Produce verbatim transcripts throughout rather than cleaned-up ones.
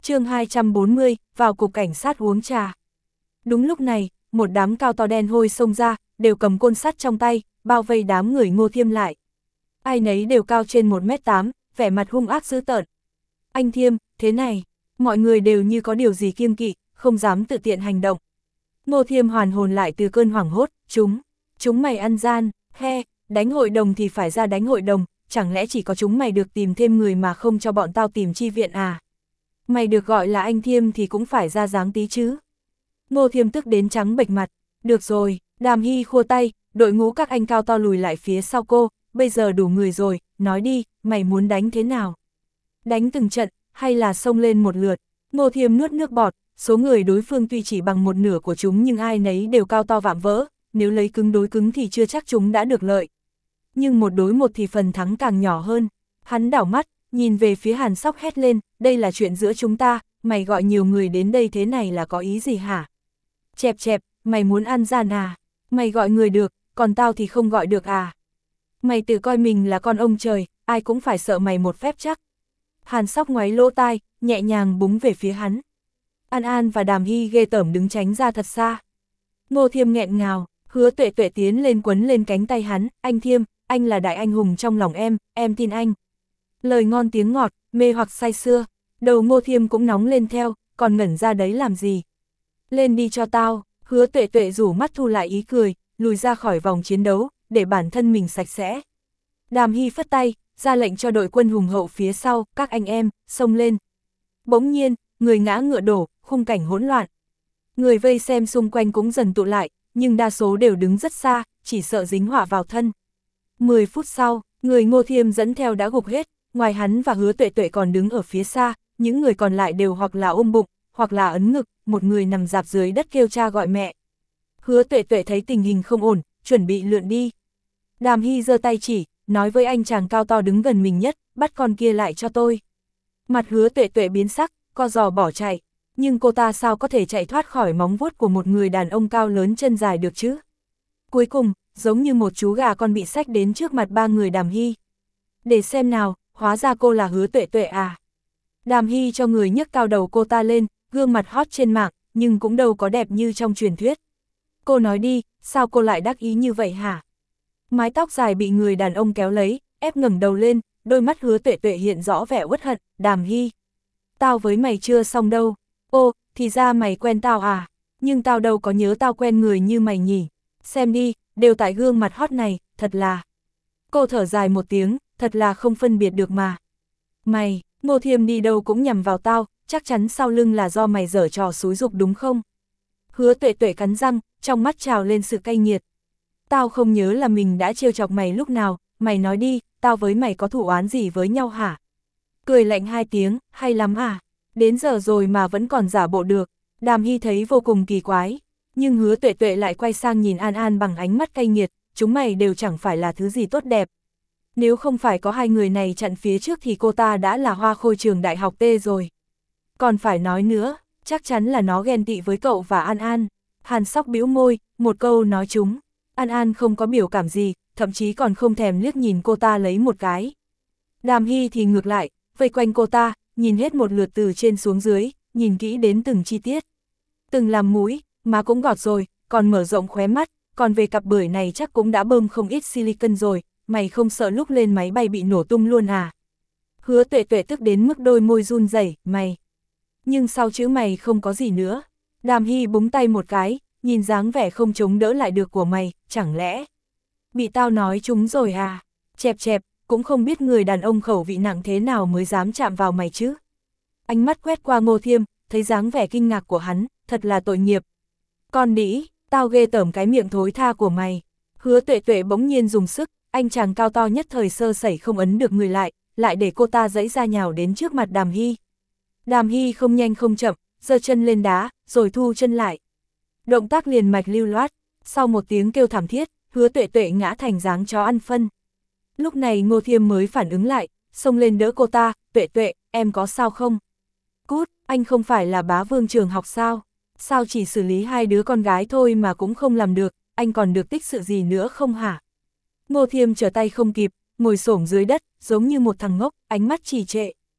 chương hai trăm bốn mươi, vào cục cảnh sát uống trà. Đúng lúc này, một đám cao to đen hôi xông ra, đều cầm côn sắt trong tay, bao vây đám người Ngô Thiêm lại. Ai nấy đều cao trên một mét tám, vẻ mặt hung ác dữ tợn. Anh Thiêm, thế này, mọi người đều như có điều gì kiêng kỵ, không dám tự tiện hành động. Ngô Thiêm hoàn hồn lại từ cơn hoảng hốt, chúng, chúng mày ăn gian, he, đánh hội đồng thì phải ra đánh hội đồng, chẳng lẽ chỉ có chúng mày được tìm thêm người mà không cho bọn tao tìm chi viện à? Mày được gọi là anh Thiêm thì cũng phải ra dáng tí chứ. Ngô Thiêm tức đến trắng bệch mặt, được rồi, Đàm Hy khua tay, đội ngũ các anh cao to lùi lại phía sau cô, bây giờ đủ người rồi, nói đi, mày muốn đánh thế nào? Đánh từng trận, hay là xông lên một lượt? Ngô Thiêm nuốt nước bọt, số người đối phương tuy chỉ bằng một nửa của chúng nhưng ai nấy đều cao to vạm vỡ, nếu lấy cứng đối cứng thì chưa chắc chúng đã được lợi. Nhưng một đối một thì phần thắng càng nhỏ hơn. Hắn đảo mắt, nhìn về phía Hàn Sóc hét lên, đây là chuyện giữa chúng ta, mày gọi nhiều người đến đây thế này là có ý gì hả? Chẹp chẹp, mày muốn ăn gian à? Mày gọi người được, còn tao thì không gọi được à? Mày tự coi mình là con ông trời, ai cũng phải sợ mày một phép chắc. Hàn Sóc ngoáy lỗ tai, nhẹ nhàng búng về phía hắn. An An và Đàm Hy ghê tởm đứng tránh ra thật xa. Ngô Thiêm nghẹn ngào, Hứa Tuệ Tuệ tiến lên quấn lên cánh tay hắn, anh Thiêm, anh là đại anh hùng trong lòng em, em tin anh. Lời ngon tiếng ngọt, mê hoặc say sưa, đầu Ngô Thiêm cũng nóng lên theo, còn ngẩn ra đấy làm gì. Lên đi cho tao, Hứa Tuệ Tuệ rủ mắt thu lại ý cười, lùi ra khỏi vòng chiến đấu, để bản thân mình sạch sẽ. Đàm Hy phất tay, ra lệnh cho đội quân hùng hậu phía sau, các anh em, xông lên. Bỗng nhiên, người ngã ngựa đổ, khung cảnh hỗn loạn. Người vây xem xung quanh cũng dần tụ lại, nhưng đa số đều đứng rất xa, chỉ sợ dính họa vào thân. Mười phút sau, người Ngô Thiêm dẫn theo đã gục hết, ngoài hắn và Hứa Tuệ Tuệ còn đứng ở phía xa, những người còn lại đều hoặc là ôm bụng, hoặc là ấn ngực, một người nằm rạp dưới đất kêu cha gọi mẹ. Hứa Tuệ Tuệ thấy tình hình không ổn, chuẩn bị lượn đi. Đàm Hy giơ tay chỉ, nói với anh chàng cao to đứng gần mình nhất, bắt con kia lại cho tôi. Mặt Hứa Tuệ Tuệ biến sắc, co giò bỏ chạy, nhưng cô ta sao có thể chạy thoát khỏi móng vuốt của một người đàn ông cao lớn chân dài được chứ? Cuối cùng, giống như một chú gà con bị xách đến trước mặt ba người Đàm Hy. Để xem nào, hóa ra cô là Hứa Tuệ Tuệ à? Đàm Hy cho người nhấc cao đầu cô ta lên, gương mặt hot trên mạng, nhưng cũng đâu có đẹp như trong truyền thuyết. Cô nói đi, sao cô lại đắc ý như vậy hả? Mái tóc dài bị người đàn ông kéo lấy, ép ngẩng đầu lên, đôi mắt Hứa Tuệ Tuệ hiện rõ vẻ uất hận, Đàm Hy. Tao với mày chưa xong đâu. Ô, thì ra mày quen tao à? Nhưng tao đâu có nhớ tao quen người như mày nhỉ? Xem đi, đều tại gương mặt hot này, thật là... Cô thở dài một tiếng, thật là không phân biệt được mà. Mày, Ngô Thiêm đi đâu cũng nhằm vào tao, chắc chắn sau lưng là do mày giở trò xúi giục đúng không? Hứa Tuệ Tuệ cắn răng, trong mắt trào lên sự cay nghiệt. Tao không nhớ là mình đã trêu chọc mày lúc nào, mày nói đi, tao với mày có thù oán gì với nhau hả? Cười lạnh hai tiếng, hay lắm à? Đến giờ rồi mà vẫn còn giả bộ được. Đàm Hy thấy vô cùng kỳ quái, nhưng Hứa Tuệ Tuệ lại quay sang nhìn An An bằng ánh mắt cay nghiệt, chúng mày đều chẳng phải là thứ gì tốt đẹp. Nếu không phải có hai người này chặn phía trước thì cô ta đã là hoa khôi trường đại học T rồi. Còn phải nói nữa, chắc chắn là nó ghen tị với cậu và An An. Hàn Sóc bĩu môi, một câu nói trúng. An An không có biểu cảm gì, thậm chí còn không thèm liếc nhìn cô ta lấy một cái. Đàm Hy thì ngược lại, vây quanh cô ta, nhìn hết một lượt từ trên xuống dưới, nhìn kỹ đến từng chi tiết. Từng làm mũi, má cũng gọt rồi, còn mở rộng khóe mắt, còn về cặp bưởi này chắc cũng đã bơm không ít silicon rồi, mày không sợ lúc lên máy bay bị nổ tung luôn à? Hứa Tuệ Tuệ tức đến mức đôi môi run rẩy, mày. Nhưng sau chữ mày không có gì nữa. Đàm Hy búng tay một cái, nhìn dáng vẻ không chống đỡ lại được của mày, chẳng lẽ bị tao nói trúng rồi à? Chẹp chẹp, cũng không biết người đàn ông khẩu vị nặng thế nào mới dám chạm vào mày chứ. Ánh mắt quét qua Ngô Thiêm, thấy dáng vẻ kinh ngạc của hắn, thật là tội nghiệp. Con đĩ, tao ghê tởm cái miệng thối tha của mày. Hứa Tuệ Tuệ bỗng nhiên dùng sức, anh chàng cao to nhất thời sơ sẩy không ấn được người lại, lại để cô ta giãy ra nhào đến trước mặt Đàm Hy. Đàm Hy không nhanh không chậm, giơ chân lên đá, rồi thu chân lại. Động tác liền mạch lưu loát, sau một tiếng kêu thảm thiết, Hứa Tuệ Tuệ ngã thành dáng chó ăn phân. Lúc này Ngô Thiêm mới phản ứng lại, xông lên đỡ cô ta, Tuệ Tuệ, em có sao không? Cút, anh không phải là bá vương trường học sao? Sao chỉ xử lý hai đứa con gái thôi mà cũng không làm được, anh còn được tích sự gì nữa không hả? Ngô Thiêm trở tay không kịp, ngồi xổm dưới đất, giống như một thằng ngốc, ánh mắt trì trệ.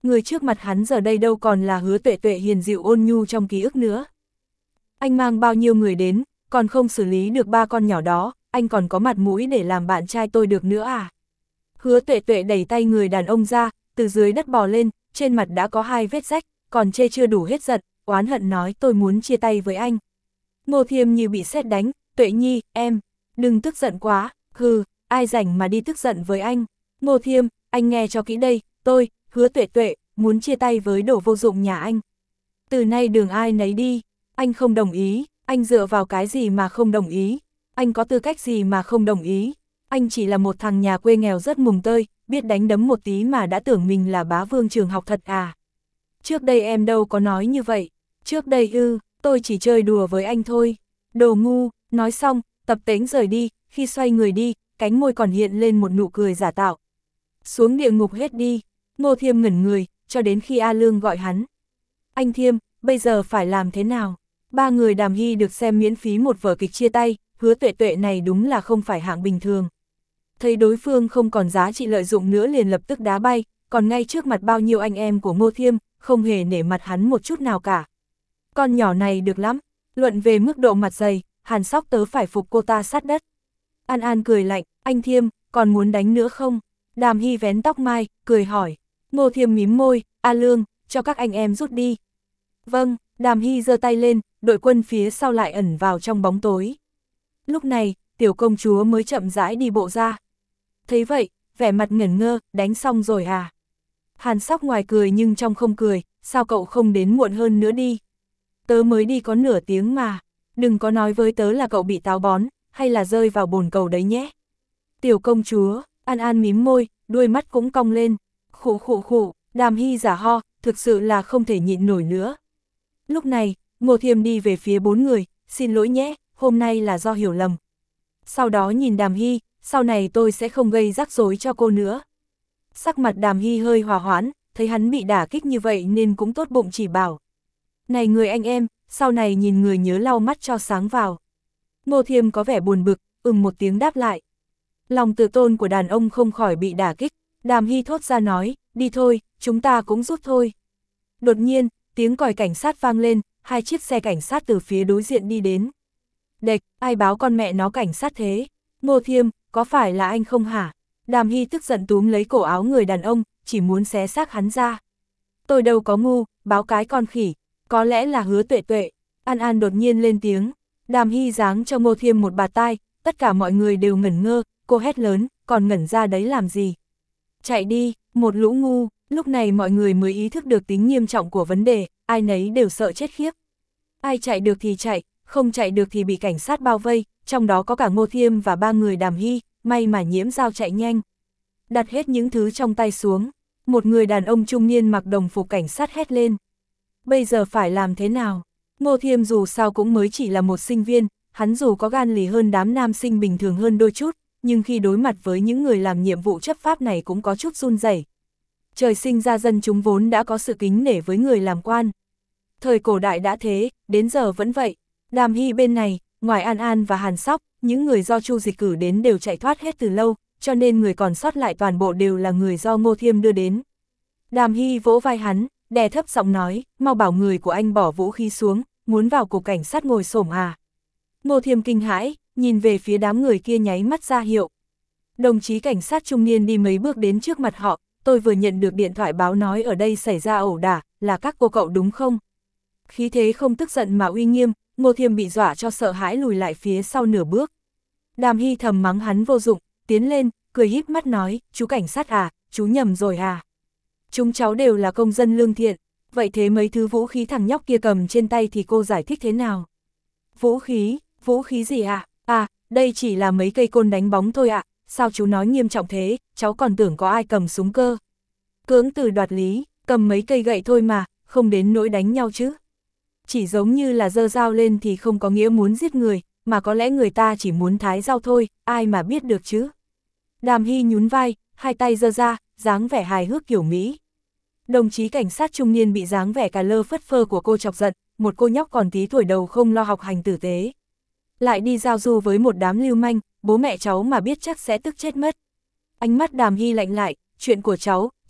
Người trước mặt hắn giờ đây đâu còn là Hứa Tuệ Tuệ hiền dịu ôn nhu trong ký ức nữa. Anh mang bao nhiêu người đến, còn không xử lý được ba con nhỏ đó, anh còn có mặt mũi để làm bạn trai tôi được nữa à? Hứa Tuệ Tuệ đẩy tay người đàn ông ra, từ dưới đất bò lên, trên mặt đã có hai vết rách, còn chê chưa đủ hết giận, oán hận nói tôi muốn chia tay với anh. Ngô Thiêm như bị sét đánh, Tuệ Nhi, em, đừng tức giận quá, hừ, ai rảnh mà đi tức giận với anh. Ngô Thiêm, anh nghe cho kỹ đây, tôi, Hứa Tuệ Tuệ, muốn chia tay với đồ vô dụng nhà anh. Từ nay đường ai nấy đi, anh không đồng ý, anh dựa vào cái gì mà không đồng ý, anh có tư cách gì mà không đồng ý. Anh chỉ là một thằng nhà quê nghèo rất mùng tơi, biết đánh đấm một tí mà đã tưởng mình là bá vương trường học thật à. Trước đây em đâu có nói như vậy, trước đây ư, tôi chỉ chơi đùa với anh thôi. Đồ ngu, nói xong, Tập Tễnh rời đi, khi xoay người đi, cánh môi còn hiện lên một nụ cười giả tạo. Xuống địa ngục hết đi, Ngô Thiêm ngẩn người, cho đến khi A Lương gọi hắn. Anh Thiêm, bây giờ phải làm thế nào? Ba người Đàm Hy được xem miễn phí một vở kịch chia tay, Hứa Tuệ Tuệ này đúng là không phải hạng bình thường. Thấy đối phương không còn giá trị lợi dụng nữa liền lập tức đá bay, còn ngay trước mặt bao nhiêu anh em của Ngô Thiêm, không hề nể mặt hắn một chút nào cả. Con nhỏ này được lắm, luận về mức độ mặt dày, Hàn Sóc tớ phải phục cô ta sát đất. An An cười lạnh, anh Thiêm, còn muốn đánh nữa không? Đàm Hy vén tóc mai, cười hỏi. Ngô Thiêm mím môi, A Lương, cho các anh em rút đi. Vâng, Đàm Hy giơ tay lên, đội quân phía sau lại ẩn vào trong bóng tối. Lúc này, tiểu công chúa mới chậm rãi đi bộ ra. Thấy vậy, vẻ mặt ngẩn ngơ, đánh xong rồi à? Hàn Sóc ngoài cười nhưng trong không cười, sao cậu không đến muộn hơn nữa đi? Tớ mới đi có nửa tiếng mà, đừng có nói với tớ là cậu bị táo bón, hay là rơi vào bồn cầu đấy nhé. Tiểu công chúa, An An mím môi, đuôi mắt cũng cong lên, khụ khụ khụ, Đàm Hy giả ho, thực sự là không thể nhịn nổi nữa. Lúc này, Ngô Thiêm đi về phía bốn người, xin lỗi nhé, hôm nay là do hiểu lầm. Sau đó nhìn Đàm Hy, sau này tôi sẽ không gây rắc rối cho cô nữa. Sắc mặt Đàm Hy hơi hòa hoãn, thấy hắn bị đả kích như vậy nên cũng tốt bụng chỉ bảo. Này người anh em, sau này nhìn người nhớ lau mắt cho sáng vào. Ngô Thiêm có vẻ buồn bực, ừm một tiếng đáp lại. Lòng tự tôn của đàn ông không khỏi bị đả kích, Đàm Hy thốt ra nói, đi thôi, chúng ta cũng rút thôi. Đột nhiên, tiếng còi cảnh sát vang lên, hai chiếc xe cảnh sát từ phía đối diện đi đến. Đệch, ai báo con mẹ nó cảnh sát thế? Ngô Thiêm, có phải là anh không hả? Đàm Hy tức giận túm lấy cổ áo người đàn ông, chỉ muốn xé xác hắn ra. Tôi đâu có ngu, báo cái con khỉ, có lẽ là Hứa Tuệ Tuệ. An An đột nhiên lên tiếng, Đàm Hy giáng cho Ngô Thiêm một bạt tai, tất cả mọi người đều ngẩn ngơ, cô hét lớn, còn ngẩn ra đấy làm gì? Chạy đi, một lũ ngu, lúc này mọi người mới ý thức được tính nghiêm trọng của vấn đề, ai nấy đều sợ chết khiếp. Ai chạy được thì chạy, không chạy được thì bị cảnh sát bao vây, trong đó có cả Ngô Thiêm và ba người Đàm Hy, may mà Nhiễm Dao chạy nhanh. Đặt hết những thứ trong tay xuống, một người đàn ông trung niên mặc đồng phục cảnh sát hét lên. Bây giờ phải làm thế nào? Ngô Thiêm dù sao cũng mới chỉ là một sinh viên, hắn dù có gan lì hơn đám nam sinh bình thường hơn đôi chút, nhưng khi đối mặt với những người làm nhiệm vụ chấp pháp này cũng có chút run rẩy. Trời sinh ra dân chúng vốn đã có sự kính nể với người làm quan. Thời cổ đại đã thế, đến giờ vẫn vậy. Đàm Hy bên này, ngoài An An và Hàn Sóc, những người do Chu Dịch cử đến đều chạy thoát hết từ lâu, cho nên người còn sót lại toàn bộ đều là người do Ngô Thiêm đưa đến. Đàm Hy vỗ vai hắn, đè thấp giọng nói, mau bảo người của anh bỏ vũ khí xuống, muốn vào cục cảnh sát ngồi xổm à. Ngô Thiêm kinh hãi, nhìn về phía đám người kia nháy mắt ra hiệu. Đồng chí cảnh sát trung niên đi mấy bước đến trước mặt họ, tôi vừa nhận được điện thoại báo nói ở đây xảy ra ẩu đả, là các cô cậu đúng không? Khí thế không tức giận mà uy nghiêm, Ngô Thiêm bị dọa cho sợ hãi lùi lại phía sau nửa bước. Đàm Hy thầm mắng hắn vô dụng, tiến lên, cười híp mắt nói, chú cảnh sát à, chú nhầm rồi à? Chúng cháu đều là công dân lương thiện, vậy thế mấy thứ vũ khí thằng nhóc kia cầm trên tay thì cô giải thích thế nào? Vũ khí, vũ khí gì ạ? À? À, đây chỉ là mấy cây côn đánh bóng thôi ạ, à. Sao chú nói nghiêm trọng thế, cháu còn tưởng có ai cầm súng cơ. Cưỡng từ đoạt lý, cầm mấy cây gậy thôi mà, không đến nỗi đánh nhau chứ. Chỉ giống như là giơ dao lên thì không có nghĩa muốn giết người, mà có lẽ người ta chỉ muốn thái rau thôi, ai mà biết được chứ. Đàm Hy nhún vai, hai tay giơ ra, dáng vẻ hài hước kiểu Mỹ. Đồng chí cảnh sát trung niên bị dáng vẻ cà lơ phất phơ của cô chọc giận, một cô nhóc còn tí tuổi đầu không lo học hành tử tế. Lại đi giao du với một đám lưu manh, bố mẹ cháu mà biết chắc sẽ tức chết mất. Ánh mắt Đàm Hy lạnh lại, chuyện của cháu,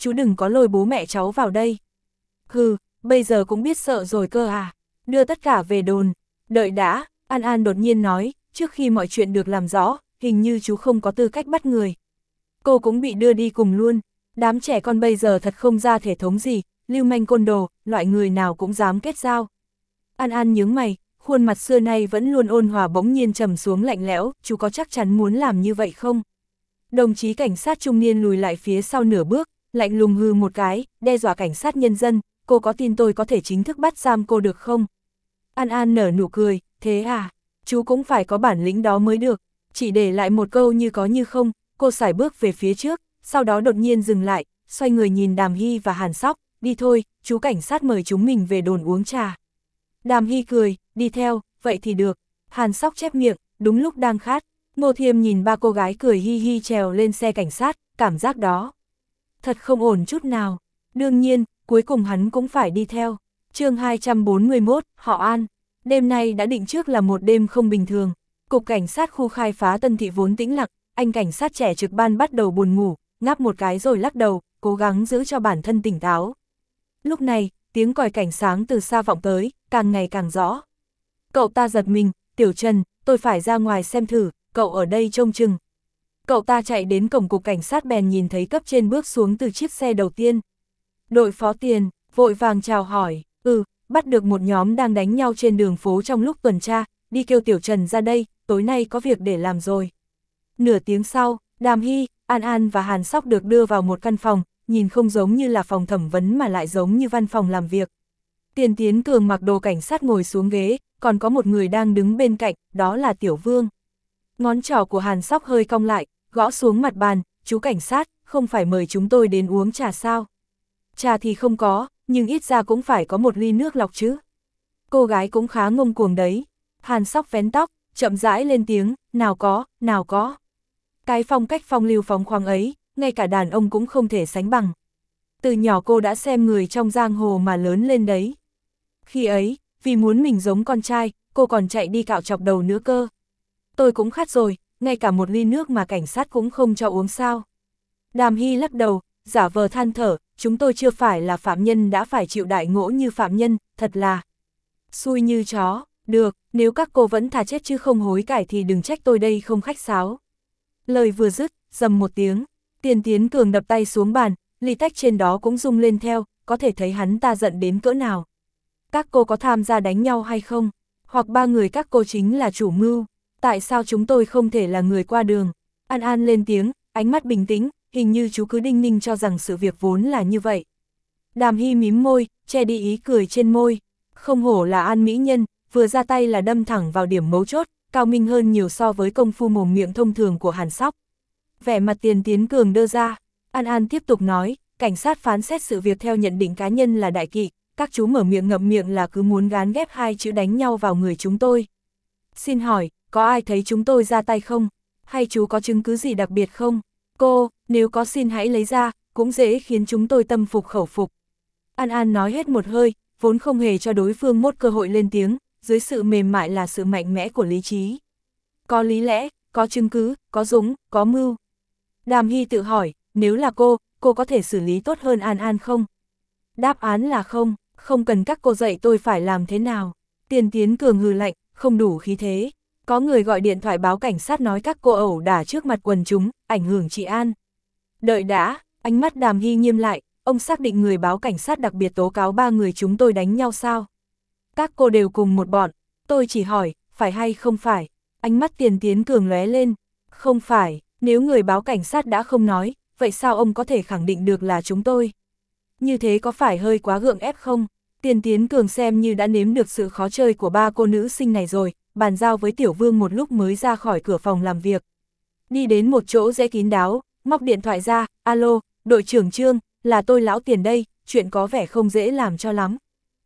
chú đừng có lôi bố mẹ cháu vào đây. Hừ, bây giờ cũng biết sợ rồi cơ à, đưa tất cả về đồn. Đợi đã, An An đột nhiên nói, trước khi mọi chuyện được làm rõ, hình như chú không có tư cách bắt người. Cô cũng bị đưa đi cùng luôn, đám trẻ con bây giờ thật không ra thể thống gì, lưu manh côn đồ, loại người nào cũng dám kết giao. An An nhướng mày, khuôn mặt xưa nay vẫn luôn ôn hòa bỗng nhiên trầm xuống lạnh lẽo, chú có chắc chắn muốn làm như vậy không? Đồng chí cảnh sát trung niên lùi lại phía sau nửa bước, lạnh lùng hừ một cái, đe dọa cảnh sát nhân dân, cô có tin tôi có thể chính thức bắt giam cô được không? An An nở nụ cười, thế à, chú cũng phải có bản lĩnh đó mới được, chỉ để lại một câu như có như không, cô sải bước về phía trước, sau đó đột nhiên dừng lại, xoay người nhìn Đàm Hy và Hàn Sóc, đi thôi, chú cảnh sát mời chúng mình về đồn uống trà. Đàm Hy cười, đi theo, vậy thì được. Hàn Sóc chép miệng, đúng lúc đang khát. Ngô Thiêm nhìn ba cô gái cười hi hi trèo lên xe cảnh sát, cảm giác đó thật không ổn chút nào. Đương nhiên, cuối cùng hắn cũng phải đi theo. Chương hai trăm bốn mươi mốt, họ An. Đêm nay đã định trước là một đêm không bình thường. Cục cảnh sát khu khai phá Tân Thị vốn tĩnh lặng, anh cảnh sát trẻ trực ban bắt đầu buồn ngủ, ngáp một cái rồi lắc đầu, cố gắng giữ cho bản thân tỉnh táo. Lúc này, tiếng còi cảnh sáng từ xa vọng tới, càng ngày càng rõ. Cậu ta giật mình, Tiểu Trần, tôi phải ra ngoài xem thử, cậu ở đây trông chừng. Cậu ta chạy đến cổng cục cảnh sát bèn nhìn thấy cấp trên bước xuống từ chiếc xe đầu tiên. Đội phó Tiền, vội vàng chào hỏi, ừ, bắt được một nhóm đang đánh nhau trên đường phố trong lúc tuần tra, đi kêu Tiểu Trần ra đây, tối nay có việc để làm rồi. Nửa tiếng sau, Đàm Hy, An An và Hàn Sóc được đưa vào một căn phòng, nhìn không giống như là phòng thẩm vấn mà lại giống như văn phòng làm việc. Tiền Tiến Cường mặc đồ cảnh sát ngồi xuống ghế, còn có một người đang đứng bên cạnh, đó là Tiểu Vương. Ngón trỏ của Hàn Sóc hơi cong lại, gõ xuống mặt bàn, chú cảnh sát, không phải mời chúng tôi đến uống trà sao? Trà thì không có, nhưng ít ra cũng phải có một ly nước lọc chứ. Cô gái cũng khá ngông cuồng đấy. Hàn Sóc vén tóc, chậm rãi lên tiếng, nào có, nào có. Cái phong cách phong lưu phóng khoáng ấy, ngay cả đàn ông cũng không thể sánh bằng. Từ nhỏ cô đã xem người trong giang hồ mà lớn lên đấy. Khi ấy, vì muốn mình giống con trai, cô còn chạy đi cạo chọc đầu nữa cơ. Tôi cũng khát rồi, ngay cả một ly nước mà cảnh sát cũng không cho uống sao. Đàm Hy lắc đầu, giả vờ than thở, chúng tôi chưa phải là phạm nhân đã phải chịu đại ngộ như phạm nhân, thật là xui như chó. Được, nếu các cô vẫn thà chết chứ không hối cải thì đừng trách tôi đây không khách sáo. Lời vừa dứt, rầm một tiếng, Tiền Tiến Cường đập tay xuống bàn, ly tách trên đó cũng rung lên theo, có thể thấy hắn ta giận đến cỡ nào. Các cô có tham gia đánh nhau hay không? Hoặc ba người các cô chính là chủ mưu? Tại sao chúng tôi không thể là người qua đường? An An lên tiếng, ánh mắt bình tĩnh, hình như chú cứ đinh ninh cho rằng sự việc vốn là như vậy. Đàm Hy mím môi, che đi ý cười trên môi. Không hổ là An mỹ nhân, vừa ra tay là đâm thẳng vào điểm mấu chốt, cao minh hơn nhiều so với công phu mồm miệng thông thường của Hàn Sóc. Vẻ mặt Tiền Tiến Cường đơ ra, An An tiếp tục nói, cảnh sát phán xét sự việc theo nhận định cá nhân là đại kỵ, các chú mở miệng ngậm miệng là cứ muốn gán ghép hai chữ đánh nhau vào người chúng tôi. Xin hỏi, có ai thấy chúng tôi ra tay không? Hay chú có chứng cứ gì đặc biệt không? Cô, nếu có xin hãy lấy ra, cũng dễ khiến chúng tôi tâm phục khẩu phục. An An nói hết một hơi, vốn không hề cho đối phương một cơ hội lên tiếng, dưới sự mềm mại là sự mạnh mẽ của lý trí. Có lý lẽ, có chứng cứ, có dũng, có mưu. Đàm Hy tự hỏi, nếu là cô, cô có thể xử lý tốt hơn An An không? Đáp án là không, không cần các cô dạy tôi phải làm thế nào. Tiền Tiến Cường hừ lạnh, không đủ khí thế. Có người gọi điện thoại báo cảnh sát nói các cô ẩu đả trước mặt quần chúng, ảnh hưởng chị An. Đợi đã, ánh mắt Đàm Hy nghiêm lại, ông xác định người báo cảnh sát đặc biệt tố cáo ba người chúng tôi đánh nhau sao? Các cô đều cùng một bọn, tôi chỉ hỏi, phải hay không phải? Ánh mắt Tiền Tiến Cường lóe lên, không phải, nếu người báo cảnh sát đã không nói, vậy sao ông có thể khẳng định được là chúng tôi? Như thế có phải hơi quá gượng ép không? Tiền Tiến Cường xem như đã nếm được sự khó chơi của ba cô nữ sinh này rồi, bàn giao với Tiểu Vương một lúc mới ra khỏi cửa phòng làm việc. Đi đến một chỗ dễ kín đáo, móc điện thoại ra, alo, đội trưởng Trương, là tôi lão Tiền đây, chuyện có vẻ không dễ làm cho lắm.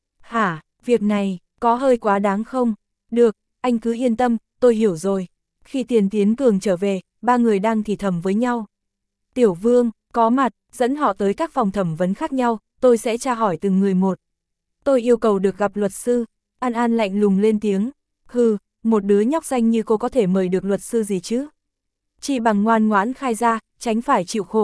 Hả, việc này, có hơi quá đáng không? Được, anh cứ yên tâm, tôi hiểu rồi. Khi Tiền Tiến Cường trở về, ba người đang thì thầm với nhau. Tiểu Vương, có mặt, dẫn họ tới các phòng thẩm vấn khác nhau, tôi sẽ tra hỏi từng người một. Tôi yêu cầu được gặp luật sư. An An lạnh lùng lên tiếng. Hừ, một đứa nhóc xanh như cô có thể mời được luật sư gì chứ? Chỉ bằng ngoan ngoãn khai ra, tránh phải chịu khổ.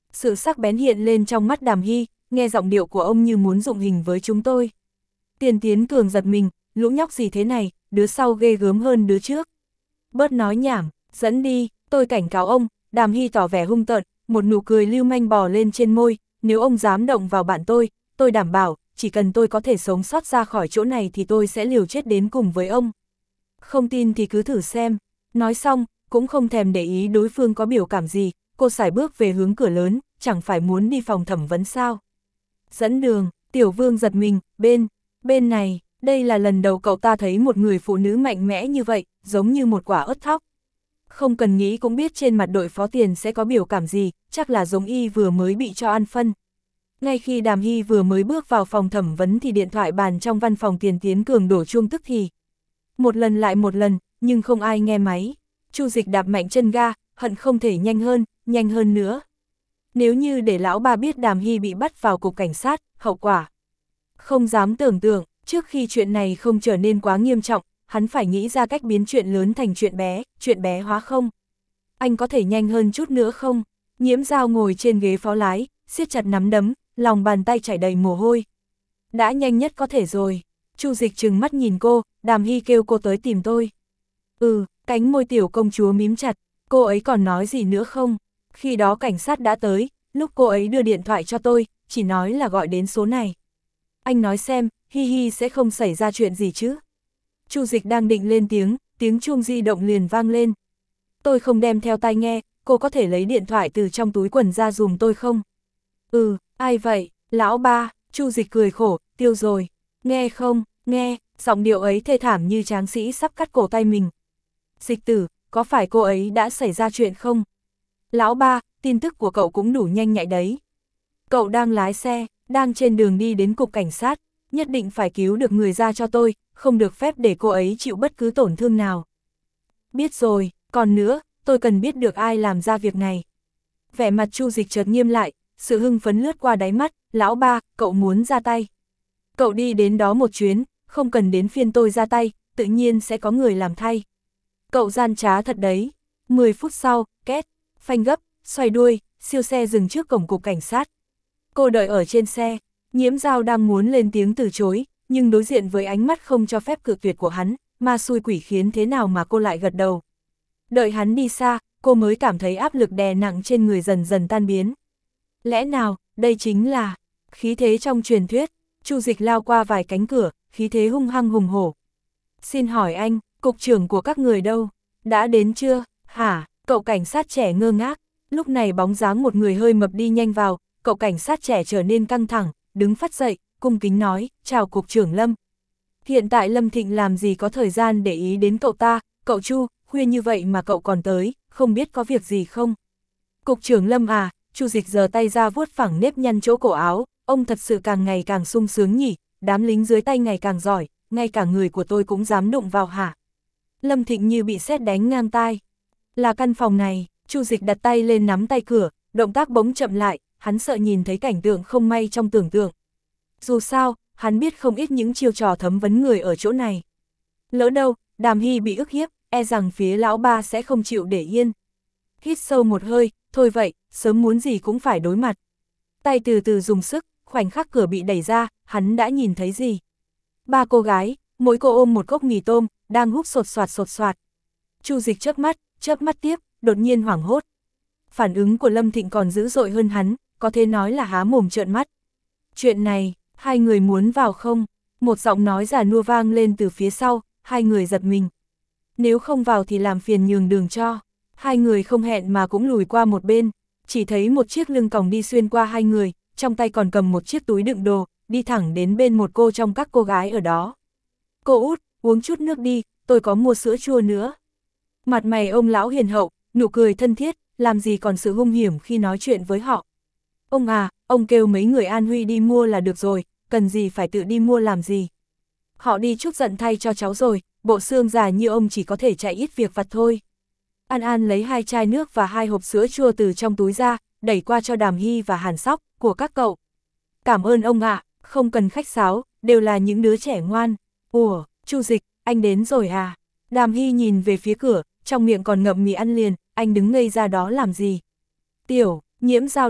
Sự sắc bén hiện lên trong mắt Đàm Hy, nghe giọng điệu của ông như muốn dụng hình với chúng tôi. Tiền Tiến Cường giật mình, lũ nhóc gì thế này, đứa sau ghê gớm hơn đứa trước. Bớt nói nhảm, dẫn đi, tôi cảnh cáo ông. Đàm Hy tỏ vẻ hung tợn, một nụ cười lưu manh bò lên trên môi, nếu ông dám động vào bạn tôi, tôi đảm bảo, chỉ cần tôi có thể sống sót ra khỏi chỗ này thì tôi sẽ liều chết đến cùng với ông. Không tin thì cứ thử xem. Nói xong, cũng không thèm để ý đối phương có biểu cảm gì, cô sải bước về hướng cửa lớn, chẳng phải muốn đi phòng thẩm vấn sao. Dẫn đường, Tiểu Vương giật mình, bên, bên này, đây là lần đầu cậu ta thấy một người phụ nữ mạnh mẽ như vậy, giống như một quả ớt thóc. Không cần nghĩ cũng biết trên mặt đội phó Tiền sẽ có biểu cảm gì, chắc là giống y vừa mới bị cho ăn phân. Ngay khi Đàm Hy vừa mới bước vào phòng thẩm vấn thì điện thoại bàn trong văn phòng Tiền Tiến Cường đổ chuông tức thì. Một lần lại một lần, nhưng không ai nghe máy. Chu Dịch đạp mạnh chân ga, hận không thể nhanh hơn, nhanh hơn nữa. Nếu như để lão ba biết Đàm Hy bị bắt vào cục cảnh sát, hậu quả. Không dám tưởng tượng, trước khi chuyện này không trở nên quá nghiêm trọng, hắn phải nghĩ ra cách biến chuyện lớn thành chuyện bé, chuyện bé hóa không. Anh có thể nhanh hơn chút nữa không? Nhiễm Dao ngồi trên ghế phó lái, siết chặt nắm đấm, lòng bàn tay chảy đầy mồ hôi. Đã nhanh nhất có thể rồi. Chu Dịch trừng mắt nhìn cô, Đàm Hy kêu cô tới tìm tôi. Ừ, cánh môi tiểu công chúa mím chặt, cô ấy còn nói gì nữa không? Khi đó cảnh sát đã tới, lúc cô ấy đưa điện thoại cho tôi, chỉ nói là gọi đến số này. Anh nói xem, Hi Hi sẽ không xảy ra chuyện gì chứ? Chu Dịch đang định lên tiếng, tiếng chuông di động liền vang lên. Tôi không đem theo tai nghe, cô có thể lấy điện thoại từ trong túi quần ra dùm tôi không? Ừ, ai vậy? Lão ba, Chu Dịch cười khổ, tiêu rồi. Nghe không, nghe, giọng điệu ấy thê thảm như tráng sĩ sắp cắt cổ tay mình. Dịch tử, có phải cô ấy đã xảy ra chuyện không? Lão ba, tin tức của cậu cũng đủ nhanh nhạy đấy. Cậu đang lái xe, đang trên đường đi đến cục cảnh sát, nhất định phải cứu được người ra cho tôi, không được phép để cô ấy chịu bất cứ tổn thương nào. Biết rồi, còn nữa, tôi cần biết được ai làm ra việc này. Vẻ mặt Chu Dịch chợt nghiêm lại, sự hưng phấn lướt qua đáy mắt, lão ba, cậu muốn ra tay. Cậu đi đến đó một chuyến, không cần đến phiên tôi ra tay, tự nhiên sẽ có người làm thay. Cậu gian trá thật đấy. mười phút sau, két, phanh gấp, xoay đuôi, siêu xe dừng trước cổng cục cảnh sát. Cô đợi ở trên xe, Nhiễm Dao đang muốn lên tiếng từ chối, nhưng đối diện với ánh mắt không cho phép cự tuyệt của hắn, ma xui quỷ khiến thế nào mà cô lại gật đầu. Đợi hắn đi xa, cô mới cảm thấy áp lực đè nặng trên người dần dần tan biến. Lẽ nào, đây chính là khí thế trong truyền thuyết. Chu Dịch lao qua vài cánh cửa, khí thế hung hăng hùng hổ. Xin hỏi anh, cục trưởng của các người đâu? Đã đến chưa? Hả? Cậu cảnh sát trẻ ngơ ngác. Lúc này bóng dáng một người hơi mập đi nhanh vào, cậu cảnh sát trẻ trở nên căng thẳng, đứng phắt dậy, cung kính nói, chào cục trưởng Lâm. Hiện tại Lâm Thịnh làm gì có thời gian để ý đến cậu ta, cậu Chu, khuya như vậy mà cậu còn tới, không biết có việc gì không? Cục trưởng Lâm à, Chu Dịch giơ tay ra vuốt phẳng nếp nhăn chỗ cổ áo, ông thật sự càng ngày càng sung sướng nhỉ, đám lính dưới tay ngày càng giỏi, ngay cả người của tôi cũng dám đụng vào hả? Lâm Thịnh như bị sét đánh ngang tai. Là căn phòng này, Chu Dịch đặt tay lên nắm tay cửa, động tác bỗng chậm lại, hắn sợ nhìn thấy cảnh tượng không may trong tưởng tượng. Dù sao, hắn biết không ít những chiêu trò thấm vấn người ở chỗ này. Lỡ đâu, Đàm Hy bị ức hiếp, e rằng phía lão ba sẽ không chịu để yên. Hít sâu một hơi, thôi vậy, sớm muốn gì cũng phải đối mặt. Tay từ từ dùng sức, khoảnh khắc cửa bị đẩy ra, hắn đã nhìn thấy gì? Ba cô gái, mỗi cô ôm một cốc mì tôm, đang hút sột soạt sột soạt. Chu Dịch chớp mắt, chớp mắt tiếp, đột nhiên hoảng hốt. Phản ứng của Lâm Thịnh còn dữ dội hơn hắn, có thể nói là há mồm trợn mắt. Chuyện này, hai người muốn vào không? Một giọng nói già nua vang lên từ phía sau, hai người giật mình. Nếu không vào thì làm phiền nhường đường cho. Hai người không hẹn mà cũng lùi qua một bên, chỉ thấy một chiếc lưng còng đi xuyên qua hai người, trong tay còn cầm một chiếc túi đựng đồ, đi thẳng đến bên một cô trong các cô gái ở đó. Cô út, uống chút nước đi, tôi có mua sữa chua nữa. Mặt mày ông lão hiền hậu, nụ cười thân thiết, làm gì còn sự hung hiểm khi nói chuyện với họ. Ông à, ông kêu mấy người An Huy đi mua là được rồi, cần gì phải tự đi mua làm gì. Họ đi chút giận thay cho cháu rồi, bộ xương già như ông chỉ có thể chạy ít việc vặt thôi. An An lấy hai chai nước và hai hộp sữa chua từ trong túi ra, đẩy qua cho Đàm Hy và Hàn Sóc, của các cậu. Cảm ơn ông ạ, không cần khách sáo, đều là những đứa trẻ ngoan. Ủa, Chu Dịch, anh đến rồi à? Đàm Hy nhìn về phía cửa, trong miệng còn ngậm mì ăn liền, anh đứng ngây ra đó làm gì? Tiểu, Nhiễm Dao đâu?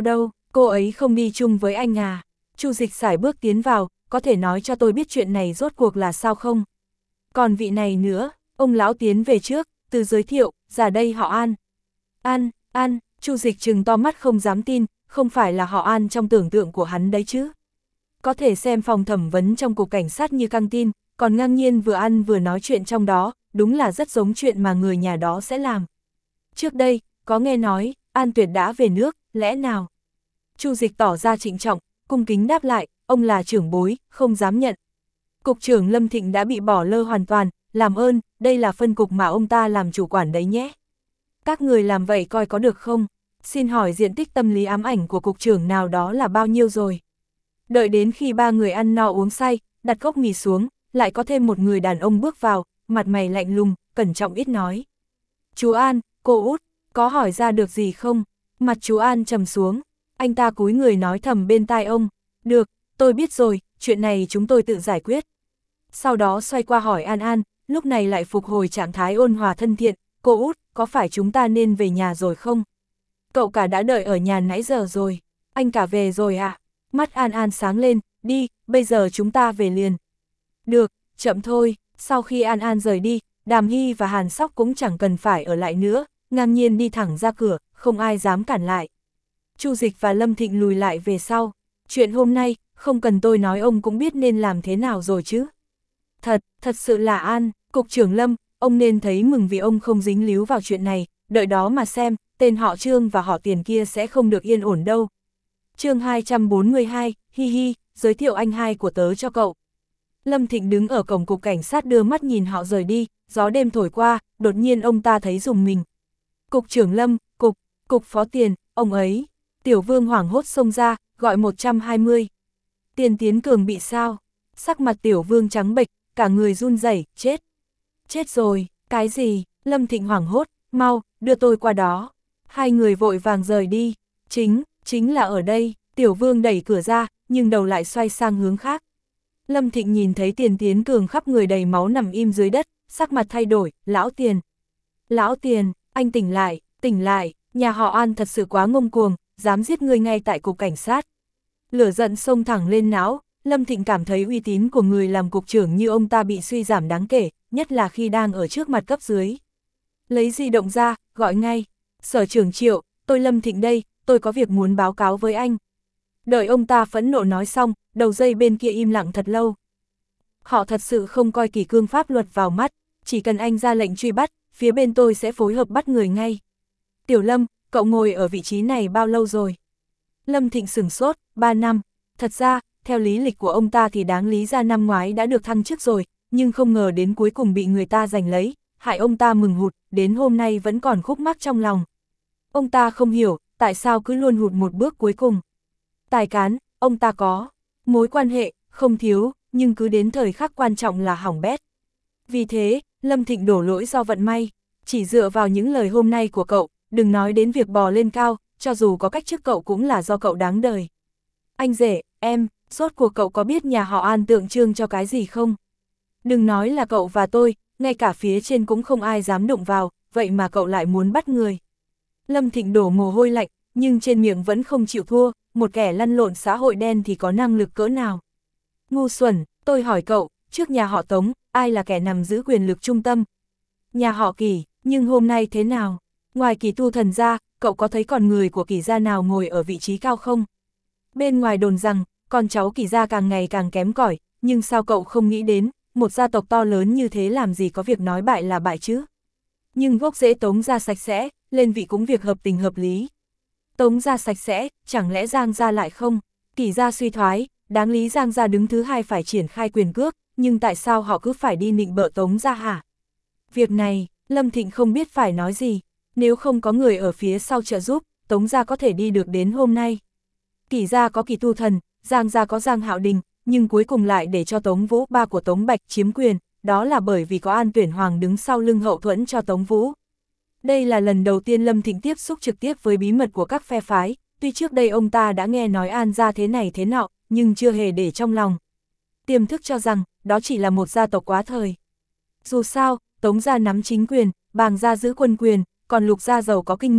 Cô ấy không đi chung với anh à? Chu Dịch sải bước tiến vào, có thể nói cho tôi biết chuyện này rốt cuộc là sao không? Còn vị này nữa, ông lão tiến về trước, từ giới thiệu, ra đây họ An. An, An, Chu Dịch trừng to mắt không dám tin, không phải là họ An trong tưởng tượng của hắn đấy chứ. Có thể xem phòng thẩm vấn trong cục cảnh sát như căng tin, còn ngang nhiên vừa ăn vừa nói chuyện trong đó, đúng là rất giống chuyện mà người nhà đó sẽ làm. Trước đây, có nghe nói, An Tuyệt đã về nước, lẽ nào? Chu Dịch tỏ ra trịnh trọng, cung kính đáp lại, ông là trưởng bối, không dám nhận. Cục trưởng Lâm Thịnh đã bị bỏ lơ hoàn toàn, làm ơn, đây là phân cục mà ông ta làm chủ quản đấy nhé. Các người làm vậy coi có được không? Xin hỏi diện tích tâm lý ám ảnh của cục trưởng nào đó là bao nhiêu rồi? Đợi đến khi ba người ăn no uống say, đặt cốc mì xuống, lại có thêm một người đàn ông bước vào, mặt mày lạnh lùng, cẩn trọng ít nói. Chú An, cô út, có hỏi ra được gì không? Mặt chú An trầm xuống, anh ta cúi người nói thầm bên tai ông. Được, tôi biết rồi, chuyện này chúng tôi tự giải quyết. Sau đó xoay qua hỏi An An, lúc này lại phục hồi trạng thái ôn hòa thân thiện. Cô út, có phải chúng ta nên về nhà rồi không? Cậu cả đã đợi ở nhà nãy giờ rồi. Anh cả về rồi à? Mắt An An sáng lên, đi, bây giờ chúng ta về liền. Được, chậm thôi. Sau khi An An rời đi, Đàm Hy và Hàn Sóc cũng chẳng cần phải ở lại nữa, ngang nhiên đi thẳng ra cửa, không ai dám cản lại. Chu Dịch và Lâm Thịnh lùi lại về sau. Chuyện hôm nay, không cần tôi nói ông cũng biết nên làm thế nào rồi chứ. Thật, thật sự là An, cục trưởng Lâm, ông nên thấy mừng vì ông không dính líu vào chuyện này, đợi đó mà xem, tên họ Trương và họ Tiền kia sẽ không được yên ổn đâu. Chương hai trăm bốn mươi hai, hi hi, giới thiệu anh hai của tớ cho cậu. Lâm Thịnh đứng ở cổng cục cảnh sát đưa mắt nhìn họ rời đi, gió đêm thổi qua, đột nhiên ông ta thấy rùng mình. Cục trưởng Lâm, cục, cục phó Tiền, ông ấy. Tiểu Vương hoảng hốt xông ra, gọi một trăm hai mươi. Tiền Tiến Cường bị sao? Sắc mặt Tiểu Vương trắng bệch, cả người run rẩy, chết. Chết rồi, cái gì? Lâm Thịnh hoảng hốt, mau, đưa tôi qua đó. Hai người vội vàng rời đi. Chính, chính là ở đây. Tiểu Vương đẩy cửa ra, nhưng đầu lại xoay sang hướng khác. Lâm Thịnh nhìn thấy Tiền Tiến Cường khắp người đầy máu nằm im dưới đất, sắc mặt thay đổi, lão Tiền. Lão Tiền, anh tỉnh lại, tỉnh lại, nhà họ An thật sự quá ngông cuồng, dám giết người ngay tại cục cảnh sát. Lửa giận xông thẳng lên não, Lâm Thịnh cảm thấy uy tín của người làm cục trưởng như ông ta bị suy giảm đáng kể, nhất là khi đang ở trước mặt cấp dưới. Lấy di động ra, gọi ngay, Sở trưởng Triệu, tôi Lâm Thịnh đây, tôi có việc muốn báo cáo với anh. Đợi ông ta phẫn nộ nói xong, đầu dây bên kia im lặng thật lâu. Họ thật sự không coi kỷ cương pháp luật vào mắt, chỉ cần anh ra lệnh truy bắt, phía bên tôi sẽ phối hợp bắt người ngay. Tiểu Lâm, cậu ngồi ở vị trí này bao lâu rồi? Lâm Thịnh sửng sốt, ba năm. Thật ra, theo lý lịch của ông ta thì đáng lý ra năm ngoái đã được thăng chức rồi, nhưng không ngờ đến cuối cùng bị người ta giành lấy, hại ông ta mừng hụt, đến hôm nay vẫn còn khúc mắc trong lòng. Ông ta không hiểu, tại sao cứ luôn hụt một bước cuối cùng. Tài cán, ông ta có. Mối quan hệ, không thiếu, nhưng cứ đến thời khắc quan trọng là hỏng bét. Vì thế, Lâm Thịnh đổ lỗi do vận may. Chỉ dựa vào những lời hôm nay của cậu, đừng nói đến việc bò lên cao, cho dù có cách chức cậu cũng là do cậu đáng đời. Anh rể, em, rốt cuộc cậu có biết nhà họ An tượng trưng cho cái gì không? Đừng nói là cậu và tôi, ngay cả phía trên cũng không ai dám đụng vào, vậy mà cậu lại muốn bắt người. Lâm Thịnh đổ mồ hôi lạnh, nhưng trên miệng vẫn không chịu thua, một kẻ lăn lộn xã hội đen thì có năng lực cỡ nào. Ngu xuẩn, tôi hỏi cậu, trước nhà họ Tống, ai là kẻ nằm giữ quyền lực trung tâm? Nhà họ Kỷ, nhưng hôm nay thế nào? Ngoài Kỷ Tu Thần ra, cậu có thấy còn người của Kỷ gia nào ngồi ở vị trí cao không? Bên ngoài đồn rằng, con cháu Kỷ gia càng ngày càng kém cỏi, nhưng sao cậu không nghĩ đến, một gia tộc to lớn như thế làm gì có việc nói bại là bại chứ? Nhưng gốc rễ Tống gia sạch sẽ, lên vị cũng việc hợp tình hợp lý. Tống gia sạch sẽ, chẳng lẽ Giang gia lại không? Kỷ gia suy thoái, đáng lý Giang gia đứng thứ hai phải triển khai quyền cước, nhưng tại sao họ cứ phải đi nịnh bợ Tống gia hả? Việc này, Lâm Thịnh không biết phải nói gì, nếu không có người ở phía sau trợ giúp, Tống gia có thể đi được đến hôm nay. Kỷ gia có Kỷ Tu Thần, Giang gia có Giang Hạo Đình, nhưng cuối cùng lại để cho Tống Vũ, ba của Tống Bạch chiếm quyền, đó là bởi vì có An Tuyển Hoàng đứng sau lưng hậu thuẫn cho Tống Vũ. Đây là lần đầu tiên Lâm Thịnh tiếp xúc trực tiếp với bí mật của các phe phái, tuy trước đây ông ta đã nghe nói An gia thế này thế nọ, nhưng chưa hề để trong lòng. Tiềm thức cho rằng, đó chỉ là một gia tộc quá thời. Dù sao, Tống gia nắm chính quyền, Bàng gia giữ quân quyền, còn Lục gia giàu có kinh người,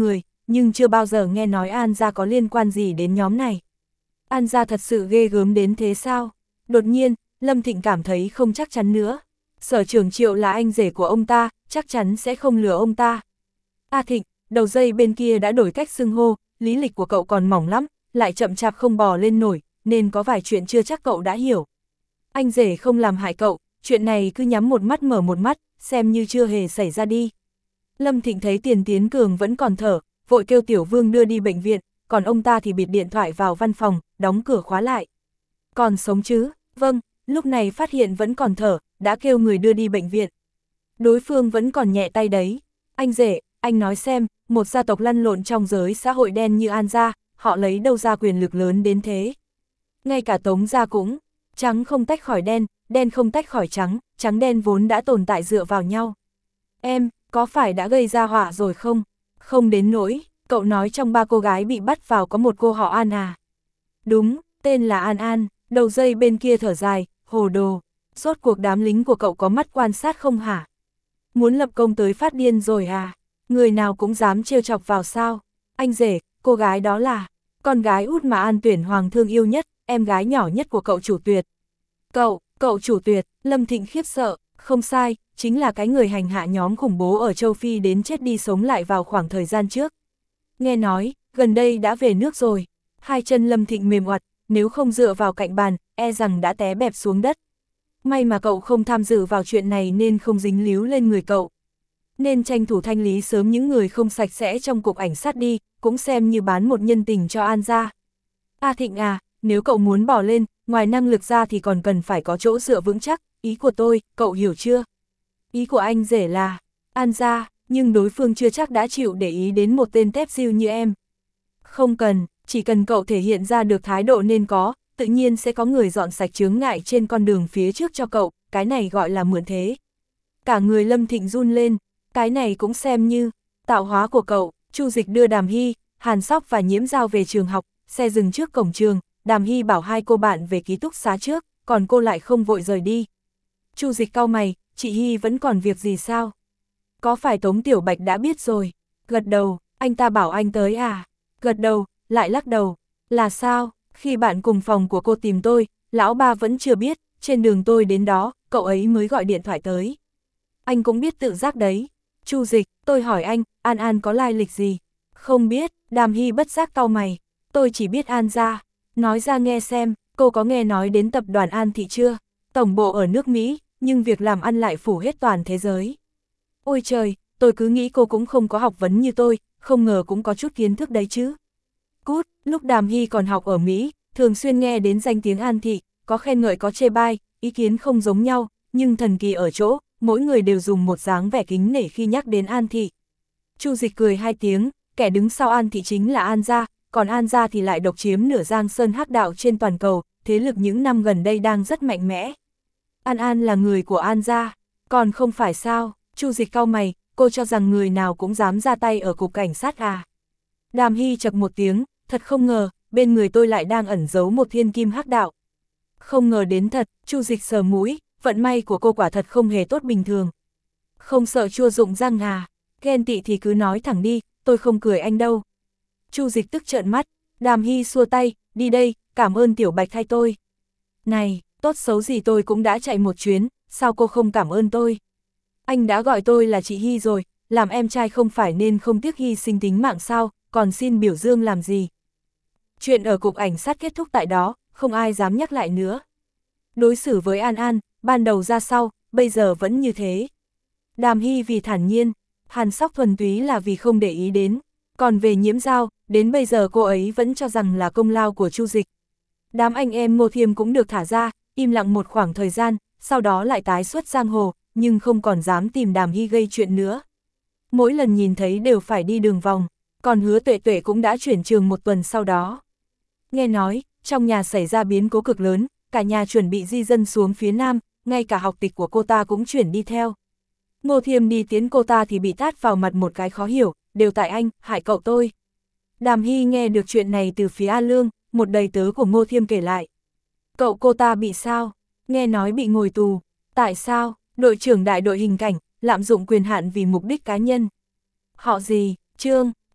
nhưng chưa bao giờ nghe nói An gia có liên quan gì đến nhóm này. An gia thật sự ghê gớm đến thế sao? Đột nhiên, Lâm Thịnh cảm thấy không chắc chắn nữa. Sở trưởng Triệu là anh rể của ông ta, chắc chắn sẽ không lừa ông ta. A Thịnh, đầu dây bên kia đã đổi cách xưng hô, lý lịch của cậu còn mỏng lắm, lại chậm chạp không bò lên nổi, nên có vài chuyện chưa chắc cậu đã hiểu. Anh rể không làm hại cậu, chuyện này cứ nhắm một mắt mở một mắt, xem như chưa hề xảy ra đi. Lâm Thịnh thấy Tiền Tiến Cường vẫn còn thở, vội kêu Tiểu Vương đưa đi bệnh viện, còn ông ta thì bịt điện thoại vào văn phòng, đóng cửa khóa lại. Còn sống chứ? Vâng, lúc này phát hiện vẫn còn thở, đã kêu người đưa đi bệnh viện. Đối phương vẫn còn nhẹ tay đấy. Anh rể, anh nói xem, một gia tộc lăn lộn trong giới xã hội đen như An gia, họ lấy đâu ra quyền lực lớn đến thế? Ngay cả Tống gia cũng, trắng không tách khỏi đen, đen không tách khỏi trắng, trắng đen vốn đã tồn tại dựa vào nhau. Em, có phải đã gây ra họa rồi không? Không đến nỗi, cậu nói trong ba cô gái bị bắt vào có một cô họ An à? Đúng, tên là An An, đầu dây bên kia thở dài, hồ đồ, rốt cuộc đám lính của cậu có mắt quan sát không hả? Muốn lập công tới phát điên rồi à? Người nào cũng dám trêu chọc vào sao? Anh rể, cô gái đó là con gái út mà An Tuyển Hoàng thương yêu nhất, em gái nhỏ nhất của cậu chủ Tuyệt. Cậu, cậu chủ Tuyệt, Lâm Thịnh khiếp sợ, không sai, chính là cái người hành hạ nhóm khủng bố ở châu Phi đến chết đi sống lại vào khoảng thời gian trước. Nghe nói, gần đây đã về nước rồi. Hai chân Lâm Thịnh mềm oặt, nếu không dựa vào cạnh bàn, e rằng đã té bẹp xuống đất. May mà cậu không tham dự vào chuyện này nên không dính líu lên người cậu. Nên tranh thủ thanh lý sớm những người không sạch sẽ trong cục ảnh sát đi, cũng xem như bán một nhân tình cho An gia. A Thịnh à, nếu cậu muốn bỏ lên, ngoài năng lực ra thì còn cần phải có chỗ dựa vững chắc, ý của tôi, cậu hiểu chưa? Ý của anh rể là, An gia, nhưng đối phương chưa chắc đã chịu để ý đến một tên tép diêu như em. Không cần, chỉ cần cậu thể hiện ra được thái độ nên có, tự nhiên sẽ có người dọn sạch chướng ngại trên con đường phía trước cho cậu, cái này gọi là mượn thế. Cả người Lâm Thịnh run lên, cái này cũng xem như tạo hóa của cậu. Chu Dịch đưa Đàm Hy, Hàn Sóc và Nhiễm Giao về trường học, xe dừng trước cổng trường, Đàm Hy bảo hai cô bạn về ký túc xá trước, còn cô lại không vội rời đi. Chu Dịch cau mày, chị Hy vẫn còn việc gì sao? Có phải Tống Tiểu Bạch đã biết rồi? Gật đầu, anh ta bảo anh tới à? Gật đầu, lại lắc đầu. Là sao? Khi bạn cùng phòng của cô tìm tôi, lão ba vẫn chưa biết, trên đường tôi đến đó, cậu ấy mới gọi điện thoại tới. Anh cũng biết tự giác đấy. Chu Dịch, tôi hỏi anh, An An có lai lịch gì? Không biết, Đàm Hy bất giác cau mày. Tôi chỉ biết An gia. Nói ra nghe xem, cô có nghe nói đến tập đoàn An Thị chưa? Tổng bộ ở nước Mỹ, nhưng việc làm ăn lại phủ hết toàn thế giới. Ôi trời, tôi cứ nghĩ cô cũng không có học vấn như tôi, không ngờ cũng có chút kiến thức đấy chứ. Cút, lúc Đàm Hy còn học ở Mỹ, thường xuyên nghe đến danh tiếng An Thị, có khen ngợi có chê bai, ý kiến không giống nhau, nhưng thần kỳ ở chỗ, mỗi người đều dùng một dáng vẻ kính nể khi nhắc đến An Thị. Chu Dịch cười hai tiếng, kẻ đứng sau An Thị chính là An gia, còn An gia thì lại độc chiếm nửa Giang Sơn hắc đạo trên toàn cầu, thế lực những năm gần đây đang rất mạnh mẽ. An An là người của An gia, còn không phải sao? Chu Dịch cau mày, cô cho rằng người nào cũng dám ra tay ở cục cảnh sát à? Đàm Hy chậc một tiếng, thật không ngờ, bên người tôi lại đang ẩn giấu một thiên kim hắc đạo. Không ngờ đến thật, Chu Dịch sờ mũi, vận may của cô quả thật không hề tốt bình thường. Không sợ chua rụng răng à? Ghen tị thì cứ nói thẳng đi, tôi không cười anh đâu. Chu Dịch tức trợn mắt, Đàm Hy xua tay, đi đây, cảm ơn Tiểu Bạch thay tôi. Này, tốt xấu gì tôi cũng đã chạy một chuyến, sao cô không cảm ơn tôi? Anh đã gọi tôi là chị Hy rồi, làm em trai không phải nên không tiếc hy sinh tính mạng sao, còn xin biểu dương làm gì? Chuyện ở cục ảnh sát kết thúc tại đó, không ai dám nhắc lại nữa. Đối xử với An An, ban đầu ra sau, bây giờ vẫn như thế. Đàm Hy vì thản nhiên, Hàn Sóc thuần túy là vì không để ý đến. Còn về Nhiễm Giao, đến bây giờ cô ấy vẫn cho rằng là công lao của Chu Dịch. Đám anh em Ngô Thiêm cũng được thả ra, im lặng một khoảng thời gian, sau đó lại tái xuất giang hồ, nhưng không còn dám tìm Đàm Hy gây chuyện nữa. Mỗi lần nhìn thấy đều phải đi đường vòng, còn Hứa Tuệ Tuệ cũng đã chuyển trường một tuần sau đó. Nghe nói, trong nhà xảy ra biến cố cực lớn, cả nhà chuẩn bị di dân xuống phía Nam, ngay cả học tịch của cô ta cũng chuyển đi theo. Ngô Thiêm đi tiến cô ta thì bị tát vào mặt một cái khó hiểu, đều tại anh, hại cậu tôi. Đàm Hy nghe được chuyện này từ phía A Lương, một đầy tớ của Ngô Thiêm kể lại. Cậu cô ta bị sao? Nghe nói bị ngồi tù. Tại sao? Đội trưởng đại đội hình cảnh, lạm dụng quyền hạn vì mục đích cá nhân. Họ gì? Trương, à,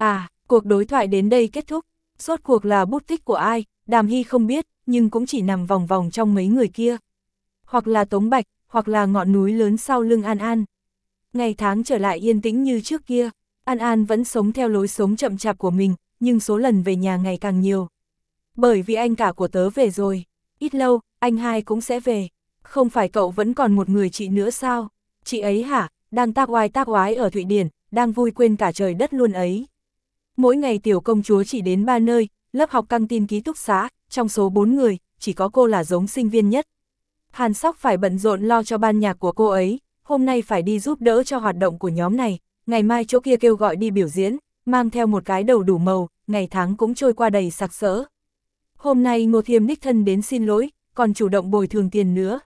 Cuộc đối thoại đến đây kết thúc, rốt cuộc là bút tích của ai, Đàm Hy không biết, nhưng cũng chỉ nằm vòng vòng trong mấy người kia. Hoặc là Tống Bạch, hoặc là ngọn núi lớn sau lưng An An. Ngày tháng trở lại yên tĩnh như trước kia, An An vẫn sống theo lối sống chậm chạp của mình, nhưng số lần về nhà ngày càng nhiều. Bởi vì anh cả của tớ về rồi, ít lâu, anh hai cũng sẽ về. Không phải cậu vẫn còn một người chị nữa sao? Chị ấy hả, đang tác oai tác oái ở Thụy Điển, đang vui quên cả trời đất luôn ấy. Mỗi ngày tiểu công chúa chỉ đến ba nơi, lớp học căng tin ký túc xá, trong số bốn người, chỉ có cô là giống sinh viên nhất. Hàn Sóc phải bận rộn lo cho ban nhạc của cô ấy, hôm nay phải đi giúp đỡ cho hoạt động của nhóm này, ngày mai chỗ kia kêu gọi đi biểu diễn, mang theo một cái đầu đủ màu, ngày tháng cũng trôi qua đầy sặc sỡ. Hôm nay Ngô Thiêm đích thân đến xin lỗi, còn chủ động bồi thường tiền nữa.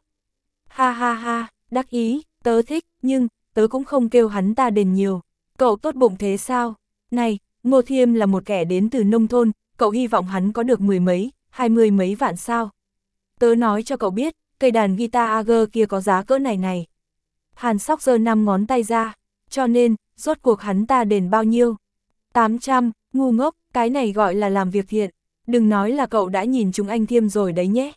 Ha ha ha, đắc ý, tớ thích, nhưng, tớ cũng không kêu hắn ta đền nhiều. Cậu tốt bụng thế sao? Này, Ngô Thiêm là một kẻ đến từ nông thôn, cậu hy vọng hắn có được mười mấy, hai mươi mấy vạn sao? Tớ nói cho cậu biết, cây đàn guitar a gờ kia có giá cỡ này này. Hàn Sóc giơ năm ngón tay ra, cho nên, rốt cuộc hắn ta đền bao nhiêu? tám trăm, ngu ngốc, cái này gọi là làm việc thiện. Đừng nói là cậu đã nhìn chúng anh Thiêm rồi đấy nhé.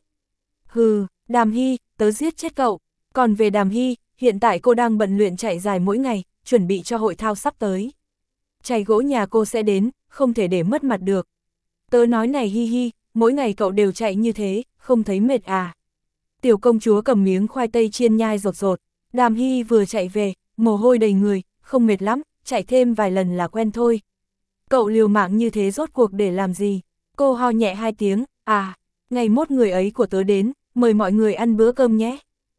Hừ, Đàm Hy, tớ giết chết cậu. Còn về Đàm Hy, hiện tại cô đang bận luyện chạy dài mỗi ngày, chuẩn bị cho hội thao sắp tới. Chày gỗ nhà cô sẽ đến, không thể để mất mặt được. Tớ nói này hi hi, mỗi ngày cậu đều chạy như thế, không thấy mệt à? Tiểu công chúa cầm miếng khoai tây chiên nhai rột rột. Đàm Hy vừa chạy về, mồ hôi đầy người, không mệt lắm, chạy thêm vài lần là quen thôi. Cậu liều mạng như thế rốt cuộc để làm gì? Cô ho nhẹ hai tiếng, à, ngày mốt người ấy của tớ đến, mời mọi người ăn bữa cơm nhé.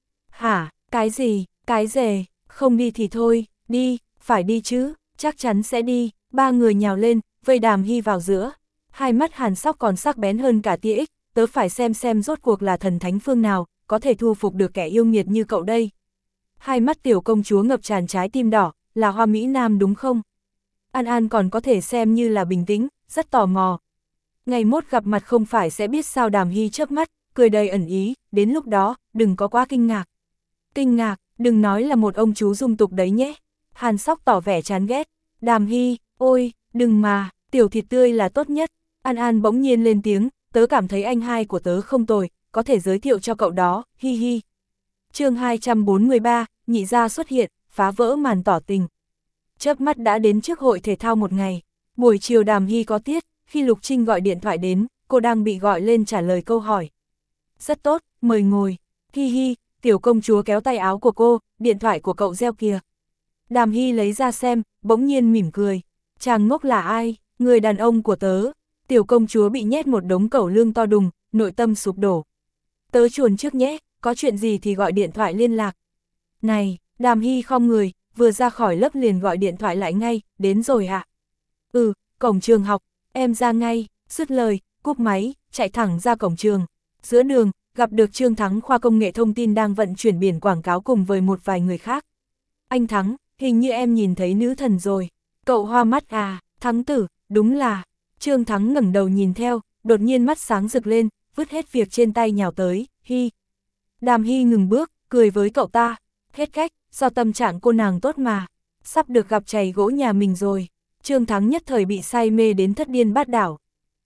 Hả, cái gì, cái dề, không đi thì thôi, đi, phải đi chứ, chắc chắn sẽ đi. Ba người nhào lên, vây Đàm Hy vào giữa. Hai mắt Hàn Sóc còn sắc bén hơn cả tia ích, tớ phải xem xem rốt cuộc là thần thánh phương nào, có thể thu phục được kẻ yêu nghiệt như cậu đây. Hai mắt tiểu công chúa ngập tràn trái tim đỏ, là Hoa Mỹ Nam đúng không? An An còn có thể xem như là bình tĩnh, rất tò mò. Ngày mốt gặp mặt không phải sẽ biết sao. Đàm Hy chớp mắt, cười đầy ẩn ý, đến lúc đó, đừng có quá kinh ngạc. Kinh ngạc, đừng nói là một ông chú dung tục đấy nhé. Hàn Sóc tỏ vẻ chán ghét. Đàm Hy, ôi, đừng mà, tiểu thịt tươi là tốt nhất. An An bỗng nhiên lên tiếng, tớ cảm thấy anh hai của tớ không tồi, có thể giới thiệu cho cậu đó, hi hi. Chương hai trăm bốn mươi ba, nhị gia xuất hiện, phá vỡ màn tỏ tình. Chớp mắt đã đến trước hội thể thao một ngày. Buổi chiều Đàm Hy có tiết, khi Lục Trinh gọi điện thoại đến, cô đang bị gọi lên trả lời câu hỏi. Rất tốt, mời ngồi. Hi hi, tiểu công chúa kéo tay áo của cô, điện thoại của cậu reo kìa. Đàm Hy lấy ra xem, bỗng nhiên mỉm cười. Chàng ngốc là ai? Người đàn ông của tớ. Tiểu công chúa bị nhét một đống cẩu lương to đùng, nội tâm sụp đổ. Tớ chuồn trước nhé, có chuyện gì thì gọi điện thoại liên lạc. Này, Đàm Hy khom người, vừa ra khỏi lớp liền gọi điện thoại lại ngay, đến rồi hả? Ừ, cổng trường học, em ra ngay, dứt lời, cúp máy, chạy thẳng ra cổng trường. Giữa đường, gặp được Trương Thắng khoa công nghệ thông tin đang vận chuyển biển quảng cáo cùng với một vài người khác. Anh Thắng, hình như em nhìn thấy nữ thần rồi. Cậu hoa mắt à, Thắng tử, đúng là. Trương Thắng ngẩng đầu nhìn theo, đột nhiên mắt sáng rực lên, vứt hết việc trên tay nhào tới, hi. Đàm Hy ngừng bước, cười với cậu ta. Hết cách, do tâm trạng cô nàng tốt mà. Sắp được gặp chày gỗ nhà mình rồi. Trương Thắng nhất thời bị say mê đến thất điên bát đảo.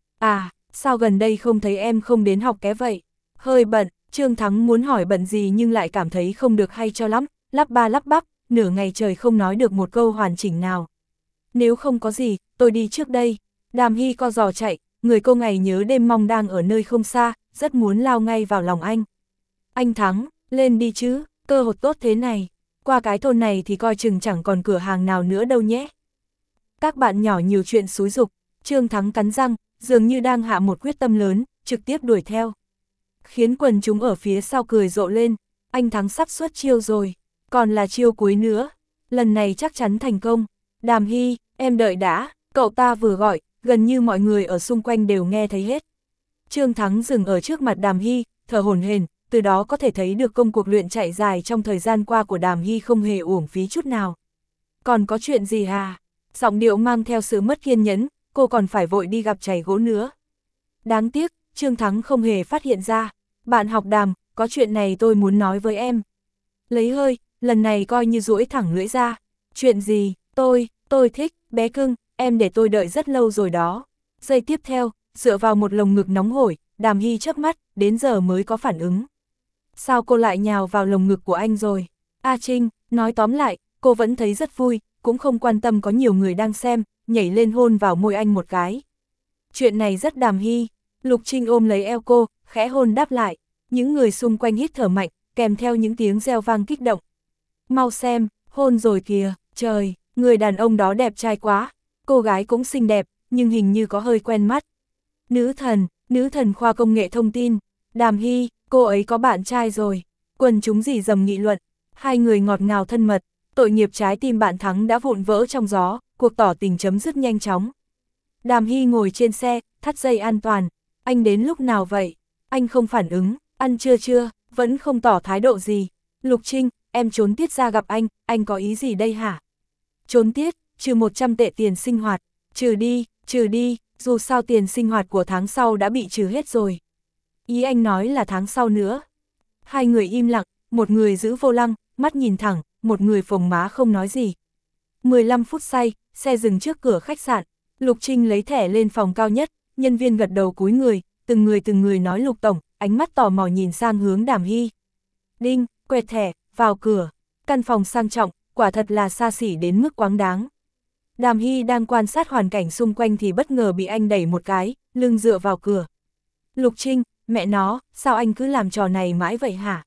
À, sao gần đây không thấy em không đến học ké vậy? Hơi bận, Trương Thắng muốn hỏi bận gì nhưng lại cảm thấy không được hay cho lắm, lắp ba lắp bắp, nửa ngày trời không nói được một câu hoàn chỉnh nào. Nếu không có gì, tôi đi trước đây. Đàm Hy co giò chạy, người cô ngày nhớ đêm mong đang ở nơi không xa, rất muốn lao ngay vào lòng anh. Anh Thắng, lên đi chứ, cơ hội tốt thế này. Qua cái thôn này thì coi chừng chẳng còn cửa hàng nào nữa đâu nhé. Các bạn nhỏ nhiều chuyện xúi dục, Trương Thắng cắn răng, dường như đang hạ một quyết tâm lớn, trực tiếp đuổi theo. Khiến quần chúng ở phía sau cười rộ lên, anh Thắng sắp xuất chiêu rồi, còn là chiêu cuối nữa. Lần này chắc chắn thành công. Đàm Hy, em đợi đã, cậu ta vừa gọi, gần như mọi người ở xung quanh đều nghe thấy hết. Trương Thắng dừng ở trước mặt Đàm Hy, thở hổn hển, từ đó có thể thấy được công cuộc luyện chạy dài trong thời gian qua của Đàm Hy không hề uổng phí chút nào. Còn có chuyện gì hả? Giọng điệu mang theo sự mất kiên nhẫn, cô còn phải vội đi gặp chày gỗ nữa. Đáng tiếc, Trương Thắng không hề phát hiện ra. Bạn học Đàm, có chuyện này tôi muốn nói với em. Lấy hơi, lần này coi như duỗi thẳng lưỡi ra. Chuyện gì? Tôi, tôi thích, bé cưng, em để tôi đợi rất lâu rồi đó. Giây tiếp theo, dựa vào một lồng ngực nóng hổi, Đàm Hy chớp mắt, đến giờ mới có phản ứng. Sao cô lại nhào vào lồng ngực của anh rồi? A Trinh, nói tóm lại, cô vẫn thấy rất vui, cũng không quan tâm có nhiều người đang xem, nhảy lên hôn vào môi anh một cái. Chuyện này rất Đàm Hy. Lục Trinh ôm lấy eo cô, khẽ hôn đáp lại. Những người xung quanh hít thở mạnh, kèm theo những tiếng reo vang kích động. Mau xem, hôn rồi kìa, trời, người đàn ông đó đẹp trai quá. Cô gái cũng xinh đẹp, nhưng hình như có hơi quen mắt. Nữ thần, nữ thần khoa công nghệ thông tin. Đàm Hy, cô ấy có bạn trai rồi. Quần chúng rỉ rầm nghị luận. Hai người ngọt ngào thân mật. Tội nghiệp trái tim bạn thắng đã vụn vỡ trong gió, cuộc tỏ tình chấm dứt nhanh chóng. Đàm Hy ngồi trên xe, thắt dây an toàn. Anh đến lúc nào vậy? Anh không phản ứng, ăn chưa chưa, vẫn không tỏ thái độ gì. Lục Trinh, em trốn tiết ra gặp anh, anh có ý gì đây hả? Trốn tiết, trừ một trăm tệ tiền sinh hoạt, trừ đi, trừ đi, dù sao tiền sinh hoạt của tháng sau đã bị trừ hết rồi. Ý anh nói là tháng sau nữa. Hai người im lặng, một người giữ vô lăng, mắt nhìn thẳng, một người phồng má không nói gì. mười lăm phút say, xe dừng trước cửa khách sạn. Lục Trinh lấy thẻ lên phòng cao nhất, nhân viên gật đầu cúi người, từng người từng người nói Lục Tổng, ánh mắt tò mò nhìn sang hướng Đàm Hy. Đinh, quẹt thẻ, vào cửa. Căn phòng sang trọng, quả thật là xa xỉ đến mức quáng đáng. Đàm Hy đang quan sát hoàn cảnh xung quanh thì bất ngờ bị anh đẩy một cái, lưng dựa vào cửa. Lục Trinh, mẹ nó, sao anh cứ làm trò này mãi vậy hả?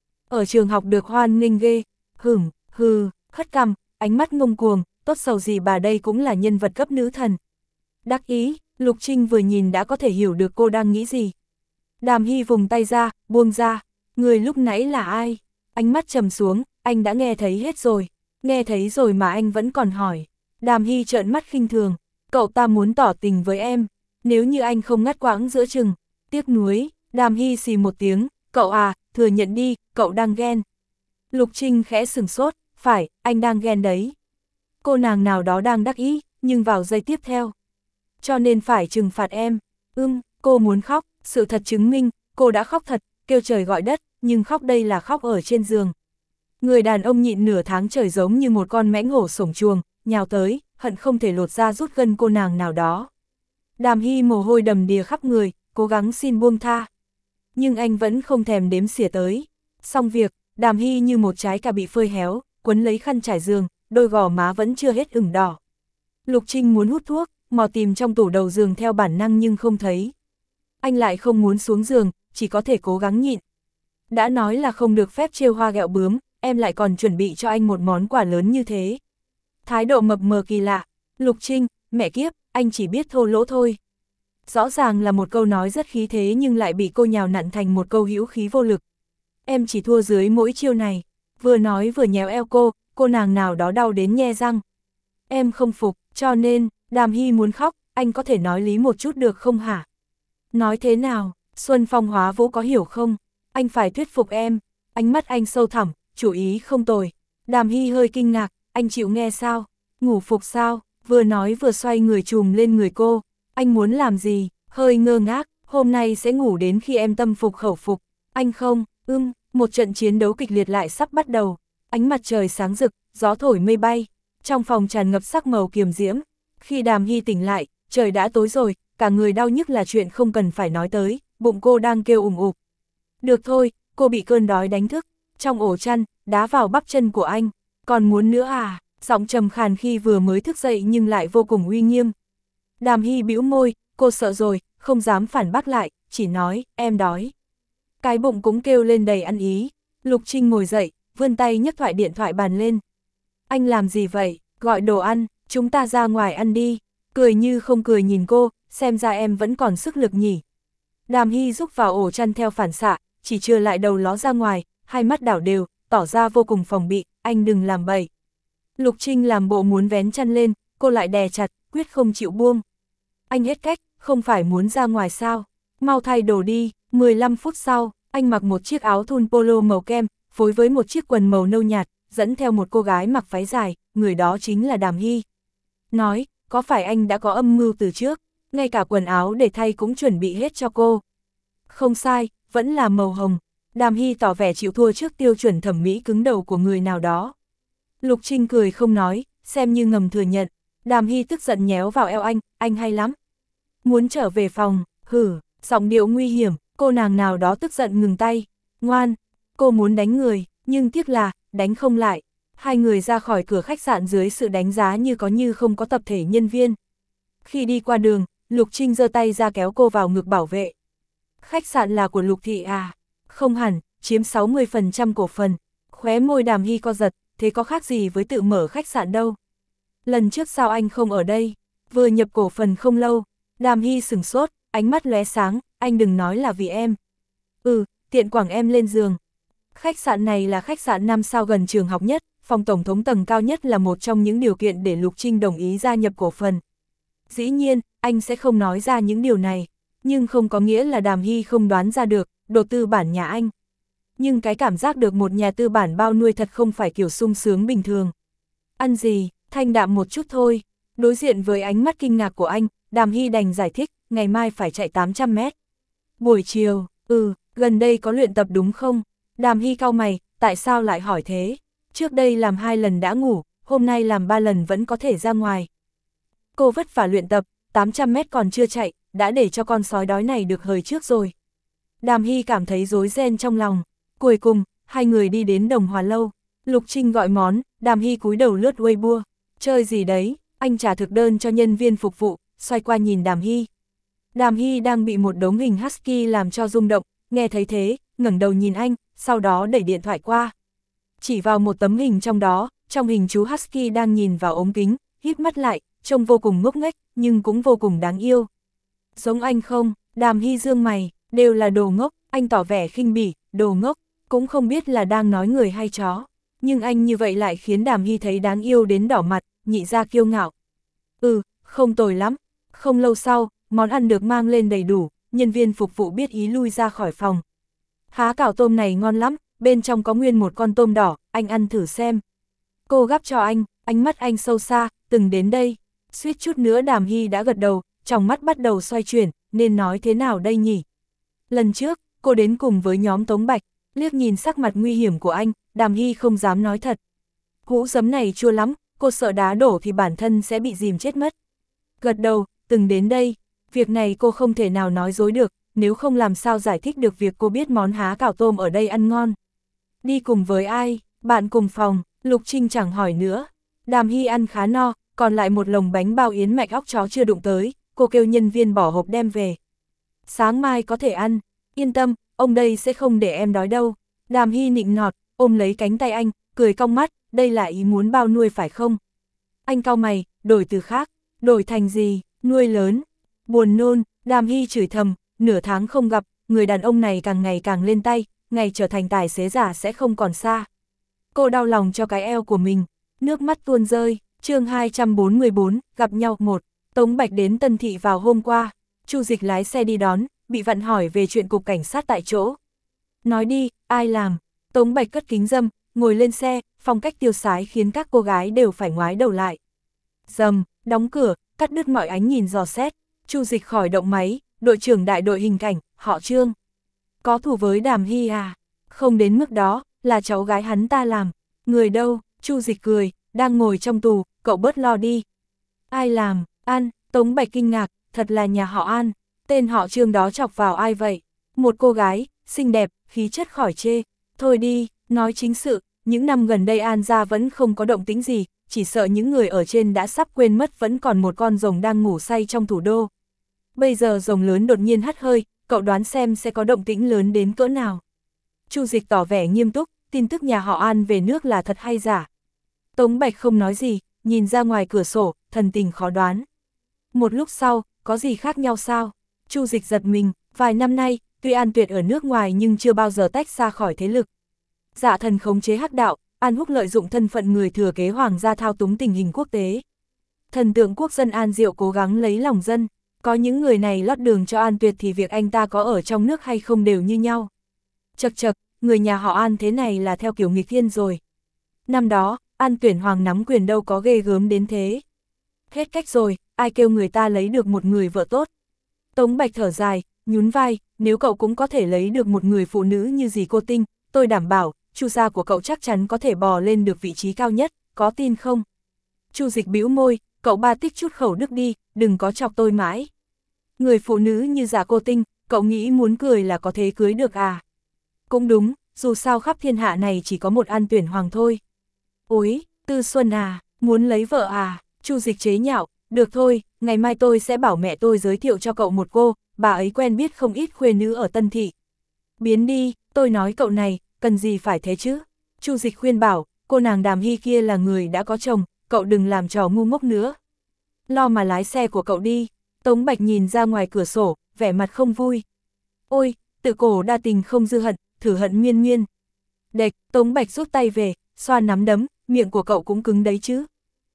Ở trường học được hoan nghênh ghê, hửng, hừ, khất cằm, ánh mắt ngông cuồng, tốt xấu gì bà đây cũng là nhân vật cấp nữ thần. Đắc ý, Lục Trinh vừa nhìn đã có thể hiểu được cô đang nghĩ gì. Đàm Hy vùng tay ra, buông ra, người lúc nãy là ai? Ánh mắt trầm xuống, anh đã nghe thấy hết rồi, nghe thấy rồi mà anh vẫn còn hỏi. Đàm Hy trợn mắt khinh thường, cậu ta muốn tỏ tình với em, nếu như anh không ngắt quãng giữa chừng. Tiếc nuối, Đàm Hy xì một tiếng, cậu à, thừa nhận đi, cậu đang ghen. Lục Trinh khẽ sừng sốt, phải, anh đang ghen đấy. Cô nàng nào đó đang đắc ý, nhưng vào giây tiếp theo. Cho nên phải trừng phạt em. Ưm, cô muốn khóc, sự thật chứng minh, cô đã khóc thật, kêu trời gọi đất, nhưng khóc đây là khóc ở trên giường. Người đàn ông nhịn nửa tháng trời giống như một con mãnh hổ sổng chuồng, nhào tới, hận không thể lột ra rút gân cô nàng nào đó. Đàm Hy mồ hôi đầm đìa khắp người, cố gắng xin buông tha. Nhưng anh vẫn không thèm đếm xỉa tới. Xong việc, Đàm Hy như một trái cà bị phơi héo, quấn lấy khăn trải giường, đôi gò má vẫn chưa hết ửng đỏ. Lục Trinh muốn hút thuốc, mò tìm trong tủ đầu giường theo bản năng nhưng không thấy. Anh lại không muốn xuống giường, chỉ có thể cố gắng nhịn. Đã nói là không được phép trêu hoa ghẹo bướm, em lại còn chuẩn bị cho anh một món quà lớn như thế. Thái độ mập mờ kỳ lạ. Lục Trinh, mẹ kiếp, anh chỉ biết thô lỗ thôi. Rõ ràng là một câu nói rất khí thế nhưng lại bị cô nhào nặn thành một câu hữu khí vô lực. Em chỉ thua dưới mỗi chiêu này. Vừa nói vừa nhéo eo cô, cô nàng nào đó đau đến nhe răng. Em không phục, cho nên, Đàm Hy muốn khóc, anh có thể nói lý một chút được không hả? Nói thế nào, Xuân Phong Hóa Vũ có hiểu không? Anh phải thuyết phục em. Ánh mắt anh sâu thẳm, chủ ý không tồi. Đàm Hy hơi kinh ngạc, anh chịu nghe sao? Ngủ phục sao? Vừa nói vừa xoay người chùm lên người cô. Anh muốn làm gì? Hơi ngơ ngác, hôm nay sẽ ngủ đến khi em tâm phục khẩu phục. Anh không, ưm, một trận chiến đấu kịch liệt lại sắp bắt đầu. Ánh mặt trời sáng rực, gió thổi mây bay. Trong phòng tràn ngập sắc màu kiềm diễm. Khi Đàm Hy tỉnh lại, trời đã tối rồi, cả người đau nhức là chuyện không cần phải nói tới, bụng cô đang kêu ủng ục. Được thôi, cô bị cơn đói đánh thức, trong ổ chăn, đá vào bắp chân của anh. Còn muốn nữa à? Giọng trầm khàn khi vừa mới thức dậy nhưng lại vô cùng uy nghiêm. Đàm Hy bĩu môi, cô sợ rồi, không dám phản bác lại, chỉ nói, em đói. Cái bụng cũng kêu lên đầy ăn ý. Lục Trinh ngồi dậy, vươn tay nhấc thoại điện thoại bàn lên. Anh làm gì vậy? Gọi đồ ăn, chúng ta ra ngoài ăn đi. Cười như không cười nhìn cô, xem ra em vẫn còn sức lực nhỉ. Đàm Hy rúc vào ổ chăn theo phản xạ, chỉ chưa lại đầu ló ra ngoài, hai mắt đảo đều, tỏ ra vô cùng phòng bị, anh đừng làm bậy. Lục Trinh làm bộ muốn vén chăn lên, cô lại đè chặt, quyết không chịu buông. Anh hết cách, không phải muốn ra ngoài sao? Mau thay đồ đi. mười lăm phút sau, anh mặc một chiếc áo thun polo màu kem, phối với một chiếc quần màu nâu nhạt, dẫn theo một cô gái mặc váy dài, người đó chính là Đàm Hy. Nói, có phải anh đã có âm mưu từ trước, ngay cả quần áo để thay cũng chuẩn bị hết cho cô. Không sai, vẫn là màu hồng. Đàm Hy tỏ vẻ chịu thua trước tiêu chuẩn thẩm mỹ cứng đầu của người nào đó. Lục Trinh cười không nói, xem như ngầm thừa nhận. Đàm Hy tức giận nhéo vào eo anh, anh hay lắm. Muốn trở về phòng, hử, giọng điệu nguy hiểm, cô nàng nào đó tức giận ngừng tay, ngoan, cô muốn đánh người, nhưng tiếc là, đánh không lại. Hai người ra khỏi cửa khách sạn dưới sự đánh giá như có như không có tập thể nhân viên. Khi đi qua đường, Lục Trinh giơ tay ra kéo cô vào ngực bảo vệ. Khách sạn là của Lục Thị à? Không hẳn, chiếm sáu mươi phần trăm cổ phần. Khóe môi Đàm Hy co giật, thế có khác gì với tự mở khách sạn đâu. Lần trước sao anh không ở đây? Vừa nhập cổ phần không lâu. Đàm Hy sửng sốt, ánh mắt lóe sáng, anh đừng nói là vì em. Ừ, tiện quẳng em lên giường. Khách sạn này là khách sạn năm sao gần trường học nhất, phòng tổng thống tầng cao nhất là một trong những điều kiện để Lục Trinh đồng ý gia nhập cổ phần. Dĩ nhiên, anh sẽ không nói ra những điều này, nhưng không có nghĩa là Đàm Hy không đoán ra được, đồ tư bản nhà anh. Nhưng cái cảm giác được một nhà tư bản bao nuôi thật không phải kiểu sung sướng bình thường. Ăn gì, thanh đạm một chút thôi. Đối diện với ánh mắt kinh ngạc của anh, Đàm Hy đành giải thích, ngày mai phải chạy tám trăm mét. Buổi chiều, ừ, gần đây có luyện tập đúng không? Đàm Hy cau mày, tại sao lại hỏi thế? Trước đây làm hai lần đã ngủ, hôm nay làm ba lần vẫn có thể ra ngoài. Cô vất vả luyện tập, tám trăm mét còn chưa chạy, đã để cho con sói đói này được hời trước rồi. Đàm Hy cảm thấy rối ren trong lòng. Cuối cùng, hai người đi đến Đồng Hòa Lâu. Lục Trinh gọi món, Đàm Hy cúi đầu lướt Weibo. Chơi gì đấy? Anh trả thực đơn cho nhân viên phục vụ, xoay qua nhìn Đàm Hy. Đàm Hy đang bị một đống hình husky làm cho rung động, nghe thấy thế, ngẩng đầu nhìn anh, sau đó đẩy điện thoại qua. Chỉ vào một tấm hình trong đó, trong hình chú husky đang nhìn vào ống kính, híp mắt lại, trông vô cùng ngốc nghếch, nhưng cũng vô cùng đáng yêu. Giống anh không? Đàm Hy dương mày, đều là đồ ngốc, anh tỏ vẻ khinh bỉ, đồ ngốc, cũng không biết là đang nói người hay chó. Nhưng anh như vậy lại khiến Đàm Hy thấy đáng yêu đến đỏ mặt, nhị ra kiêu ngạo. Ừ, không tồi lắm. Không lâu sau, món ăn được mang lên đầy đủ, nhân viên phục vụ biết ý lui ra khỏi phòng. Há cảo tôm này ngon lắm, bên trong có nguyên một con tôm đỏ, anh ăn thử xem. Cô gắp cho anh, ánh mắt anh sâu xa, từng đến đây. Suýt chút nữa Đàm Hy đã gật đầu, trong mắt bắt đầu xoay chuyển, nên nói thế nào đây nhỉ? Lần trước, cô đến cùng với nhóm Tống Bạch, liếc nhìn sắc mặt nguy hiểm của anh, Đàm Hy không dám nói thật. Hũ giấm này chua lắm, cô sợ đá đổ thì bản thân sẽ bị dìm chết mất. Gật đầu, từng đến đây, việc này cô không thể nào nói dối được, nếu không làm sao giải thích được việc cô biết món há cảo tôm ở đây ăn ngon. Đi cùng với ai? Bạn cùng phòng, Lục Trinh chẳng hỏi nữa. Đàm Hy ăn khá no, còn lại một lồng bánh bao yến mạch óc chó chưa đụng tới, cô kêu nhân viên bỏ hộp đem về. Sáng mai có thể ăn, yên tâm, ông đây sẽ không để em đói đâu. Đàm Hy nịnh nọt, ôm lấy cánh tay anh, cười cong mắt, đây là ý muốn bao nuôi phải không? Anh cau mày, đổi từ khác, đổi thành gì, nuôi lớn. Buồn nôn, Đàm Hy chửi thầm, nửa tháng không gặp, người đàn ông này càng ngày càng lên tay, ngày trở thành tài xế giả sẽ không còn xa. Cô đau lòng cho cái eo của mình, nước mắt tuôn rơi. Chương hai trăm bốn mươi bốn, gặp nhau một. Tống Bạch đến Tân Thị vào hôm qua, Chu Dịch lái xe đi đón, bị vặn hỏi về chuyện cục cảnh sát tại chỗ. Nói đi, ai làm? Tống Bạch cất kính dâm, ngồi lên xe, phong cách tiêu sái khiến các cô gái đều phải ngoái đầu lại. Dầm, đóng cửa, cắt đứt mọi ánh nhìn dò xét. Chu Dịch khỏi động máy, đội trưởng đại đội hình cảnh, họ Trương. Có thù với Đàm Hy à? Không đến mức đó, là cháu gái hắn ta làm. Người đâu? Chu Dịch cười, đang ngồi trong tù, cậu bớt lo đi. Ai làm? An, Tống Bạch kinh ngạc, thật là nhà họ An. Tên họ Trương đó chọc vào ai vậy? Một cô gái, xinh đẹp, khí chất khỏi chê. Thôi đi, nói chính sự, những năm gần đây An gia vẫn không có động tĩnh gì, chỉ sợ những người ở trên đã sắp quên mất vẫn còn một con rồng đang ngủ say trong thủ đô. Bây giờ rồng lớn đột nhiên hắt hơi, cậu đoán xem sẽ có động tĩnh lớn đến cỡ nào. Chu Dịch tỏ vẻ nghiêm túc, tin tức nhà họ An về nước là thật hay giả. Tống Bạch không nói gì, nhìn ra ngoài cửa sổ, thần tình khó đoán. Một lúc sau, có gì khác nhau sao? Chu Dịch giật mình, vài năm nay, tuy An Tuyệt ở nước ngoài nhưng chưa bao giờ tách ra khỏi thế lực. Dạ thần khống chế hắc đạo, An Húc lợi dụng thân phận người thừa kế hoàng gia thao túng tình hình quốc tế. Thần tượng quốc dân An Diệu cố gắng lấy lòng dân, có những người này lót đường cho An Tuyệt thì việc anh ta có ở trong nước hay không đều như nhau. Chật chật, người nhà họ An thế này là theo kiểu nghịch thiên rồi. Năm đó, An Tuyển Hoàng nắm quyền đâu có ghê gớm đến thế. Hết cách rồi, ai kêu người ta lấy được một người vợ tốt. Tống Bạch thở dài, nhún vai, nếu cậu cũng có thể lấy được một người phụ nữ như dì Cô Tinh, tôi đảm bảo, Chu gia của cậu chắc chắn có thể bò lên được vị trí cao nhất, có tin không? Chu Dịch bĩu môi, cậu ba tích chút khẩu đức đi, đừng có chọc tôi mãi. Người phụ nữ như Dạ Cô Tinh, cậu nghĩ muốn cười là có thể cưới được à? Cũng đúng, dù sao khắp thiên hạ này chỉ có một An Tuyển Hoàng thôi. Ôi, Tư Xuân à, muốn lấy vợ à? Chu Dịch chế nhạo, được thôi, ngày mai tôi sẽ bảo mẹ tôi giới thiệu cho cậu một cô, bà ấy quen biết không ít khuê nữ ở Tân Thị. Biến đi, tôi nói cậu này, cần gì phải thế chứ? Chu Dịch khuyên bảo, cô nàng Đàm Hy kia là người đã có chồng, cậu đừng làm trò ngu ngốc nữa. Lo mà lái xe của cậu đi. Tống Bạch nhìn ra ngoài cửa sổ, vẻ mặt không vui. Ôi, tự cổ đa tình không dư hận, thử hận miên miên. Đệch, Tống Bạch rút tay về, xoa nắm đấm, miệng của cậu cũng cứng đấy chứ.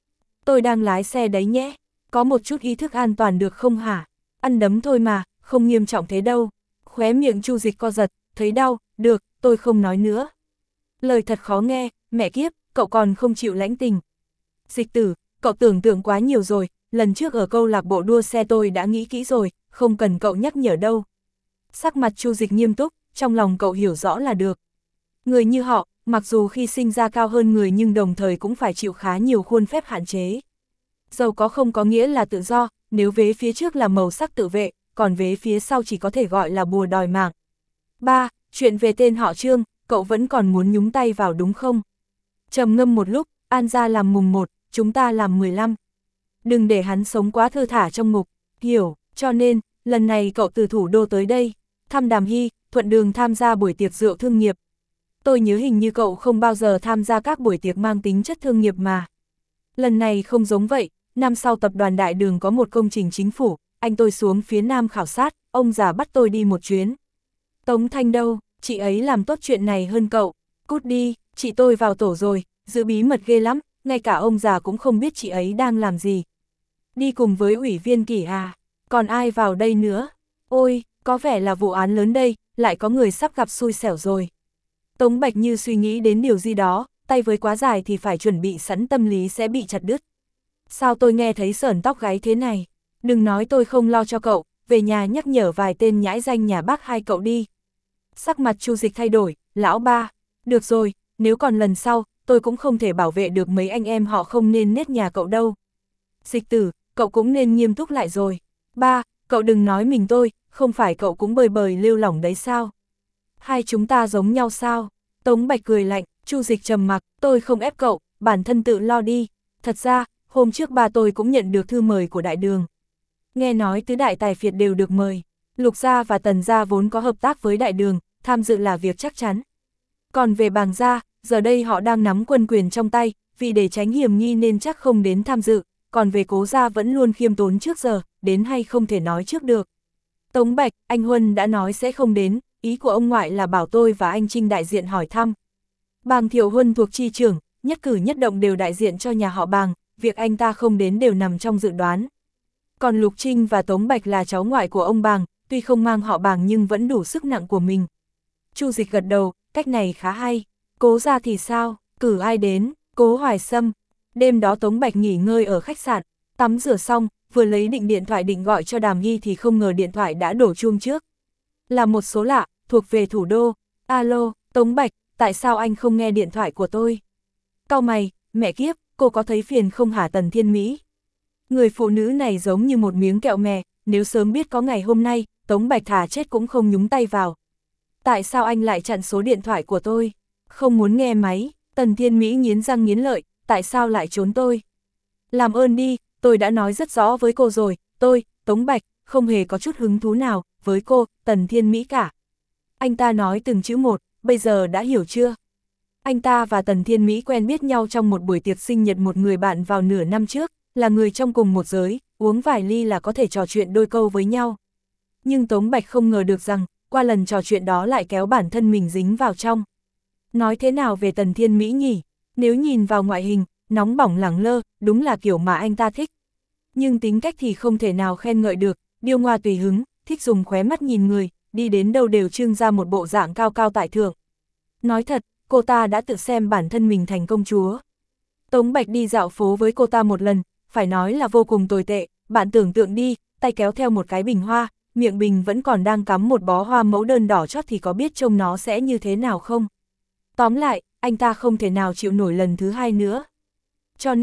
Tôi đang lái xe đấy nhé, có một chút ý thức an toàn được không hả? Ăn đấm thôi mà, không nghiêm trọng thế đâu. Khóe miệng Chu Dịch co giật, thấy đau, được, tôi không nói nữa. Lời thật khó nghe, mẹ kiếp, cậu còn không chịu lãnh tình. Dịch tử, cậu tưởng tượng quá nhiều rồi, lần trước ở câu lạc bộ đua xe tôi đã nghĩ kỹ rồi, không cần cậu nhắc nhở đâu. Sắc mặt Chu Dịch nghiêm túc, trong lòng cậu hiểu rõ là được. Người như họ, mặc dù khi sinh ra cao hơn người nhưng đồng thời cũng phải chịu khá nhiều khuôn phép hạn chế. Giàu có không có nghĩa là tự do, nếu vế phía trước là màu sắc tự vệ, còn vế phía sau chỉ có thể gọi là bùa đòi mạng. ba. Chuyện về tên họ Trương, cậu vẫn còn muốn nhúng tay vào đúng không? Trầm ngâm một lúc, An gia làm mùng một, chúng ta làm mười lăm. Đừng để hắn sống quá thơ thả trong ngục, hiểu, cho nên, lần này cậu từ thủ đô tới đây, thăm Đàm Hy, thuận đường tham gia buổi tiệc rượu thương nghiệp. Tôi nhớ hình như cậu không bao giờ tham gia các buổi tiệc mang tính chất thương nghiệp mà. Lần này không giống vậy, năm sau tập đoàn Đại Đường có một công trình chính phủ, anh tôi xuống phía Nam khảo sát, ông già bắt tôi đi một chuyến. Tống Thanh đâu, chị ấy làm tốt chuyện này hơn cậu, cút đi, chị tôi vào tổ rồi, giữ bí mật ghê lắm, ngay cả ông già cũng không biết chị ấy đang làm gì. Đi cùng với ủy viên Kỷ à, còn ai vào đây nữa? Ôi, có vẻ là vụ án lớn đây, lại có người sắp gặp xui xẻo rồi. Tống Bạch như suy nghĩ đến điều gì đó, tay với quá dài thì phải chuẩn bị sẵn tâm lý sẽ bị chặt đứt. Sao tôi nghe thấy sởn tóc gáy thế này? Đừng nói tôi không lo cho cậu, về nhà nhắc nhở vài tên nhãi danh nhà bác hai cậu đi. Sắc mặt Chu Dịch thay đổi, lão ba, được rồi, nếu còn lần sau, tôi cũng không thể bảo vệ được mấy anh em họ không nên nết nhà cậu đâu. Dịch tử, cậu cũng nên nghiêm túc lại rồi. Ba, cậu đừng nói mình tôi, không phải cậu cũng bời bời lêu lỏng đấy sao? Hai chúng ta giống nhau sao? Tống Bạch cười lạnh, Chu Dịch trầm mặc, tôi không ép cậu, bản thân tự lo đi. Thật ra, hôm trước ba tôi cũng nhận được thư mời của Đại Đường. Nghe nói tứ đại tài phiệt đều được mời, Lục gia và Tần gia vốn có hợp tác với Đại Đường, tham dự là việc chắc chắn. Còn về Bàng gia, giờ đây họ đang nắm quân quyền trong tay, vì để tránh hiểm nghi nên chắc không đến tham dự, còn về Cố gia vẫn luôn khiêm tốn trước giờ, đến hay không thể nói trước được. Tống Bạch, anh Huân đã nói sẽ không đến, ý của ông ngoại là bảo tôi và anh Trinh đại diện hỏi thăm. Bàng Thiệu Huân thuộc chi trưởng, nhất cử nhất động đều đại diện cho nhà họ Bàng, việc anh ta không đến đều nằm trong dự đoán. Còn Lục Trinh và Tống Bạch là cháu ngoại của ông Bàng, tuy không mang họ Bàng nhưng vẫn đủ sức nặng của mình. Chu Dịch gật đầu, cách này khá hay. Cố gia thì sao, cử ai đến? Cố Hoài Sâm. Đêm đó Tống Bạch nghỉ ngơi ở khách sạn, tắm rửa xong, vừa lấy định điện thoại định gọi cho Đàm Hy thì không ngờ điện thoại đã đổ chuông trước. Là một số lạ, thuộc về thủ đô. Alo, Tống Bạch, tại sao anh không nghe điện thoại của tôi? Cau mày, mẹ kiếp, cô có thấy phiền không hả Tần Thiên Mỹ? Người phụ nữ này giống như một miếng kẹo mè, nếu sớm biết có ngày hôm nay, Tống Bạch thà chết cũng không nhúng tay vào. Tại sao anh lại chặn số điện thoại của tôi? Không muốn nghe máy, Tần Thiên Mỹ nghiến răng nghiến lợi, tại sao lại trốn tôi? Làm ơn đi, tôi đã nói rất rõ với cô rồi, tôi, Tống Bạch, không hề có chút hứng thú nào với cô, Tần Thiên Mỹ cả. Anh ta nói từng chữ một, bây giờ đã hiểu chưa? Anh ta và Tần Thiên Mỹ quen biết nhau trong một buổi tiệc sinh nhật một người bạn vào nửa năm trước, là người trong cùng một giới, uống vài ly là có thể trò chuyện đôi câu với nhau. Nhưng Tống Bạch không ngờ được rằng, qua lần trò chuyện đó lại kéo bản thân mình dính vào trong. Nói thế nào về Tần Thiên Mỹ nhỉ? Nếu nhìn vào ngoại hình, nóng bỏng lẳng lơ, đúng là kiểu mà anh ta thích. Nhưng tính cách thì không thể nào khen ngợi được, điêu ngoa tùy hứng, thích dùng khóe mắt nhìn người, đi đến đâu đều trưng ra một bộ dạng cao cao tại thượng. Nói thật, cô ta đã tự xem bản thân mình thành công chúa. Tống Bạch đi dạo phố với cô ta một lần, phải nói là vô cùng tồi tệ, bạn tưởng tượng đi, tay kéo theo một cái bình hoa, miệng bình vẫn còn đang cắm một bó hoa mẫu đơn đỏ chót thì có biết trông nó sẽ như thế nào không? Tóm lại, anh ta không thể nào chịu nổi lần thứ hai nữa. Cho nên,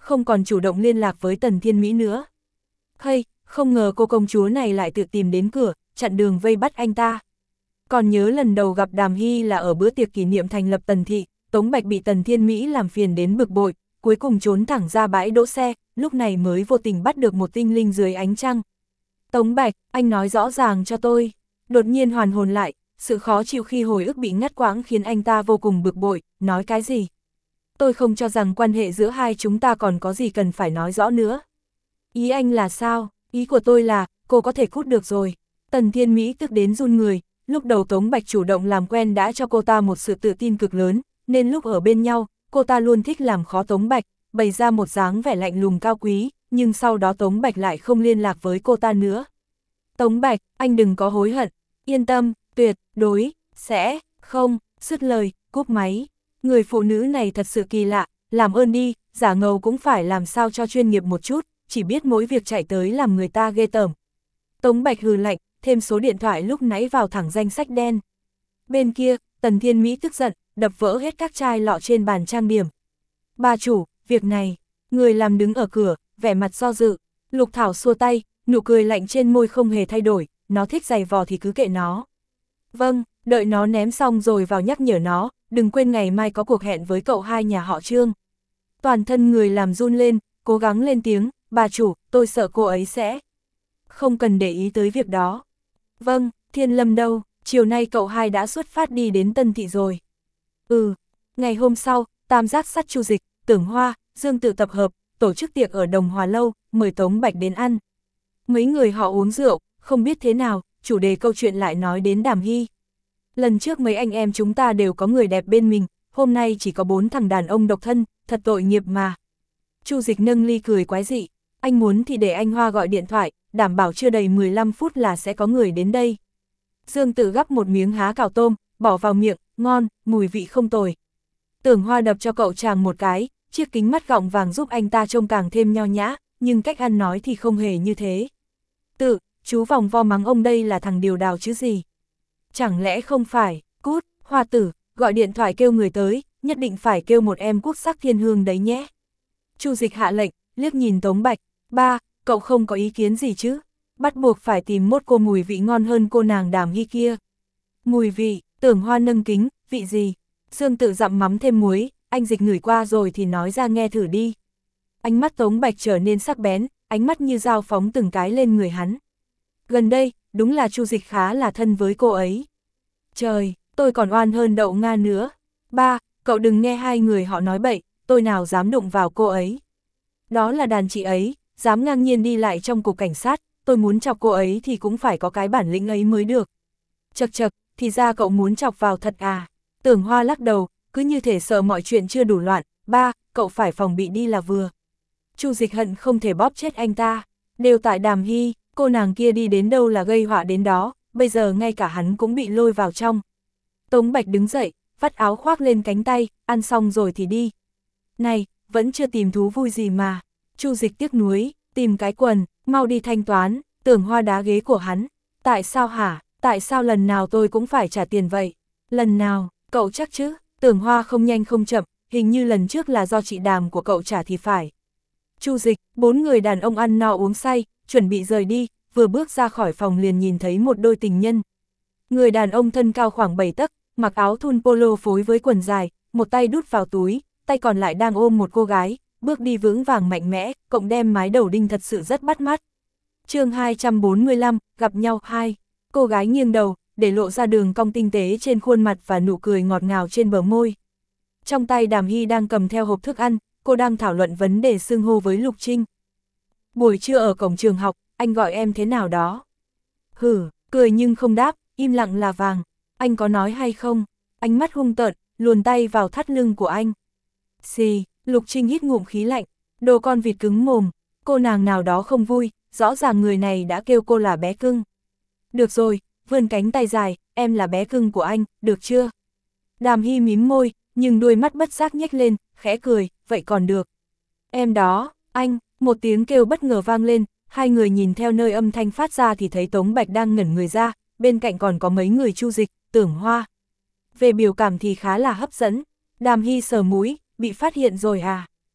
không còn chủ động liên lạc với Tần Thiên Mỹ nữa. Hay, không ngờ cô công chúa này lại tự tìm đến cửa, chặn đường vây bắt anh ta. Còn nhớ lần đầu gặp Đàm Hy là ở bữa tiệc kỷ niệm thành lập Tần Thị, Tống Bạch bị Tần Thiên Mỹ làm phiền đến bực bội, cuối cùng trốn thẳng ra bãi đỗ xe, lúc này mới vô tình bắt được một tinh linh dưới ánh trăng. Tống Bạch, anh nói rõ ràng cho tôi. Đột nhiên hoàn hồn lại, sự khó chịu khi hồi ức bị ngắt quãng khiến anh ta vô cùng bực bội, nói cái gì? Tôi không cho rằng quan hệ giữa hai chúng ta còn có gì cần phải nói rõ nữa. Ý anh là sao? Ý của tôi là, cô có thể cút được rồi. Tần Thiên Mỹ tức đến run người, lúc đầu Tống Bạch chủ động làm quen đã cho cô ta một sự tự tin cực lớn, nên lúc ở bên nhau, cô ta luôn thích làm khó Tống Bạch, bày ra một dáng vẻ lạnh lùng cao quý, nhưng sau đó Tống Bạch lại không liên lạc với cô ta nữa. Tống Bạch, anh đừng có hối hận, yên tâm, tuyệt đối, sẽ, không, dứt lời, cúp máy. Người phụ nữ này thật sự kỳ lạ, làm ơn đi, giả ngầu cũng phải làm sao cho chuyên nghiệp một chút, chỉ biết mỗi việc chạy tới làm người ta ghê tởm. Tống Bạch hừ lạnh, thêm số điện thoại lúc nãy vào thẳng danh sách đen. Bên kia, Tần Thiên Mỹ tức giận, đập vỡ hết các chai lọ trên bàn trang điểm. Bà chủ, việc này, người làm đứng ở cửa, vẻ mặt do dự. Lục Thảo xua tay, nụ cười lạnh trên môi không hề thay đổi, nó thích giày vò thì cứ kệ nó. Vâng, đợi nó ném xong rồi vào nhắc nhở nó, đừng quên ngày mai có cuộc hẹn với cậu hai nhà họ Trương. Toàn thân người làm run lên, cố gắng lên tiếng, bà chủ, tôi sợ cô ấy sẽ. Không cần để ý tới việc đó. Vâng, Thiên Lâm đâu, chiều nay cậu hai đã xuất phát đi đến Tân Thị rồi. Ừ, ngày hôm sau, tam giác sắt Chu Dịch, Tưởng Hoa, Dương Tự tập hợp, tổ chức tiệc ở Đồng Hòa Lâu, mời Tống Bạch đến ăn. Mấy người họ uống rượu, không biết thế nào, chủ đề câu chuyện lại nói đến Đàm Hy. Lần trước mấy anh em chúng ta đều có người đẹp bên mình, hôm nay chỉ có bốn thằng đàn ông độc thân, thật tội nghiệp mà. Chu Dịch nâng ly cười quái dị, anh muốn thì để anh Hoa gọi điện thoại, đảm bảo chưa đầy mười lăm phút là sẽ có người đến đây. Dương Tự gắp một miếng há cảo tôm, bỏ vào miệng, ngon, mùi vị không tồi. Tưởng Hoa đập cho cậu chàng một cái, chiếc kính mắt gọng vàng giúp anh ta trông càng thêm nho nhã, nhưng cách ăn nói thì không hề như thế. Tự, chú vòng vo mắng ông đây là thằng điều đào chứ gì. Chẳng lẽ không phải, cút, Hoa tử, gọi điện thoại kêu người tới, nhất định phải kêu một em quốc sắc thiên hương đấy nhé. Chu Dịch hạ lệnh, liếc nhìn Tống Bạch, ba, cậu không có ý kiến gì chứ, bắt buộc phải tìm một cô mùi vị ngon hơn cô nàng Đàm Hy kia. Mùi vị, Tưởng Hoa nâng kính, vị gì? Dương Tự dặm mắm thêm muối, anh Dịch ngửi qua rồi thì nói ra nghe thử đi. Ánh mắt Tống Bạch trở nên sắc bén, ánh mắt như dao phóng từng cái lên người hắn. Gần đây, đúng là Chu Dịch khá là thân với cô ấy. Trời, tôi còn oan hơn Đậu Nga nữa. Ba, cậu đừng nghe hai người họ nói bậy, tôi nào dám đụng vào cô ấy. Đó là đàn chị ấy, dám ngang nhiên đi lại trong cục cảnh sát, tôi muốn chọc cô ấy thì cũng phải có cái bản lĩnh ấy mới được. Chật chật, thì ra cậu muốn chọc vào thật à. Tưởng Hoa lắc đầu, cứ như thể sợ mọi chuyện chưa đủ loạn. Ba, cậu phải phòng bị đi là vừa. Chu Dịch hận không thể bóp chết anh ta. Đều tại Đàm Hy, cô nàng kia đi đến đâu là gây họa đến đó, bây giờ ngay cả hắn cũng bị lôi vào trong. Tống Bạch đứng dậy, vắt áo khoác lên cánh tay, ăn xong rồi thì đi. Này, vẫn chưa tìm thú vui gì mà. Chu Dịch tiếc nuối, tìm cái quần, mau đi thanh toán. Tưởng Hoa đá ghế của hắn. Tại sao hả? Tại sao lần nào tôi cũng phải trả tiền vậy? Lần nào, cậu chắc chứ? Tưởng Hoa không nhanh không chậm, hình như lần trước là do chị Đàm của cậu trả thì phải. Chu Dịch, bốn người đàn ông ăn no uống say, chuẩn bị rời đi, vừa bước ra khỏi phòng liền nhìn thấy một đôi tình nhân. Người đàn ông thân cao khoảng bảy tấc, mặc áo thun polo phối với quần dài, một tay đút vào túi, tay còn lại đang ôm một cô gái, bước đi vững vàng mạnh mẽ, cộng đem mái đầu đinh thật sự rất bắt mắt. Chương hai trăm bốn mươi lăm, gặp nhau hai. Cô gái nghiêng đầu, để lộ ra đường cong tinh tế trên khuôn mặt và nụ cười ngọt ngào trên bờ môi. Trong tay Đàm Hy đang cầm theo hộp thức ăn, cô đang thảo luận vấn đề xưng hô với Lục Trinh. Buổi trưa ở cổng trường học, anh gọi em thế nào đó? Hử, cười nhưng không đáp, im lặng là vàng. Anh có nói hay không? Ánh mắt hung tợn, luồn tay vào thắt lưng của anh. Xì, Lục Trinh hít ngụm khí lạnh, đồ con vịt cứng mồm, cô nàng nào đó không vui, rõ ràng người này đã kêu cô là bé cưng. Được rồi, vươn cánh tay dài, em là bé cưng của anh, được chưa? Đàm Hy mím môi, nhưng đuôi mắt bất giác nhếch lên, khẽ cười, vậy còn được. Em đó, anh, một tiếng kêu bất ngờ vang lên, hai người nhìn theo nơi âm thanh phát ra thì thấy Tống Bạch đang ngẩn người ra, bên cạnh còn có mấy người Chu Dịch, Tưởng Hoa. Về biểu cảm thì khá là hấp dẫn, Đàm Hy sờ mũi, bị phát hiện rồi à?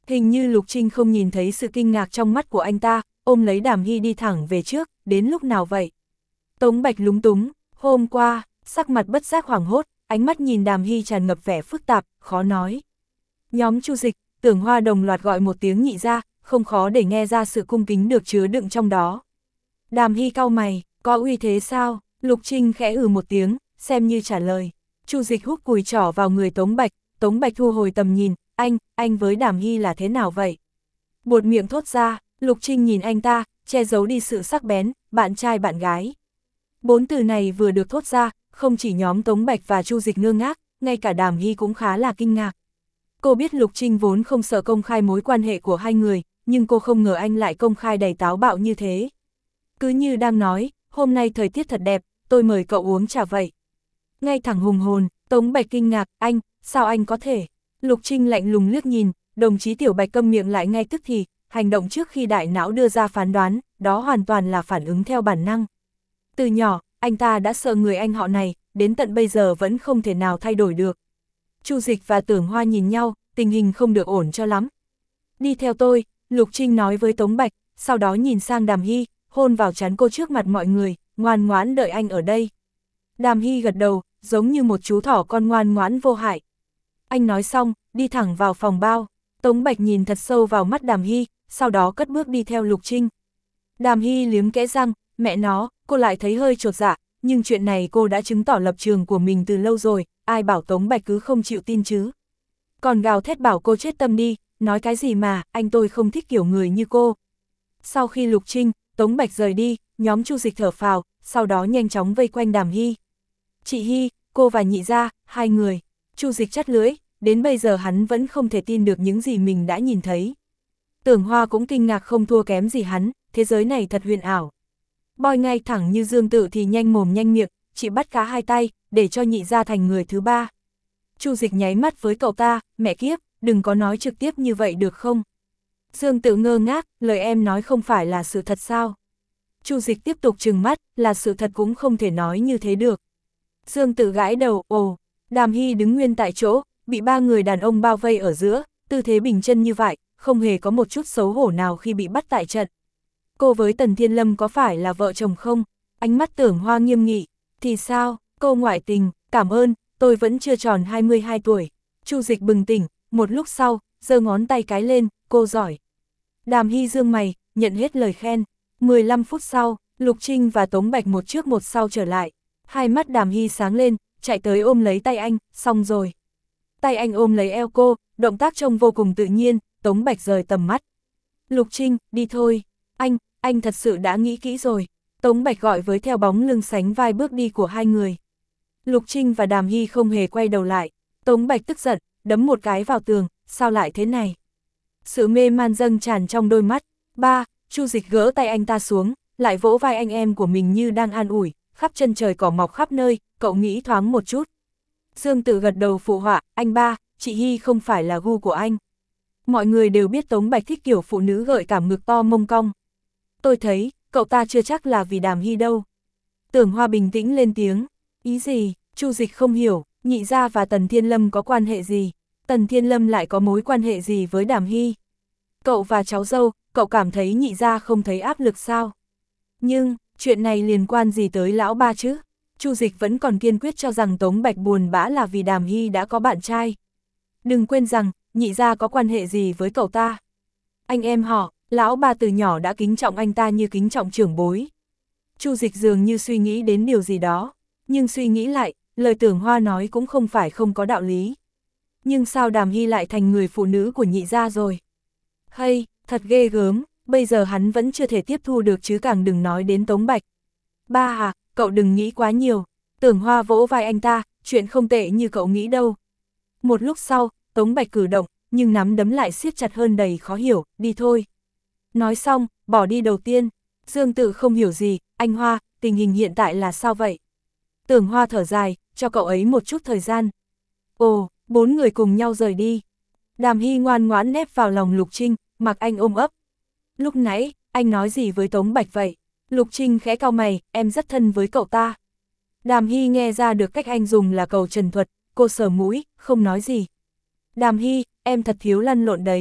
Hình như Lục Trinh không nhìn thấy sự kinh ngạc trong mắt của anh ta, ôm lấy Đàm Hy đi thẳng về trước, đến lúc nào vậy? Tống Bạch lúng túng, hôm qua, sắc mặt bất giác hoảng hốt, ánh mắt nhìn Đàm Hy tràn ngập vẻ phức tạp, khó nói. Nhóm Chu Dịch, Tưởng Hoa đồng loạt gọi một tiếng nhị ra, không khó để nghe ra sự cung kính được chứa đựng trong đó. Đàm Hy cau mày, có uy thế sao? Lục Trinh khẽ ừ một tiếng, xem như trả lời. Chu Dịch hút cùi trỏ vào người Tống Bạch, Tống Bạch thu hồi tầm nhìn, anh, anh với Đàm Hy là thế nào vậy? Buột miệng thốt ra, Lục Trinh nhìn anh ta, che giấu đi sự sắc bén, bạn trai bạn gái. Bốn từ này vừa được thốt ra, không chỉ nhóm Tống Bạch và Chu Dịch ngơ ngác, ngay cả Đàm Hy cũng khá là kinh ngạc. Cô biết Lục Trinh vốn không sợ công khai mối quan hệ của hai người, nhưng cô không ngờ anh lại công khai đầy táo bạo như thế. Cứ như đang nói, hôm nay thời tiết thật đẹp, tôi mời cậu uống trà vậy. Ngay thẳng hùng hồn, Tống Bạch kinh ngạc, anh, sao anh có thể? Lục Trinh lạnh lùng liếc nhìn, đồng chí Tiểu Bạch câm miệng lại ngay tức thì, hành động trước khi đại não đưa ra phán đoán, đó hoàn toàn là phản ứng theo bản năng. Từ nhỏ, anh ta đã sợ người anh họ này, đến tận bây giờ vẫn không thể nào thay đổi được. Chu Dịch và Tưởng Hoa nhìn nhau, tình hình không được ổn cho lắm. Đi theo tôi, Lục Trinh nói với Tống Bạch, sau đó nhìn sang Đàm Hy, hôn vào trán cô trước mặt mọi người, ngoan ngoãn đợi anh ở đây. Đàm Hy gật đầu, giống như một chú thỏ con ngoan ngoãn vô hại. Anh nói xong, đi thẳng vào phòng bao. Tống Bạch nhìn thật sâu vào mắt Đàm Hy, sau đó cất bước đi theo Lục Trinh. Đàm Hy liếm kẽ răng, mẹ nó, cô lại thấy hơi chột dạ, nhưng chuyện này cô đã chứng tỏ lập trường của mình từ lâu rồi, ai bảo Tống Bạch cứ không chịu tin chứ. Còn gào thét bảo cô chết tâm đi, nói cái gì mà, anh tôi không thích kiểu người như cô. Sau khi Lục Trinh, Tống Bạch rời đi, nhóm Chu Dịch thở phào, sau đó nhanh chóng vây quanh Đàm Hy. Chị Hy, cô và nhị gia, hai người. Chu Dịch chắt lưỡi, đến bây giờ hắn vẫn không thể tin được những gì mình đã nhìn thấy. Tưởng Hoa cũng kinh ngạc không thua kém gì hắn, thế giới này thật huyền ảo. Boy ngay thẳng như Dương Tự thì nhanh mồm nhanh miệng, chị bắt cá hai tay, để cho nhị gia thành người thứ ba. Chu Dịch nháy mắt với cậu ta, mẹ kiếp, đừng có nói trực tiếp như vậy được không? Dương Tự ngơ ngác, lời em nói không phải là sự thật sao? Chu Dịch tiếp tục trừng mắt, là sự thật cũng không thể nói như thế được. Dương Tự gãi đầu, ồ, Đàm Hy đứng nguyên tại chỗ, bị ba người đàn ông bao vây ở giữa, tư thế bình chân như vậy, không hề có một chút xấu hổ nào khi bị bắt tại trận. Cô với Tần Thiên Lâm có phải là vợ chồng không? Ánh mắt Tưởng Hoa nghiêm nghị, thì sao, cô ngoại tình, cảm ơn, tôi vẫn chưa tròn hai mươi hai tuổi. Chu Dịch bừng tỉnh, một lúc sau, giơ ngón tay cái lên, cô giỏi. Đàm Hy dương mày, nhận hết lời khen. mười lăm phút sau, Lục Trinh và Tống Bạch một trước một sau trở lại. Hai mắt Đàm Hy sáng lên, chạy tới ôm lấy tay anh, xong rồi. Tay anh ôm lấy eo cô, động tác trông vô cùng tự nhiên, Tống Bạch rời tầm mắt. Lục Trinh, đi thôi. Anh, anh thật sự đã nghĩ kỹ rồi. Tống Bạch gọi với theo bóng lưng sánh vai bước đi của hai người. Lục Trinh và Đàm Hy không hề quay đầu lại. Tống Bạch tức giận, đấm một cái vào tường, sao lại thế này? Sự mê man dâng tràn trong đôi mắt. Ba, Chu Dịch gỡ tay anh ta xuống, lại vỗ vai anh em của mình như đang an ủi, khắp chân trời cỏ mọc khắp nơi, cậu nghĩ thoáng một chút. Dương Tự gật đầu phụ họa, anh ba, chị Hy không phải là gu của anh. Mọi người đều biết Tống Bạch thích kiểu phụ nữ gợi cảm ngực to mông cong. Tôi thấy, cậu ta chưa chắc là vì Đàm Hy đâu. Tưởng Hoa bình tĩnh lên tiếng, ý gì? Chu Dịch không hiểu, nhị gia và Tần Thiên Lâm có quan hệ gì? Tần Thiên Lâm lại có mối quan hệ gì với Đàm Hy? Cậu và cháu dâu, cậu cảm thấy nhị gia không thấy áp lực sao? Nhưng, chuyện này liên quan gì tới lão ba chứ? Chu Dịch vẫn còn kiên quyết cho rằng Tống Bạch buồn bã là vì Đàm Hy đã có bạn trai. Đừng quên rằng, nhị gia có quan hệ gì với cậu ta? Anh em họ, lão ba từ nhỏ đã kính trọng anh ta như kính trọng trưởng bối. Chu Dịch dường như suy nghĩ đến điều gì đó, nhưng suy nghĩ lại, lời Tưởng Hoa nói cũng không phải không có đạo lý. Nhưng sao Đàm Hy lại thành người phụ nữ của nhị gia rồi? Hay, thật ghê gớm, bây giờ hắn vẫn chưa thể tiếp thu được chứ càng đừng nói đến Tống Bạch. Ba à, cậu đừng nghĩ quá nhiều. Tưởng Hoa vỗ vai anh ta, chuyện không tệ như cậu nghĩ đâu. Một lúc sau, Tống Bạch cử động, nhưng nắm đấm lại siết chặt hơn đầy khó hiểu, đi thôi. Nói xong, bỏ đi đầu tiên. Dương Tự không hiểu gì, anh Hoa, tình hình hiện tại là sao vậy? Tưởng Hoa thở dài, cho cậu ấy một chút thời gian. Ồ, bốn người cùng nhau rời đi. Đàm Hy ngoan ngoãn nép vào lòng Lục Trinh, mặc anh ôm ấp. Lúc nãy, anh nói gì với Tống Bạch vậy? Lục Trinh khẽ cau mày, em rất thân với cậu ta. Đàm Hy nghe ra được cách anh dùng là cầu trần thuật, cô sờ mũi, không nói gì. Đàm Hy, em thật thiếu lăn lộn đấy.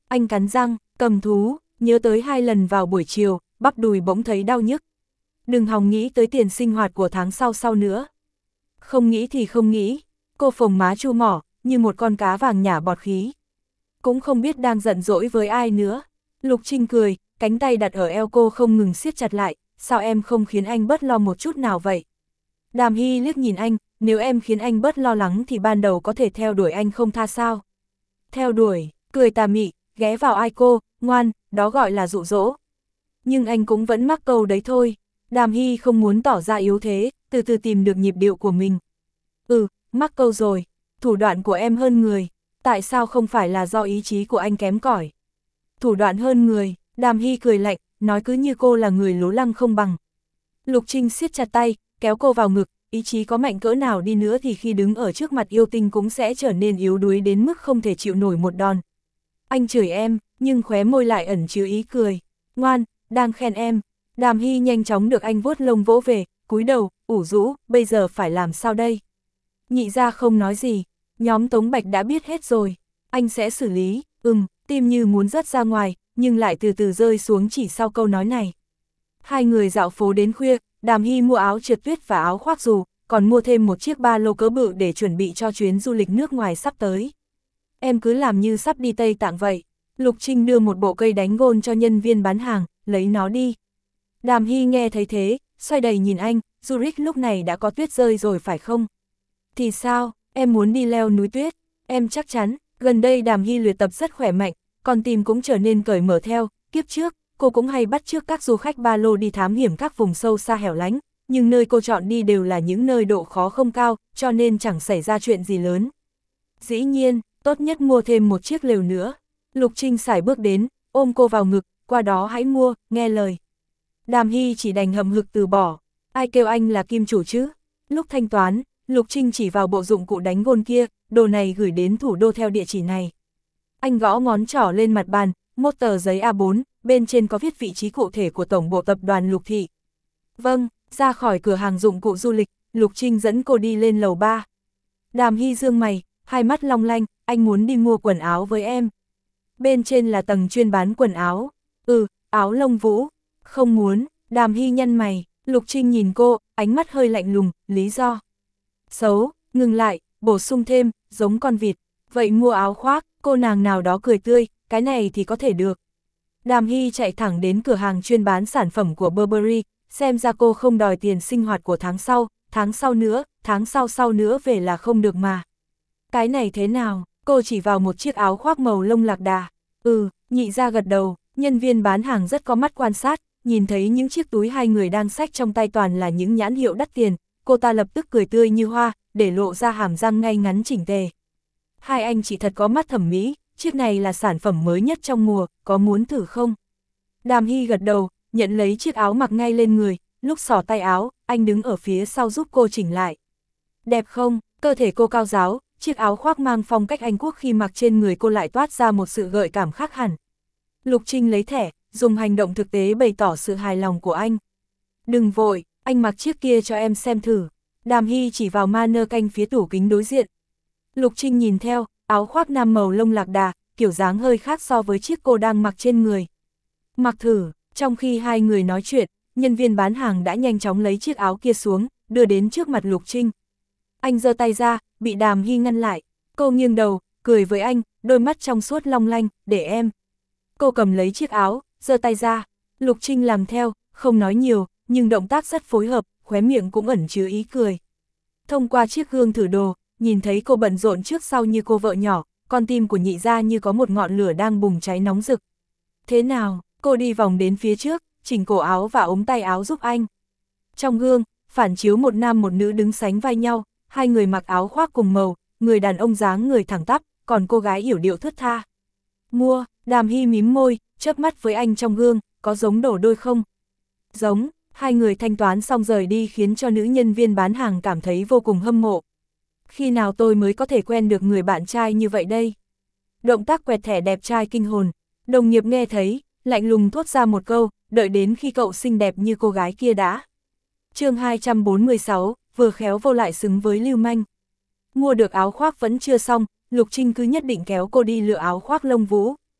Anh cắn răng, cầm thú, nhớ tới hai lần vào buổi chiều, bắp đùi bỗng thấy đau nhức. Đừng hòng nghĩ tới tiền sinh hoạt của tháng sau sau nữa. Không nghĩ thì không nghĩ, cô phồng má chu mỏ, như một con cá vàng nhả bọt khí. Cũng không biết đang giận dỗi với ai nữa. Lục Trinh cười, cánh tay đặt ở eo cô không ngừng siết chặt lại, sao em không khiến anh bớt lo một chút nào vậy? Đàm Hy liếc nhìn anh, nếu em khiến anh bớt lo lắng thì ban đầu có thể theo đuổi anh không tha sao? Theo đuổi, cười tà mị, ghé vào ai cô, ngoan, đó gọi là dụ dỗ. Nhưng anh cũng vẫn mắc câu đấy thôi. Đàm Hy không muốn tỏ ra yếu thế, từ từ tìm được nhịp điệu của mình. Ừ, mắc câu rồi, thủ đoạn của em hơn người, tại sao không phải là do ý chí của anh kém cỏi? Thủ đoạn hơn người, Đàm Hy cười lạnh, nói cứ như cô là người lố lăng không bằng. Lục Trinh siết chặt tay, kéo cô vào ngực, ý chí có mạnh cỡ nào đi nữa thì khi đứng ở trước mặt yêu tinh cũng sẽ trở nên yếu đuối đến mức không thể chịu nổi một đòn. Anh chửi em, nhưng khóe môi lại ẩn chứa ý cười. Ngoan, đang khen em. Đàm Hy nhanh chóng được anh vuốt lông vỗ về, cúi đầu, ủ rũ, bây giờ phải làm sao đây? Nhị ra không nói gì, nhóm Tống Bạch đã biết hết rồi. Anh sẽ xử lý, ừm, tim như muốn rớt ra ngoài, nhưng lại từ từ rơi xuống chỉ sau câu nói này. Hai người dạo phố đến khuya, Đàm Hy mua áo trượt tuyết và áo khoác dù, còn mua thêm một chiếc ba lô cỡ bự để chuẩn bị cho chuyến du lịch nước ngoài sắp tới. Em cứ làm như sắp đi Tây Tạng vậy. Lục Trinh đưa một bộ cây đánh gôn cho nhân viên bán hàng, lấy nó đi. Đàm Hy nghe thấy thế, xoay đầy nhìn anh, Zurich lúc này đã có tuyết rơi rồi phải không? Thì sao, em muốn đi leo núi tuyết, em chắc chắn, gần đây Đàm Hy luyện tập rất khỏe mạnh, con tim cũng trở nên cởi mở theo, kiếp trước, cô cũng hay bắt chước các du khách ba lô đi thám hiểm các vùng sâu xa hẻo lánh, nhưng nơi cô chọn đi đều là những nơi độ khó không cao, cho nên chẳng xảy ra chuyện gì lớn. Dĩ nhiên, tốt nhất mua thêm một chiếc lều nữa. Lục Trinh sải bước đến, ôm cô vào ngực, qua đó hãy mua, nghe lời. Đàm Hy chỉ đành hậm hực từ bỏ, ai kêu anh là kim chủ chứ? Lúc thanh toán, Lục Trinh chỉ vào bộ dụng cụ đánh gôn kia, đồ này gửi đến thủ đô theo địa chỉ này. Anh gõ ngón trỏ lên mặt bàn, một tờ giấy A bốn, bên trên có viết vị trí cụ thể của tổng bộ tập đoàn Lục Thị. Vâng, ra khỏi cửa hàng dụng cụ du lịch, Lục Trinh dẫn cô đi lên lầu ba. Đàm Hy dương mày, hai mắt long lanh, anh muốn đi mua quần áo với em. Bên trên là tầng chuyên bán quần áo. Ừ, áo lông vũ. Không muốn, Đàm Hy nhăn mày, Lục Trinh nhìn cô, ánh mắt hơi lạnh lùng, lý do. Xấu, ngừng lại, bổ sung thêm, giống con vịt. Vậy mua áo khoác, cô nàng nào đó cười tươi, cái này thì có thể được. Đàm Hy chạy thẳng đến cửa hàng chuyên bán sản phẩm của Burberry, xem ra cô không đòi tiền sinh hoạt của tháng sau, tháng sau nữa, tháng sau sau nữa về là không được mà. Cái này thế nào, cô chỉ vào một chiếc áo khoác màu lông lạc đà. Ừ, nhị ra gật đầu, nhân viên bán hàng rất có mắt quan sát, nhìn thấy những chiếc túi hai người đang xách trong tay toàn là những nhãn hiệu đắt tiền, cô ta lập tức cười tươi như hoa, để lộ ra hàm răng ngay ngắn chỉnh tề. Hai anh chị thật có mắt thẩm mỹ, chiếc này là sản phẩm mới nhất trong mùa, có muốn thử không? Đàm Hy gật đầu, nhận lấy chiếc áo mặc ngay lên người, lúc xỏ tay áo, anh đứng ở phía sau giúp cô chỉnh lại. Đẹp không? Cơ thể cô cao ráo, chiếc áo khoác mang phong cách Anh Quốc khi mặc trên người cô lại toát ra một sự gợi cảm khác hẳn. Lục Trinh lấy thẻ, dùng hành động thực tế bày tỏ sự hài lòng của anh. Đừng vội, anh mặc chiếc kia cho em xem thử. Đàm Hy chỉ vào manơ canh phía tủ kính đối diện. Lục Trinh nhìn theo, áo khoác nam màu lông lạc đà, kiểu dáng hơi khác so với chiếc cô đang mặc trên người. Mặc thử, trong khi hai người nói chuyện, nhân viên bán hàng đã nhanh chóng lấy chiếc áo kia xuống, đưa đến trước mặt Lục Trinh. Anh giơ tay ra, bị Đàm Hy ngăn lại. Cô nghiêng đầu, cười với anh, đôi mắt trong suốt long lanh, để em. Cô cầm lấy chiếc áo, giơ tay ra. Lục Trinh làm theo, không nói nhiều, nhưng động tác rất phối hợp, khóe miệng cũng ẩn chứa ý cười. Thông qua chiếc gương thử đồ, nhìn thấy cô bận rộn trước sau như cô vợ nhỏ, con tim của nhị gia như có một ngọn lửa đang bùng cháy nóng rực. Thế nào, cô đi vòng đến phía trước, chỉnh cổ áo và ống tay áo giúp anh. Trong gương, phản chiếu một nam một nữ đứng sánh vai nhau, hai người mặc áo khoác cùng màu, người đàn ông dáng người thẳng tắp, còn cô gái yểu điệu thướt tha. Mua, Đàm Hy mím môi, chớp mắt với anh trong gương, có giống đổ đôi không? Giống, hai người thanh toán xong rời đi khiến cho nữ nhân viên bán hàng cảm thấy vô cùng hâm mộ. Khi nào tôi mới có thể quen được người bạn trai như vậy đây? Động tác quẹt thẻ đẹp trai kinh hồn, đồng nghiệp nghe thấy, lạnh lùng thốt ra một câu, đợi đến khi cậu xinh đẹp như cô gái kia đã. Chương hai trăm bốn mươi sáu, vừa khéo vô lại xứng với lưu manh. Mua được áo khoác vẫn chưa xong, Lục Trinh cứ nhất định kéo cô đi lựa áo khoác lông vũ.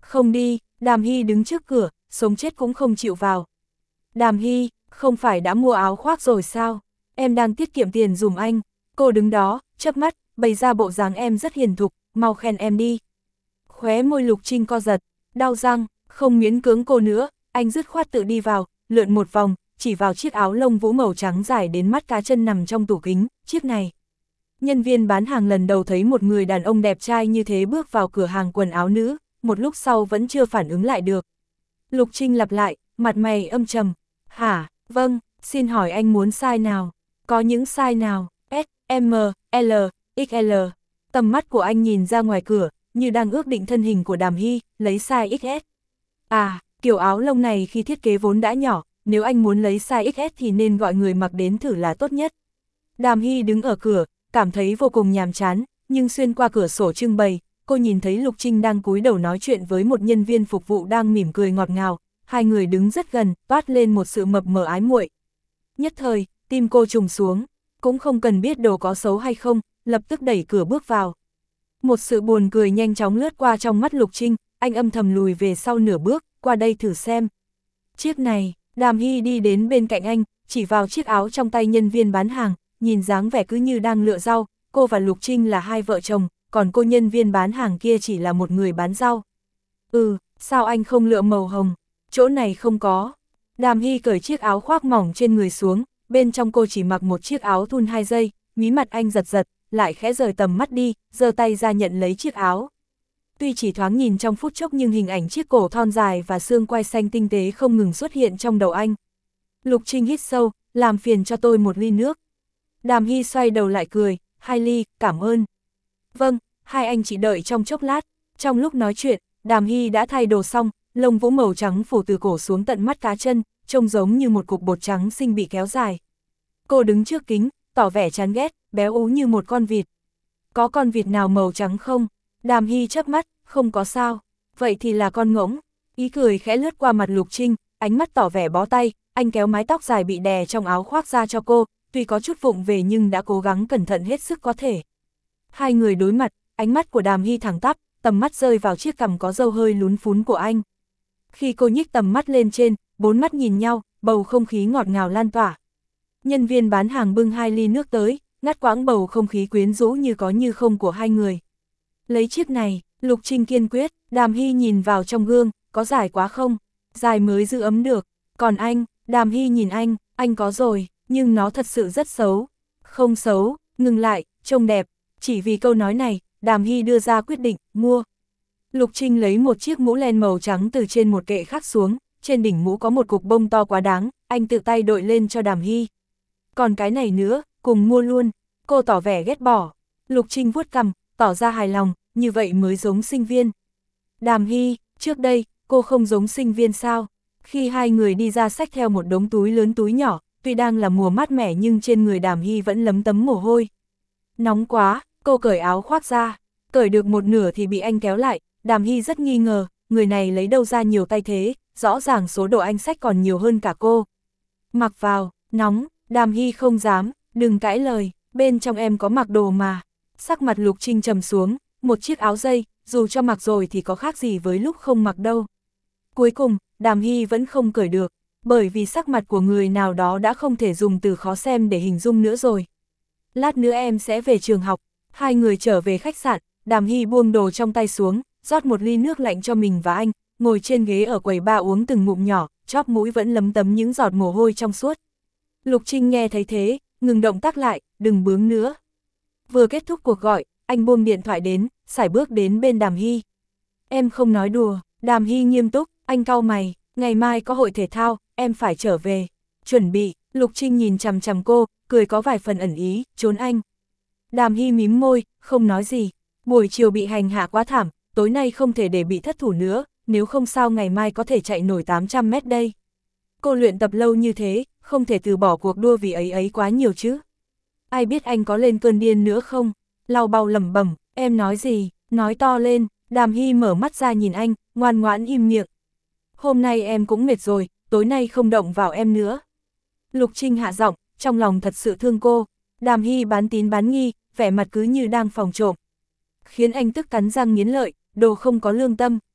Không đi, Đàm Hy đứng trước cửa, sống chết cũng không chịu vào. Đàm Hy, không phải đã mua áo khoác rồi sao? Em đang tiết kiệm tiền dùm anh. Cô đứng đó, chớp mắt, bày ra bộ dáng em rất hiền thục, mau khen em đi. Khóe môi Lục Trinh co giật, đau răng, không miễn cưỡng cô nữa, anh dứt khoát tự đi vào, lượn một vòng, chỉ vào chiếc áo lông vũ màu trắng dài đến mắt cá chân nằm trong tủ kính, chiếc này. Nhân viên bán hàng lần đầu thấy một người đàn ông đẹp trai như thế bước vào cửa hàng quần áo nữ, một lúc sau vẫn chưa phản ứng lại được. Lục Trinh lặp lại, mặt mày âm trầm. Hả, vâng, xin hỏi anh muốn size nào? Có những size nào? S, M, L, ích lờ. Tầm mắt của anh nhìn ra ngoài cửa, như đang ước định thân hình của Đàm Hy, lấy size ích ét. À, kiểu áo lông này khi thiết kế vốn đã nhỏ, nếu anh muốn lấy size ích ét thì nên gọi người mặc đến thử là tốt nhất. Đàm Hy đứng ở cửa, cảm thấy vô cùng nhàm chán, nhưng xuyên qua cửa sổ trưng bày, cô nhìn thấy Lục Trinh đang cúi đầu nói chuyện với một nhân viên phục vụ đang mỉm cười ngọt ngào, hai người đứng rất gần, toát lên một sự mập mờ ái muội. Nhất thời, tim cô trùng xuống, cũng không cần biết đồ có xấu hay không, lập tức đẩy cửa bước vào. Một sự buồn cười nhanh chóng lướt qua trong mắt Lục Trinh, anh âm thầm lùi về sau nửa bước, qua đây thử xem. Chiếc này, Đàm Hy đi đến bên cạnh anh, chỉ vào chiếc áo trong tay nhân viên bán hàng, nhìn dáng vẻ cứ như đang lựa rau, cô và Lục Trinh là hai vợ chồng, còn cô nhân viên bán hàng kia chỉ là một người bán rau. Ừ, sao anh không lựa màu hồng? Chỗ này không có. Đàm Hy cởi chiếc áo khoác mỏng trên người xuống, bên trong cô chỉ mặc một chiếc áo thun hai dây, mí mặt anh giật giật, lại khẽ rời tầm mắt đi, giơ tay ra nhận lấy chiếc áo. Tuy chỉ thoáng nhìn trong phút chốc nhưng hình ảnh chiếc cổ thon dài và xương quai xanh tinh tế không ngừng xuất hiện trong đầu anh. Lục Trinh hít sâu, làm phiền cho tôi một ly nước. Đàm Hy xoay đầu lại cười, hai ly, cảm ơn. Vâng, hai anh chỉ đợi trong chốc lát. Trong lúc nói chuyện, Đàm Hy đã thay đồ xong, lông vũ màu trắng phủ từ cổ xuống tận mắt cá chân, trông giống như một cục bột trắng xinh bị kéo dài. Cô đứng trước kính, tỏ vẻ chán ghét, béo ú như một con vịt. Có con vịt nào màu trắng không? Đàm Hy chớp mắt, không có sao. Vậy thì là con ngỗng. Ý cười khẽ lướt qua mặt Lục Trinh, ánh mắt tỏ vẻ bó tay, anh kéo mái tóc dài bị đè trong áo khoác ra cho cô, tuy có chút vụng về nhưng đã cố gắng cẩn thận hết sức có thể. Hai người đối mặt, ánh mắt của Đàm Hy thẳng tắp, tầm mắt rơi vào chiếc cằm có râu hơi lún phún của anh. Khi cô nhích tầm mắt lên trên, bốn mắt nhìn nhau, bầu không khí ngọt ngào lan tỏa. Nhân viên bán hàng bưng hai ly nước tới, ngắt quãng bầu không khí quyến rũ như có như không của hai người. Lấy chiếc này, Lục Trinh kiên quyết. Đàm Hy nhìn vào trong gương, có dài quá không? Dài mới giữ ấm được. Còn anh, Đàm Hy nhìn anh, anh có rồi, nhưng nó thật sự rất xấu. Không xấu, ngừng lại, trông đẹp. Chỉ vì câu nói này, Đàm Hy đưa ra quyết định, mua. Lục Trinh lấy một chiếc mũ len màu trắng từ trên một kệ khác xuống, trên đỉnh mũ có một cục bông to quá đáng, anh tự tay đội lên cho Đàm Hy. Còn cái này nữa, cùng mua luôn. Cô tỏ vẻ ghét bỏ. Lục Trinh vuốt cằm, tỏ ra hài lòng, như vậy mới giống sinh viên. Đàm Hy, trước đây, cô không giống sinh viên sao? Khi hai người đi ra xách theo một đống túi lớn túi nhỏ, tuy đang là mùa mát mẻ nhưng trên người Đàm Hy vẫn lấm tấm mồ hôi. Nóng quá, cô cởi áo khoác ra. Cởi được một nửa thì bị anh kéo lại, Đàm Hy rất nghi ngờ, người này lấy đâu ra nhiều tay thế, rõ ràng số đồ anh xách còn nhiều hơn cả cô. Mặc vào, nóng, Đàm Hy không dám, đừng cãi lời, bên trong em có mặc đồ mà. Sắc mặt Lục Trinh trầm xuống, một chiếc áo dây, dù cho mặc rồi thì có khác gì với lúc không mặc đâu. Cuối cùng, Đàm Hy vẫn không cởi được, bởi vì sắc mặt của người nào đó đã không thể dùng từ khó xem để hình dung nữa rồi. Lát nữa em sẽ về trường học. Hai người trở về khách sạn, Đàm Hy buông đồ trong tay xuống, rót một ly nước lạnh cho mình và anh, ngồi trên ghế ở quầy bar uống từng ngụm nhỏ, chóp mũi vẫn lấm tấm những giọt mồ hôi trong suốt. Lục Trinh nghe thấy thế, ngừng động tác lại, đừng bướng nữa. Vừa kết thúc cuộc gọi, anh buông điện thoại đến, sải bước đến bên Đàm Hy. Em không nói đùa. Đàm Hy nghiêm túc, anh cau mày, ngày mai có hội thể thao, em phải trở về. Chuẩn bị. Lục Trinh nhìn chằm chằm cô, cười có vài phần ẩn ý, trốn anh. Đàm Hy mím môi, không nói gì. Buổi chiều bị hành hạ quá thảm, tối nay không thể để bị thất thủ nữa, nếu không sao ngày mai có thể chạy nổi tám trăm mét đây. Cô luyện tập lâu như thế, không thể từ bỏ cuộc đua vì ấy ấy quá nhiều chứ. Ai biết anh có lên cơn điên nữa không? Lau bao lẩm bẩm, em nói gì, nói to lên. Đàm Hy mở mắt ra nhìn anh, ngoan ngoãn im miệng. Hôm nay em cũng mệt rồi, tối nay không động vào em nữa. Lục Trinh hạ giọng, trong lòng thật sự thương cô. Đàm Hy bán tín bán nghi, vẻ mặt cứ như đang phòng trộm. Khiến anh tức cắn răng nghiến lợi, đồ không có lương tâm.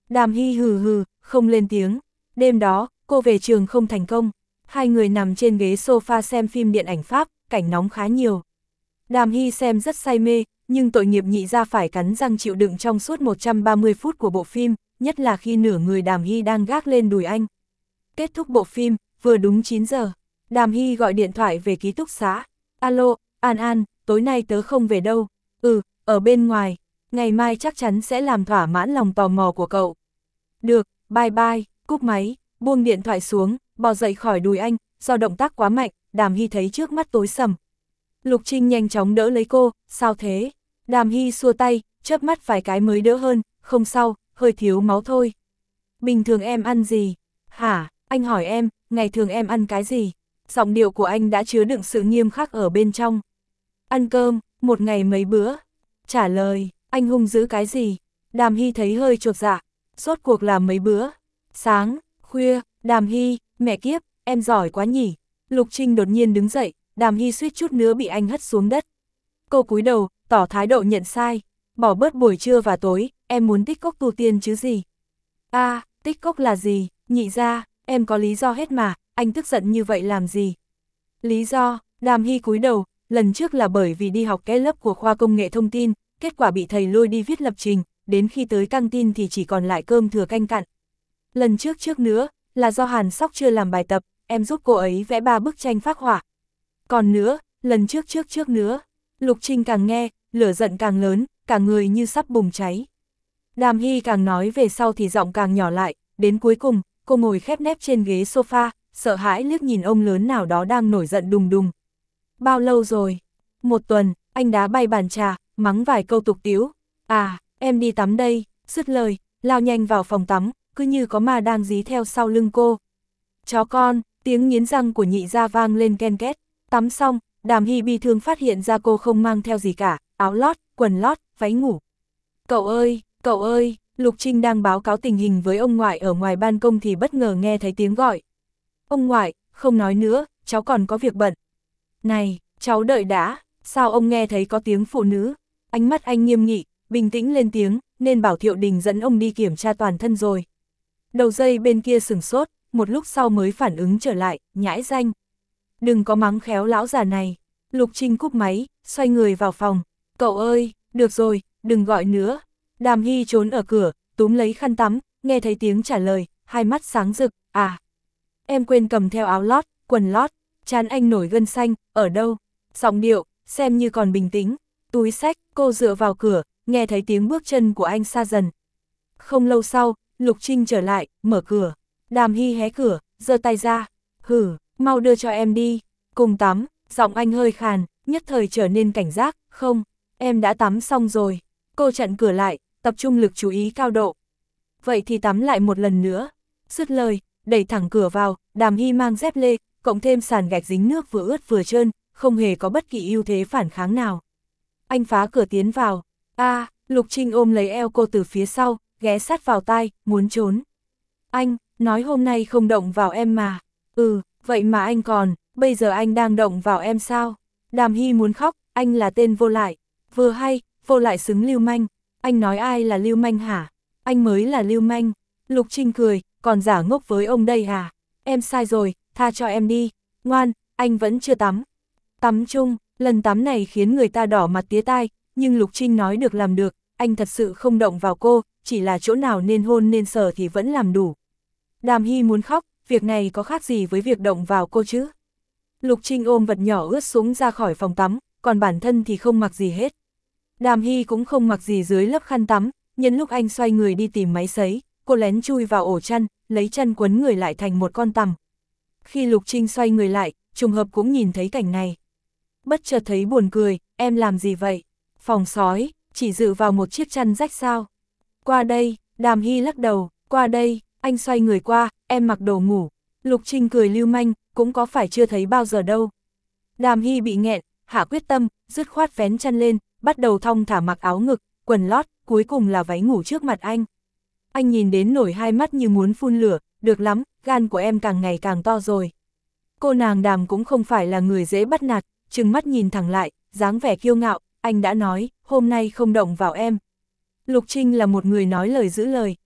Đàm Hy hừ hừ, không lên tiếng. Đêm đó, cô về trường không thành công. Hai người nằm trên ghế sofa xem phim điện ảnh Pháp, cảnh nóng khá nhiều. Đàm Hy xem rất say mê, nhưng tội nghiệp nhị ra phải cắn răng chịu đựng trong suốt một trăm ba mươi phút của bộ phim, nhất là khi nửa người Đàm Hy đang gác lên đùi anh. Kết thúc bộ phim, vừa đúng chín giờ, Đàm Hy gọi điện thoại về ký túc xá. Alo, An An, tối nay tớ không về đâu. Ừ, ở bên ngoài, ngày mai chắc chắn sẽ làm thỏa mãn lòng tò mò của cậu. Được, bye bye, cúp máy, buông điện thoại xuống, bò dậy khỏi đùi anh, do động tác quá mạnh, Đàm Hy thấy trước mắt tối sầm. Lục Trinh nhanh chóng đỡ lấy cô, sao thế? Đàm Hy xua tay, chớp mắt vài cái mới đỡ hơn, không sao, hơi thiếu máu thôi. Bình thường em ăn gì? Hả, anh hỏi em, ngày thường em ăn cái gì? Giọng điệu của anh đã chứa đựng sự nghiêm khắc ở bên trong. Ăn cơm, một ngày mấy bữa? Trả lời, anh hung dữ cái gì? Đàm Hy thấy hơi chột dạ, rốt cuộc là mấy bữa? Sáng, khuya, Đàm Hy, mẹ kiếp, em giỏi quá nhỉ. Lục Trinh đột nhiên đứng dậy, Đàm Hy suýt chút nữa bị anh hất xuống đất. Cô cúi đầu, tỏ thái độ nhận sai. Bỏ bớt buổi trưa và tối, em muốn tích cốc tu tiên chứ gì? A, à, tích cốc là gì? Nhị ra, em có lý do hết mà, anh tức giận như vậy làm gì? Lý do, Đàm Hy cúi đầu, lần trước là bởi vì đi học cái lớp của khoa công nghệ thông tin, kết quả bị thầy lôi đi viết lập trình, đến khi tới căng tin thì chỉ còn lại cơm thừa canh cặn. Lần trước trước nữa, là do Hàn Sóc chưa làm bài tập, em giúp cô ấy vẽ ba bức tranh phác họa. Còn nữa, lần trước trước trước nữa, Lục Trinh càng nghe, lửa giận càng lớn, cả người như sắp bùng cháy. Đàm Hy càng nói về sau thì giọng càng nhỏ lại, đến cuối cùng, cô ngồi khép nép trên ghế sofa, sợ hãi liếc nhìn ông lớn nào đó đang nổi giận đùng đùng. Bao lâu rồi? Một tuần, anh đá bay bàn trà, mắng vài câu tục tĩu. À, em đi tắm đây, dứt lời, lao nhanh vào phòng tắm, cứ như có ma đang dí theo sau lưng cô. Chó con, tiếng nghiến răng của nhị gia vang lên ken két. Tắm xong, Đàm Hy bi thương phát hiện ra cô không mang theo gì cả, áo lót, quần lót, váy ngủ. Cậu ơi, cậu ơi, Lục Trinh đang báo cáo tình hình với ông ngoại ở ngoài ban công thì bất ngờ nghe thấy tiếng gọi. Ông ngoại, không nói nữa, cháu còn có việc bận. Này, cháu đợi đã, sao ông nghe thấy có tiếng phụ nữ? Ánh mắt anh nghiêm nghị, bình tĩnh lên tiếng, nên bảo Thiệu Đình dẫn ông đi kiểm tra toàn thân rồi. Đầu dây bên kia sửng sốt, một lúc sau mới phản ứng trở lại, nhãi danh. Đừng có mắng khéo lão già này. Lục Trinh cúp máy, xoay người vào phòng. Cậu ơi, được rồi, đừng gọi nữa. Đàm Hy trốn ở cửa, túm lấy khăn tắm, nghe thấy tiếng trả lời, hai mắt sáng rực, à. Em quên cầm theo áo lót, quần lót, trán anh nổi gân xanh, ở đâu? Giọng điệu, xem như còn bình tĩnh. Túi xách, cô dựa vào cửa, nghe thấy tiếng bước chân của anh xa dần. Không lâu sau, Lục Trinh trở lại, mở cửa. Đàm Hy hé cửa, giơ tay ra. Hử, mau đưa cho em đi. Cùng tắm, giọng anh hơi khàn, nhất thời trở nên cảnh giác. Không, em đã tắm xong rồi. Cô chặn cửa lại, tập trung lực chú ý cao độ. Vậy thì tắm lại một lần nữa. Dứt lời, đẩy thẳng cửa vào, Đàm Hy mang dép lê, cộng thêm sàn gạch dính nước vừa ướt vừa trơn, không hề có bất kỳ ưu thế phản kháng nào. Anh phá cửa tiến vào. A, à, Lục Trinh ôm lấy eo cô từ phía sau, ghé sát vào tai, muốn trốn. Anh, nói hôm nay không động vào em mà. Ừ, vậy mà anh còn, bây giờ anh đang động vào em sao? Đàm Hy muốn khóc, anh là tên vô lại. Vừa hay, vô lại xứng lưu manh. Anh nói ai là lưu manh hả? Anh mới là lưu manh. Lục Trinh cười, còn giả ngốc với ông đây hả? Em sai rồi, tha cho em đi. Ngoan, anh vẫn chưa tắm. Tắm chung, lần tắm này khiến người ta đỏ mặt tía tai, nhưng Lục Trinh nói được làm được, anh thật sự không động vào cô, chỉ là chỗ nào nên hôn nên sờ thì vẫn làm đủ. Đàm Hy muốn khóc, việc này có khác gì với việc động vào cô chứ? Lục Trinh ôm vật nhỏ ướt sũng ra khỏi phòng tắm, còn bản thân thì không mặc gì hết. Đàm Hy cũng không mặc gì dưới lớp khăn tắm, nhân lúc anh xoay người đi tìm máy sấy, cô lén chui vào ổ chăn, lấy chăn quấn người lại thành một con tằm. Khi Lục Trinh xoay người lại, trùng hợp cũng nhìn thấy cảnh này. Bất chợt thấy buồn cười, em làm gì vậy? Phòng sói, chỉ dựa vào một chiếc chăn rách sao? Qua đây, Đàm Hy lắc đầu, qua đây, anh xoay người qua, em mặc đồ ngủ. Lục Trinh cười lưu manh, cũng có phải chưa thấy bao giờ đâu. Đàm Hy bị nghẹn, hạ quyết tâm, dứt khoát vén chăn lên, bắt đầu thong thả mặc áo ngực, quần lót, cuối cùng là váy ngủ trước mặt anh. Anh nhìn đến nổi hai mắt như muốn phun lửa, được lắm, gan của em càng ngày càng to rồi. Cô nàng Đàm cũng không phải là người dễ bắt nạt, trừng mắt nhìn thẳng lại, dáng vẻ kiêu ngạo, anh đã nói, hôm nay không động vào em. Lục Trinh là một người nói lời giữ lời,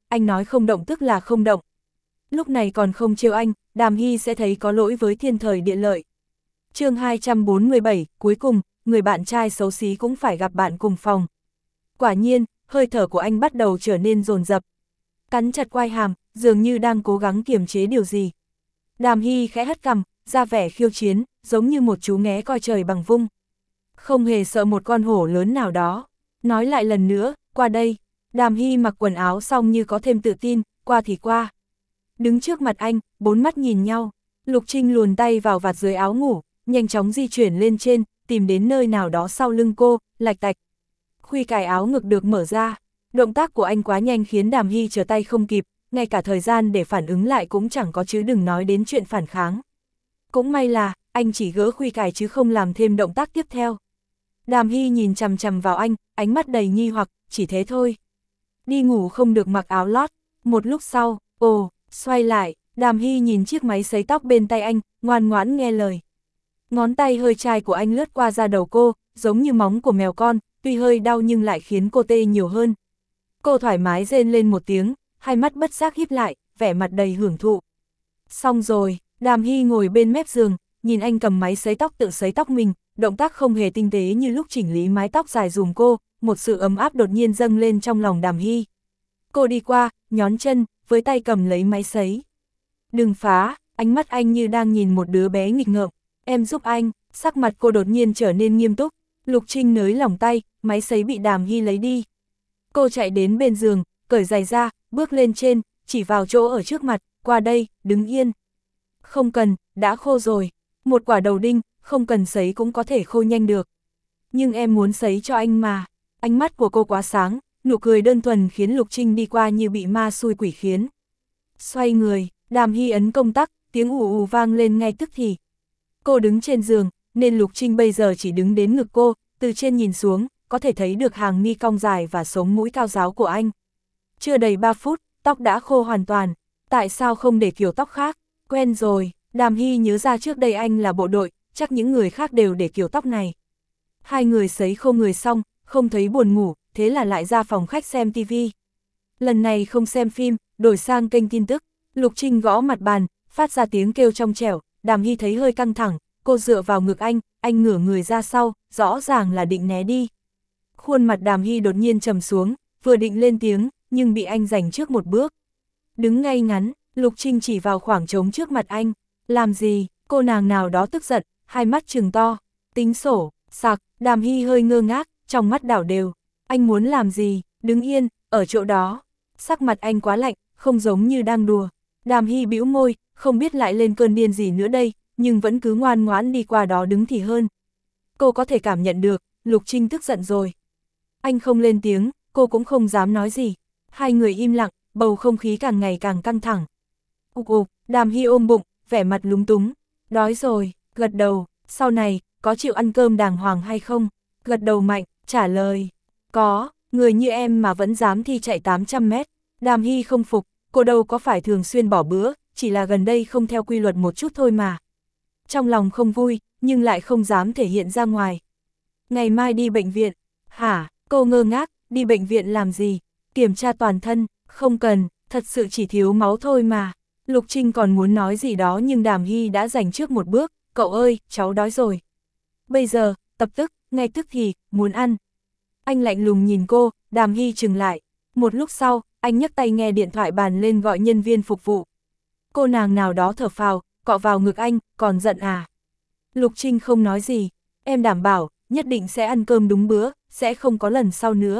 anh nói không động tức là không động. Lúc này còn không trêu anh, Đàm Hy sẽ thấy có lỗi với thiên thời địa lợi. chương hai trăm bốn mươi bảy, cuối cùng, người bạn trai xấu xí cũng phải gặp bạn cùng phòng. Quả nhiên, hơi thở của anh bắt đầu trở nên dồn dập. Cắn chặt quai hàm, dường như đang cố gắng kiềm chế điều gì. Đàm Hy khẽ hất cằm, ra vẻ khiêu chiến, giống như một chú nghé coi trời bằng vung. Không hề sợ một con hổ lớn nào đó. Nói lại lần nữa, qua đây. Đàm Hy mặc quần áo xong như có thêm tự tin, qua thì qua. Đứng trước mặt anh, bốn mắt nhìn nhau. Lục Trinh luồn tay vào vạt dưới áo ngủ, nhanh chóng di chuyển lên trên, tìm đến nơi nào đó sau lưng cô, lạch tạch. Khuy cài áo ngực được mở ra. Động tác của anh quá nhanh khiến Đàm Hy trở tay không kịp, ngay cả thời gian để phản ứng lại cũng chẳng có, chứ đừng nói đến chuyện phản kháng. Cũng may là, anh chỉ gỡ khuy cài chứ không làm thêm động tác tiếp theo. Đàm Hy nhìn chằm chằm vào anh, ánh mắt đầy nghi hoặc, chỉ thế thôi. Đi ngủ không được mặc áo lót. Một lúc sau, ồ, xoay lại, Đàm Hy nhìn chiếc máy sấy tóc bên tay anh, ngoan ngoãn nghe lời. Ngón tay hơi chai của anh lướt qua da đầu cô, giống như móng của mèo con, tuy hơi đau nhưng lại khiến cô tê nhiều hơn. Cô thoải mái rên lên một tiếng, hai mắt bất giác híp lại, vẻ mặt đầy hưởng thụ. Xong rồi, Đàm Hy ngồi bên mép giường, nhìn anh cầm máy sấy tóc tự sấy tóc mình, động tác không hề tinh tế như lúc chỉnh lý mái tóc dài dùm cô, một sự ấm áp đột nhiên dâng lên trong lòng Đàm Hy. Cô đi qua, nhón chân, với tay cầm lấy máy sấy. Đừng phá, ánh mắt anh như đang nhìn một đứa bé nghịch ngợm. Em giúp anh, sắc mặt cô đột nhiên trở nên nghiêm túc. Lục Trinh nới lỏng tay, máy sấy bị Đàm Hy lấy đi. Cô chạy đến bên giường, cởi giày ra, bước lên trên, chỉ vào chỗ ở trước mặt, qua đây, đứng yên. Không cần, đã khô rồi. Một quả đầu đinh, không cần sấy cũng có thể khô nhanh được. Nhưng em muốn sấy cho anh mà. Ánh mắt của cô quá sáng, nụ cười đơn thuần khiến Lục Trinh đi qua như bị ma xui quỷ khiến. Xoay người, Đàm Hy ấn công tắc, tiếng ù ù vang lên ngay tức thì. Cô đứng trên giường, nên Lục Trinh bây giờ chỉ đứng đến ngực cô, từ trên nhìn xuống, có thể thấy được hàng mi cong dài và sống mũi cao ráo của anh. Chưa đầy ba phút, tóc đã khô hoàn toàn. Tại sao không để kiểu tóc khác? Quen rồi, Đàm Hy nhớ ra trước đây anh là bộ đội, chắc những người khác đều để kiểu tóc này. Hai người sấy khô người xong, không thấy buồn ngủ, thế là lại ra phòng khách xem tivi. Lần này không xem phim, đổi sang kênh tin tức. Lục Trinh gõ mặt bàn, phát ra tiếng kêu trong trẻo. Đàm Hy thấy hơi căng thẳng, cô dựa vào ngực anh, anh ngửa người ra sau, rõ ràng là định né đi. Khuôn mặt Đàm Hy đột nhiên trầm xuống, vừa định lên tiếng, nhưng bị anh giành trước một bước. Đứng ngay ngắn, Lục Trinh chỉ vào khoảng trống trước mặt anh. Làm gì? Cô nàng nào đó tức giận, hai mắt trừng to. Tính sổ, sặc, Đàm Hy hơi ngơ ngác, trong mắt đảo đều. Anh muốn làm gì? Đứng yên, ở chỗ đó. Sắc mặt anh quá lạnh, không giống như đang đùa. Đàm Hy bĩu môi, không biết lại lên cơn điên gì nữa đây, nhưng vẫn cứ ngoan ngoãn đi qua đó đứng thì hơn. Cô có thể cảm nhận được, Lục Trinh tức giận rồi. Anh không lên tiếng, cô cũng không dám nói gì. Hai người im lặng, bầu không khí càng ngày càng căng thẳng. Ục ục, Đàm Hy ôm bụng, vẻ mặt lúng túng. Đói rồi, gật đầu, sau này, có chịu ăn cơm đàng hoàng hay không? Gật đầu mạnh, trả lời. Có, người như em mà vẫn dám thi chạy tám trăm mét. Đàm Hy không phục, cô đâu có phải thường xuyên bỏ bữa, chỉ là gần đây không theo quy luật một chút thôi mà. Trong lòng không vui, nhưng lại không dám thể hiện ra ngoài. Ngày mai đi bệnh viện. Hả? Cô ngơ ngác, đi bệnh viện làm gì? Kiểm tra toàn thân, không cần, thật sự chỉ thiếu máu thôi mà. Lục Trinh còn muốn nói gì đó nhưng Đàm Hy đã giành trước một bước, cậu ơi, cháu đói rồi. Bây giờ, tập tức, ngay tức thì, muốn ăn. Anh lạnh lùng nhìn cô, Đàm Hy chừng lại. Một lúc sau, anh nhấc tay nghe điện thoại bàn lên gọi nhân viên phục vụ. Cô nàng nào đó thở phào, cọ vào ngực anh, còn giận à? Lục Trinh không nói gì, em đảm bảo, nhất định sẽ ăn cơm đúng bữa, sẽ không có lần sau nữa.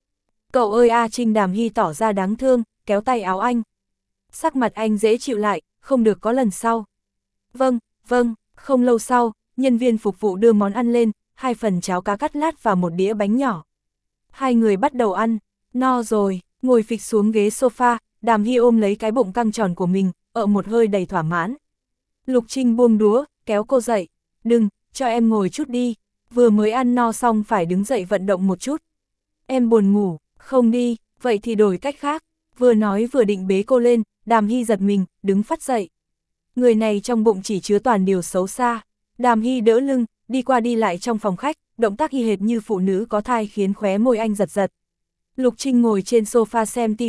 Cậu ơi A Trinh, Đàm Hy tỏ ra đáng thương, kéo tay áo anh. Sắc mặt anh dễ chịu lại, không được có lần sau. Vâng, vâng, không lâu sau, nhân viên phục vụ đưa món ăn lên, hai phần cháo cá cắt lát và một đĩa bánh nhỏ. Hai người bắt đầu ăn, no rồi, ngồi phịch xuống ghế sofa, Đàm Hy ôm lấy cái bụng căng tròn của mình, ở một hơi đầy thỏa mãn. Lục Trinh buông đũa, kéo cô dậy. Đừng, cho em ngồi chút đi, vừa mới ăn no xong phải đứng dậy vận động một chút. Em buồn ngủ, không đi, vậy thì đổi cách khác. Vừa nói vừa định bế cô lên, Đàm Hy giật mình, đứng phắt dậy. Người này trong bụng chỉ chứa toàn điều xấu xa. Đàm Hy đỡ lưng, đi qua đi lại trong phòng khách, động tác y hệt như phụ nữ có thai khiến khóe môi anh giật giật. Lục Trinh ngồi trên sofa xem tivi,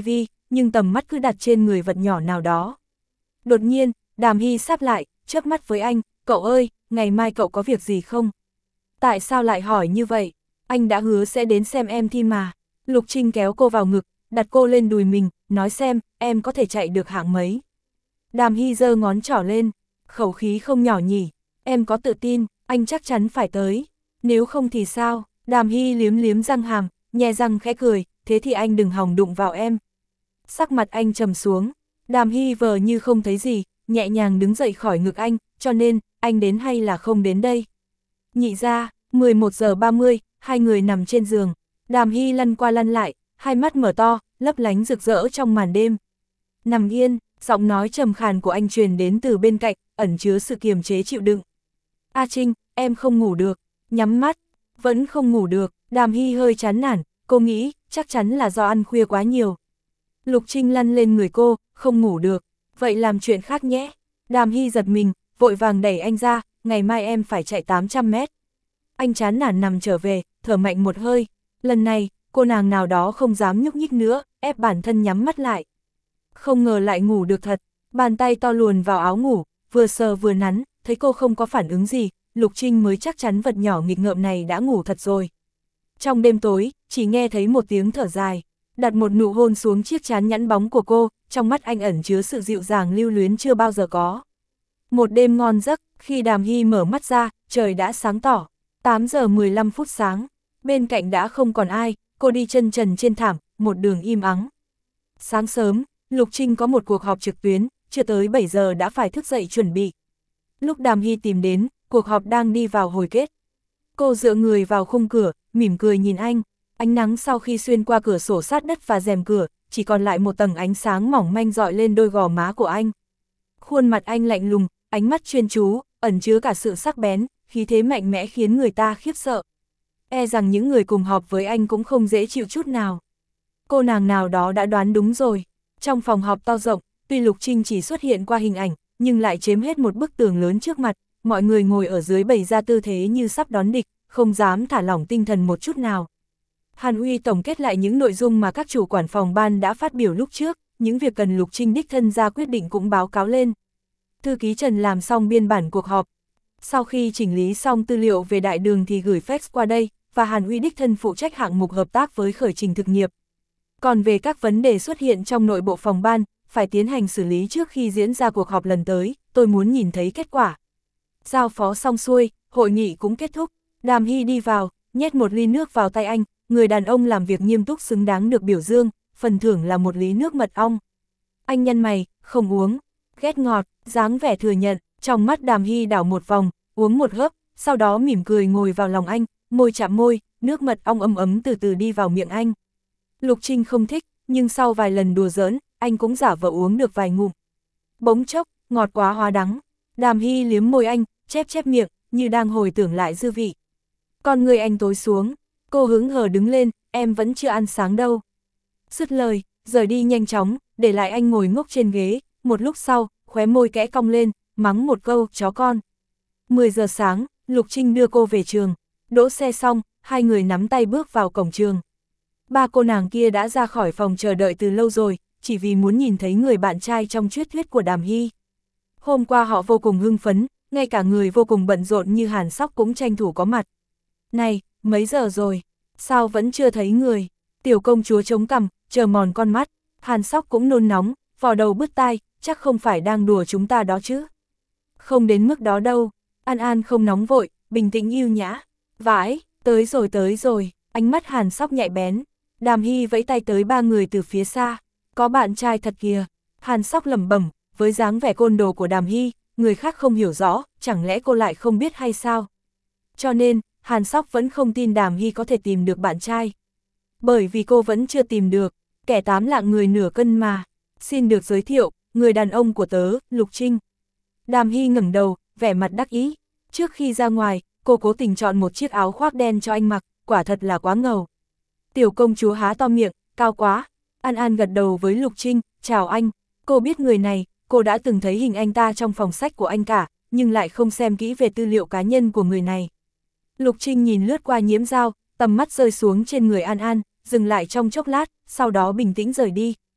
nhưng tầm mắt cứ đặt trên người vật nhỏ nào đó. Đột nhiên, Đàm Hy sáp lại, chớp mắt với anh, cậu ơi, ngày mai cậu có việc gì không? Tại sao lại hỏi như vậy? Anh đã hứa sẽ đến xem em thi mà. Lục Trinh kéo cô vào ngực, đặt cô lên đùi mình, nói xem, em có thể chạy được hạng mấy. Đàm Hy giơ ngón trỏ lên, khẩu khí không nhỏ nhỉ, em có tự tin, anh chắc chắn phải tới. Nếu không thì sao? Đàm Hy liếm liếm răng hàm, nhè răng khẽ cười, thế thì anh đừng hòng đụng vào em. Sắc mặt anh trầm xuống, Đàm Hy vờ như không thấy gì, nhẹ nhàng đứng dậy khỏi ngực anh, cho nên, anh đến hay là không đến đây? Nhị ra, mười một giờ ba mươi, hai người nằm trên giường, Đàm Hy lăn qua lăn lại, hai mắt mở to, lấp lánh rực rỡ trong màn đêm. Nằm yên, giọng nói trầm khàn của anh truyền đến từ bên cạnh, ẩn chứa sự kiềm chế chịu đựng. A Trinh, em không ngủ được, nhắm mắt, vẫn không ngủ được, Đàm Hy hơi chán nản, cô nghĩ, chắc chắn là do ăn khuya quá nhiều. Lục Trinh lăn lên người cô, không ngủ được, vậy làm chuyện khác nhé. Đàm Hy giật mình, vội vàng đẩy anh ra, ngày mai em phải chạy tám trăm mét. Anh chán nản nằm trở về, thở mạnh một hơi, lần này, cô nàng nào đó không dám nhúc nhích nữa, ép bản thân nhắm mắt lại. Không ngờ lại ngủ được thật, bàn tay to luồn vào áo ngủ, vừa sờ vừa nắn, thấy cô không có phản ứng gì, Lục Trinh mới chắc chắn vật nhỏ nghịch ngợm này đã ngủ thật rồi. Trong đêm tối, chỉ nghe thấy một tiếng thở dài, đặt một nụ hôn xuống chiếc trán nhẵn bóng của cô, trong mắt anh ẩn chứa sự dịu dàng lưu luyến chưa bao giờ có. Một đêm ngon giấc, khi Đàm Hy mở mắt ra, trời đã sáng tỏ, tám giờ mười lăm phút sáng, bên cạnh đã không còn ai, cô đi chân trần trên thảm, một đường im ắng. Sáng sớm, Lục Trinh có một cuộc họp trực tuyến, chưa tới bảy giờ đã phải thức dậy chuẩn bị. Lúc Đàm Hy tìm đến, cuộc họp đang đi vào hồi kết. Cô dựa người vào khung cửa, mỉm cười nhìn anh, ánh nắng sau khi xuyên qua cửa sổ sát đất và rèm cửa, chỉ còn lại một tầng ánh sáng mỏng manh dọi lên đôi gò má của anh. Khuôn mặt anh lạnh lùng, ánh mắt chuyên chú, ẩn chứa cả sự sắc bén, khí thế mạnh mẽ khiến người ta khiếp sợ. E rằng những người cùng họp với anh cũng không dễ chịu chút nào. Cô nàng nào đó đã đoán đúng rồi. Trong phòng họp to rộng, tuy Lục Trinh chỉ xuất hiện qua hình ảnh, nhưng lại chiếm hết một bức tường lớn trước mặt, mọi người ngồi ở dưới bày ra tư thế như sắp đón địch, không dám thả lỏng tinh thần một chút nào. Hàn Uy tổng kết lại những nội dung mà các chủ quản phòng ban đã phát biểu lúc trước, những việc cần Lục Trinh đích thân ra quyết định cũng báo cáo lên. Thư ký Trần làm xong biên bản cuộc họp. Sau khi chỉnh lý xong tư liệu về đại đường thì gửi fax qua đây, và Hàn Uy đích thân phụ trách hạng mục hợp tác với khởi trình thực nghiệp. Còn về các vấn đề xuất hiện trong nội bộ phòng ban, phải tiến hành xử lý trước khi diễn ra cuộc họp lần tới, tôi muốn nhìn thấy kết quả. Giao phó xong xuôi, hội nghị cũng kết thúc, Đàm Hy đi vào, nhét một ly nước vào tay anh, người đàn ông làm việc nghiêm túc xứng đáng được biểu dương, phần thưởng là một ly nước mật ong. Anh nhăn mày, không uống, ghét ngọt, dáng vẻ thừa nhận, trong mắt Đàm Hy đảo một vòng, uống một hớp, sau đó mỉm cười ngồi vào lòng anh, môi chạm môi, nước mật ong ấm ấm từ từ đi vào miệng anh. Lục Trinh không thích, nhưng sau vài lần đùa giỡn, anh cũng giả vờ uống được vài ngụm. Bỗng chốc, ngọt quá hóa đắng, Đàm Hy liếm môi anh, chép chép miệng, như đang hồi tưởng lại dư vị. Con người anh tối xuống, cô hứng hờ đứng lên, em vẫn chưa ăn sáng đâu. Dứt lời, rời đi nhanh chóng, để lại anh ngồi ngốc trên ghế, một lúc sau, khóe môi kẽ cong lên, mắng một câu, chó con. mười giờ sáng, Lục Trinh đưa cô về trường, đỗ xe xong, hai người nắm tay bước vào cổng trường. Ba cô nàng kia đã ra khỏi phòng chờ đợi từ lâu rồi, chỉ vì muốn nhìn thấy người bạn trai trong truyền thuyết của Đàm Hy. Hôm qua họ vô cùng hưng phấn, ngay cả người vô cùng bận rộn như Hàn Sóc cũng tranh thủ có mặt. Này, mấy giờ rồi? Sao vẫn chưa thấy người? Tiểu công chúa chống cằm, chờ mòn con mắt. Hàn Sóc cũng nôn nóng, vò đầu bứt tai, chắc không phải đang đùa chúng ta đó chứ. Không đến mức đó đâu. An An không nóng vội, bình tĩnh yêu nhã. Vãi, tới rồi tới rồi, ánh mắt Hàn Sóc nhạy bén. Đàm Hy vẫy tay tới ba người từ phía xa. Có bạn trai thật kìa. Hàn Sóc lẩm bẩm, với dáng vẻ côn đồ của Đàm Hy, người khác không hiểu rõ, chẳng lẽ cô lại không biết hay sao? Cho nên, Hàn Sóc vẫn không tin Đàm Hy có thể tìm được bạn trai. Bởi vì cô vẫn chưa tìm được, kẻ tám lạng người nửa cân mà. Xin được giới thiệu, người đàn ông của tớ, Lục Trinh. Đàm Hy ngẩng đầu, vẻ mặt đắc ý. Trước khi ra ngoài, cô cố tình chọn một chiếc áo khoác đen cho anh mặc, quả thật là quá ngầu. Tiểu công chúa há to miệng, cao quá. An An gật đầu với Lục Trinh, chào anh. Cô biết người này, cô đã từng thấy hình anh ta trong phòng sách của anh cả, nhưng lại không xem kỹ về tư liệu cá nhân của người này. Lục Trinh nhìn lướt qua Nhiễm Dao, tầm mắt rơi xuống trên người An An, dừng lại trong chốc lát, sau đó bình tĩnh rời đi.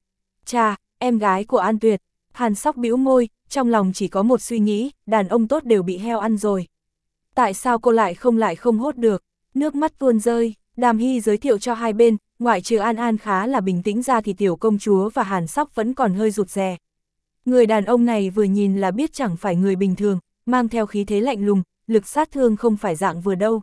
Chà, em gái của An Tuyệt. Hàn Sóc bĩu môi, trong lòng chỉ có một suy nghĩ, đàn ông tốt đều bị heo ăn rồi. Tại sao cô lại không lại không hốt được, nước mắt tuôn rơi. Đàm Hy giới thiệu cho hai bên, ngoại trừ An An khá là bình tĩnh ra thì tiểu công chúa và Hàn Sóc vẫn còn hơi rụt rè. Người đàn ông này vừa nhìn là biết chẳng phải người bình thường, mang theo khí thế lạnh lùng, lực sát thương không phải dạng vừa đâu.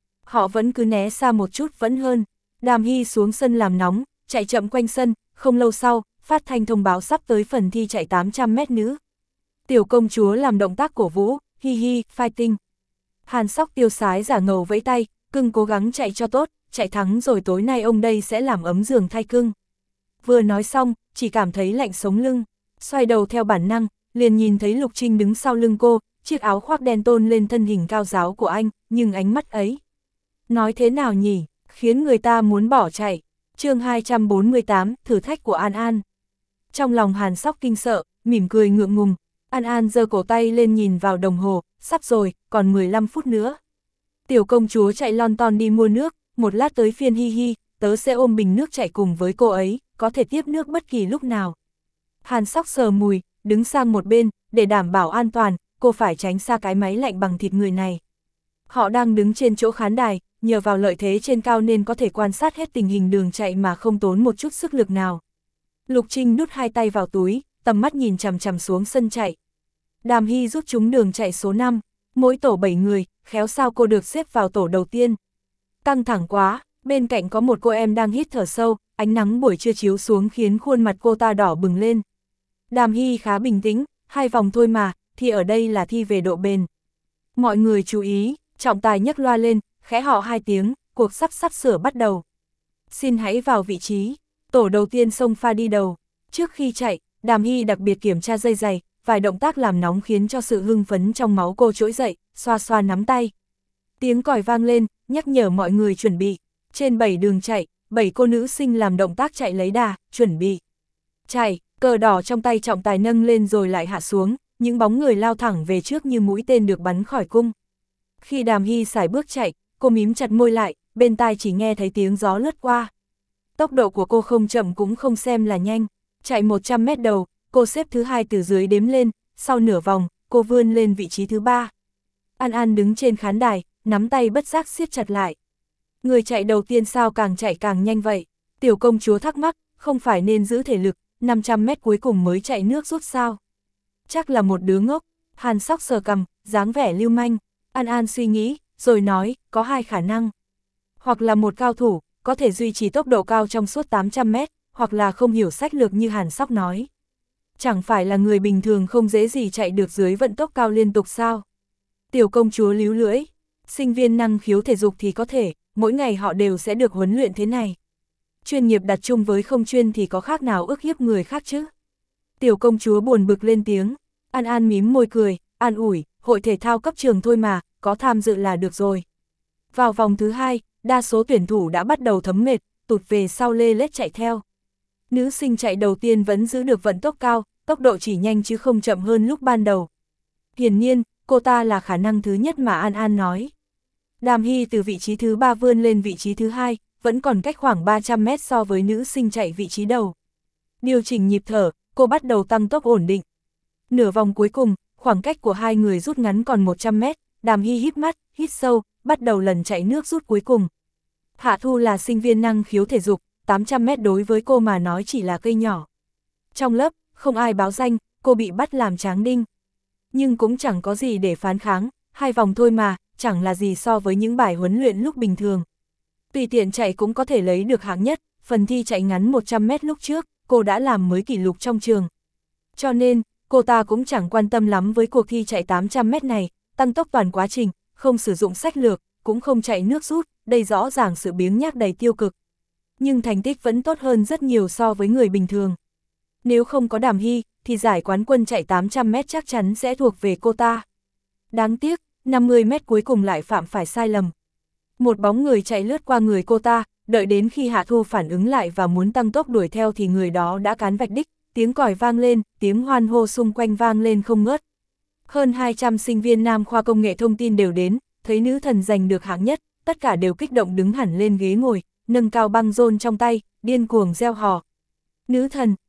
Họ vẫn cứ né xa một chút vẫn hơn. Đàm Hy xuống sân làm nóng, chạy chậm quanh sân, không lâu sau, phát thanh thông báo sắp tới phần thi chạy tám trăm mét nữ. Tiểu công chúa làm động tác cổ vũ, hi hi, fighting. Hàn Sóc tiêu sái giả ngầu vẫy tay, cưng cố gắng chạy cho tốt, chạy thắng rồi tối nay ông đây sẽ làm ấm giường thay cưng. Vừa nói xong, chỉ cảm thấy lạnh sống lưng, xoay đầu theo bản năng, liền nhìn thấy Lục Trinh đứng sau lưng cô, chiếc áo khoác đen tôn lên thân hình cao ráo của anh, nhưng ánh mắt ấy. Nói thế nào nhỉ, khiến người ta muốn bỏ chạy. Chương hai trăm bốn mươi tám, thử thách của An An. Trong lòng Hàn Sóc kinh sợ, mỉm cười ngượng ngùng, An An giơ cổ tay lên nhìn vào đồng hồ, sắp rồi, còn mười lăm phút nữa. Tiểu công chúa chạy lon ton đi mua nước, một lát tới phiên Hi Hi, tớ sẽ ôm bình nước chạy cùng với cô ấy, có thể tiếp nước bất kỳ lúc nào. Hàn Sóc sờ mùi, đứng sang một bên, để đảm bảo an toàn, cô phải tránh xa cái máy lạnh bằng thịt người này. Họ đang đứng trên chỗ khán đài, nhờ vào lợi thế trên cao nên có thể quan sát hết tình hình đường chạy mà không tốn một chút sức lực nào. Lục Trinh đút hai tay vào túi, tầm mắt nhìn chằm chằm xuống sân chạy. Đàm Hy rút trúng đường chạy số năm, mỗi tổ bảy người, khéo sao cô được xếp vào tổ đầu tiên. Căng thẳng quá, bên cạnh có một cô em đang hít thở sâu, ánh nắng buổi trưa chiếu xuống khiến khuôn mặt cô ta đỏ bừng lên. Đàm Hy khá bình tĩnh, hai vòng thôi mà, thì ở đây là thi về độ bền. Mọi người chú ý, trọng tài nhấc loa lên, khẽ họ hai tiếng, cuộc sắp sắp sửa bắt đầu. Xin hãy vào vị trí, tổ đầu tiên xông pha đi đầu. Trước khi chạy, Đàm Hy đặc biệt kiểm tra dây giày, vài động tác làm nóng khiến cho sự hưng phấn trong máu cô trỗi dậy, xoa xoa nắm tay. Tiếng còi vang lên, nhắc nhở mọi người chuẩn bị. Trên bảy đường chạy, bảy cô nữ sinh làm động tác chạy lấy đà, chuẩn bị. Chạy, cờ đỏ trong tay trọng tài nâng lên rồi lại hạ xuống, những bóng người lao thẳng về trước như mũi tên được bắn khỏi cung. Khi Đàm Hy sải bước chạy, cô mím chặt môi lại, bên tai chỉ nghe thấy tiếng gió lướt qua. Tốc độ của cô không chậm cũng không xem là nhanh, chạy một trăm mét đầu, cô xếp thứ hai từ dưới đếm lên, sau nửa vòng, cô vươn lên vị trí thứ ba. An An đứng trên khán đài, nắm tay bất giác siết chặt lại. Người chạy đầu tiên sao càng chạy càng nhanh vậy? Tiểu công chúa thắc mắc, không phải nên giữ thể lực, năm trăm mét cuối cùng mới chạy nước rút sao? Chắc là một đứa ngốc. Hàn Sóc sờ cằm, dáng vẻ lưu manh. An An suy nghĩ, rồi nói, có hai khả năng. Hoặc là một cao thủ, có thể duy trì tốc độ cao trong suốt tám trăm mét, hoặc là không hiểu sách lược như Hàn Sóc nói. Chẳng phải là người bình thường không dễ gì chạy được dưới vận tốc cao liên tục sao? Tiểu công chúa líu lưỡi, sinh viên năng khiếu thể dục thì có thể, mỗi ngày họ đều sẽ được huấn luyện thế này. Chuyên nghiệp đặt chung với không chuyên thì có khác nào ức hiếp người khác chứ? Tiểu công chúa buồn bực lên tiếng, An An mím môi cười, an ủi, hội thể thao cấp trường thôi mà, có tham dự là được rồi. Vào vòng thứ hai, đa số tuyển thủ đã bắt đầu thấm mệt, tụt về sau lê lết chạy theo. Nữ sinh chạy đầu tiên vẫn giữ được vận tốc cao, tốc độ chỉ nhanh chứ không chậm hơn lúc ban đầu. Hiển nhiên, cô ta là khả năng thứ nhất mà An An nói. Đàm Hy từ vị trí thứ ba vươn lên vị trí thứ hai, vẫn còn cách khoảng ba trăm mét so với nữ sinh chạy vị trí đầu. Điều chỉnh nhịp thở, cô bắt đầu tăng tốc ổn định. Nửa vòng cuối cùng, khoảng cách của hai người rút ngắn còn một trăm mét, Đàm Hy híp mắt, hít sâu, bắt đầu lần chạy nước rút cuối cùng. Hạ Thu là sinh viên năng khiếu thể dục, tám trăm mét đối với cô mà nói chỉ là cây nhỏ. Trong lớp, không ai báo danh, cô bị bắt làm tráng đinh. Nhưng cũng chẳng có gì để phán kháng, hai vòng thôi mà, chẳng là gì so với những bài huấn luyện lúc bình thường. Tùy tiện chạy cũng có thể lấy được hạng nhất, phần thi chạy ngắn một trăm mét lúc trước, cô đã làm mới kỷ lục trong trường. Cho nên, cô ta cũng chẳng quan tâm lắm với cuộc thi chạy tám trăm mét này, tăng tốc toàn quá trình, không sử dụng sách lược, cũng không chạy nước rút, đây rõ ràng sự biếng nhác đầy tiêu cực. Nhưng thành tích vẫn tốt hơn rất nhiều so với người bình thường. Nếu không có Đàm Hy, thì giải quán quân chạy tám trăm mét chắc chắn sẽ thuộc về cô ta. Đáng tiếc, năm mươi mét cuối cùng lại phạm phải sai lầm. Một bóng người chạy lướt qua người cô ta, đợi đến khi Hạ Thu phản ứng lại và muốn tăng tốc đuổi theo thì người đó đã cán vạch đích, tiếng còi vang lên, tiếng hoan hô xung quanh vang lên không ngớt. Hơn hai trăm sinh viên nam khoa công nghệ thông tin đều đến, thấy nữ thần giành được hạng nhất, tất cả đều kích động đứng hẳn lên ghế ngồi, nâng cao băng rôn trong tay, điên cuồng reo hò. Nữ thần,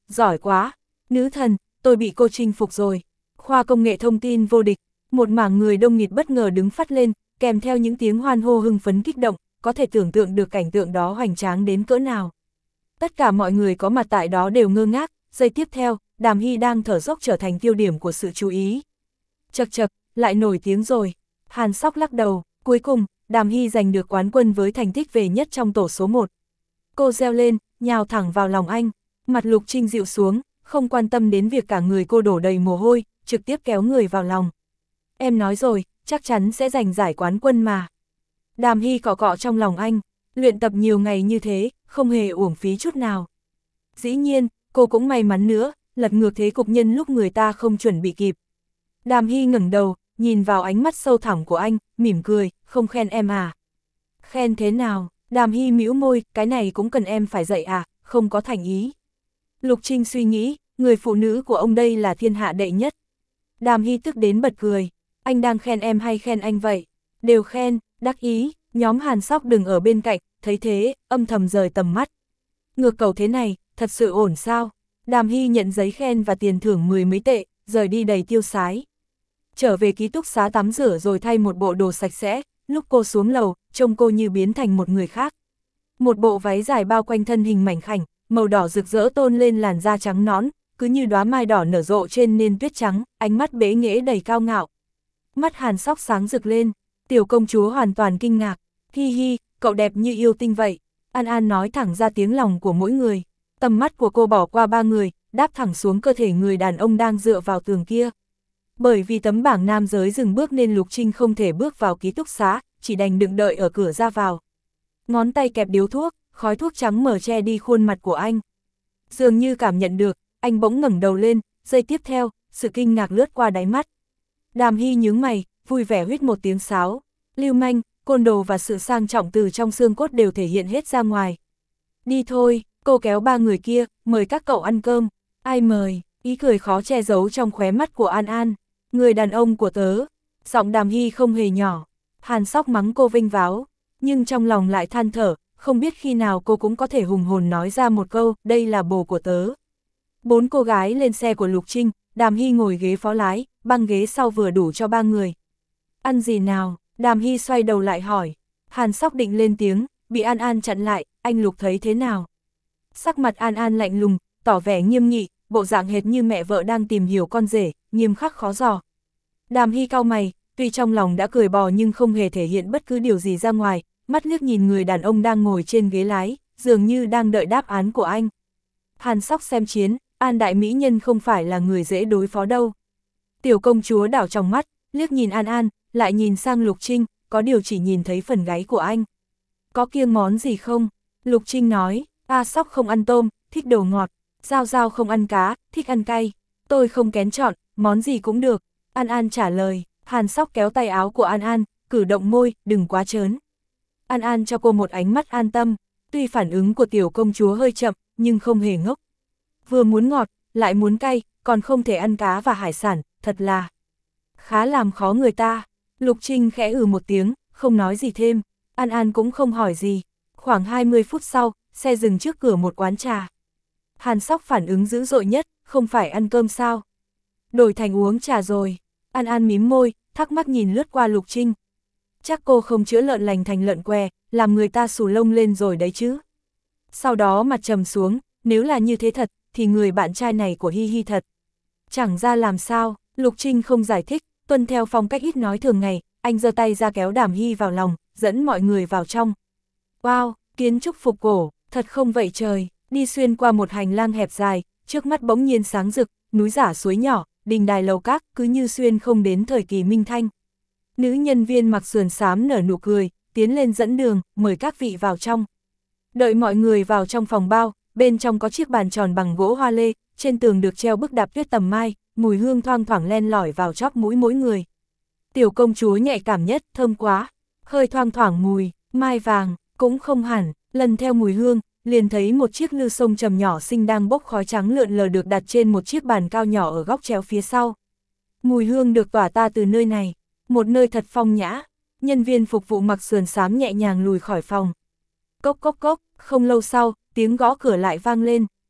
giỏi quá, nữ thần, tôi bị cô chinh phục rồi. Khoa công nghệ thông tin vô địch, một mảng người đông nghịt bất ngờ đứng phắt lên, kèm theo những tiếng hoan hô hưng phấn kích động, có thể tưởng tượng được cảnh tượng đó hoành tráng đến cỡ nào. Tất cả mọi người có mặt tại đó đều ngơ ngác, giây tiếp theo, Đàm Hy đang thở dốc trở thành tiêu điểm của sự chú ý. Chậc chậc, lại nổi tiếng rồi. Hàn Sóc lắc đầu, cuối cùng, Đàm Hy giành được quán quân với thành tích về nhất trong tổ số một. Cô reo lên, nhào thẳng vào lòng anh, mặt Lục Trinh dịu xuống, không quan tâm đến việc cả người cô đổ đầy mồ hôi, trực tiếp kéo người vào lòng. Em nói rồi, chắc chắn sẽ giành giải quán quân mà. Đàm Hy cọ cọ trong lòng anh, luyện tập nhiều ngày như thế, không hề uổng phí chút nào. Dĩ nhiên, cô cũng may mắn nữa, lật ngược thế cục nhân lúc người ta không chuẩn bị kịp. Đàm Hy ngẩng đầu, nhìn vào ánh mắt sâu thẳm của anh, mỉm cười, không khen em à? Khen thế nào? Đàm Hy mỉu môi, cái này cũng cần em phải dạy à, không có thành ý. Lục Trinh suy nghĩ, người phụ nữ của ông đây là thiên hạ đệ nhất. Đàm Hy tức đến bật cười, anh đang khen em hay khen anh vậy? Đều khen, đắc ý, nhóm Hàn Sóc đừng ở bên cạnh, thấy thế, âm thầm rời tầm mắt. Ngược cầu thế này, thật sự ổn sao? Đàm Hy nhận giấy khen và tiền thưởng mười mấy tệ, rời đi đầy tiêu sái. Trở về ký túc xá tắm rửa rồi thay một bộ đồ sạch sẽ, lúc cô xuống lầu, trông cô như biến thành một người khác. Một bộ váy dài bao quanh thân hình mảnh khảnh, màu đỏ rực rỡ tôn lên làn da trắng nõn, cứ như đóa mai đỏ nở rộ trên nền tuyết trắng, ánh mắt bế nghễ đầy cao ngạo. Mắt Hàn Sóc sáng rực lên, tiểu công chúa hoàn toàn kinh ngạc, hi hi, cậu đẹp như yêu tinh vậy. An An nói thẳng ra tiếng lòng của mỗi người, tầm mắt của cô bỏ qua ba người, đáp thẳng xuống cơ thể người đàn ông đang dựa vào tường kia. Bởi vì tấm bảng nam giới dừng bước nên Lục Trinh không thể bước vào ký túc xá, chỉ đành đựng đợi ở cửa ra vào. Ngón tay kẹp điếu thuốc, khói thuốc trắng mờ che đi khuôn mặt của anh. Dường như cảm nhận được, anh bỗng ngẩng đầu lên, giây tiếp theo, sự kinh ngạc lướt qua đáy mắt. Đàm Hy nhướng mày, vui vẻ huýt một tiếng sáo, lưu manh, côn đồ và sự sang trọng từ trong xương cốt đều thể hiện hết ra ngoài. Đi thôi, cô kéo ba người kia, mời các cậu ăn cơm. Ai mời? Ý cười khó che giấu trong khóe mắt của An An. Người đàn ông của tớ. Giọng Đàm Hy không hề nhỏ. Hàn Sóc mắng cô vênh váo, nhưng trong lòng lại than thở, không biết khi nào cô cũng có thể hùng hồn nói ra một câu, đây là bồ của tớ. Bốn cô gái lên xe của Lục Trinh, Đàm Hy ngồi ghế phó lái, băng ghế sau vừa đủ cho ba người. Ăn gì nào? Đàm Hy xoay đầu lại hỏi. Hàn Sóc định lên tiếng, bị An An chặn lại, anh Lục thấy thế nào? Sắc mặt An An lạnh lùng, tỏ vẻ nghiêm nghị, bộ dạng hệt như mẹ vợ đang tìm hiểu con rể, nghiêm khắc khó dò. Đàm Hy cau mày, tuy trong lòng đã cười bò nhưng không hề thể hiện bất cứ điều gì ra ngoài, mắt liếc nhìn người đàn ông đang ngồi trên ghế lái, dường như đang đợi đáp án của anh. Hàn Sóc xem chiến, An đại mỹ nhân không phải là người dễ đối phó đâu. Tiểu công chúa đảo trong mắt, liếc nhìn An An, lại nhìn sang Lục Trinh, có điều chỉ nhìn thấy phần gáy của anh. Có kiêng món gì không? Lục Trinh nói, A Sóc không ăn tôm, thích đồ ngọt, Giao Giao không ăn cá, thích ăn cay. Tôi không kén chọn, món gì cũng được. An An trả lời. Hàn Sóc kéo tay áo của An An, cử động môi, đừng quá trớn. An An cho cô một ánh mắt an tâm, tuy phản ứng của tiểu công chúa hơi chậm, nhưng không hề ngốc. Vừa muốn ngọt, lại muốn cay, còn không thể ăn cá và hải sản, thật là khá làm khó người ta. Lục Trinh khẽ ừ một tiếng, không nói gì thêm, An An cũng không hỏi gì. Khoảng hai mươi phút sau, xe dừng trước cửa một quán trà. Hàn Sóc phản ứng dữ dội nhất, không phải ăn cơm sao? Đổi thành uống trà rồi. An An mím môi, thắc mắc nhìn lướt qua Lục Trinh. Chắc cô không chữa lợn lành thành lợn què, làm người ta xù lông lên rồi đấy chứ. Sau đó mặt trầm xuống, nếu là như thế thật, thì người bạn trai này của Hi Hi thật. Chẳng ra làm sao, Lục Trinh không giải thích, tuân theo phong cách ít nói thường ngày, anh giơ tay ra kéo Đàm Hy vào lòng, dẫn mọi người vào trong. Wow, kiến trúc phục cổ, thật không vậy trời, đi xuyên qua một hành lang hẹp dài, trước mắt bỗng nhiên sáng rực, núi giả suối nhỏ, đình đài lầu các, cứ như xuyên không đến thời kỳ Minh Thanh. Nữ nhân viên mặc sườn xám nở nụ cười, tiến lên dẫn đường, mời các vị vào trong. Đợi mọi người vào trong phòng bao, bên trong có chiếc bàn tròn bằng gỗ hoa lê, trên tường được treo bức đạp tuyết tầm mai, mùi hương thoang thoảng len lỏi vào chóp mũi mỗi người. Tiểu công chúa nhạy cảm nhất, thơm quá, hơi thoang thoảng mùi, mai vàng, cũng không hẳn, lần theo mùi hương, liền thấy một chiếc lư sông trầm nhỏ xinh đang bốc khói trắng lượn lờ được đặt trên một chiếc bàn cao nhỏ ở góc chéo phía sau. Mùi hương được tỏa ta từ nơi này, một nơi thật phong nhã. Nhân viên phục vụ mặc sườn xám nhẹ nhàng lùi khỏi phòng. Cốc cốc cốc, không lâu sau, tiếng gõ cửa lại vang lên.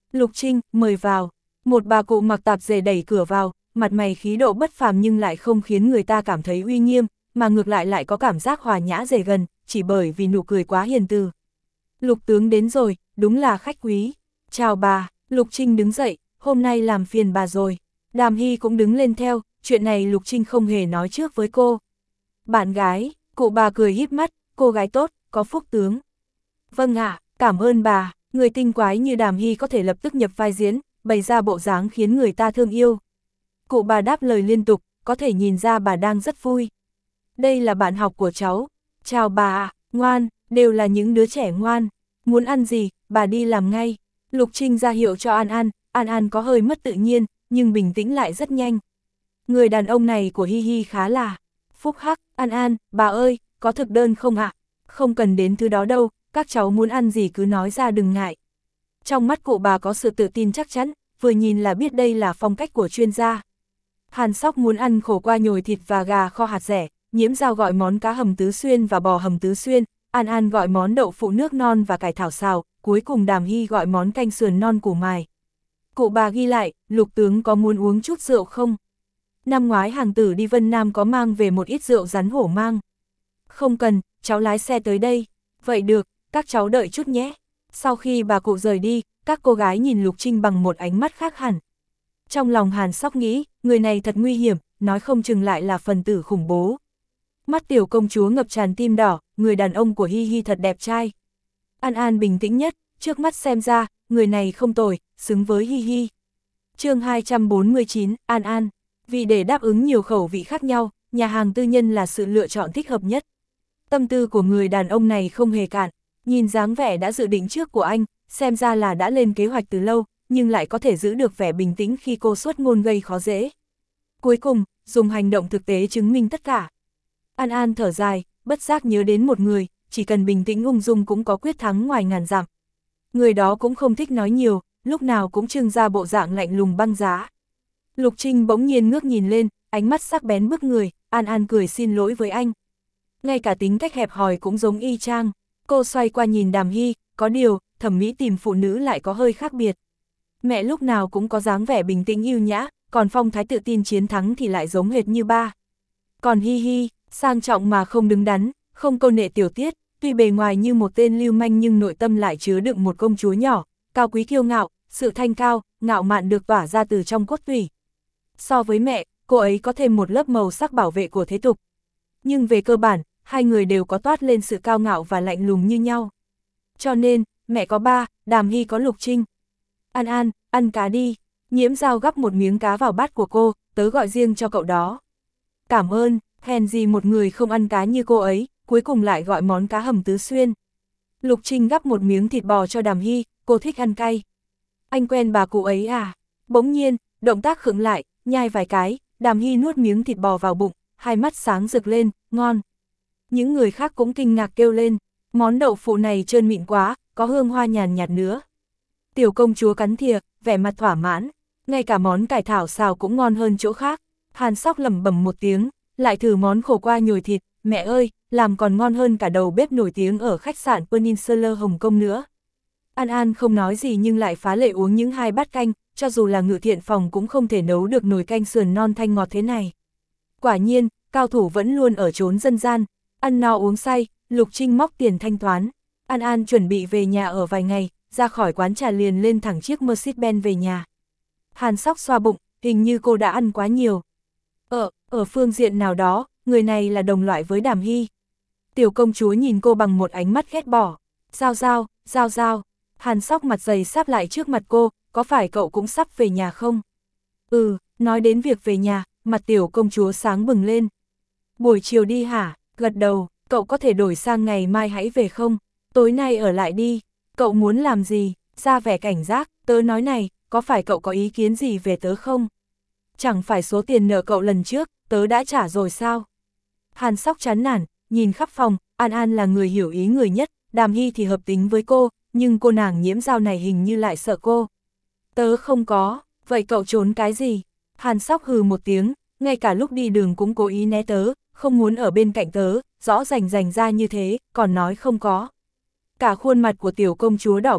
Lục Trinh, mời vào. Một bà cụ mặc tạp dề đẩy cửa vào, mặt mày khí độ bất phàm nhưng lại không khiến người ta cảm thấy uy nghiêm, mà ngược lại lại có cảm giác hòa nhã dễ gần, chỉ bởi vì nụ cười quá hiền từ. Lục tướng đến rồi, đúng là khách quý. Chào bà. Lục Trinh đứng dậy, hôm nay làm phiền bà rồi. Đàm Hy cũng đứng lên theo, chuyện này Lục Trinh không hề nói trước với cô. Bạn gái, cụ bà cười híp mắt, cô gái tốt, có phúc tướng. Vâng ạ, cảm ơn bà. Người tinh quái như Đàm Hy có thể lập tức nhập vai diễn, bày ra bộ dáng khiến người ta thương yêu. Cụ bà đáp lời liên tục, có thể nhìn ra bà đang rất vui. Đây là bạn học của cháu. Chào bà ạ, ngoan, đều là những đứa trẻ ngoan. Muốn ăn gì, bà đi làm ngay. Lục Trinh ra hiệu cho An An, An An có hơi mất tự nhiên, nhưng bình tĩnh lại rất nhanh. Người đàn ông này của Hi Hi khá là phúc hắc. An An, bà ơi, có thực đơn không ạ? Không cần đến thứ đó đâu, các cháu muốn ăn gì cứ nói ra đừng ngại. Trong mắt cụ bà có sự tự tin chắc chắn, vừa nhìn là biết đây là phong cách của chuyên gia. Hàn Sóc muốn ăn khổ qua nhồi thịt và gà kho hạt dẻ, Nhiễm Dao gọi món cá hầm tứ xuyên và bò hầm tứ xuyên, An An gọi món đậu phụ nước non và cải thảo xào, cuối cùng Đàm Hy gọi món canh sườn non củ mài. Cụ bà ghi lại, Lục tướng có muốn uống chút rượu không? Năm ngoái hàng tử đi Vân Nam có mang về một ít rượu rắn hổ mang. Không cần, cháu lái xe tới đây. Vậy được, các cháu đợi chút nhé. Sau khi bà cụ rời đi, các cô gái nhìn Lục Trinh bằng một ánh mắt khác hẳn. Trong lòng Hàn Sóc nghĩ, người này thật nguy hiểm, nói không chừng lại là phần tử khủng bố. Mắt tiểu công chúa ngập tràn tim đỏ, người đàn ông của Hi Hi thật đẹp trai. An An bình tĩnh nhất, trước mắt xem ra, người này không tồi, xứng với Hi Hi. Chương hai trăm bốn mươi chín, An An. Vì để đáp ứng nhiều khẩu vị khác nhau, nhà hàng tư nhân là sự lựa chọn thích hợp nhất. Tâm tư của người đàn ông này không hề cạn, nhìn dáng vẻ đã dự định trước của anh, xem ra là đã lên kế hoạch từ lâu, nhưng lại có thể giữ được vẻ bình tĩnh khi cô xuất ngôn gây khó dễ. Cuối cùng, dùng hành động thực tế chứng minh tất cả. An An thở dài, bất giác nhớ đến một người, chỉ cần bình tĩnh ung dung cũng có quyết thắng ngoài ngàn dặm. Người đó cũng không thích nói nhiều, lúc nào cũng trưng ra bộ dạng lạnh lùng băng giá. Lục Trinh bỗng nhiên ngước nhìn lên, ánh mắt sắc bén bức người, An An cười xin lỗi với anh. Ngay cả tính cách hẹp hòi cũng giống y chang. Cô xoay qua nhìn Đàm Hy, có điều, thẩm mỹ tìm phụ nữ lại có hơi khác biệt. Mẹ lúc nào cũng có dáng vẻ bình tĩnh yêu nhã, còn phong thái tự tin chiến thắng thì lại giống hệt như ba. Còn Hi Hi, sang trọng mà không đứng đắn, không câu nệ tiểu tiết, tuy bề ngoài như một tên lưu manh nhưng nội tâm lại chứa đựng một công chúa nhỏ, cao quý kiêu ngạo, sự thanh cao, ngạo mạn được tỏa ra từ trong cốt tủy. So với mẹ, cô ấy có thêm một lớp màu sắc bảo vệ của thế tục. Nhưng về cơ bản, hai người đều có toát lên sự cao ngạo và lạnh lùng như nhau. Cho nên, mẹ có ba, Đàm Hy có Lục Trinh. An An, ăn cá đi. Nhiễm Dao gắp một miếng cá vào bát của cô, tớ gọi riêng cho cậu đó. Cảm ơn, hèn gì một người không ăn cá như cô ấy, cuối cùng lại gọi món cá hầm tứ xuyên. Lục Trinh gắp một miếng thịt bò cho Đàm Hy, cô thích ăn cay. Anh quen bà cụ ấy à? Bỗng nhiên, động tác khựng lại, nhai vài cái, Đàm Hy nuốt miếng thịt bò vào bụng, hai mắt sáng rực lên, ngon. Những người khác cũng kinh ngạc kêu lên, món đậu phụ này trơn mịn quá, có hương hoa nhàn nhạt nữa. Tiểu công chúa cắn thìa, vẻ mặt thỏa mãn, ngay cả món cải thảo xào cũng ngon hơn chỗ khác. Hàn Sóc lẩm bẩm một tiếng, lại thử món khổ qua nhồi thịt, mẹ ơi, làm còn ngon hơn cả đầu bếp nổi tiếng ở khách sạn Peninsula Hồng Kông nữa. An An không nói gì nhưng lại phá lệ uống những hai bát canh, cho dù là Ngự Thiện Phòng cũng không thể nấu được nồi canh sườn non thanh ngọt thế này. Quả nhiên, cao thủ vẫn luôn ở chốn dân gian, ăn no uống say, Lục Trinh móc tiền thanh toán. An An chuẩn bị về nhà ở vài ngày, ra khỏi quán trà liền lên thẳng chiếc Mercedes-Benz về nhà. Hàn Sóc xoa bụng, hình như cô đã ăn quá nhiều. Ở, ở phương diện nào đó, người này là đồng loại với Đàm Hy. Tiểu công chúa nhìn cô bằng một ánh mắt ghét bỏ. Giao giao, giao giao. Hàn Sóc mặt dày sắp lại trước mặt cô, có phải cậu cũng sắp về nhà không? Ừ, nói đến việc về nhà, mặt tiểu công chúa sáng bừng lên. Buổi chiều đi hả? Gật đầu, cậu có thể đổi sang ngày mai hãy về không? Tối nay ở lại đi. Cậu muốn làm gì? Ra vẻ cảnh giác, tớ nói này, có phải cậu có ý kiến gì về tớ không? Chẳng phải số tiền nợ cậu lần trước, tớ đã trả rồi sao? Hàn Sóc chán nản, nhìn khắp phòng, An An là người hiểu ý người nhất, Đàm Hy thì hợp tính với cô, nhưng cô nàng Nhiễm Dao này hình như lại sợ cô. Tớ không có, vậy cậu trốn cái gì? Hàn Sóc hừ một tiếng, ngay cả lúc đi đường cũng cố ý né tớ, không muốn ở bên cạnh tớ, rõ rành rành ra như thế, còn nói không có. Cả khuôn mặt của tiểu công chúa đỏ bừng,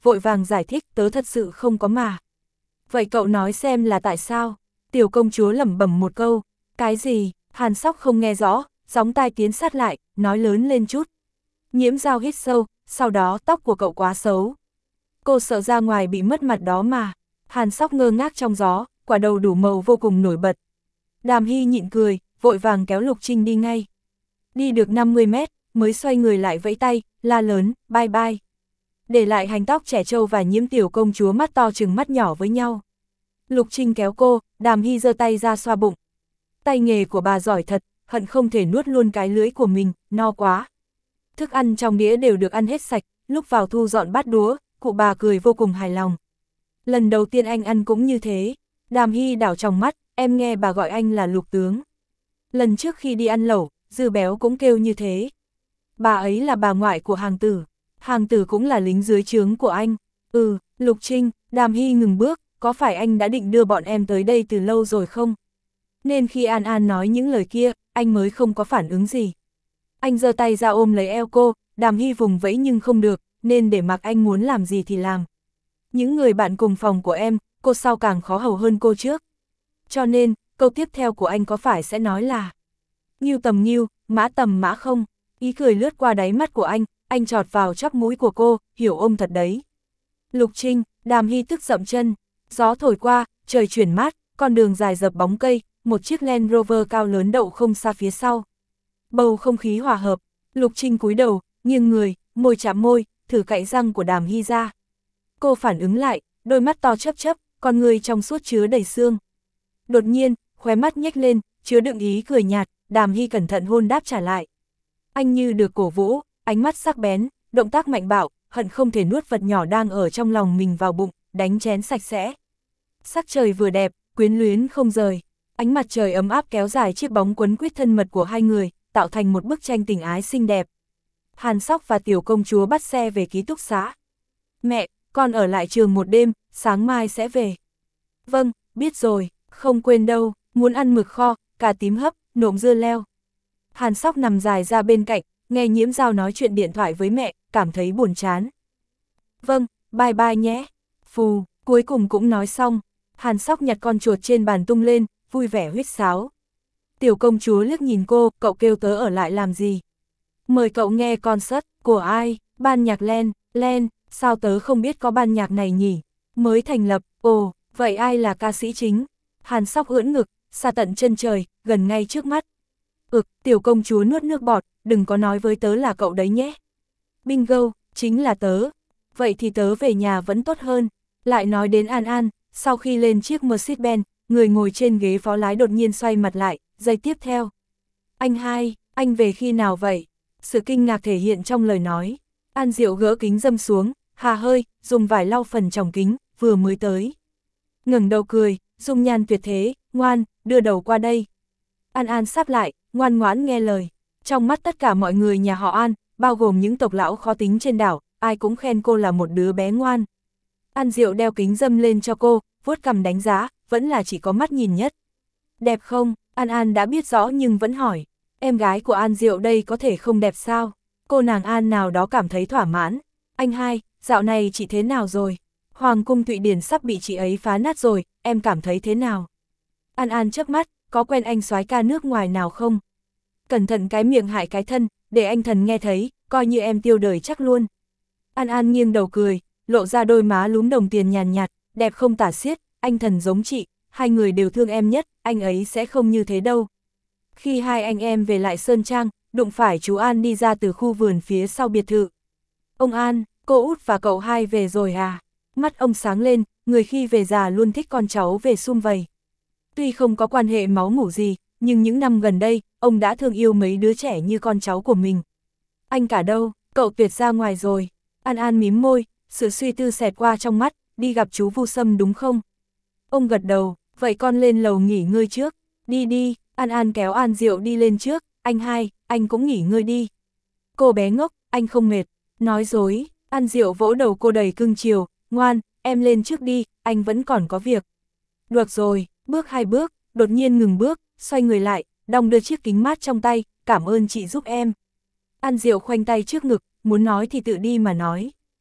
vội vàng giải thích, tớ thật sự không có mà. Vậy cậu nói xem là tại sao? Tiểu công chúa lẩm bẩm một câu. Cái gì? Hàn Sóc không nghe rõ, gióng tai tiến sát lại, nói lớn lên chút. Nhiễm Dao hít sâu, sau đó tóc của cậu quá xấu. Cô sợ ra ngoài bị mất mặt đó mà. Hàn Sóc ngơ ngác trong gió, quả đầu đủ màu vô cùng nổi bật. Đàm Hy nhịn cười, vội vàng kéo Lục Trinh đi ngay. Đi được năm mươi mét, mới xoay người lại vẫy tay, la lớn, bye bye. Để lại hành tóc trẻ trâu và Nhiễm tiểu công chúa mắt to chừng mắt nhỏ với nhau. Lục Trinh kéo cô, Đàm Hy giơ tay ra xoa bụng. Tay nghề của bà giỏi thật, hận không thể nuốt luôn cái lưỡi của mình, no quá. Thức ăn trong đĩa đều được ăn hết sạch, lúc vào thu dọn bát đũa, cụ bà cười vô cùng hài lòng. Lần đầu tiên anh ăn cũng như thế. Đàm Hy đảo trong mắt, em nghe bà gọi anh là Lục tướng. Lần trước khi đi ăn lẩu, Dư Béo cũng kêu như thế. Bà ấy là bà ngoại của Hàng Tử. Hàng Tử cũng là lính dưới trướng của anh. Ừ, Lục Trinh, Đàm Hy ngừng bước, có phải anh đã định đưa bọn em tới đây từ lâu rồi không? Nên khi An An nói những lời kia, anh mới không có phản ứng gì. Anh giơ tay ra ôm lấy eo cô, Đàm Hy vùng vẫy nhưng không được, nên để mặc anh muốn làm gì thì làm. Những người bạn cùng phòng của em, cô sau càng khó hầu hơn cô trước. Cho nên, câu tiếp theo của anh có phải sẽ nói là Ngưu tầm ngưu, mã tầm mã không? Ý cười lướt qua đáy mắt của anh, anh chọt vào chóp mũi của cô, hiểu ôm thật đấy. Lục Trinh, Đàm Hy tức dậm chân, gió thổi qua, trời chuyển mát, con đường dài dập bóng cây, một chiếc Land Rover cao lớn đậu không xa phía sau. Bầu không khí hòa hợp, Lục Trinh cúi đầu, nghiêng người, môi chạm môi, thử cạy răng của Đàm Hy ra. Cô phản ứng lại, đôi mắt to chớp chớp, con người trong suốt chứa đầy xương. Đột nhiên, khóe mắt nhếch lên, chứa đựng ý cười nhạt, Đàm Hy cẩn thận hôn đáp trả lại. Anh như được cổ vũ, ánh mắt sắc bén, động tác mạnh bạo, hận không thể nuốt vật nhỏ đang ở trong lòng mình vào bụng, đánh chén sạch sẽ. Sắc trời vừa đẹp, quyến luyến không rời. Ánh mặt trời ấm áp kéo dài chiếc bóng quấn quýt thân mật của hai người, tạo thành một bức tranh tình ái xinh đẹp. Hàn Sóc và tiểu công chúa bắt xe về ký túc xá. Mẹ, con ở lại trường một đêm, sáng mai sẽ về. Vâng, biết rồi, không quên đâu, muốn ăn mực kho, cà tím hấp, nộm dưa leo. Hàn Sóc nằm dài ra bên cạnh, nghe Nhiễm Dao nói chuyện điện thoại với mẹ, cảm thấy buồn chán. Vâng, bye bye nhé. Phù, cuối cùng cũng nói xong. Hàn Sóc nhặt con chuột trên bàn tung lên, vui vẻ huýt sáo. Tiểu công chúa liếc nhìn cô, cậu kêu tớ ở lại làm gì? Mời cậu nghe concert, của ai? Ban nhạc Len, Len, sao tớ không biết có ban nhạc này nhỉ? Mới thành lập, ồ, vậy ai là ca sĩ chính? Hàn Sóc ưỡn ngực, xa tận chân trời, gần ngay trước mắt. Ực, tiểu công chúa nuốt nước bọt, đừng có nói với tớ là cậu đấy nhé. Bingo, chính là tớ. Vậy thì tớ về nhà vẫn tốt hơn. Lại nói đến An An, sau khi lên chiếc Mercedes-Benz, người ngồi trên ghế phó lái đột nhiên xoay mặt lại, giây tiếp theo. Anh hai, anh về khi nào vậy? Sự kinh ngạc thể hiện trong lời nói. An Diệu gỡ kính dâm xuống, hà hơi, dùng vải lau phần tròng kính, vừa mới tới. Ngẩng đầu cười, dung nhan tuyệt thế, ngoan, đưa đầu qua đây. An An sắp lại, ngoan ngoãn nghe lời. Trong mắt tất cả mọi người nhà họ An, bao gồm những tộc lão khó tính trên đảo, ai cũng khen cô là một đứa bé ngoan. An Diệu đeo kính dâm lên cho cô, vuốt cằm đánh giá, vẫn là chỉ có mắt nhìn nhất. Đẹp không? An An đã biết rõ nhưng vẫn hỏi. Em gái của An Diệu đây có thể không đẹp sao? Cô nàng An nào đó cảm thấy thỏa mãn. Anh hai, dạo này chị thế nào rồi? Hoàng cung Thụy Điển sắp bị chị ấy phá nát rồi, em cảm thấy thế nào? An An chớp mắt, có quen anh soái ca nước ngoài nào không? Cẩn thận cái miệng hại cái thân, để anh thần nghe thấy, coi như em tiêu đời chắc luôn. An An nghiêng đầu cười, lộ ra đôi má lúm đồng tiền nhàn nhạt, đẹp không tả xiết, anh thần giống chị, hai người đều thương em nhất, anh ấy sẽ không như thế đâu. Khi hai anh em về lại Sơn Trang, đụng phải chú An đi ra từ khu vườn phía sau biệt thự. Ông An, cô út và cậu hai về rồi à? Mắt ông sáng lên, người khi về già luôn thích con cháu về sum vầy. Tuy không có quan hệ máu mủ gì, nhưng những năm gần đây, ông đã thương yêu mấy đứa trẻ như con cháu của mình. Anh cả đâu, cậu Tuyệt ra ngoài rồi. An An mím môi, sự suy tư xẹt qua trong mắt, đi gặp chú Vu Sâm đúng không? Ông gật đầu, vậy con lên lầu nghỉ ngơi trước. Đi đi, An An kéo An Diệu đi lên trước, anh hai, anh cũng nghỉ ngơi đi. Cô bé ngốc, anh không mệt. Nói dối, An Diệu vỗ đầu cô đầy cưng chiều, ngoan, em lên trước đi, anh vẫn còn có việc. Được rồi, bước hai bước, đột nhiên ngừng bước, xoay người lại, đong đưa chiếc kính mát trong tay, cảm ơn chị giúp em. An Diệu khoanh tay trước ngực, muốn nói thì tự đi mà nói.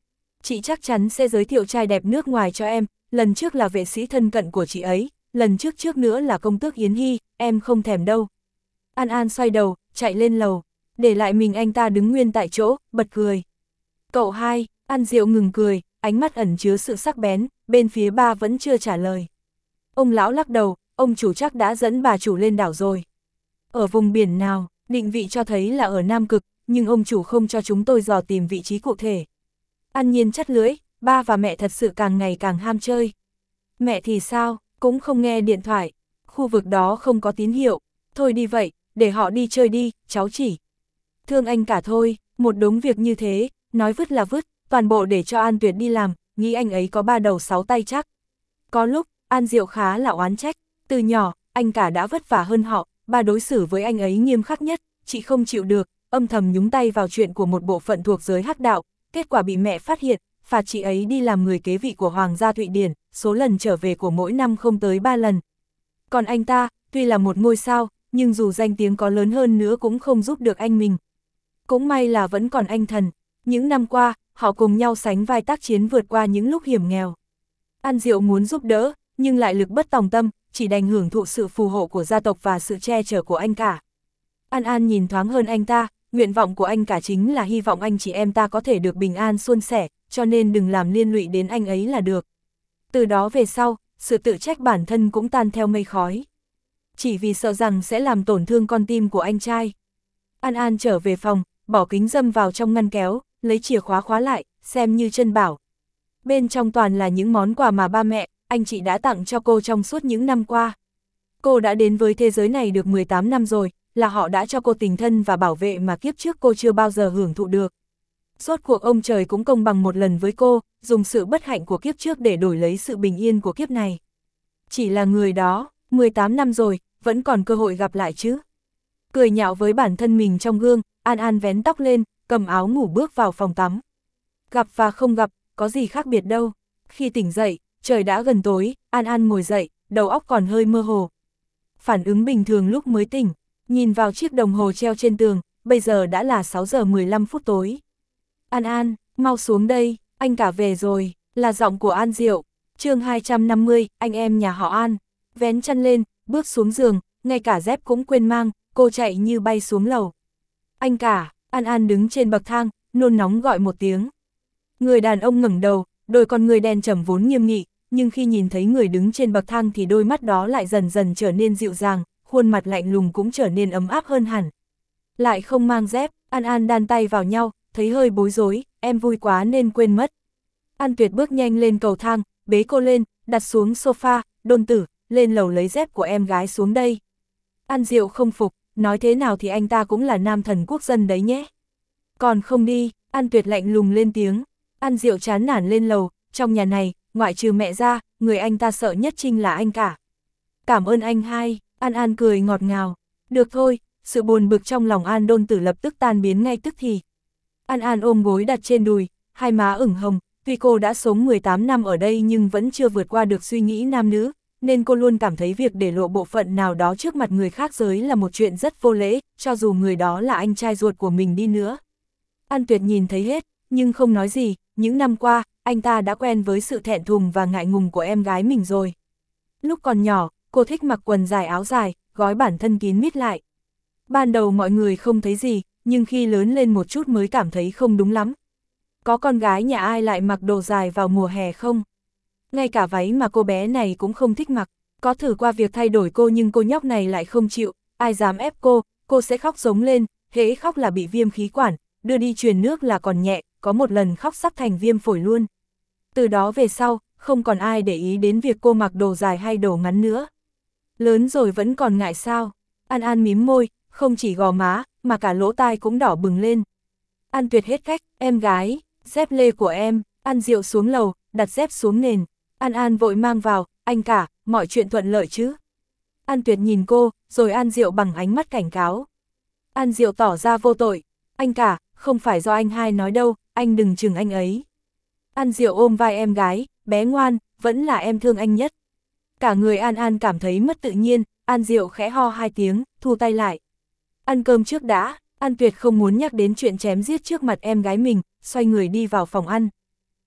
Chị chắc chắn sẽ giới thiệu trai đẹp nước ngoài cho em, lần trước là vệ sĩ thân cận của chị ấy, lần trước trước nữa là công tước Yến Hy, em không thèm đâu. An An xoay đầu, chạy lên lầu, để lại mình anh ta đứng nguyên tại chỗ, bật cười. Cậu hai, An Diệu ngừng cười, ánh mắt ẩn chứa sự sắc bén, bên phía ba vẫn chưa trả lời. Ông lão lắc đầu, ông chủ chắc đã dẫn bà chủ lên đảo rồi. Ở vùng biển nào, định vị cho thấy là ở Nam Cực, nhưng ông chủ không cho chúng tôi dò tìm vị trí cụ thể. An Nhiên chắt lưỡi, ba và mẹ thật sự càng ngày càng ham chơi. Mẹ thì sao, cũng không nghe điện thoại, khu vực đó không có tín hiệu, thôi đi vậy, để họ đi chơi đi, cháu chỉ. Thương anh cả thôi, một đống việc như thế, nói vứt là vứt, toàn bộ để cho An Tuyệt đi làm, nghĩ anh ấy có ba đầu sáu tay chắc. Có lúc, An Diệu khá là oán trách, từ nhỏ, anh cả đã vất vả hơn họ, ba đối xử với anh ấy nghiêm khắc nhất, chị không chịu được, âm thầm nhúng tay vào chuyện của một bộ phận thuộc giới hắc đạo, kết quả bị mẹ phát hiện, phạt chị ấy đi làm người kế vị của Hoàng gia Thụy Điển, số lần trở về của mỗi năm không tới ba lần. Còn anh ta, tuy là một ngôi sao, nhưng dù danh tiếng có lớn hơn nữa cũng không giúp được anh mình. Cũng may là vẫn còn anh thần, những năm qua, họ cùng nhau sánh vai tác chiến vượt qua những lúc hiểm nghèo. An Diệu muốn giúp đỡ, nhưng lại lực bất tòng tâm, chỉ đành hưởng thụ sự phù hộ của gia tộc và sự che chở của anh cả. An An nhìn thoáng hơn anh ta, nguyện vọng của anh cả chính là hy vọng anh chị em ta có thể được bình an suôn sẻ, cho nên đừng làm liên lụy đến anh ấy là được. Từ đó về sau, sự tự trách bản thân cũng tan theo mây khói. Chỉ vì sợ rằng sẽ làm tổn thương con tim của anh trai. An An trở về phòng, bỏ kính dâm vào trong ngăn kéo, lấy chìa khóa khóa lại, xem như chân bảo. Bên trong toàn là những món quà mà ba mẹ, anh chị đã tặng cho cô trong suốt những năm qua. Cô đã đến với thế giới này được mười tám năm rồi, là họ đã cho cô tình thân và bảo vệ mà kiếp trước cô chưa bao giờ hưởng thụ được. Rốt cuộc ông trời cũng công bằng một lần với cô, dùng sự bất hạnh của kiếp trước để đổi lấy sự bình yên của kiếp này. Chỉ là người đó, mười tám năm rồi, vẫn còn cơ hội gặp lại chứ. Cười nhạo với bản thân mình trong gương, An An vén tóc lên, cầm áo ngủ bước vào phòng tắm. Gặp và không gặp, có gì khác biệt đâu. Khi tỉnh dậy, trời đã gần tối, An An ngồi dậy, đầu óc còn hơi mơ hồ. Phản ứng bình thường lúc mới tỉnh, nhìn vào chiếc đồng hồ treo trên tường, bây giờ đã là sáu giờ mười lăm phút tối. An An, mau xuống đây, anh cả về rồi, là giọng của An Diệu. Chương hai trăm năm mươi, anh em nhà họ An. Vén chăn lên, bước xuống giường, ngay cả dép cũng quên mang, cô chạy như bay xuống lầu. Anh cả, An An đứng trên bậc thang, nôn nóng gọi một tiếng. Người đàn ông ngẩng đầu, đôi con người đen trầm vốn nghiêm nghị, nhưng khi nhìn thấy người đứng trên bậc thang thì đôi mắt đó lại dần dần trở nên dịu dàng, khuôn mặt lạnh lùng cũng trở nên ấm áp hơn hẳn. Lại không mang dép, An An đan tay vào nhau, thấy hơi bối rối, em vui quá nên quên mất. An Tuyệt bước nhanh lên cầu thang, bế cô lên, đặt xuống sofa, Đôn Tử, lên lầu lấy dép của em gái xuống đây. An Diệu không phục, nói thế nào thì anh ta cũng là nam thần quốc dân đấy nhé. Còn không đi, An Tuyệt lạnh lùng lên tiếng. An Diệu chán nản lên lầu, trong nhà này, ngoại trừ mẹ ra, người anh ta sợ nhất chính là anh cả. Cảm ơn anh hai, An An cười ngọt ngào. Được thôi, sự buồn bực trong lòng An Đôn Tử lập tức tan biến ngay tức thì. An An ôm gối đặt trên đùi, hai má ửng hồng, tuy cô đã sống mười tám năm ở đây nhưng vẫn chưa vượt qua được suy nghĩ nam nữ, nên cô luôn cảm thấy việc để lộ bộ phận nào đó trước mặt người khác giới là một chuyện rất vô lễ, cho dù người đó là anh trai ruột của mình đi nữa. An Tuyệt nhìn thấy hết, nhưng không nói gì, những năm qua, anh ta đã quen với sự thẹn thùng và ngại ngùng của em gái mình rồi. Lúc còn nhỏ, cô thích mặc quần dài áo dài, gói bản thân kín mít lại. Ban đầu mọi người không thấy gì, nhưng khi lớn lên một chút mới cảm thấy không đúng lắm. Có con gái nhà ai lại mặc đồ dài vào mùa hè không? Ngay cả váy mà cô bé này cũng không thích mặc, có thử qua việc thay đổi cô nhưng cô nhóc này lại không chịu, ai dám ép cô, cô sẽ khóc giống lên, hễ khóc là bị viêm khí quản, đưa đi truyền nước là còn nhẹ, có một lần khóc sắp thành viêm phổi luôn. Từ đó về sau, không còn ai để ý đến việc cô mặc đồ dài hay đồ ngắn nữa. Lớn rồi vẫn còn ngại sao? An An mím môi, không chỉ gò má, mà cả lỗ tai cũng đỏ bừng lên. An Tuyệt hết cách, em gái, dép lê của em. An Diệu xuống lầu, đặt dép xuống nền. An An vội mang vào, anh cả, mọi chuyện thuận lợi chứ? An Tuyệt nhìn cô, rồi An Diệu bằng ánh mắt cảnh cáo. An Diệu tỏ ra vô tội, anh cả, không phải do anh hai nói đâu, anh đừng chừng anh ấy. An Diệu ôm vai em gái, bé ngoan, vẫn là em thương anh nhất. Cả người An An cảm thấy mất tự nhiên, An Diệu khẽ ho hai tiếng, thu tay lại. Ăn cơm trước đã, An Tuyệt không muốn nhắc đến chuyện chém giết trước mặt em gái mình, xoay người đi vào phòng ăn.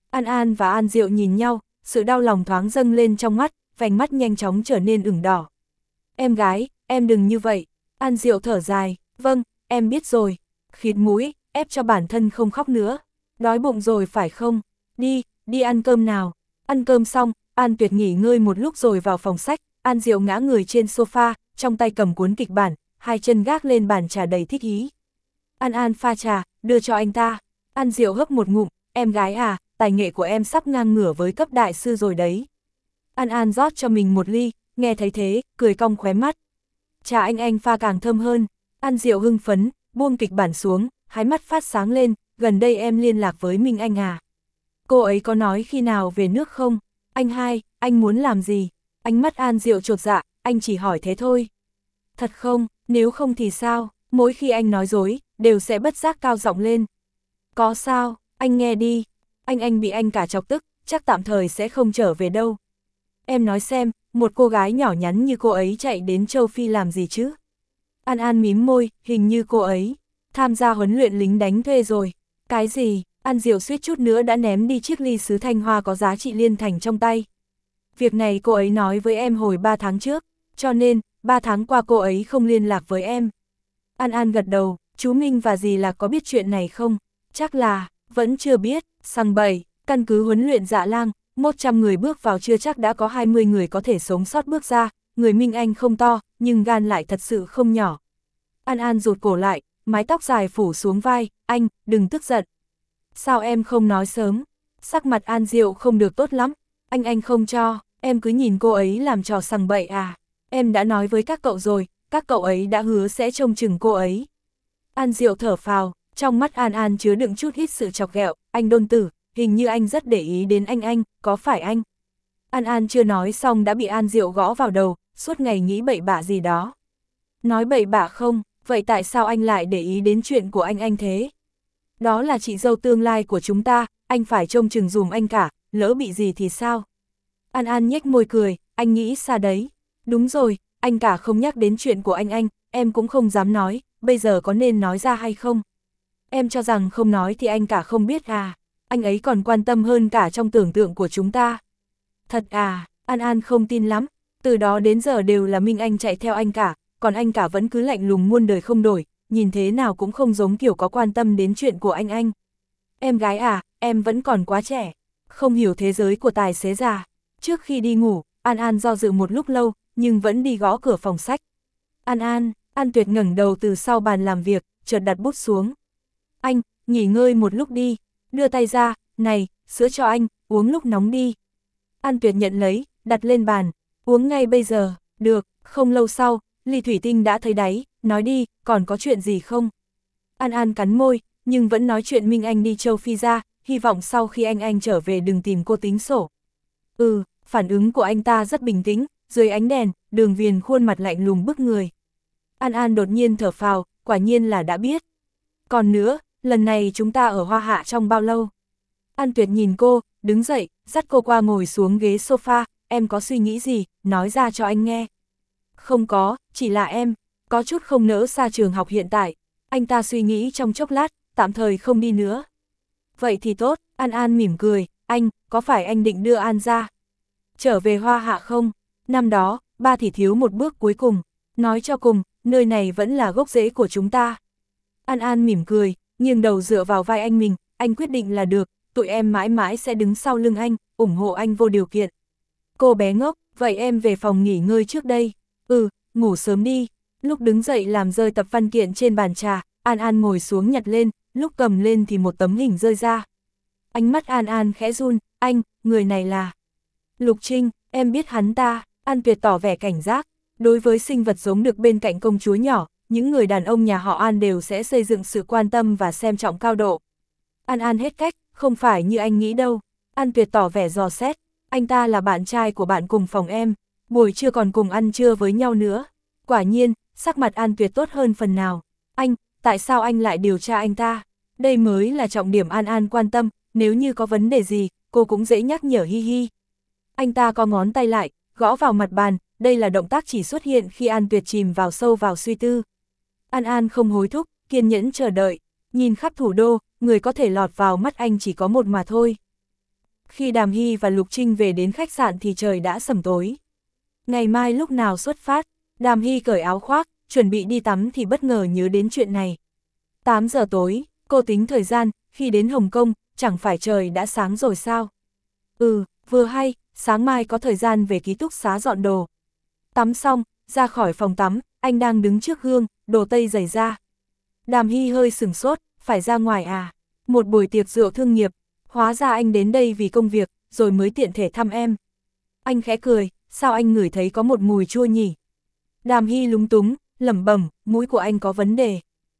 An An và An Diệu nhìn nhau, sự đau lòng thoáng dâng lên trong mắt, vành mắt nhanh chóng trở nên ửng đỏ. Em gái, em đừng như vậy. An Diệu thở dài, vâng, em biết rồi. Khịt mũi, ép cho bản thân không khóc nữa. Đói bụng rồi phải không? Đi, đi ăn cơm nào. Ăn cơm xong, An Tuyệt nghỉ ngơi một lúc rồi vào phòng sách. An Diệu ngã người trên sofa, trong tay cầm cuốn kịch bản, hai chân gác lên bàn trà đầy thích ý. An An pha trà, đưa cho anh ta. An Diệu hấp một ngụm, em gái à, tài nghệ của em sắp ngang ngửa với cấp đại sư rồi đấy. An An rót cho mình một ly, nghe thấy thế, cười cong khóe mắt. Trà anh anh pha càng thơm hơn. An Diệu hưng phấn, buông kịch bản xuống, hai mắt phát sáng lên, gần đây em liên lạc với Minh Anh à. Cô ấy có nói khi nào về nước không? Anh hai, anh muốn làm gì? Ánh mắt An Diệu chột dạ, anh chỉ hỏi thế thôi. Thật không, nếu không thì sao? Mỗi khi anh nói dối, đều sẽ bất giác cao giọng lên. Có sao, anh nghe đi. Anh anh bị anh cả chọc tức, chắc tạm thời sẽ không trở về đâu. Em nói xem, một cô gái nhỏ nhắn như cô ấy chạy đến châu Phi làm gì chứ? An An mím môi, hình như cô ấy tham gia huấn luyện lính đánh thuê rồi. Cái gì? An Diệu suýt chút nữa đã ném đi chiếc ly sứ thanh hoa có giá trị liên thành trong tay. Việc này cô ấy nói với em hồi ba tháng trước, cho nên, ba tháng qua cô ấy không liên lạc với em. An An gật đầu, chú Minh và dì là có biết chuyện này không? Chắc là, vẫn chưa biết, sằng bậy, căn cứ huấn luyện Dạ Lang, một trăm người bước vào chưa chắc đã có hai mươi người có thể sống sót bước ra, người Minh Anh không to, nhưng gan lại thật sự không nhỏ. An An rụt cổ lại, mái tóc dài phủ xuống vai, anh, đừng tức giận. Sao em không nói sớm? Sắc mặt An Diệu không được tốt lắm, anh anh không cho, em cứ nhìn cô ấy làm trò sằng bậy à. Em đã nói với các cậu rồi, các cậu ấy đã hứa sẽ trông chừng cô ấy. An Diệu thở phào, trong mắt An An chứa đựng chút ít sự chọc ghẹo, anh đôn tử, hình như anh rất để ý đến anh anh, có phải anh? An An chưa nói xong đã bị An Diệu gõ vào đầu, suốt ngày nghĩ bậy bạ gì đó. Nói bậy bạ không, vậy tại sao anh lại để ý đến chuyện của anh anh thế? Đó là chị dâu tương lai của chúng ta, anh phải trông chừng dùm anh cả, lỡ bị gì thì sao? An An nhếch môi cười, anh nghĩ xa đấy. Đúng rồi, anh cả không nhắc đến chuyện của anh anh, em cũng không dám nói, bây giờ có nên nói ra hay không? Em cho rằng không nói thì anh cả không biết à, anh ấy còn quan tâm hơn cả trong tưởng tượng của chúng ta. Thật à, An An không tin lắm, từ đó đến giờ đều là Minh Anh chạy theo anh cả, còn anh cả vẫn cứ lạnh lùng muôn đời không đổi, nhìn thế nào cũng không giống kiểu có quan tâm đến chuyện của anh anh. Em gái à, em vẫn còn quá trẻ, không hiểu thế giới của tài xế già. Trước khi đi ngủ, An An do dự một lúc lâu, nhưng vẫn đi gõ cửa phòng sách. An An, An Tuyệt ngẩng đầu từ sau bàn làm việc, chợt đặt bút xuống. Anh, nghỉ ngơi một lúc đi, đưa tay ra, này, sữa cho anh, uống lúc nóng đi. An Tuyệt nhận lấy, đặt lên bàn, uống ngay bây giờ, được, không lâu sau, ly thủy tinh đã thấy đáy, nói đi, còn có chuyện gì không? An An cắn môi, nhưng vẫn nói chuyện Minh Anh đi châu Phi ra, hy vọng sau khi anh anh trở về đừng tìm cô tính sổ. Ừ, phản ứng của anh ta rất bình tĩnh, dưới ánh đèn, Đường Viền khuôn mặt lạnh lùng bức người. An An đột nhiên thở phào, quả nhiên là đã biết. Còn nữa, lần này chúng ta ở Hoa Hạ trong bao lâu? An Tuyệt nhìn cô, đứng dậy, dắt cô qua ngồi xuống ghế sofa, em có suy nghĩ gì, nói ra cho anh nghe. Không có, chỉ là em, có chút không nỡ xa trường học hiện tại. Anh ta suy nghĩ trong chốc lát, tạm thời không đi nữa. Vậy thì tốt, An An mỉm cười, anh, có phải anh định đưa An ra trở về Hoa Hạ không? Năm đó, ba thì thiếu một bước cuối cùng, nói cho cùng, nơi này vẫn là gốc rễ của chúng ta. An An mỉm cười, nghiêng đầu dựa vào vai anh mình, anh quyết định là được, tụi em mãi mãi sẽ đứng sau lưng anh, ủng hộ anh vô điều kiện. Cô bé ngốc, vậy em về phòng nghỉ ngơi trước đây. Ừ, ngủ sớm đi. Lúc đứng dậy làm rơi tập văn kiện trên bàn trà, An An ngồi xuống nhặt lên, lúc cầm lên thì một tấm hình rơi ra. Ánh mắt An An khẽ run, anh, người này là Lục Trinh, em biết hắn ta. An Tuyệt tỏ vẻ cảnh giác, đối với sinh vật giống được bên cạnh công chúa nhỏ, những người đàn ông nhà họ An đều sẽ xây dựng sự quan tâm và xem trọng cao độ. An An hết cách, không phải như anh nghĩ đâu. An Tuyệt tỏ vẻ dò xét, anh ta là bạn trai của bạn cùng phòng em, buổi trưa còn cùng ăn trưa với nhau nữa. Quả nhiên, sắc mặt An Tuyệt tốt hơn phần nào. Anh, tại sao anh lại điều tra anh ta? Đây mới là trọng điểm An An quan tâm, nếu như có vấn đề gì, cô cũng dễ nhắc nhở hi hi. Anh ta có ngón tay lại, gõ vào mặt bàn, đây là động tác chỉ xuất hiện khi An Tuyệt chìm vào sâu vào suy tư. An An không hối thúc, kiên nhẫn chờ đợi, nhìn khắp thủ đô, người có thể lọt vào mắt anh chỉ có một mà thôi. Khi Đàm Hy và Lục Trinh về đến khách sạn thì trời đã sẩm tối. Ngày mai lúc nào xuất phát, Đàm Hy cởi áo khoác, chuẩn bị đi tắm thì bất ngờ nhớ đến chuyện này. tám giờ tối, cô tính thời gian, khi đến Hồng Kông, chẳng phải trời đã sáng rồi sao? Ừ, vừa hay, sáng mai có thời gian về ký túc xá dọn đồ. Tắm xong, ra khỏi phòng tắm, anh đang đứng trước gương, đồ tây giày ra. Đàm Hy hơi sửng sốt, phải ra ngoài à? Một buổi tiệc rượu thương nghiệp, hóa ra anh đến đây vì công việc, rồi mới tiện thể thăm em. Anh khẽ cười, sao anh ngửi thấy có một mùi chua nhỉ? Đàm Hy lúng túng, lẩm bẩm, mũi của anh có vấn đề.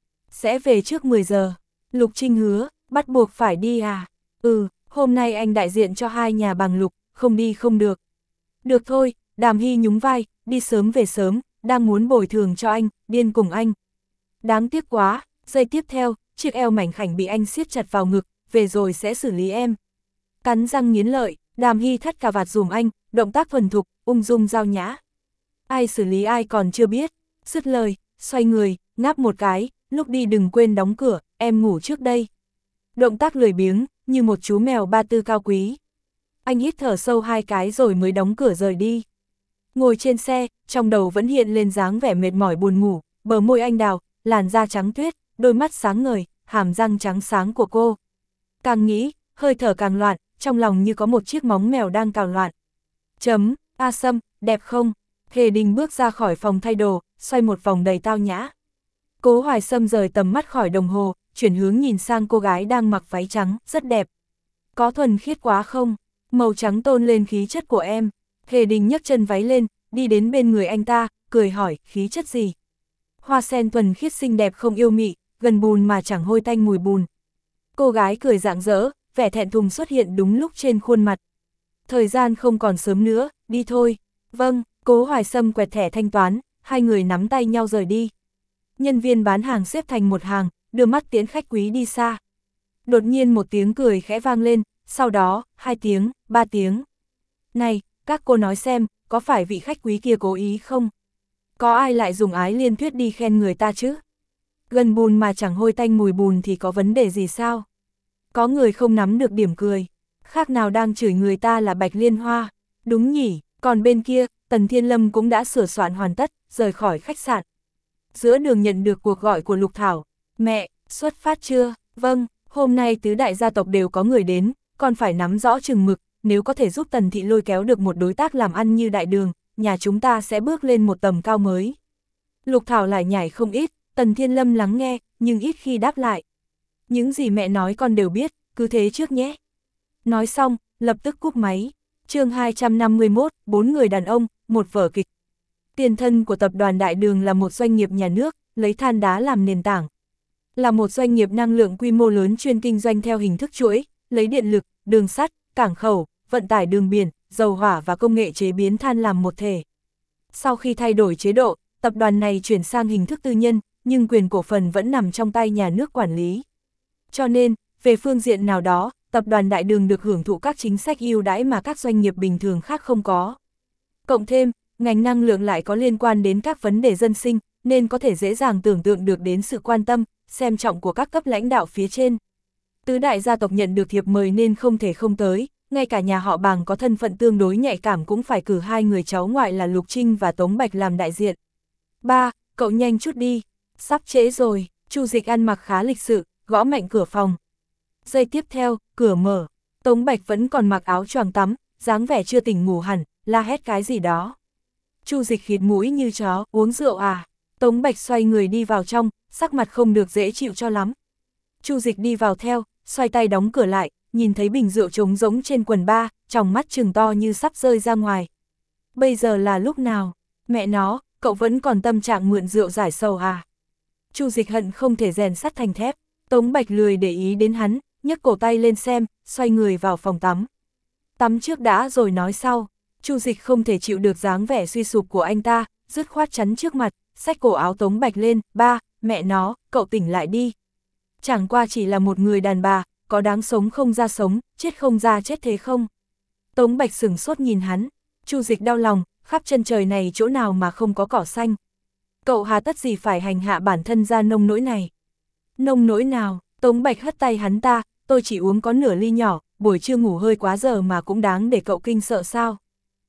Sẽ về trước mười giờ. Lục Trinh hứa, bắt buộc phải đi à? Ừ, hôm nay anh đại diện cho hai nhà bằng Lục, không đi không được. Được thôi, Đàm Hy nhún vai, đi sớm về sớm, đang muốn bồi thường cho anh, điên cùng anh. Đáng tiếc quá, giây tiếp theo, chiếc eo mảnh khảnh bị anh siết chặt vào ngực, về rồi sẽ xử lý em. Cắn răng nghiến lợi, Đàm Hy thắt cà vạt dùm anh, động tác thuần thục, ung dung giao nhã. Ai xử lý ai còn chưa biết, dứt lời, xoay người, ngáp một cái, lúc đi đừng quên đóng cửa, em ngủ trước đây. Động tác lười biếng, như một chú mèo ba tư cao quý. Anh hít thở sâu hai cái rồi mới đóng cửa rời đi. Ngồi trên xe, trong đầu vẫn hiện lên dáng vẻ mệt mỏi buồn ngủ, bờ môi anh đào, làn da trắng tuyết, đôi mắt sáng ngời, hàm răng trắng sáng của cô. Càng nghĩ, hơi thở càng loạn, trong lòng như có một chiếc móng mèo đang cào loạn. Chấm, A Sâm, đẹp không? Hề Đình bước ra khỏi phòng thay đồ, xoay một vòng đầy tao nhã. Cố Hoài Sâm rời tầm mắt khỏi đồng hồ, chuyển hướng nhìn sang cô gái đang mặc váy trắng, rất đẹp. Có thuần khiết quá không? Màu trắng tôn lên khí chất của em. Hề Đình nhấc chân váy lên, đi đến bên người anh ta, cười hỏi, khí chất gì? Hoa sen thuần khiết xinh đẹp không yêu mị, gần bùn mà chẳng hôi tanh mùi bùn. Cô gái cười rạng rỡ, vẻ thẹn thùng xuất hiện đúng lúc trên khuôn mặt. Thời gian không còn sớm nữa, đi thôi. Vâng, Cố Hoài Sâm quẹt thẻ thanh toán, hai người nắm tay nhau rời đi. Nhân viên bán hàng xếp thành một hàng, đưa mắt tiễn khách quý đi xa. Đột nhiên một tiếng cười khẽ vang lên, sau đó, hai tiếng, ba tiếng. Này, các cô nói xem, có phải vị khách quý kia cố ý không? Có ai lại dùng ái liên thuyết đi khen người ta chứ? Gần bùn mà chẳng hôi tanh mùi bùn thì có vấn đề gì sao? Có người không nắm được điểm cười. Khác nào đang chửi người ta là Bạch Liên Hoa. Đúng nhỉ, còn bên kia, Tần Thiên Lâm cũng đã sửa soạn hoàn tất, rời khỏi khách sạn. Giữa đường nhận được cuộc gọi của Lục Thảo. Mẹ, xuất phát chưa? Vâng, hôm nay tứ đại gia tộc đều có người đến, con phải nắm rõ chừng mực, nếu có thể giúp Tần Thị lôi kéo được một đối tác làm ăn như Đại Đường, nhà chúng ta sẽ bước lên một tầm cao mới. Lục Thảo lại nhảy không ít, Tần Thiên Lâm lắng nghe, nhưng ít khi đáp lại. Những gì mẹ nói con đều biết, cứ thế trước nhé. Nói xong, lập tức cúp máy. Chương hai trăm năm mươi mốt, bốn người đàn ông, một vở kịch. Tiền thân của tập đoàn Đại Đường là một doanh nghiệp nhà nước, lấy than đá làm nền tảng. Là một doanh nghiệp năng lượng quy mô lớn chuyên kinh doanh theo hình thức chuỗi, lấy điện lực, đường sắt, cảng khẩu, vận tải đường biển, dầu hỏa và công nghệ chế biến than làm một thể. Sau khi thay đổi chế độ, tập đoàn này chuyển sang hình thức tư nhân, nhưng quyền cổ phần vẫn nằm trong tay nhà nước quản lý. Cho nên, về phương diện nào đó, tập đoàn Đại Đường được hưởng thụ các chính sách ưu đãi mà các doanh nghiệp bình thường khác không có. Cộng thêm, ngành năng lượng lại có liên quan đến các vấn đề dân sinh, nên có thể dễ dàng tưởng tượng được đến sự quan tâm, xem trọng của các cấp lãnh đạo phía trên. Tứ đại gia tộc nhận được thiệp mời nên không thể không tới, ngay cả nhà họ Bàng có thân phận tương đối nhạy cảm cũng phải cử hai người cháu ngoại là Lục Trinh và Tống Bạch làm đại diện. Ba, cậu nhanh chút đi, sắp trễ rồi. Chu Dịch ăn mặc khá lịch sự, gõ mạnh cửa phòng. Giây tiếp theo, cửa mở, Tống Bạch vẫn còn mặc áo choàng tắm, dáng vẻ chưa tỉnh ngủ hẳn, la hét cái gì đó. Chu Dịch khịt mũi như chó, uống rượu à? Tống Bạch xoay người đi vào trong, sắc mặt không được dễ chịu cho lắm. Chu Dịch đi vào theo, xoay tay đóng cửa lại, nhìn thấy bình rượu trống rỗng trên quần ba, tròng mắt trừng to như sắp rơi ra ngoài. Bây giờ là lúc nào? Mẹ nó, cậu vẫn còn tâm trạng mượn rượu giải sầu à? Chu Dịch hận không thể rèn sắt thành thép. Tống Bạch lười để ý đến hắn, nhấc cổ tay lên xem, xoay người vào phòng tắm. Tắm trước đã rồi nói sau. Chu Dịch không thể chịu được dáng vẻ suy sụp của anh ta, dứt khoát chắn trước mặt, xách cổ áo Tống Bạch lên, ba, mẹ nó, cậu tỉnh lại đi. Chẳng qua chỉ là một người đàn bà, có đáng sống không ra sống, chết không ra chết thế không? Tống Bạch sửng sốt nhìn hắn, Chu Dịch đau lòng, khắp chân trời này chỗ nào mà không có cỏ xanh. Cậu hà tất gì phải hành hạ bản thân ra nông nỗi này? Nông nỗi nào? Tống Bạch hất tay hắn ta, tôi chỉ uống có nửa ly nhỏ, buổi trưa ngủ hơi quá giờ mà cũng đáng để cậu kinh sợ sao?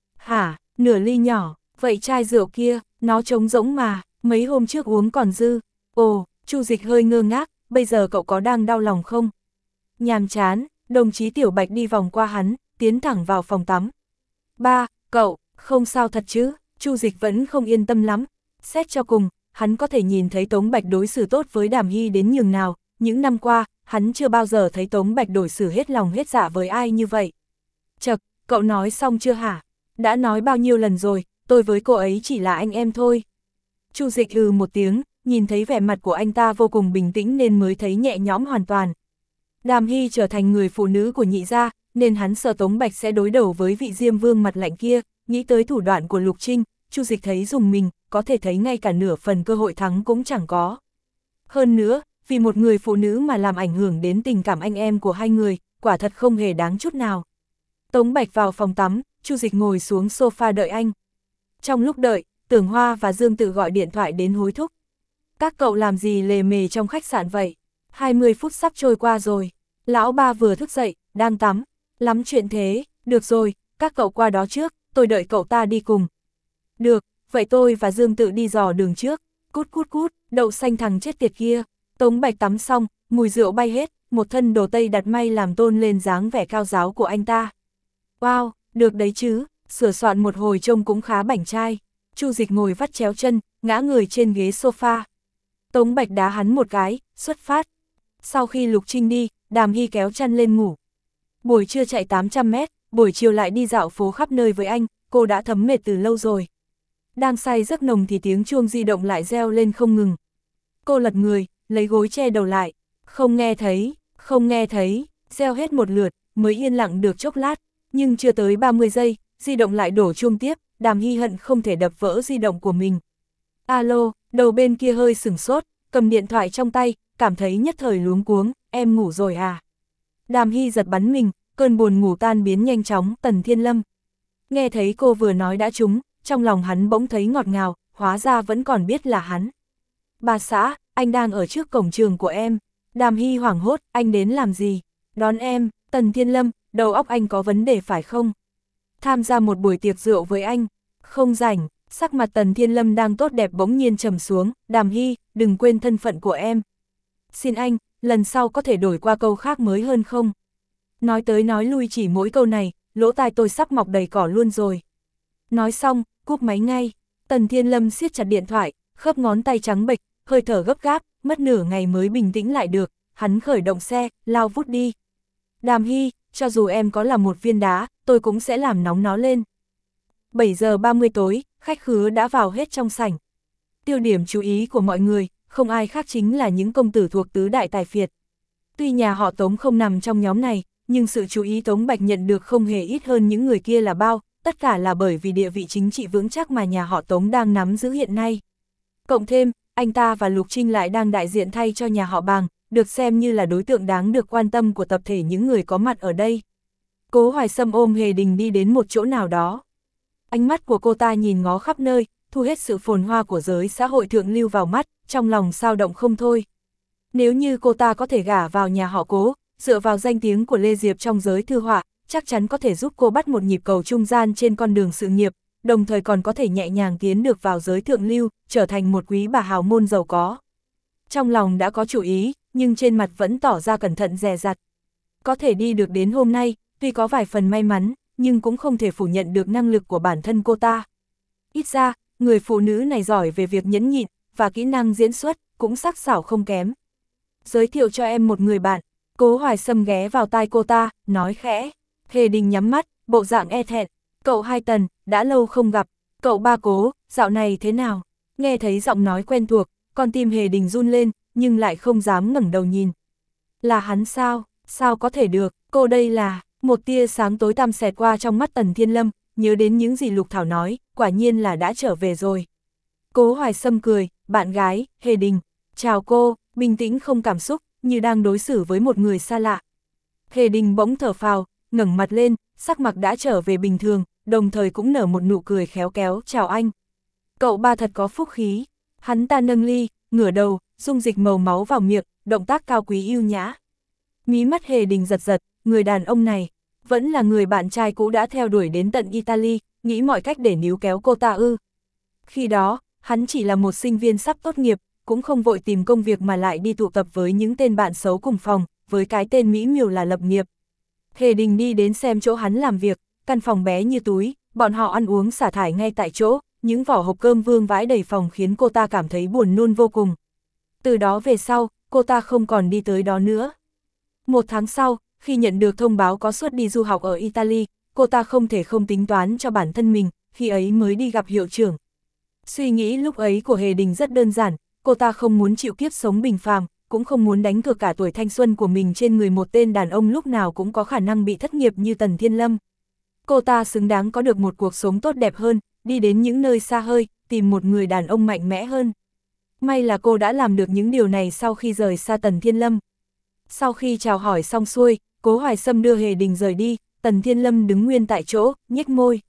Hả, nửa ly nhỏ, vậy chai rượu kia, nó trống rỗng mà, mấy hôm trước uống còn dư. Ồ, Chu Dịch hơi ngơ ngác, bây giờ cậu có đang đau lòng không? Nhàm chán, đồng chí Tiểu Bạch đi vòng qua hắn, tiến thẳng vào phòng tắm. Ba, cậu, không sao thật chứ? Chu Dịch vẫn không yên tâm lắm. Xét cho cùng, hắn có thể nhìn thấy Tống Bạch đối xử tốt với Đàm Hy đến nhường nào, những năm qua, hắn chưa bao giờ thấy Tống Bạch đối xử hết lòng hết dạ với ai như vậy. Chậc, cậu nói xong chưa hả? Đã nói bao nhiêu lần rồi, tôi với cô ấy chỉ là anh em thôi. Chu Dịch ừ một tiếng, nhìn thấy vẻ mặt của anh ta vô cùng bình tĩnh nên mới thấy nhẹ nhõm hoàn toàn. Đàm Hy trở thành người phụ nữ của nhị gia, nên hắn sợ Tống Bạch sẽ đối đầu với vị Diêm Vương mặt lạnh kia, nghĩ tới thủ đoạn của Lục Trinh, Chu Dịch thấy dùng mình, có thể thấy ngay cả nửa phần cơ hội thắng cũng chẳng có. Hơn nữa, vì một người phụ nữ mà làm ảnh hưởng đến tình cảm anh em của hai người, quả thật không hề đáng chút nào. Tống Bạch vào phòng tắm, Chu Dịch ngồi xuống sofa đợi anh. Trong lúc đợi, Tưởng Hoa và Dương Tự gọi điện thoại đến hối thúc. Các cậu làm gì lề mề trong khách sạn vậy? hai mươi phút sắp trôi qua rồi. Lão ba vừa thức dậy, đang tắm. Lắm chuyện thế, được rồi, các cậu qua đó trước, tôi đợi cậu ta đi cùng. Được, vậy tôi và Dương Tự đi dò đường trước. Cút cút cút, đậu xanh thằng chết tiệt kia. Tống Bạch tắm xong, mùi rượu bay hết, một thân đồ tây đặt may làm tôn lên dáng vẻ cao giáo của anh ta. Wow, được đấy chứ, sửa soạn một hồi trông cũng khá bảnh trai. Chu Dịch ngồi vắt chéo chân, ngã người trên ghế sofa. Tống Bạch đá hắn một cái, xuất phát. Sau khi Lục Trinh đi, Đàm Hy kéo chăn lên ngủ. Buổi trưa chạy tám trăm mét, buổi chiều lại đi dạo phố khắp nơi với anh, cô đã thấm mệt từ lâu rồi. Đang say giấc nồng thì tiếng chuông di động lại reo lên không ngừng. Cô lật người, lấy gối che đầu lại. Không nghe thấy, không nghe thấy, reo hết một lượt, mới yên lặng được chốc lát. Nhưng chưa tới ba mươi giây, di động lại đổ chuông tiếp, Đàm Hy hận không thể đập vỡ di động của mình. Alo, đầu bên kia hơi sửng sốt, cầm điện thoại trong tay, cảm thấy nhất thời luống cuống, em ngủ rồi à? Đàm Hy giật bắn mình, cơn buồn ngủ tan biến nhanh chóng, Tần Thiên Lâm. Nghe thấy cô vừa nói đã trúng, trong lòng hắn bỗng thấy ngọt ngào, hóa ra vẫn còn biết là hắn. Bà xã, anh đang ở trước cổng trường của em. Đàm Hy hoảng hốt, anh đến làm gì? Đón em, Tần Thiên Lâm, đầu óc anh có vấn đề phải không? Tham gia một buổi tiệc rượu với anh, không rảnh. Sắc mặt Tần Thiên Lâm đang tốt đẹp bỗng nhiên trầm xuống, Đàm Hy, đừng quên thân phận của em. Xin anh, lần sau có thể đổi qua câu khác mới hơn không? Nói tới nói lui chỉ mỗi câu này, lỗ tai tôi sắp mọc đầy cỏ luôn rồi. Nói xong, cúp máy ngay, Tần Thiên Lâm siết chặt điện thoại, khớp ngón tay trắng bệch, hơi thở gấp gáp, mất nửa ngày mới bình tĩnh lại được, hắn khởi động xe, lao vút đi. Đàm Hy, cho dù em có là một viên đá, tôi cũng sẽ làm nóng nó lên. bảy giờ ba mươi tối, khách khứa đã vào hết trong sảnh. Tiêu điểm chú ý của mọi người, không ai khác chính là những công tử thuộc tứ đại tài phiệt. Tuy nhà họ Tống không nằm trong nhóm này, nhưng sự chú ý Tống Bạch nhận được không hề ít hơn những người kia là bao, tất cả là bởi vì địa vị chính trị vững chắc mà nhà họ Tống đang nắm giữ hiện nay. Cộng thêm, anh ta và Lục Trinh lại đang đại diện thay cho nhà họ Bàng, được xem như là đối tượng đáng được quan tâm của tập thể những người có mặt ở đây. Cố Hoài Sâm ôm Hề Đình đi đến một chỗ nào đó. Ánh mắt của cô ta nhìn ngó khắp nơi, thu hết sự phồn hoa của giới xã hội thượng lưu vào mắt, trong lòng sao động không thôi. Nếu như cô ta có thể gả vào nhà họ Cố, dựa vào danh tiếng của Lê Diệp trong giới thư họa, chắc chắn có thể giúp cô bắt một nhịp cầu trung gian trên con đường sự nghiệp, đồng thời còn có thể nhẹ nhàng tiến được vào giới thượng lưu, trở thành một quý bà hào môn giàu có. Trong lòng đã có chủ ý, nhưng trên mặt vẫn tỏ ra cẩn thận dè dặt. Có thể đi được đến hôm nay, tuy có vài phần may mắn, nhưng cũng không thể phủ nhận được năng lực của bản thân cô ta. Ít ra, người phụ nữ này giỏi về việc nhẫn nhịn, và kỹ năng diễn xuất, cũng sắc sảo không kém. Giới thiệu cho em một người bạn. Cố Hoài Sâm ghé vào tai cô ta, nói khẽ. Hề Đình nhắm mắt, bộ dạng e thẹn. Cậu hai Tần, đã lâu không gặp. Cậu ba Cố, dạo này thế nào? Nghe thấy giọng nói quen thuộc, con tim Hề Đình run lên, nhưng lại không dám ngẩng đầu nhìn. Là hắn sao? Sao có thể được? Cô đây là... Một tia sáng tối tăm xẹt qua trong mắt Tần Thiên Lâm, nhớ đến những gì Lục Thảo nói, quả nhiên là đã trở về rồi. Cố Hoài Sâm cười, bạn gái, Hề Đình. Chào cô, bình tĩnh không cảm xúc, như đang đối xử với một người xa lạ. Hề Đình bỗng thở phào, ngẩng mặt lên, sắc mặt đã trở về bình thường, đồng thời cũng nở một nụ cười khéo kéo, chào anh. Cậu ba thật có phúc khí. Hắn ta nâng ly, ngửa đầu, dung dịch màu máu vào miệng, động tác cao quý yêu nhã. Mí mắt Hề Đình giật giật, người đàn ông này, vẫn là người bạn trai cũ đã theo đuổi đến tận Italy, nghĩ mọi cách để níu kéo cô ta ư. Khi đó, hắn chỉ là một sinh viên sắp tốt nghiệp, cũng không vội tìm công việc mà lại đi tụ tập với những tên bạn xấu cùng phòng, với cái tên mỹ miều là lập nghiệp. Hề Đình đi đến xem chỗ hắn làm việc, căn phòng bé như túi, bọn họ ăn uống xả thải ngay tại chỗ, những vỏ hộp cơm vương vãi đầy phòng khiến cô ta cảm thấy buồn nôn vô cùng. Từ đó về sau, cô ta không còn đi tới đó nữa. Một tháng sau, khi nhận được thông báo có suất đi du học ở Italy, cô ta không thể không tính toán cho bản thân mình, khi ấy mới đi gặp hiệu trưởng. Suy nghĩ lúc ấy của Hề Đình rất đơn giản, cô ta không muốn chịu kiếp sống bình phàm, cũng không muốn đánh cược cả tuổi thanh xuân của mình trên người một tên đàn ông lúc nào cũng có khả năng bị thất nghiệp như Tần Thiên Lâm. Cô ta xứng đáng có được một cuộc sống tốt đẹp hơn, đi đến những nơi xa hơi, tìm một người đàn ông mạnh mẽ hơn. May là cô đã làm được những điều này sau khi rời xa Tần Thiên Lâm. Sau khi chào hỏi xong xuôi, Cố Hoài Sâm đưa Hề Đình rời đi, Tần Thiên Lâm đứng nguyên tại chỗ, nhếch môi.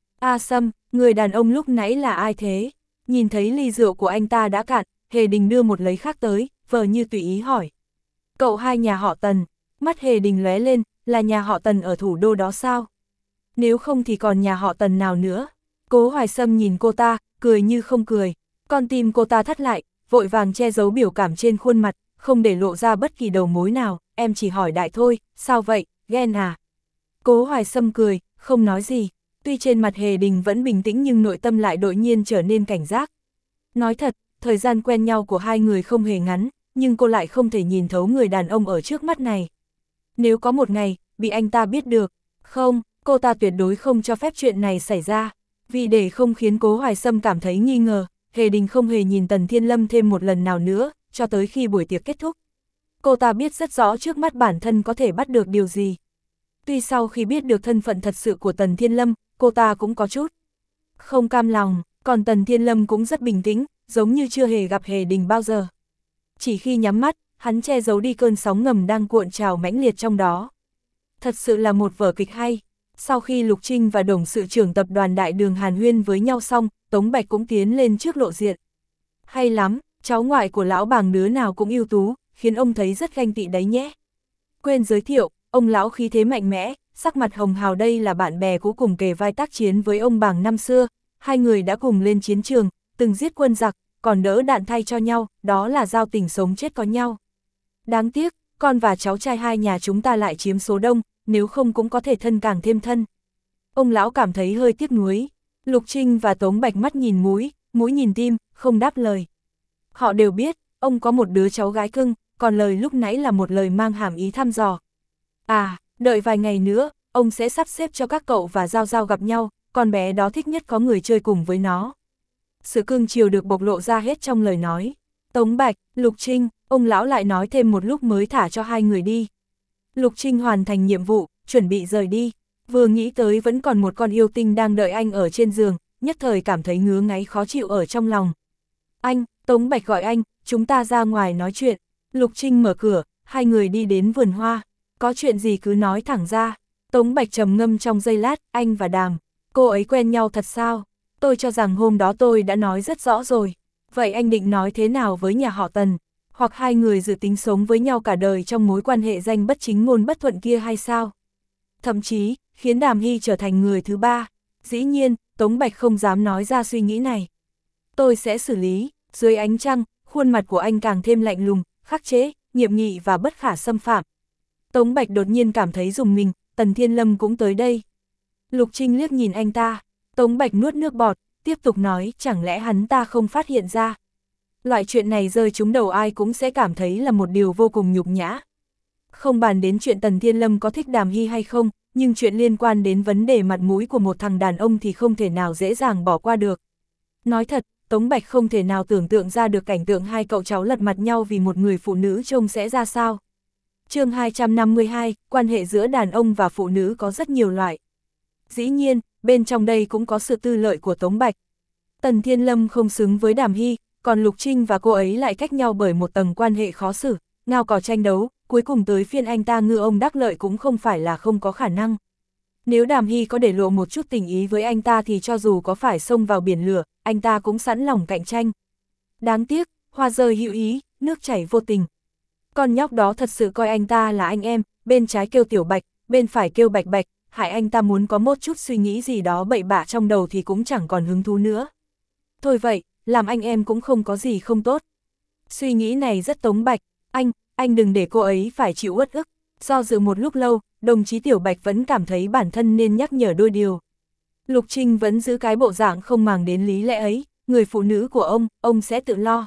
A Sâm, người đàn ông lúc nãy là ai thế? Nhìn thấy ly rượu của anh ta đã cạn, Hề Đình đưa một lấy khác tới, vờ như tùy ý hỏi. Cậu hai nhà họ Tần, mắt Hề Đình lóe lên, là nhà họ Tần ở thủ đô đó sao? Nếu không thì còn nhà họ Tần nào nữa? Cố Hoài Sâm nhìn cô ta, cười như không cười. Con tim cô ta thắt lại, vội vàng che giấu biểu cảm trên khuôn mặt, không để lộ ra bất kỳ đầu mối nào. Em chỉ hỏi đại thôi, sao vậy, ghen à? Cố Hoài Sâm cười, không nói gì. Tuy trên mặt Hề Đình vẫn bình tĩnh nhưng nội tâm lại đột nhiên trở nên cảnh giác. Nói thật, thời gian quen nhau của hai người không hề ngắn, nhưng cô lại không thể nhìn thấu người đàn ông ở trước mắt này. Nếu có một ngày, bị anh ta biết được, không, cô ta tuyệt đối không cho phép chuyện này xảy ra. Vì để không khiến Cố Hoài Sâm cảm thấy nghi ngờ, Hề Đình không hề nhìn Tần Thiên Lâm thêm một lần nào nữa, cho tới khi buổi tiệc kết thúc. Cô ta biết rất rõ trước mắt bản thân có thể bắt được điều gì. Tuy sau khi biết được thân phận thật sự của Tần Thiên Lâm, cô ta cũng có chút không cam lòng, còn Tần Thiên Lâm cũng rất bình tĩnh, giống như chưa hề gặp Hề Đình bao giờ. Chỉ khi nhắm mắt, hắn che giấu đi cơn sóng ngầm đang cuộn trào mãnh liệt trong đó. Thật sự là một vở kịch hay. Sau khi Lục Trinh và Đồng sự trưởng tập đoàn Đại Đường hàn huyên với nhau xong, Tống Bạch cũng tiến lên trước lộ diện. Hay lắm, cháu ngoại của lão Bàng đứa nào cũng ưu tú, khiến ông thấy rất ganh tị đấy nhé. Quên giới thiệu, ông lão khí thế mạnh mẽ, sắc mặt hồng hào, đây là bạn bè cũ cùng kề vai tác chiến với ông Bàng năm xưa, hai người đã cùng lên chiến trường, từng giết quân giặc, còn đỡ đạn thay cho nhau, đó là giao tình sống chết có nhau. Đáng tiếc, con và cháu trai hai nhà chúng ta lại chiếm số đông, nếu không cũng có thể thân càng thêm thân. Ông lão cảm thấy hơi tiếc nuối. Lục Trinh và Tống Bạch mắt nhìn mũi, mũi nhìn tim, không đáp lời. Họ đều biết, ông có một đứa cháu gái cưng, còn lời lúc nãy là một lời mang hàm ý thăm dò. À, đợi vài ngày nữa, ông sẽ sắp xếp cho các cậu và Giao Giao gặp nhau, con bé đó thích nhất có người chơi cùng với nó. Sự cưng chiều được bộc lộ ra hết trong lời nói. Tống Bạch, Lục Trinh, ông lão lại nói thêm một lúc mới thả cho hai người đi. Lục Trinh hoàn thành nhiệm vụ, chuẩn bị rời đi. Vừa nghĩ tới vẫn còn một con yêu tinh đang đợi anh ở trên giường, nhất thời cảm thấy ngứa ngáy khó chịu ở trong lòng. Anh, Tống Bạch gọi anh, chúng ta ra ngoài nói chuyện. Lục Trinh mở cửa, hai người đi đến vườn hoa. Có chuyện gì cứ nói thẳng ra. Tống Bạch trầm ngâm trong giây lát, anh và Đàm, cô ấy quen nhau thật sao? Tôi cho rằng hôm đó tôi đã nói rất rõ rồi. Vậy anh định nói thế nào với nhà họ Tần? Hoặc hai người dự tính sống với nhau cả đời trong mối quan hệ danh bất chính môn bất thuận kia hay sao? Thậm chí, khiến Đàm Hy trở thành người thứ ba. Dĩ nhiên, Tống Bạch không dám nói ra suy nghĩ này. Tôi sẽ xử lý. Dưới ánh trăng, khuôn mặt của anh càng thêm lạnh lùng, khắc chế, nghiêm nghị và bất khả xâm phạm. Tống Bạch đột nhiên cảm thấy rùng mình, Tần Thiên Lâm cũng tới đây. Lục Trinh liếc nhìn anh ta, Tống Bạch nuốt nước bọt, tiếp tục nói, chẳng lẽ hắn ta không phát hiện ra. Loại chuyện này rơi trúng đầu ai cũng sẽ cảm thấy là một điều vô cùng nhục nhã. Không bàn đến chuyện Tần Thiên Lâm có thích Đàm Hy hay không, nhưng chuyện liên quan đến vấn đề mặt mũi của một thằng đàn ông thì không thể nào dễ dàng bỏ qua được. Nói thật, Tống Bạch không thể nào tưởng tượng ra được cảnh tượng hai cậu cháu lật mặt nhau vì một người phụ nữ trông sẽ ra sao. Chương hai trăm năm mươi hai, quan hệ giữa đàn ông và phụ nữ có rất nhiều loại. Dĩ nhiên, bên trong đây cũng có sự tư lợi của Tống Bạch. Tần Thiên Lâm không xứng với Đàm Hy, còn Lục Trinh và cô ấy lại cách nhau bởi một tầng quan hệ khó xử, ngao cò tranh đấu, cuối cùng tới phiên anh ta ngư ông đắc lợi cũng không phải là không có khả năng. Nếu Đàm Hy có để lộ một chút tình ý với anh ta thì cho dù có phải xông vào biển lửa, anh ta cũng sẵn lòng cạnh tranh. Đáng tiếc, hoa rơi hữu ý, nước chảy vô tình. Con nhóc đó thật sự coi anh ta là anh em, bên trái kêu Tiểu Bạch, bên phải kêu Bạch Bạch, hại anh ta muốn có một chút suy nghĩ gì đó bậy bạ trong đầu thì cũng chẳng còn hứng thú nữa. Thôi vậy, làm anh em cũng không có gì không tốt. Suy nghĩ này rất Tống Bạch, anh, anh đừng để cô ấy phải chịu uất ức. Do dự một lúc lâu, đồng chí Tiểu Bạch vẫn cảm thấy bản thân nên nhắc nhở đôi điều. Lục Trinh vẫn giữ cái bộ dạng không màng đến lý lẽ ấy, người phụ nữ của ông, ông sẽ tự lo.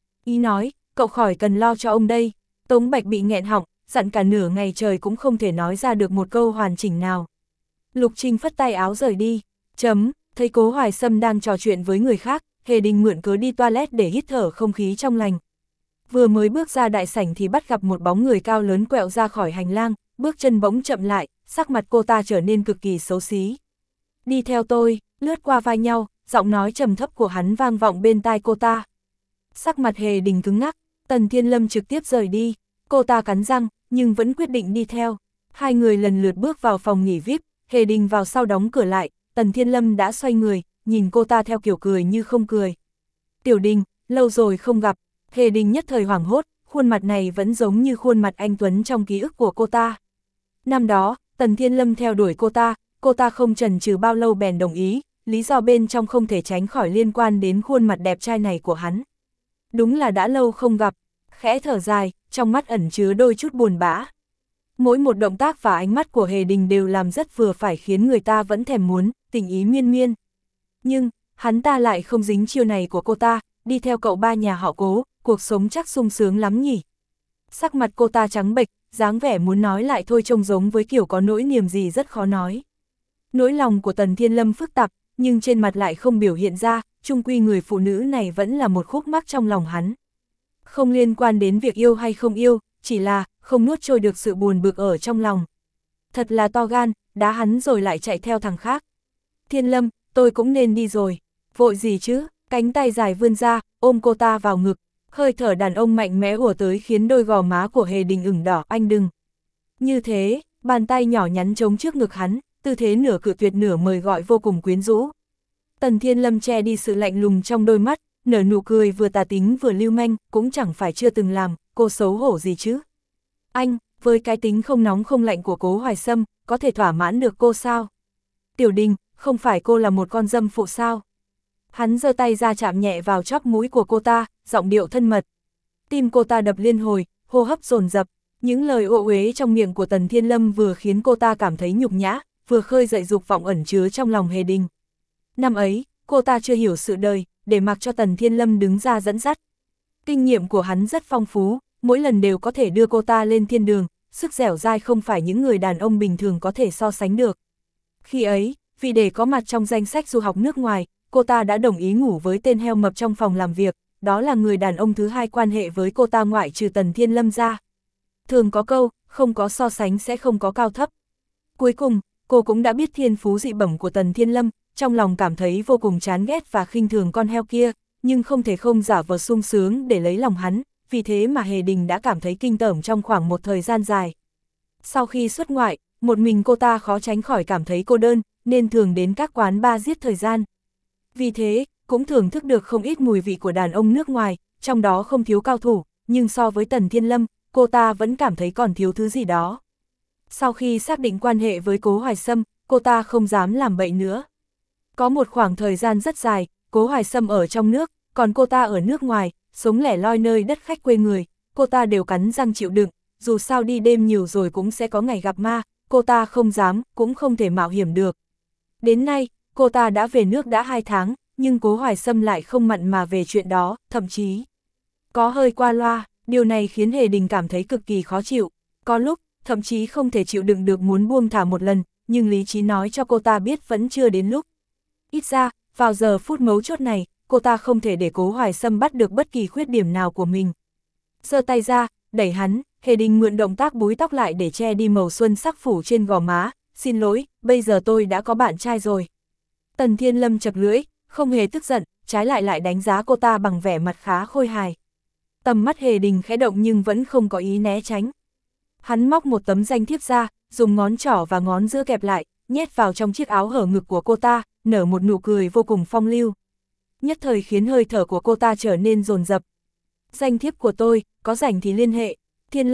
Ý nói, cậu khỏi cần lo cho ông đây. Tống Bạch bị nghẹn họng, dặn cả nửa ngày trời cũng không thể nói ra được một câu hoàn chỉnh nào. Lục Trinh phất tay áo rời đi, chấm, thấy Cố Hoài Sâm đang trò chuyện với người khác, Hề Đình mượn cớ đi toilet để hít thở không khí trong lành. Vừa mới bước ra đại sảnh thì bắt gặp một bóng người cao lớn quẹo ra khỏi hành lang, bước chân bỗng chậm lại, sắc mặt cô ta trở nên cực kỳ xấu xí. Đi theo tôi, lướt qua vai nhau, giọng nói trầm thấp của hắn vang vọng bên tai cô ta. Sắc mặt Hề Đình cứng ngắc, Tần Thiên Lâm trực tiếp rời đi, cô ta cắn răng, nhưng vẫn quyết định đi theo. Hai người lần lượt bước vào phòng nghỉ vi ai pi, Hề Đình vào sau đóng cửa lại, Tần Thiên Lâm đã xoay người, nhìn cô ta theo kiểu cười như không cười. Tiểu Đình, lâu rồi không gặp. Hề Đình nhất thời hoảng hốt, khuôn mặt này vẫn giống như khuôn mặt anh Tuấn trong ký ức của cô ta. Năm đó, Tần Thiên Lâm theo đuổi cô ta, cô ta không chần chừ bao lâu bèn đồng ý, lý do bên trong không thể tránh khỏi liên quan đến khuôn mặt đẹp trai này của hắn. Đúng là đã lâu không gặp, khẽ thở dài, trong mắt ẩn chứa đôi chút buồn bã. Mỗi một động tác và ánh mắt của Hề Đình đều làm rất vừa phải khiến người ta vẫn thèm muốn, tình ý miên miên. Nhưng, hắn ta lại không dính chiêu này của cô ta, đi theo cậu ba nhà họ Cố, cuộc sống chắc sung sướng lắm nhỉ. Sắc mặt cô ta trắng bệch, dáng vẻ muốn nói lại thôi trông giống với kiểu có nỗi niềm gì rất khó nói. Nỗi lòng của Tần Thiên Lâm phức tạp, nhưng trên mặt lại không biểu hiện ra, chung quy người phụ nữ này vẫn là một khúc mắc trong lòng hắn. Không liên quan đến việc yêu hay không yêu, chỉ là không nuốt trôi được sự buồn bực ở trong lòng. Thật là to gan, đá hắn rồi lại chạy theo thằng khác. Thiên Lâm, tôi cũng nên đi rồi. Vội gì chứ, cánh tay dài vươn ra, ôm cô ta vào ngực. Hơi thở đàn ông mạnh mẽ ùa tới khiến đôi gò má của Hề Đình ửng đỏ. Anh đừng. Như thế, bàn tay nhỏ nhắn chống trước ngực hắn, tư thế nửa cự tuyệt nửa mời gọi vô cùng quyến rũ. Tần Thiên Lâm che đi sự lạnh lùng trong đôi mắt, nở nụ cười vừa tà tính vừa lưu manh, cũng chẳng phải chưa từng làm, cô xấu hổ gì chứ. Anh, với cái tính không nóng không lạnh của Cố Hoài Sâm, có thể thỏa mãn được cô sao? Tiểu Đình, không phải cô là một con dâm phụ sao? Hắn giơ tay ra chạm nhẹ vào chóp mũi của cô ta, giọng điệu thân mật. Tim cô ta đập liên hồi, hô hấp dồn dập. Những lời ô uế trong miệng của Tần Thiên Lâm vừa khiến cô ta cảm thấy nhục nhã, vừa khơi dậy dục vọng ẩn chứa trong lòng Hề Đình. Năm ấy, cô ta chưa hiểu sự đời, để mặc cho Tần Thiên Lâm đứng ra dẫn dắt. Kinh nghiệm của hắn rất phong phú, mỗi lần đều có thể đưa cô ta lên thiên đường, sức dẻo dai không phải những người đàn ông bình thường có thể so sánh được. Khi ấy, vì để có mặt trong danh sách du học nước ngoài, cô ta đã đồng ý ngủ với tên heo mập trong phòng làm việc, đó là người đàn ông thứ hai quan hệ với cô ta ngoại trừ Tần Thiên Lâm ra. Thường có câu, không có so sánh sẽ không có cao thấp. Cuối cùng, cô cũng đã biết thiên phú dị bẩm của Tần Thiên Lâm, trong lòng cảm thấy vô cùng chán ghét và khinh thường con heo kia, nhưng không thể không giả vờ sung sướng để lấy lòng hắn, vì thế mà Hề Đình đã cảm thấy kinh tởm trong khoảng một thời gian dài. Sau khi xuất ngoại, một mình cô ta khó tránh khỏi cảm thấy cô đơn, nên thường đến các quán bar giết thời gian. Vì thế, cũng thưởng thức được không ít mùi vị của đàn ông nước ngoài, trong đó không thiếu cao thủ, nhưng so với Tần Thiên Lâm, cô ta vẫn cảm thấy còn thiếu thứ gì đó. Sau khi xác định quan hệ với Cố Hoài Sâm, cô ta không dám làm bậy nữa. Có một khoảng thời gian rất dài, Cố Hoài Sâm ở trong nước, còn cô ta ở nước ngoài, sống lẻ loi nơi đất khách quê người, cô ta đều cắn răng chịu đựng, dù sao đi đêm nhiều rồi cũng sẽ có ngày gặp ma, cô ta không dám, cũng không thể mạo hiểm được. Đến nay, cô ta đã về nước đã hai tháng, nhưng Cố Hoài Sâm lại không mặn mà về chuyện đó, thậm chí có hơi qua loa, điều này khiến Hề Đình cảm thấy cực kỳ khó chịu, có lúc, thậm chí không thể chịu đựng được muốn buông thả một lần, nhưng lý trí nói cho cô ta biết vẫn chưa đến lúc. Ít ra, vào giờ phút mấu chốt này, cô ta không thể để Cố Hoài Sâm bắt được bất kỳ khuyết điểm nào của mình. Giơ tay ra, đẩy hắn, Hề Đình mượn động tác búi tóc lại để che đi màu xuân sắc phủ trên gò má, xin lỗi, bây giờ tôi đã có bạn trai rồi. Tần Thiên Lâm chật lưỡi, không hề tức giận, trái lại lại đánh giá cô ta bằng vẻ mặt khá khôi hài. Tầm mắt Hề Đình khẽ động nhưng vẫn không có ý né tránh. Hắn móc một tấm danh thiếp ra, dùng ngón trỏ và ngón giữa kẹp lại, nhét vào trong chiếc áo hở ngực của cô ta, nở một nụ cười vô cùng phong lưu. Nhất thời khiến hơi thở của cô ta trở nên dồn dập. Danh thiếp của tôi, có rảnh thì liên hệ. Thiên Lâm,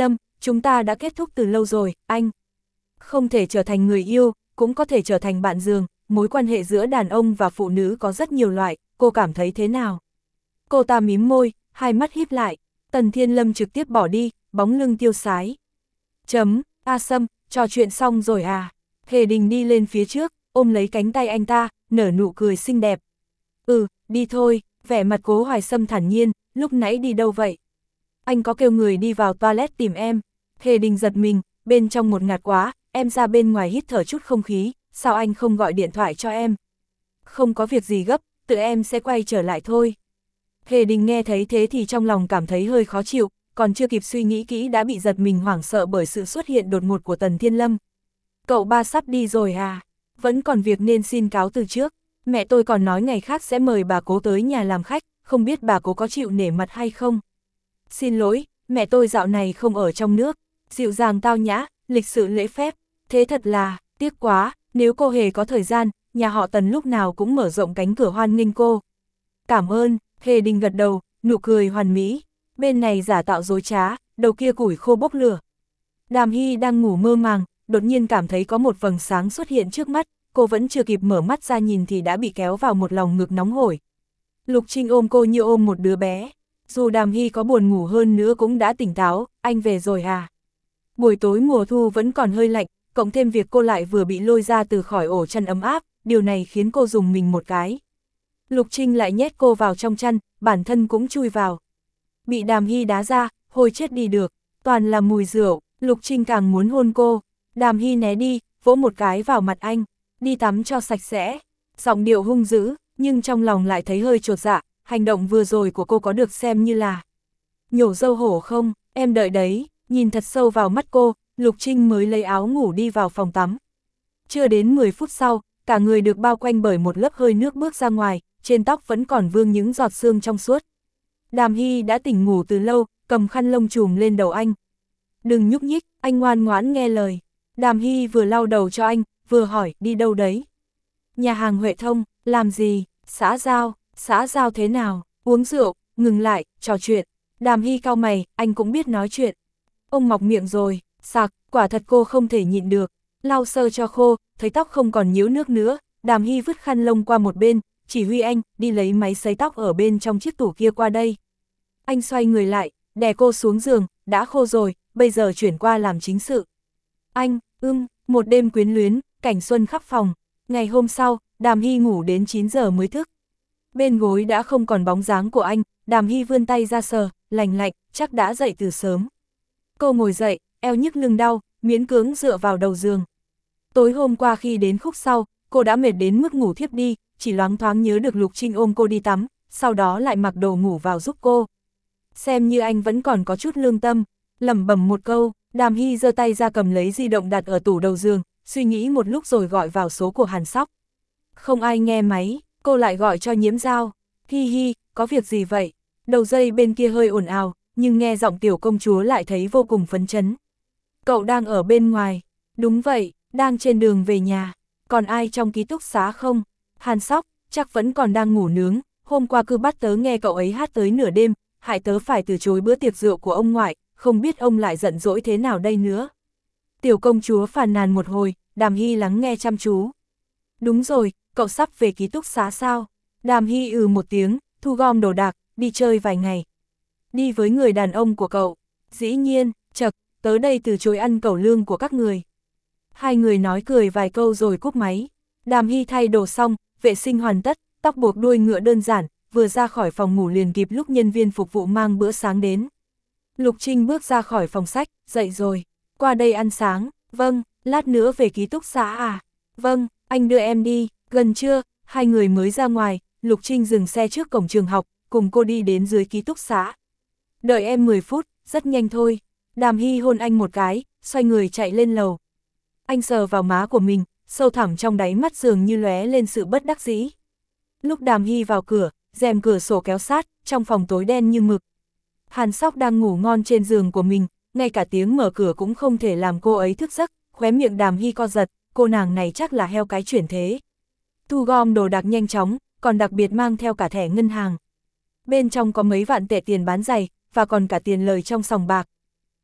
chúng ta đã kết thúc từ lâu rồi, anh. Không thể trở thành người yêu, cũng có thể trở thành bạn giường, mối quan hệ giữa đàn ông và phụ nữ có rất nhiều loại, cô cảm thấy thế nào? Cô ta mím môi, hai mắt híp lại, Tần Thiên Lâm trực tiếp bỏ đi, bóng lưng tiêu sái. Chấm, A Sâm, trò chuyện xong rồi à? Hề Đình đi lên phía trước, ôm lấy cánh tay anh ta, nở nụ cười xinh đẹp. Ừ, đi thôi, vẻ mặt Cố Hoài Sâm thản nhiên, lúc nãy đi đâu vậy? Anh có kêu người đi vào toilet tìm em. Hề Đình giật mình, bên trong một ngạt quá, em ra bên ngoài hít thở chút không khí, sao anh không gọi điện thoại cho em? Không có việc gì gấp, tự em sẽ quay trở lại thôi. Hề Đình nghe thấy thế thì trong lòng cảm thấy hơi khó chịu, còn chưa kịp suy nghĩ kỹ đã bị giật mình hoảng sợ bởi sự xuất hiện đột ngột của Tần Thiên Lâm. Cậu ba sắp đi rồi à? Vẫn còn việc nên xin cáo từ trước. Mẹ tôi còn nói ngày khác sẽ mời bà Cố tới nhà làm khách, không biết bà Cố có chịu nể mặt hay không? Xin lỗi, mẹ tôi dạo này không ở trong nước, dịu dàng tao nhã, lịch sự lễ phép, thế thật là, tiếc quá, nếu cô Hề có thời gian, nhà họ Tần lúc nào cũng mở rộng cánh cửa hoan nghênh cô. Cảm ơn, Hề Đình gật đầu, nụ cười hoàn mỹ, bên này giả tạo dối trá, đầu kia củi khô bốc lửa. Đàm Hy đang ngủ mơ màng, đột nhiên cảm thấy có một vầng sáng xuất hiện trước mắt, cô vẫn chưa kịp mở mắt ra nhìn thì đã bị kéo vào một lòng ngực nóng hổi. Lục Trinh ôm cô như ôm một đứa bé. Dù Đàm Hy có buồn ngủ hơn nữa cũng đã tỉnh táo, anh về rồi à? Buổi tối mùa thu vẫn còn hơi lạnh, cộng thêm việc cô lại vừa bị lôi ra từ khỏi ổ chăn ấm áp, điều này khiến cô dùng mình một cái. Lục Trinh lại nhét cô vào trong chăn, bản thân cũng chui vào. Bị Đàm Hy đá ra, hôi chết đi được, toàn là mùi rượu, Lục Trinh càng muốn hôn cô. Đàm Hy né đi, vỗ một cái vào mặt anh, đi tắm cho sạch sẽ. Giọng điệu hung dữ, nhưng trong lòng lại thấy hơi chột dạ, hành động vừa rồi của cô có được xem như là nhổ dâu hổ không, em đợi đấy, nhìn thật sâu vào mắt cô, Lục Trinh mới lấy áo ngủ đi vào phòng tắm. Chưa đến mười phút sau, cả người được bao quanh bởi một lớp hơi nước bước ra ngoài, trên tóc vẫn còn vương những giọt sương trong suốt. Đàm Hy đã tỉnh ngủ từ lâu, cầm khăn lông trùm lên đầu anh. Đừng nhúc nhích, anh ngoan ngoãn nghe lời. Đàm Hy vừa lau đầu cho anh, vừa hỏi, đi đâu đấy? Nhà hàng Huệ Thông, làm gì? Xã giao, xã giao thế nào? Uống rượu, ngừng lại, trò chuyện. Đàm Hy cau mày, anh cũng biết nói chuyện. Ông mọc miệng rồi, sặc, quả thật cô không thể nhịn được. Lau sơ cho khô, thấy tóc không còn nhiễu nước nữa, Đàm Hy vứt khăn lông qua một bên, chỉ huy anh, đi lấy máy sấy tóc ở bên trong chiếc tủ kia qua đây. Anh xoay người lại, đè cô xuống giường, đã khô rồi, bây giờ chuyển qua làm chính sự. Anh, ưm, một đêm quyến luyến, cảnh xuân khắp phòng. Ngày hôm sau, Đàm Hy ngủ đến chín giờ mới thức. Bên gối đã không còn bóng dáng của anh, Đàm Hy vươn tay ra sờ, lành lạnh, chắc đã dậy từ sớm. Cô ngồi dậy, eo nhức lưng đau, miễn cưỡng dựa vào đầu giường. Tối hôm qua khi đến khúc sau, cô đã mệt đến mức ngủ thiếp đi, chỉ loáng thoáng nhớ được Lục Trinh ôm cô đi tắm, sau đó lại mặc đồ ngủ vào giúp cô. Xem như anh vẫn còn có chút lương tâm, lẩm bẩm một câu, Đàm Hy giơ tay ra cầm lấy di động đặt ở tủ đầu giường, suy nghĩ một lúc rồi gọi vào số của Hàn Sóc. Không ai nghe máy, cô lại gọi cho Nhiễm Giao. Hi hi, có việc gì vậy? Đầu dây bên kia hơi ồn ào, nhưng nghe giọng tiểu công chúa lại thấy vô cùng phấn chấn. Cậu đang ở bên ngoài. Đúng vậy, đang trên đường về nhà. Còn ai trong ký túc xá không? Hàn Sóc, chắc vẫn còn đang ngủ nướng. Hôm qua cứ bắt tớ nghe cậu ấy hát tới nửa đêm, hại tớ phải từ chối bữa tiệc rượu của ông ngoại, không biết ông lại giận dỗi thế nào đây nữa. Tiểu công chúa phàn nàn một hồi, Đàm Hy lắng nghe chăm chú. Đúng rồi, cậu sắp về ký túc xá sao? Đàm Hy ừ một tiếng, thu gom đồ đạc, đi chơi vài ngày. Đi với người đàn ông của cậu. Dĩ nhiên, chật, tớ đây từ chối ăn cẩu lương của các người. Hai người nói cười vài câu rồi cúp máy. Đàm Hy thay đồ xong, vệ sinh hoàn tất, tóc buộc đuôi ngựa đơn giản, vừa ra khỏi phòng ngủ liền kịp lúc nhân viên phục vụ mang bữa sáng đến. Lục Trinh bước ra khỏi phòng sách, dậy rồi. Qua đây ăn sáng, vâng, lát nữa về ký túc xá à? Vâng, anh đưa em đi, gần trưa, hai người mới ra ngoài, Lục Trinh dừng xe trước cổng trường học, cùng cô đi đến dưới ký túc xá. Đợi em mười phút, rất nhanh thôi. Đàm Hy hôn anh một cái, xoay người chạy lên lầu. Anh sờ vào má của mình, sâu thẳm trong đáy mắt dường như lóe lên sự bất đắc dĩ. Lúc Đàm Hy vào cửa, rèm cửa sổ kéo sát, trong phòng tối đen như mực. Hàn Sóc đang ngủ ngon trên giường của mình, ngay cả tiếng mở cửa cũng không thể làm cô ấy thức giấc, khóe miệng Đàm Hy co giật, cô nàng này chắc là heo cái chuyển thế. Thu gom đồ đạc nhanh chóng, còn đặc biệt mang theo cả thẻ ngân hàng. Bên trong có mấy vạn tệ tiền bán giày, và còn cả tiền lời trong sòng bạc.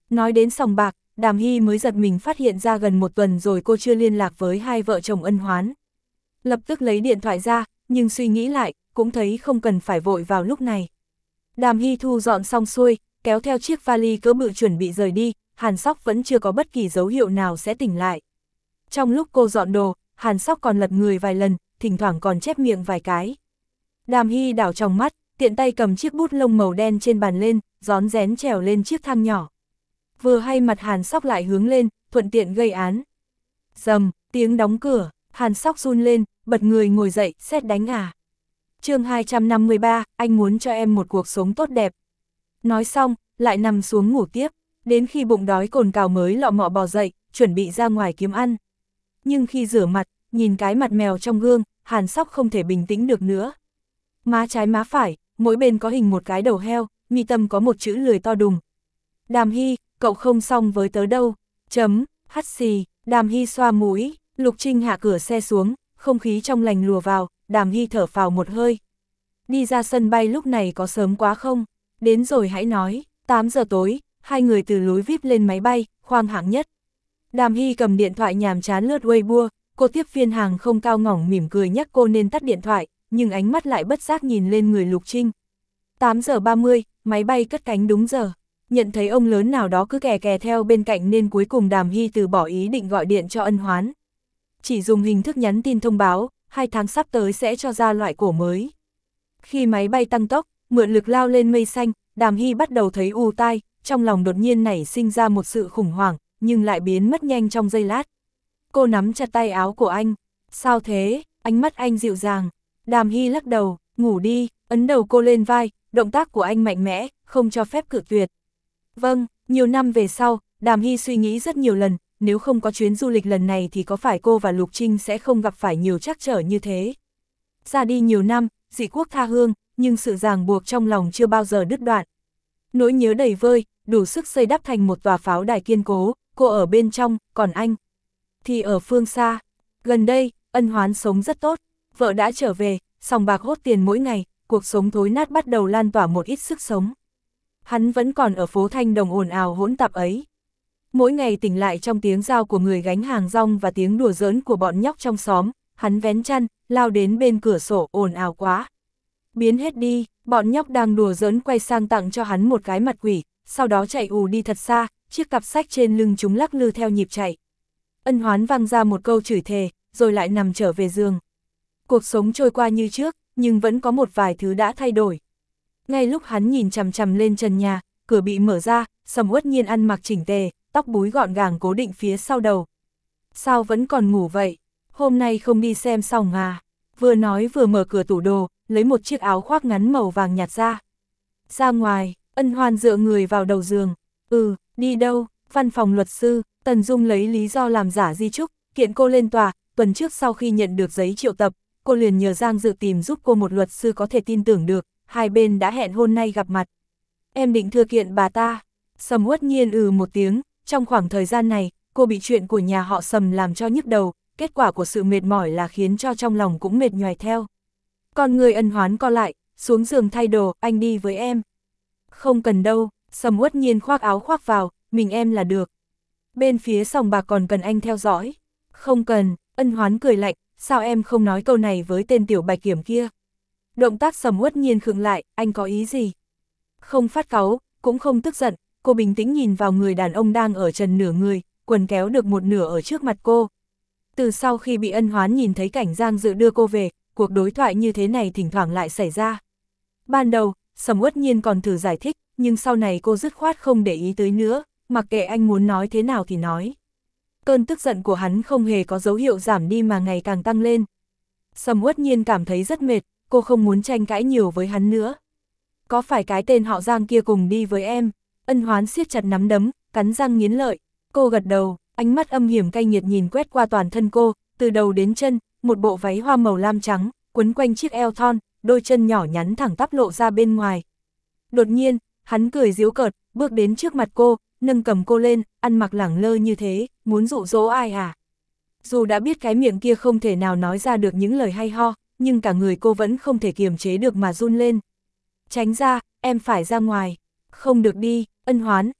Nói đến sòng bạc, Đàm Hy mới giật mình phát hiện ra gần một tuần rồi cô chưa liên lạc với hai vợ chồng Ân Hoán. Lập tức lấy điện thoại ra, nhưng suy nghĩ lại, cũng thấy không cần phải vội vào lúc này. Đàm Hy thu dọn xong xuôi, kéo theo chiếc vali cỡ bự chuẩn bị rời đi, Hàn Sóc vẫn chưa có bất kỳ dấu hiệu nào sẽ tỉnh lại. Trong lúc cô dọn đồ, Hàn Sóc còn lật người vài lần, thỉnh thoảng còn chép miệng vài cái. Đàm Hy đảo trong mắt, tiện tay cầm chiếc bút lông màu đen trên bàn lên, rón rén trèo lên chiếc thang nhỏ. Vừa hay mặt Hàn Sóc lại hướng lên, thuận tiện gây án. Rầm, tiếng đóng cửa, Hàn Sóc run lên, bật người ngồi dậy, sét đánh à. chương hai trăm năm mươi ba, anh muốn cho em một cuộc sống tốt đẹp. Nói xong, lại nằm xuống ngủ tiếp, đến khi bụng đói cồn cào mới lọ mọ bò dậy, chuẩn bị ra ngoài kiếm ăn. Nhưng khi rửa mặt, nhìn cái mặt mèo trong gương, Hàn Sóc không thể bình tĩnh được nữa. Má trái má phải, mỗi bên có hình một cái đầu heo, mi tâm có một chữ lười to đùng. Đàm Hy, cậu không xong với tớ đâu, chấm, hắt xì, Đàm Hy xoa mũi, Lục Trinh hạ cửa xe xuống, không khí trong lành lùa vào, Đàm Hy thở phào một hơi. Đi ra sân bay lúc này có sớm quá không? Đến rồi hãy nói, tám giờ tối, hai người từ lối vi ai pi lên máy bay, khoang hạng nhất. Đàm Hy cầm điện thoại nhàm chán lướt Weibo, cô tiếp viên hàng không cao ngỏng mỉm cười nhắc cô nên tắt điện thoại, nhưng ánh mắt lại bất giác nhìn lên người Lục Trinh. tám giờ ba mươi, máy bay cất cánh đúng giờ. Nhận thấy ông lớn nào đó cứ kè kè theo bên cạnh nên cuối cùng Đàm Hy từ bỏ ý định gọi điện cho Ân Hoán. Chỉ dùng hình thức nhắn tin thông báo, hai tháng sắp tới sẽ cho ra loại cổ mới. Khi máy bay tăng tốc, mượn lực lao lên mây xanh, Đàm Hy bắt đầu thấy ù tai, trong lòng đột nhiên nảy sinh ra một sự khủng hoảng, nhưng lại biến mất nhanh trong giây lát. Cô nắm chặt tay áo của anh. Sao thế? Ánh mắt anh dịu dàng. Đàm Hy lắc đầu, ngủ đi, ấn đầu cô lên vai, động tác của anh mạnh mẽ, không cho phép cự tuyệt. Vâng, nhiều năm về sau, Đàm Hy suy nghĩ rất nhiều lần, nếu không có chuyến du lịch lần này thì có phải cô và Lục Trinh sẽ không gặp phải nhiều trắc trở như thế. Ra đi nhiều năm, dị quốc tha hương, nhưng sự ràng buộc trong lòng chưa bao giờ đứt đoạn. Nỗi nhớ đầy vơi, đủ sức xây đắp thành một tòa pháo đài kiên cố, cô ở bên trong, còn anh thì ở phương xa. Gần đây, Ân Hoán sống rất tốt, vợ đã trở về, sòng bạc hốt tiền mỗi ngày, cuộc sống thối nát bắt đầu lan tỏa một ít sức sống. Hắn vẫn còn ở phố Thanh Đồng ồn ào hỗn tạp ấy. Mỗi ngày tỉnh lại trong tiếng rao của người gánh hàng rong và tiếng đùa giỡn của bọn nhóc trong xóm, hắn vén chăn, lao đến bên cửa sổ, ồn ào quá. Biến hết đi, bọn nhóc đang đùa giỡn quay sang tặng cho hắn một cái mặt quỷ, sau đó chạy ù đi thật xa, chiếc cặp sách trên lưng chúng lắc lư theo nhịp chạy. Ân Hoán vang ra một câu chửi thề, rồi lại nằm trở về giường. Cuộc sống trôi qua như trước, nhưng vẫn có một vài thứ đã thay đổi. Ngay lúc hắn nhìn chằm chằm lên trần nhà, cửa bị mở ra, Sầm Uất Nhiên ăn mặc chỉnh tề, tóc búi gọn gàng cố định phía sau đầu. Sao vẫn còn ngủ vậy? Hôm nay không đi xem sòng à? Vừa nói vừa mở cửa tủ đồ, lấy một chiếc áo khoác ngắn màu vàng nhạt ra. Ra ngoài, Ân Hoan dựa người vào đầu giường. Ừ, đi đâu? Văn phòng luật sư, Tần Dung lấy lý do làm giả di chúc, kiện cô lên tòa. Tuần trước sau khi nhận được giấy triệu tập, cô liền nhờ Giang Dự tìm giúp cô một luật sư có thể tin tưởng được, hai bên đã hẹn hôm nay gặp mặt. Em định thưa kiện bà ta. Sầm Uất Nhiên ừ một tiếng, trong khoảng thời gian này, cô bị chuyện của nhà họ Sầm làm cho nhức đầu, kết quả của sự mệt mỏi là khiến cho trong lòng cũng mệt nhoài theo. Còn người Ân Hoán co lại, xuống giường thay đồ, anh đi với em. Không cần đâu, Sầm Uất Nhiên khoác áo khoác vào, mình em là được. Bên phía sòng bạc còn cần anh theo dõi. Không cần, Ân Hoán cười lạnh, sao em không nói câu này với tên tiểu bạch kiểm kia. Động tác Sầm Uất Nhiên khựng lại, anh có ý gì? Không phát cáu, cũng không tức giận, cô bình tĩnh nhìn vào người đàn ông đang ở trần nửa người, quần kéo được một nửa ở trước mặt cô. Từ sau khi bị Ân Hoán nhìn thấy cảnh Giang Dự đưa cô về, cuộc đối thoại như thế này thỉnh thoảng lại xảy ra. Ban đầu, Sầm Uất Nhiên còn thử giải thích, nhưng sau này cô dứt khoát không để ý tới nữa, mặc kệ anh muốn nói thế nào thì nói. Cơn tức giận của hắn không hề có dấu hiệu giảm đi mà ngày càng tăng lên. Sầm Uất Nhiên cảm thấy rất mệt, cô không muốn tranh cãi nhiều với hắn nữa. Có phải cái tên họ Giang kia cùng đi với em? Ân Hoán siết chặt nắm đấm, cắn răng nghiến lợi. Cô gật đầu, ánh mắt âm hiểm cay nghiệt nhìn quét qua toàn thân cô, từ đầu đến chân, một bộ váy hoa màu lam trắng, quấn quanh chiếc eo thon, đôi chân nhỏ nhắn thẳng tắp lộ ra bên ngoài. Đột nhiên, hắn cười giễu cợt, bước đến trước mặt cô, nâng cầm cô lên, ăn mặc lẳng lơ như thế, muốn dụ dỗ ai à? Dù đã biết cái miệng kia không thể nào nói ra được những lời hay ho, nhưng cả người cô vẫn không thể kiềm chế được mà run lên. Tránh ra, em phải ra ngoài. Không được đi, Ân Hoán,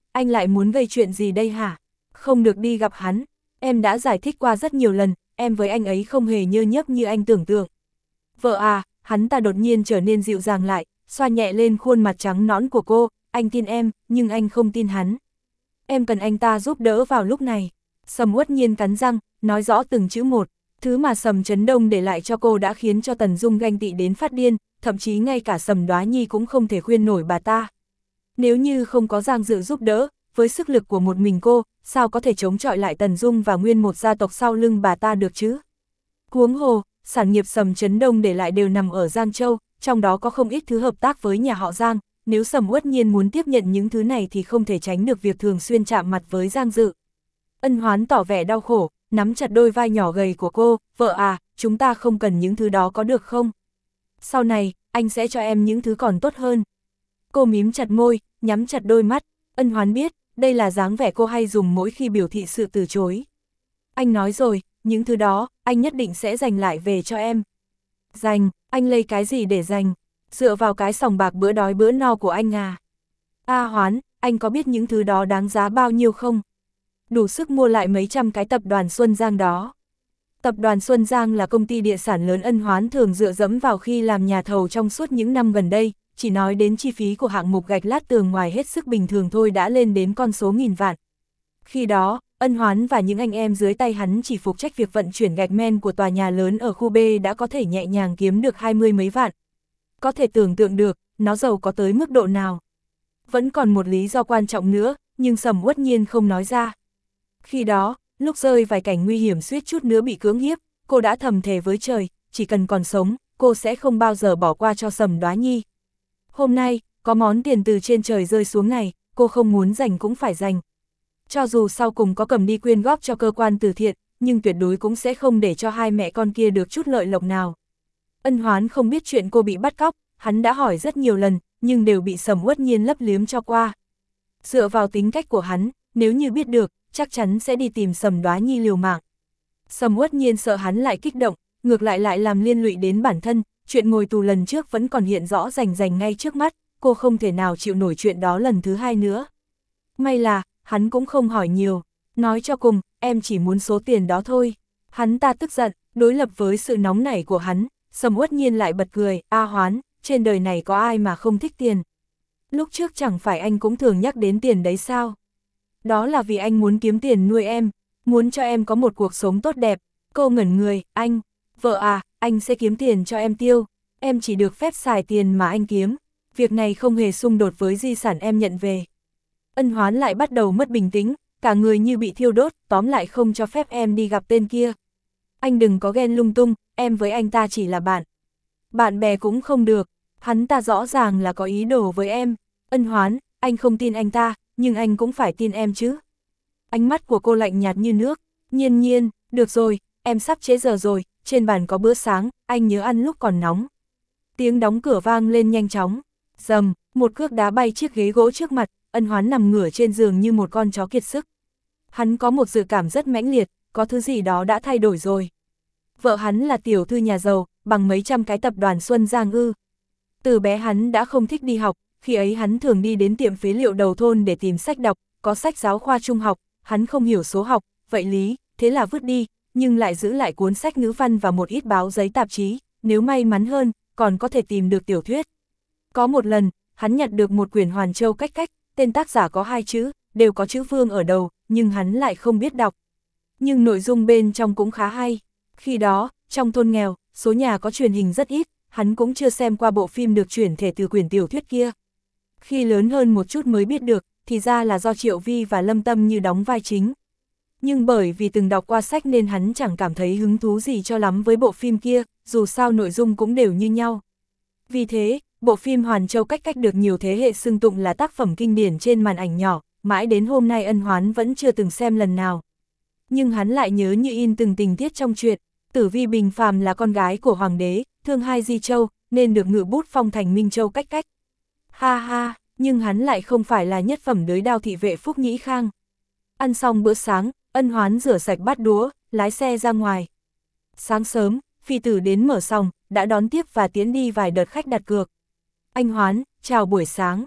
anh lại muốn gây chuyện gì đây hả? Không được đi gặp hắn, em đã giải thích qua rất nhiều lần, em với anh ấy không hề nhơ nhớp như anh tưởng tượng. Vợ à, hắn ta đột nhiên trở nên dịu dàng lại, xoa nhẹ lên khuôn mặt trắng nõn của cô, anh tin em, nhưng anh không tin hắn. Em cần anh ta giúp đỡ vào lúc này. Sầm Uất Nhiên cắn răng, nói rõ từng chữ một, thứ mà Sầm Trấn Đông để lại cho cô đã khiến cho Tần Dung ganh tị đến phát điên, thậm chí ngay cả Sầm Đoá Nhi cũng không thể khuyên nổi bà ta. Nếu như không có Giang Dự giúp đỡ, với sức lực của một mình cô, sao có thể chống chọi lại Tần Dung và nguyên một gia tộc sau lưng bà ta được chứ? Huống hồ, sản nghiệp Sầm Trấn Đông để lại đều nằm ở Giang Châu, trong đó có không ít thứ hợp tác với nhà họ Giang, nếu Sầm Uất Nhiên muốn tiếp nhận những thứ này thì không thể tránh được việc thường xuyên chạm mặt với Giang Dự. Ân Hoán tỏ vẻ đau khổ, nắm chặt đôi vai nhỏ gầy của cô, vợ à, chúng ta không cần những thứ đó có được không? Sau này, anh sẽ cho em những thứ còn tốt hơn. Cô mím chặt môi, nhắm chặt đôi mắt, Ân Hoán biết, đây là dáng vẻ cô hay dùng mỗi khi biểu thị sự từ chối. Anh nói rồi, những thứ đó, anh nhất định sẽ dành lại về cho em. Dành, anh lấy cái gì để dành? Dựa vào cái sòng bạc bữa đói bữa no của anh à? A Hoán, anh có biết những thứ đó đáng giá bao nhiêu không? Đủ sức mua lại mấy trăm cái tập đoàn Xuân Giang đó. Tập đoàn Xuân Giang là công ty địa sản lớn Ân Hoán thường dựa dẫm vào khi làm nhà thầu trong suốt những năm gần đây, chỉ nói đến chi phí của hạng mục gạch lát tường ngoài hết sức bình thường thôi đã lên đến con số nghìn vạn. Khi đó, Ân Hoán và những anh em dưới tay hắn chỉ phụ trách việc vận chuyển gạch men của tòa nhà lớn ở khu B đã có thể nhẹ nhàng kiếm được hai mươi mấy vạn. Có thể tưởng tượng được, nó giàu có tới mức độ nào. Vẫn còn một lý do quan trọng nữa, nhưng Sầm Uất Nhiên không nói ra. Khi đó, lúc rơi vài cảnh nguy hiểm suýt chút nữa bị cưỡng hiếp, cô đã thầm thề với trời, chỉ cần còn sống, cô sẽ không bao giờ bỏ qua cho Sầm Đoá Nhi. Hôm nay, có món tiền từ trên trời rơi xuống này, cô không muốn dành cũng phải dành. Cho dù sau cùng có cầm đi quyên góp cho cơ quan từ thiện, nhưng tuyệt đối cũng sẽ không để cho hai mẹ con kia được chút lợi lộc nào. Ân Hoán không biết chuyện cô bị bắt cóc, hắn đã hỏi rất nhiều lần, nhưng đều bị Sầm Uất Nhiên lấp liếm cho qua. Dựa vào tính cách của hắn, nếu như biết được, chắc chắn sẽ đi tìm Sầm Đoá Nhi liều mạng. Sầm Uất Nhiên sợ hắn lại kích động, ngược lại lại làm liên lụy đến bản thân, chuyện ngồi tù lần trước vẫn còn hiện rõ rành rành ngay trước mắt, cô không thể nào chịu nổi chuyện đó lần thứ hai nữa. May là, hắn cũng không hỏi nhiều, nói cho cùng, em chỉ muốn số tiền đó thôi. Hắn ta tức giận, đối lập với sự nóng nảy của hắn, Sầm Uất Nhiên lại bật cười, A Hoán, trên đời này có ai mà không thích tiền. Lúc trước chẳng phải anh cũng thường nhắc đến tiền đấy sao? Đó là vì anh muốn kiếm tiền nuôi em, muốn cho em có một cuộc sống tốt đẹp. Cô ngẩn người, anh, vợ à, anh sẽ kiếm tiền cho em tiêu, em chỉ được phép xài tiền mà anh kiếm, việc này không hề xung đột với di sản em nhận về. Ân Hoán lại bắt đầu mất bình tĩnh, cả người như bị thiêu đốt, tóm lại không cho phép em đi gặp tên kia. Anh đừng có ghen lung tung, em với anh ta chỉ là bạn. Bạn bè cũng không được, hắn ta rõ ràng là có ý đồ với em. Ân Hoán, anh không tin anh ta, nhưng anh cũng phải tin em chứ. Ánh mắt của cô lạnh nhạt như nước, Nhiên Nhiên, được rồi, em sắp trễ giờ rồi, trên bàn có bữa sáng, anh nhớ ăn lúc còn nóng. Tiếng đóng cửa vang lên nhanh chóng, rầm, một cước đá bay chiếc ghế gỗ trước mặt, Ân Hoán nằm ngửa trên giường như một con chó kiệt sức. Hắn có một dự cảm rất mãnh liệt, có thứ gì đó đã thay đổi rồi. Vợ hắn là tiểu thư nhà giàu, bằng mấy trăm cái tập đoàn Xuân Giang ư. Từ bé hắn đã không thích đi học, khi ấy hắn thường đi đến tiệm phế liệu đầu thôn để tìm sách đọc, có sách giáo khoa trung học, hắn không hiểu số học, vậy lý, thế là vứt đi, nhưng lại giữ lại cuốn sách ngữ văn và một ít báo giấy tạp chí, nếu may mắn hơn, còn có thể tìm được tiểu thuyết. Có một lần, hắn nhặt được một quyển Hoàn Châu Cách Cách, tên tác giả có hai chữ, đều có chữ Vương ở đầu, nhưng hắn lại không biết đọc. Nhưng nội dung bên trong cũng khá hay. Khi đó, trong thôn nghèo, số nhà có truyền hình rất ít, hắn cũng chưa xem qua bộ phim được chuyển thể từ quyển tiểu thuyết kia. Khi lớn hơn một chút mới biết được, thì ra là do Triệu Vi và Lâm Tâm Như đóng vai chính. Nhưng bởi vì từng đọc qua sách nên hắn chẳng cảm thấy hứng thú gì cho lắm với bộ phim kia, dù sao nội dung cũng đều như nhau. Vì thế, bộ phim Hoàn Châu Cách Cách được nhiều thế hệ xưng tụng là tác phẩm kinh điển trên màn ảnh nhỏ, mãi đến hôm nay Ân Hoán vẫn chưa từng xem lần nào. Nhưng hắn lại nhớ như in từng tình tiết trong truyện. Tử Vi Bình Phàm là con gái của hoàng đế, thương hai Di Châu, nên được ngự bút phong thành Minh Châu Cách Cách. Ha ha, nhưng hắn lại không phải là nhất phẩm đới đao thị vệ Phúc Nhĩ Khang. Ăn xong bữa sáng, Ân Hoán rửa sạch bát đũa, lái xe ra ngoài. Sáng sớm, phi tử đến mở sòng, đã đón tiếp và tiến đi vài đợt khách đặt cược. Anh Hoán, chào buổi sáng.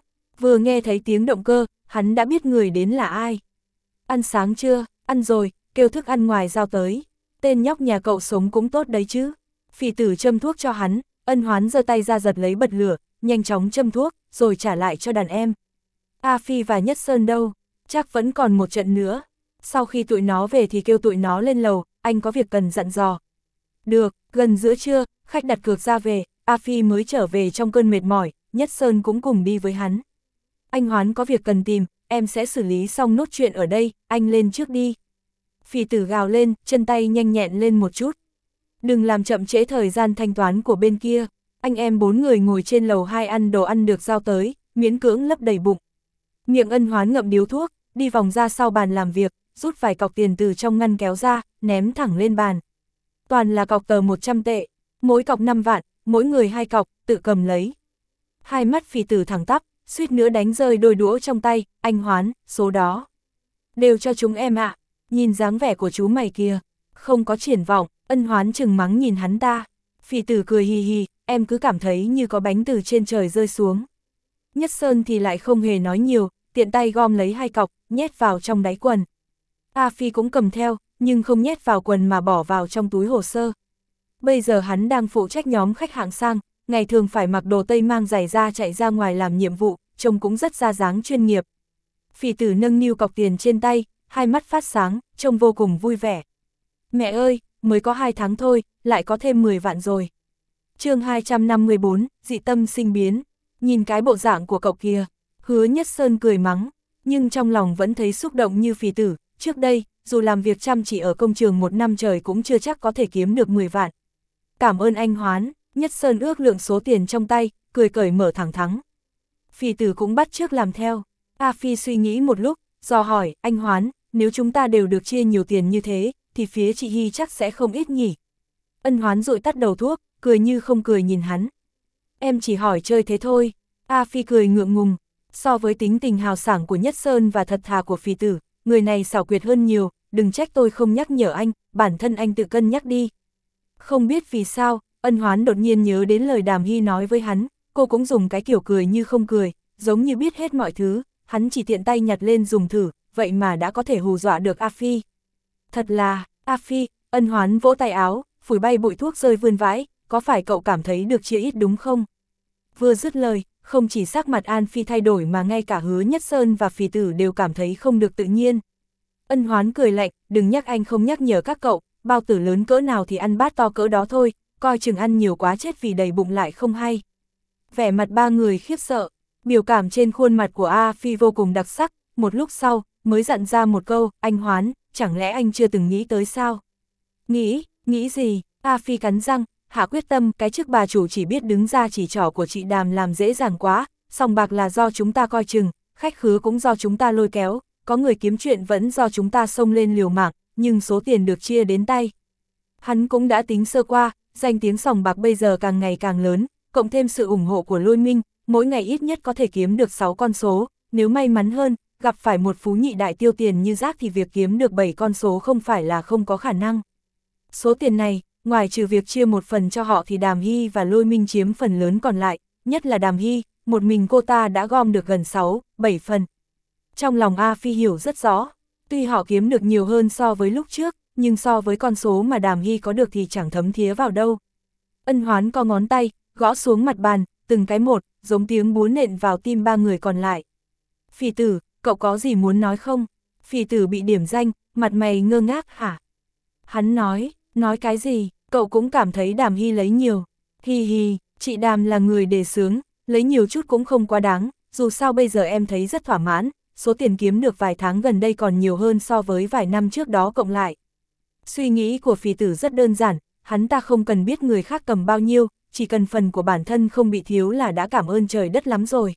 Vừa nghe thấy tiếng động cơ, hắn đã biết người đến là ai. Ăn sáng chưa? Ăn rồi, kêu thức ăn ngoài giao tới. Tên nhóc nhà cậu sống cũng tốt đấy chứ. Phỉ tử châm thuốc cho hắn, Ân Hoán giơ tay ra giật lấy bật lửa, nhanh chóng châm thuốc, rồi trả lại cho đàn em. A Phi và Nhất Sơn đâu? Chắc vẫn còn một trận nữa. Sau khi tụi nó về thì kêu tụi nó lên lầu, anh có việc cần dặn dò. Được, gần giữa trưa, khách đặt cược ra về, A Phi mới trở về trong cơn mệt mỏi, Nhất Sơn cũng cùng đi với hắn. Anh Hoán có việc cần tìm, em sẽ xử lý xong nốt chuyện ở đây, anh lên trước đi. Phỉ tử gào lên, chân tay nhanh nhẹn lên một chút. Đừng làm chậm trễ thời gian thanh toán của bên kia. Anh em bốn người ngồi trên lầu hai ăn đồ ăn được giao tới, miễn cưỡng lấp đầy bụng. Miệng Ân Hoán ngậm điếu thuốc, đi vòng ra sau bàn làm việc, rút vài cọc tiền từ trong ngăn kéo ra, ném thẳng lên bàn. Toàn là cọc tờ một trăm tệ, mỗi cọc năm vạn, mỗi người hai cọc, tự cầm lấy. Hai mắt phỉ tử thẳng tắp, suýt nữa đánh rơi đôi đũa trong tay, anh Hoán, số đó. Đều cho chúng em ạ, nhìn dáng vẻ của chú mày kìa, không có triển vọng. Ân Hoán chừng mắng nhìn hắn ta. Phỉ tử cười hì hì, em cứ cảm thấy như có bánh từ trên trời rơi xuống. Nhất Sơn thì lại không hề nói nhiều, tiện tay gom lấy hai cọc, nhét vào trong đáy quần. A Phi cũng cầm theo, nhưng không nhét vào quần mà bỏ vào trong túi hồ sơ. Bây giờ hắn đang phụ trách nhóm khách hạng sang, ngày thường phải mặc đồ tây mang giày da chạy ra ngoài làm nhiệm vụ, trông cũng rất ra dáng chuyên nghiệp. Phỉ tử nâng niu cọc tiền trên tay, hai mắt phát sáng, trông vô cùng vui vẻ. Mẹ ơi, mới có hai tháng thôi, lại có thêm mười vạn rồi. Chương hai trăm năm mươi bốn, dị tâm sinh biến. Nhìn cái bộ dạng của cậu kia, Hứa Nhất Sơn cười mắng, nhưng trong lòng vẫn thấy xúc động như phỉ tử. Trước đây, dù làm việc chăm chỉ ở công trường một năm trời cũng chưa chắc có thể kiếm được mười vạn. Cảm ơn anh Hoán. Nhất Sơn ước lượng số tiền trong tay, cười cởi mở thẳng thắn. Phỉ tử cũng bắt chước làm theo. A Phi suy nghĩ một lúc, dò hỏi, anh Hoán, nếu chúng ta đều được chia nhiều tiền như thế, thì phía chị Hy chắc sẽ không ít nhỉ. Ân Hoán dụi tắt đầu thuốc, cười như không cười nhìn hắn. Em chỉ hỏi chơi thế thôi. A Phi cười ngượng ngùng, so với tính tình hào sảng của Nhất Sơn và thật thà của phỉ tử, người này xảo quyệt hơn nhiều, đừng trách tôi không nhắc nhở anh, bản thân anh tự cân nhắc đi. Không biết vì sao, Ân Hoán đột nhiên nhớ đến lời Đàm Hy nói với hắn, cô cũng dùng cái kiểu cười như không cười, giống như biết hết mọi thứ, hắn chỉ tiện tay nhặt lên dùng thử, vậy mà đã có thể hù dọa được A Phi. Thật là, A Phi, Ân Hoán vỗ tay áo, phủi bay bụi thuốc rơi vươn vãi, có phải cậu cảm thấy được chia ít đúng không? Vừa dứt lời, không chỉ sắc mặt An Phi thay đổi mà ngay cả Hứa Nhất Sơn và phỉ tử đều cảm thấy không được tự nhiên. Ân Hoán cười lạnh, đừng nhắc anh không nhắc nhở các cậu, bao tử lớn cỡ nào thì ăn bát to cỡ đó thôi, coi chừng ăn nhiều quá chết vì đầy bụng lại không hay. Vẻ mặt ba người khiếp sợ, biểu cảm trên khuôn mặt của A Phi vô cùng đặc sắc, một lúc sau, mới dặn ra một câu, anh Hoán, chẳng lẽ anh chưa từng nghĩ tới sao? Nghĩ, nghĩ gì? A Phi cắn răng, hạ quyết tâm, cái chức bà chủ chỉ biết đứng ra chỉ trỏ của chị Đàm làm dễ dàng quá, sòng bạc là do chúng ta coi chừng, khách khứa cũng do chúng ta lôi kéo, có người kiếm chuyện vẫn do chúng ta xông lên liều mạng, nhưng số tiền được chia đến tay. Hắn cũng đã tính sơ qua, danh tiếng sòng bạc bây giờ càng ngày càng lớn, cộng thêm sự ủng hộ của Lôi Minh, mỗi ngày ít nhất có thể kiếm được sáu con số, nếu may mắn hơn, gặp phải một phú nhị đại tiêu tiền như rác thì việc kiếm được bảy con số không phải là không có khả năng. Số tiền này, ngoài trừ việc chia một phần cho họ thì Đàm Hy và Lôi Minh chiếm phần lớn còn lại, nhất là Đàm Hy, một mình cô ta đã gom được gần sáu, bảy phần. Trong lòng A Phi hiểu rất rõ, tuy họ kiếm được nhiều hơn so với lúc trước, nhưng so với con số mà Đàm Hy có được thì chẳng thấm thía vào đâu. Ân Hoán co ngón tay, gõ xuống mặt bàn, từng cái một, giống tiếng búa nện vào tim ba người còn lại. Phỉ tử, cậu có gì muốn nói không? Phỉ tử bị điểm danh, mặt mày ngơ ngác hả? Hắn nói, nói cái gì, cậu cũng cảm thấy Đàm Hy lấy nhiều. Hi hi, chị Đàm là người đề xướng, lấy nhiều chút cũng không quá đáng, dù sao bây giờ em thấy rất thỏa mãn, số tiền kiếm được vài tháng gần đây còn nhiều hơn so với vài năm trước đó cộng lại. Suy nghĩ của phỉ tử rất đơn giản, hắn ta không cần biết người khác cầm bao nhiêu, chỉ cần phần của bản thân không bị thiếu là đã cảm ơn trời đất lắm rồi.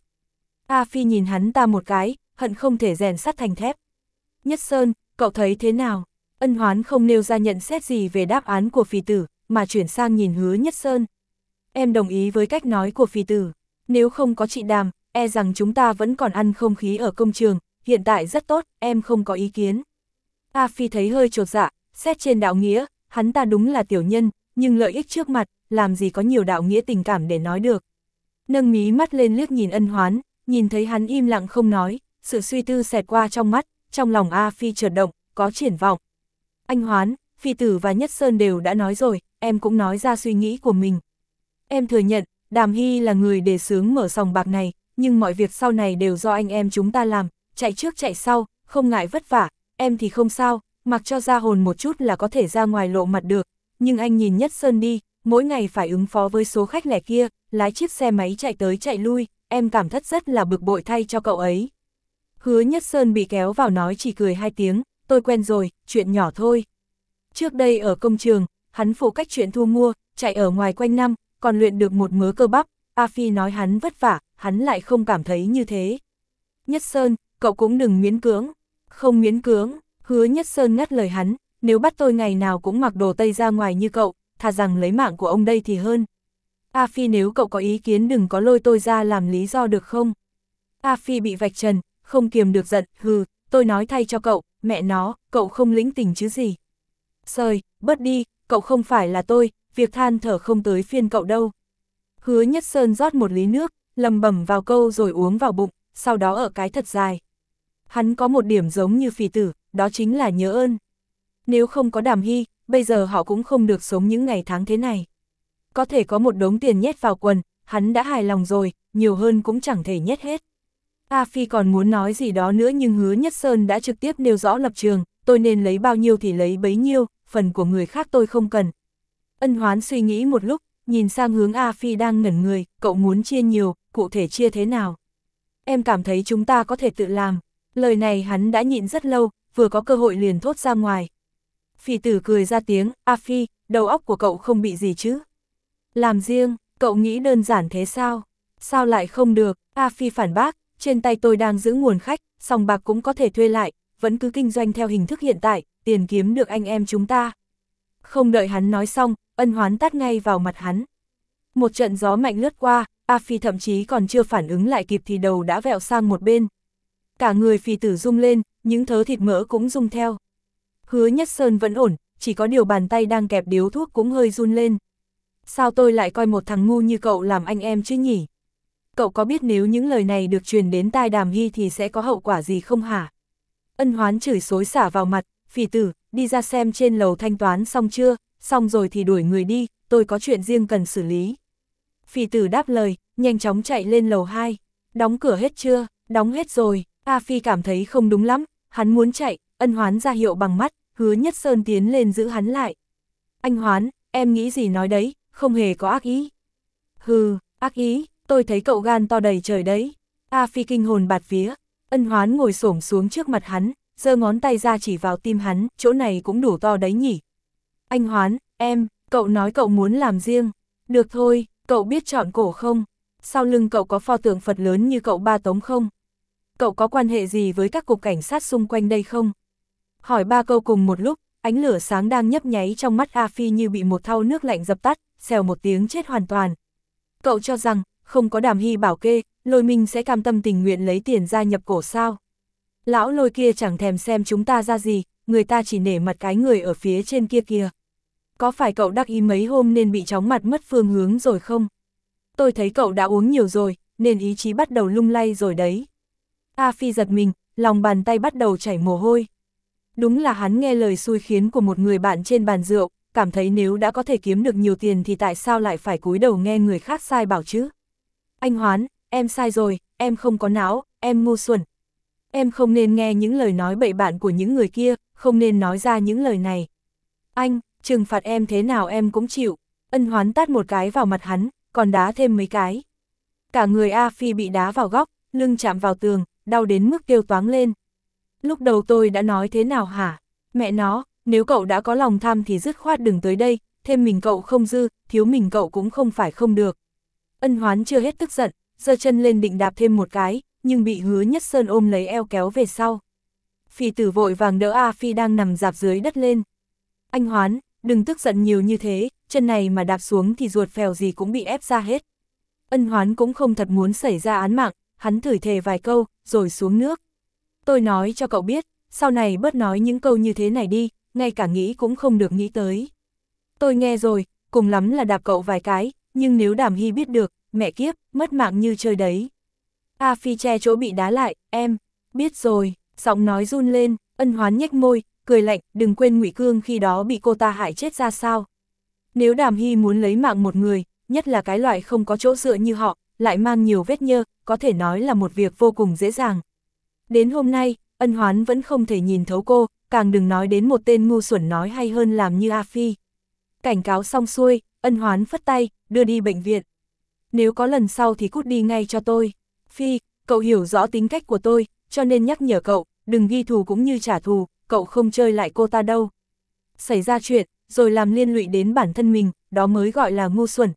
A Phi nhìn hắn ta một cái, hận không thể rèn sắt thành thép. Nhất Sơn, cậu thấy thế nào? Ân Hoán không nêu ra nhận xét gì về đáp án của phỉ tử, mà chuyển sang nhìn Hứa Nhất Sơn. Em đồng ý với cách nói của phỉ tử, nếu không có chị Đàm, e rằng chúng ta vẫn còn ăn không khí ở công trường, hiện tại rất tốt, em không có ý kiến. A Phi thấy hơi chột dạ, xét trên đạo nghĩa, hắn ta đúng là tiểu nhân, nhưng lợi ích trước mặt, làm gì có nhiều đạo nghĩa tình cảm để nói được. Nâng mí mắt lên liếc nhìn Ân Hoán, nhìn thấy hắn im lặng không nói, sự suy tư xẹt qua trong mắt, trong lòng A Phi chợt động, có triển vọng. Anh Hoán, Phi Tử và Nhất Sơn đều đã nói rồi, em cũng nói ra suy nghĩ của mình. Em thừa nhận, Đàm Hy là người đề xướng mở sòng bạc này, nhưng mọi việc sau này đều do anh em chúng ta làm, chạy trước chạy sau, không ngại vất vả, em thì không sao, mặc cho ra hồn một chút là có thể ra ngoài lộ mặt được, nhưng anh nhìn Nhất Sơn đi, mỗi ngày phải ứng phó với số khách lẻ kia, lái chiếc xe máy chạy tới chạy lui, em cảm thấy rất là bực bội thay cho cậu ấy. Hứa Nhất Sơn bị kéo vào nói chỉ cười hai tiếng, tôi quen rồi, chuyện nhỏ thôi. Trước đây ở công trường, hắn phụ cách chuyện thu mua, chạy ở ngoài quanh năm, còn luyện được một mớ cơ bắp, A Phi nói hắn vất vả, hắn lại không cảm thấy như thế. Nhất Sơn, cậu cũng đừng miễn cưỡng. Không miễn cưỡng, Hứa Nhất Sơn ngắt lời hắn, nếu bắt tôi ngày nào cũng mặc đồ Tây ra ngoài như cậu, thà rằng lấy mạng của ông đây thì hơn. A Phi nếu cậu có ý kiến đừng có lôi tôi ra làm lý do được không? A Phi bị vạch trần, không kiềm được giận, hừ, tôi nói thay cho cậu, mẹ nó, cậu không lĩnh tình chứ gì. Sời, bớt đi, cậu không phải là tôi, việc than thở không tới phiên cậu đâu. Hứa Nhất Sơn rót một ly nước, lầm bẩm vào câu rồi uống vào bụng, sau đó ở cái thật dài. Hắn có một điểm giống như Phì Tử, đó chính là nhớ ơn. Nếu không có Đàm Hy, bây giờ họ cũng không được sống những ngày tháng thế này. Có thể có một đống tiền nhét vào quần, hắn đã hài lòng rồi, nhiều hơn cũng chẳng thể nhét hết. A Phi còn muốn nói gì đó nữa nhưng Hứa Nhất Sơn đã trực tiếp nêu rõ lập trường, tôi nên lấy bao nhiêu thì lấy bấy nhiêu, phần của người khác tôi không cần. Ân Hoán suy nghĩ một lúc, nhìn sang hướng A Phi đang ngẩn người, cậu muốn chia nhiều, cụ thể chia thế nào? Em cảm thấy chúng ta có thể tự làm. Lời này hắn đã nhịn rất lâu, vừa có cơ hội liền thốt ra ngoài. Phì Tử cười ra tiếng, A Phi, đầu óc của cậu không bị gì chứ? Làm riêng, cậu nghĩ đơn giản thế sao? Sao lại không được? A Phi phản bác, trên tay tôi đang giữ nguồn khách, sòng bạc cũng có thể thuê lại, vẫn cứ kinh doanh theo hình thức hiện tại, tiền kiếm được anh em chúng ta. Không đợi hắn nói xong, Ân Hoán tát ngay vào mặt hắn. Một trận gió mạnh lướt qua, A Phi thậm chí còn chưa phản ứng lại kịp thì đầu đã vẹo sang một bên. Cả người Phì Tử rung lên, những thớ thịt mỡ cũng rung theo. Hứa Nhất Sơn vẫn ổn, chỉ có điều bàn tay đang kẹp điếu thuốc cũng hơi run lên. Sao tôi lại coi một thằng ngu như cậu làm anh em chứ nhỉ? Cậu có biết nếu những lời này được truyền đến tai Đàm Hy thì sẽ có hậu quả gì không hả? Ân Hoán chửi xối xả vào mặt, Phì Tử, đi ra xem trên lầu thanh toán xong chưa, xong rồi thì đuổi người đi, tôi có chuyện riêng cần xử lý. Phì Tử đáp lời, nhanh chóng chạy lên lầu hai, đóng cửa hết chưa, đóng hết rồi. A Phi cảm thấy không đúng lắm, hắn muốn chạy, Ân Hoán ra hiệu bằng mắt, Hứa Nhất Sơn tiến lên giữ hắn lại. Anh Hoán, em nghĩ gì nói đấy, không hề có ác ý. Hừ, ác ý, tôi thấy cậu gan to đầy trời đấy. A Phi kinh hồn bạt vía, Ân Hoán ngồi xổm xuống trước mặt hắn, giơ ngón tay ra chỉ vào tim hắn, chỗ này cũng đủ to đấy nhỉ. Anh Hoán, em, cậu nói cậu muốn làm riêng. Được thôi, cậu biết chọn cổ không? Sau lưng cậu có pho tượng Phật lớn như cậu Ba Tống không? Cậu có quan hệ gì với các cục cảnh sát xung quanh đây không? Hỏi ba câu cùng một lúc, ánh lửa sáng đang nhấp nháy trong mắt A Phi như bị một thau nước lạnh dập tắt, xèo một tiếng chết hoàn toàn. Cậu cho rằng, không có Đàm Hy bảo kê, Lôi Minh sẽ cam tâm tình nguyện lấy tiền ra nhập cổ sao? Lão Lôi kia chẳng thèm xem chúng ta ra gì, người ta chỉ nể mặt cái người ở phía trên kia kìa. Có phải cậu đắc ý mấy hôm nên bị chóng mặt mất phương hướng rồi không? Tôi thấy cậu đã uống nhiều rồi, nên ý chí bắt đầu lung lay rồi đấy. A Phi giật mình, lòng bàn tay bắt đầu chảy mồ hôi. Đúng là hắn nghe lời xui khiến của một người bạn trên bàn rượu, cảm thấy nếu đã có thể kiếm được nhiều tiền thì tại sao lại phải cúi đầu nghe người khác sai bảo chứ? Anh Hoán, em sai rồi, em không có não, em ngu xuẩn. Em không nên nghe những lời nói bậy bạn của những người kia, không nên nói ra những lời này. Anh, trừng phạt em thế nào em cũng chịu. Ân Hoán tát một cái vào mặt hắn, còn đá thêm mấy cái. Cả người A Phi bị đá vào góc, lưng chạm vào tường, đau đến mức kêu toáng lên. Lúc đầu tôi đã nói thế nào hả? Mẹ nó, nếu cậu đã có lòng tham thì dứt khoát đừng tới đây, thêm mình cậu không dư, thiếu mình cậu cũng không phải không được. Ân Hoán chưa hết tức giận, giơ chân lên định đạp thêm một cái, nhưng bị Hứa Nhất Sơn ôm lấy eo kéo về sau. Phì Tử vội vàng đỡ A Phi đang nằm rạp dưới đất lên. Anh Hoán, đừng tức giận nhiều như thế, chân này mà đạp xuống thì ruột phèo gì cũng bị ép ra hết. Ân Hoán cũng không thật muốn xảy ra án mạng, hắn thửi thề vài câu, rồi xuống nước. Tôi nói cho cậu biết, sau này bớt nói những câu như thế này đi, ngay cả nghĩ cũng không được nghĩ tới. Tôi nghe rồi, cùng lắm là đạp cậu vài cái, nhưng nếu Đàm Hy biết được, mẹ kiếp, mất mạng như chơi đấy. A Phi che chỗ bị đá lại, em, biết rồi, giọng nói run lên, Ân Hoán nhếch môi, cười lạnh, đừng quên Ngụy Cương khi đó bị cô ta hại chết ra sao. Nếu Đàm Hy muốn lấy mạng một người, nhất là cái loại không có chỗ dựa như họ, lại mang nhiều vết nhơ, có thể nói là một việc vô cùng dễ dàng. Đến hôm nay, Ân Hoán vẫn không thể nhìn thấu cô, càng đừng nói đến một tên ngu xuẩn nói hay hơn làm như A Phi. Cảnh cáo xong xuôi, Ân Hoán phất tay, đưa đi bệnh viện. Nếu có lần sau thì cút đi ngay cho tôi. Phi, cậu hiểu rõ tính cách của tôi, cho nên nhắc nhở cậu, đừng ghi thù cũng như trả thù, cậu không chơi lại cô ta đâu. Xảy ra chuyện, rồi làm liên lụy đến bản thân mình, đó mới gọi là ngu xuẩn.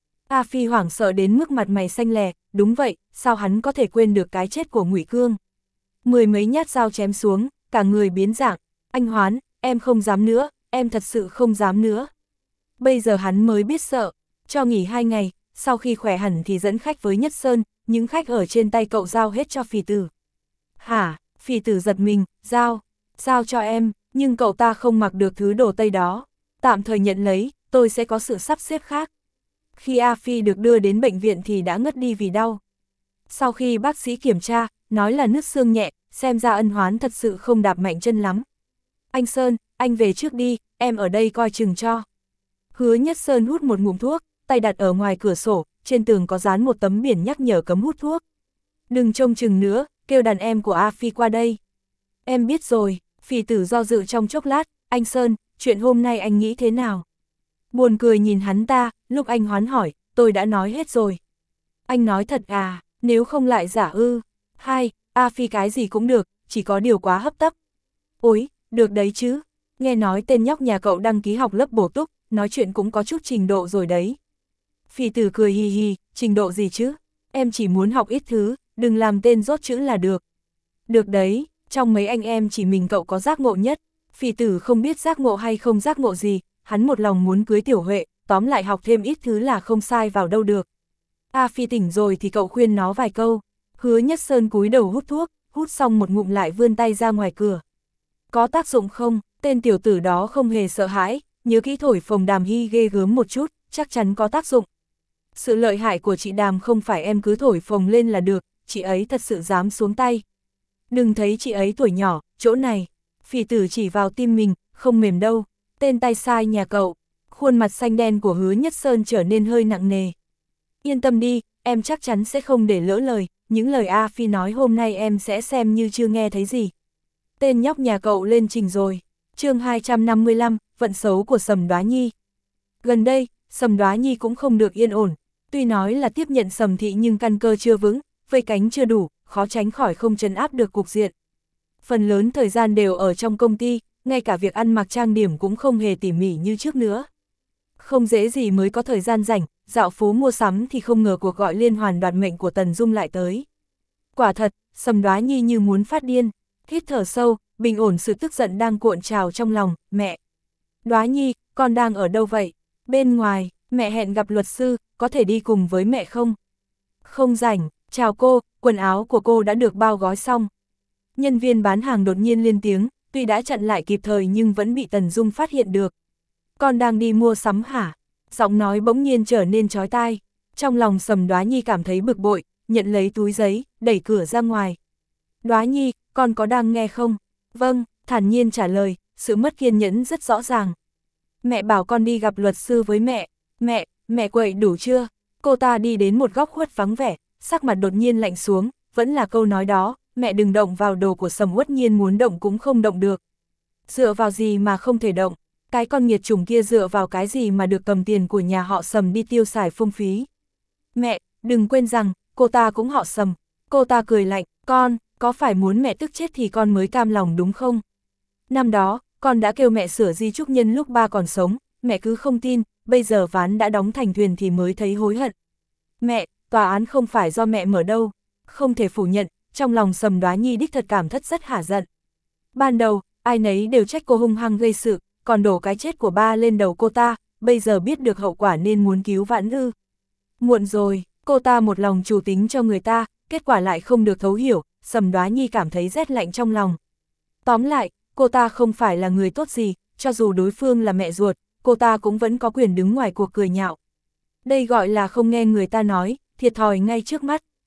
A Phi hoảng sợ đến mức mặt mày xanh lè, đúng vậy, sao hắn có thể quên được cái chết của Ngụy Cương. Mười mấy nhát dao chém xuống, cả người biến dạng, anh Hoán, em không dám nữa, em thật sự không dám nữa. Bây giờ hắn mới biết sợ, cho nghỉ hai ngày, sau khi khỏe hẳn thì dẫn khách với Nhất Sơn, những khách ở trên tay cậu giao hết cho Phì Tử. Hả, Phì Tử giật mình, giao, giao cho em, nhưng cậu ta không mặc được thứ đồ Tây đó, tạm thời nhận lấy, tôi sẽ có sự sắp xếp khác. Khi A Phi được đưa đến bệnh viện thì đã ngất đi vì đau. Sau khi bác sĩ kiểm tra, nói là nứt xương nhẹ, xem ra Ân Hoán thật sự không đạp mạnh chân lắm. Anh Sơn, anh về trước đi, em ở đây coi chừng cho. Hứa Nhất Sơn hút một ngụm thuốc, tay đặt ở ngoài cửa sổ, trên tường có dán một tấm biển nhắc nhở cấm hút thuốc. Đừng trông chừng nữa, kêu đàn em của A Phi qua đây. Em biết rồi, Phì Tử do dự trong chốc lát, anh Sơn, chuyện hôm nay anh nghĩ thế nào? Buồn cười nhìn hắn ta, lúc anh Hoán hỏi, tôi đã nói hết rồi. Anh nói thật à, nếu không lại giả ư. Hai, A Phi cái gì cũng được, chỉ có điều quá hấp tấp. Ôi, được đấy chứ, nghe nói tên nhóc nhà cậu đăng ký học lớp bổ túc, nói chuyện cũng có chút trình độ rồi đấy. Phì Tử cười hì hì, trình độ gì chứ, em chỉ muốn học ít thứ, đừng làm tên rốt chữ là được. Được đấy, trong mấy anh em chỉ mình cậu có giác ngộ nhất. Phì Tử không biết giác ngộ hay không giác ngộ gì, hắn một lòng muốn cưới Tiểu Huệ, tóm lại học thêm ít thứ là không sai vào đâu được. A Phi tỉnh rồi thì cậu khuyên nó vài câu. Hứa Nhất Sơn cúi đầu hút thuốc, hút xong một ngụm lại vươn tay ra ngoài cửa. Có tác dụng không? Tên tiểu tử đó không hề sợ hãi, nhớ kỹ thổi phồng Đàm Hy ghê gớm một chút, chắc chắn có tác dụng. Sự lợi hại của chị Đàm không phải em cứ thổi phồng lên là được, chị ấy thật sự dám xuống tay. Đừng thấy chị ấy tuổi nhỏ, chỗ này. Phì Tử chỉ vào tim mình, không mềm đâu. Tên tay sai nhà cậu. Khuôn mặt xanh đen của Hứa Nhất Sơn trở nên hơi nặng nề. Yên tâm đi, em chắc chắn sẽ không để lỡ lời, những lời A Phi nói hôm nay em sẽ xem như chưa nghe thấy gì. Tên nhóc nhà cậu lên trình rồi. Chương hai trăm năm mươi lăm, vận xấu của Sầm Đoá Nhi. Gần đây, Sầm Đoá Nhi cũng không được yên ổn, tuy nói là tiếp nhận Sầm thị nhưng căn cơ chưa vững, vây cánh chưa đủ, khó tránh khỏi không trấn áp được cục diện. Phần lớn thời gian đều ở trong công ty, ngay cả việc ăn mặc trang điểm cũng không hề tỉ mỉ như trước nữa. Không dễ gì mới có thời gian rảnh, dạo phố mua sắm thì không ngờ cuộc gọi liên hoàn đoạt mệnh của Tần Dung lại tới. Quả thật, Sầm Đoá Nhi như muốn phát điên, hít thở sâu, bình ổn sự tức giận đang cuộn trào trong lòng, mẹ. Đoá Nhi, con đang ở đâu vậy? Bên ngoài, mẹ hẹn gặp luật sư, có thể đi cùng với mẹ không? Không rảnh, chào cô, quần áo của cô đã được bao gói xong. Nhân viên bán hàng đột nhiên lên tiếng, tuy đã chặn lại kịp thời nhưng vẫn bị Tần Dung phát hiện được. Con đang đi mua sắm hả? Giọng nói bỗng nhiên trở nên chói tai. Trong lòng Sầm Đoá Nhi cảm thấy bực bội, nhận lấy túi giấy, đẩy cửa ra ngoài. Đoá Nhi, con có đang nghe không? Vâng, thản nhiên trả lời, sự mất kiên nhẫn rất rõ ràng. Mẹ bảo con đi gặp luật sư với mẹ. Mẹ, mẹ quậy đủ chưa? Cô ta đi đến một góc khuất vắng vẻ, sắc mặt đột nhiên lạnh xuống, vẫn là câu nói đó, mẹ đừng động vào đồ của Sầm Uất Nhiên, muốn động cũng không động được. Dựa vào gì mà không thể động? Cái con nghiệt chủng kia dựa vào cái gì mà được cầm tiền của nhà họ Sầm đi tiêu xài phung phí? Mẹ, đừng quên rằng, cô ta cũng họ Sầm. Cô ta cười lạnh, con, có phải muốn mẹ tức chết thì con mới cam lòng đúng không? Năm đó, con đã kêu mẹ sửa di chúc nhân lúc ba còn sống, mẹ cứ không tin, bây giờ ván đã đóng thành thuyền thì mới thấy hối hận. Mẹ, tòa án không phải do mẹ mở đâu. Không thể phủ nhận, trong lòng Sầm Đoá Nhi đích thật cảm thất rất hả giận. Ban đầu, ai nấy đều trách cô hung hăng gây sự, còn đổ cái chết của ba lên đầu cô ta, bây giờ biết được hậu quả nên muốn cứu vãn ư. Muộn rồi, cô ta một lòng chủ tính cho người ta, kết quả lại không được thấu hiểu, Sầm Đoá Nhi cảm thấy rét lạnh trong lòng. Tóm lại, cô ta không phải là người tốt gì, cho dù đối phương là mẹ ruột, cô ta cũng vẫn có quyền đứng ngoài cuộc cười nhạo. Đây gọi là không nghe người ta nói, thiệt thòi ngay trước mắt.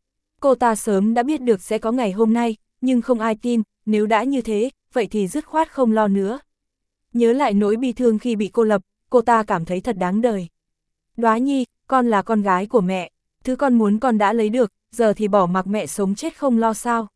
Cô ta sớm đã biết được sẽ có ngày hôm nay, nhưng không ai tin, nếu đã như thế, vậy thì dứt khoát không lo nữa. Nhớ lại nỗi bi thương khi bị cô lập, cô ta cảm thấy thật đáng đời. Đóa Nhi, con là con gái của mẹ, thứ con muốn con đã lấy được, giờ thì bỏ mặc mẹ sống chết không lo sao.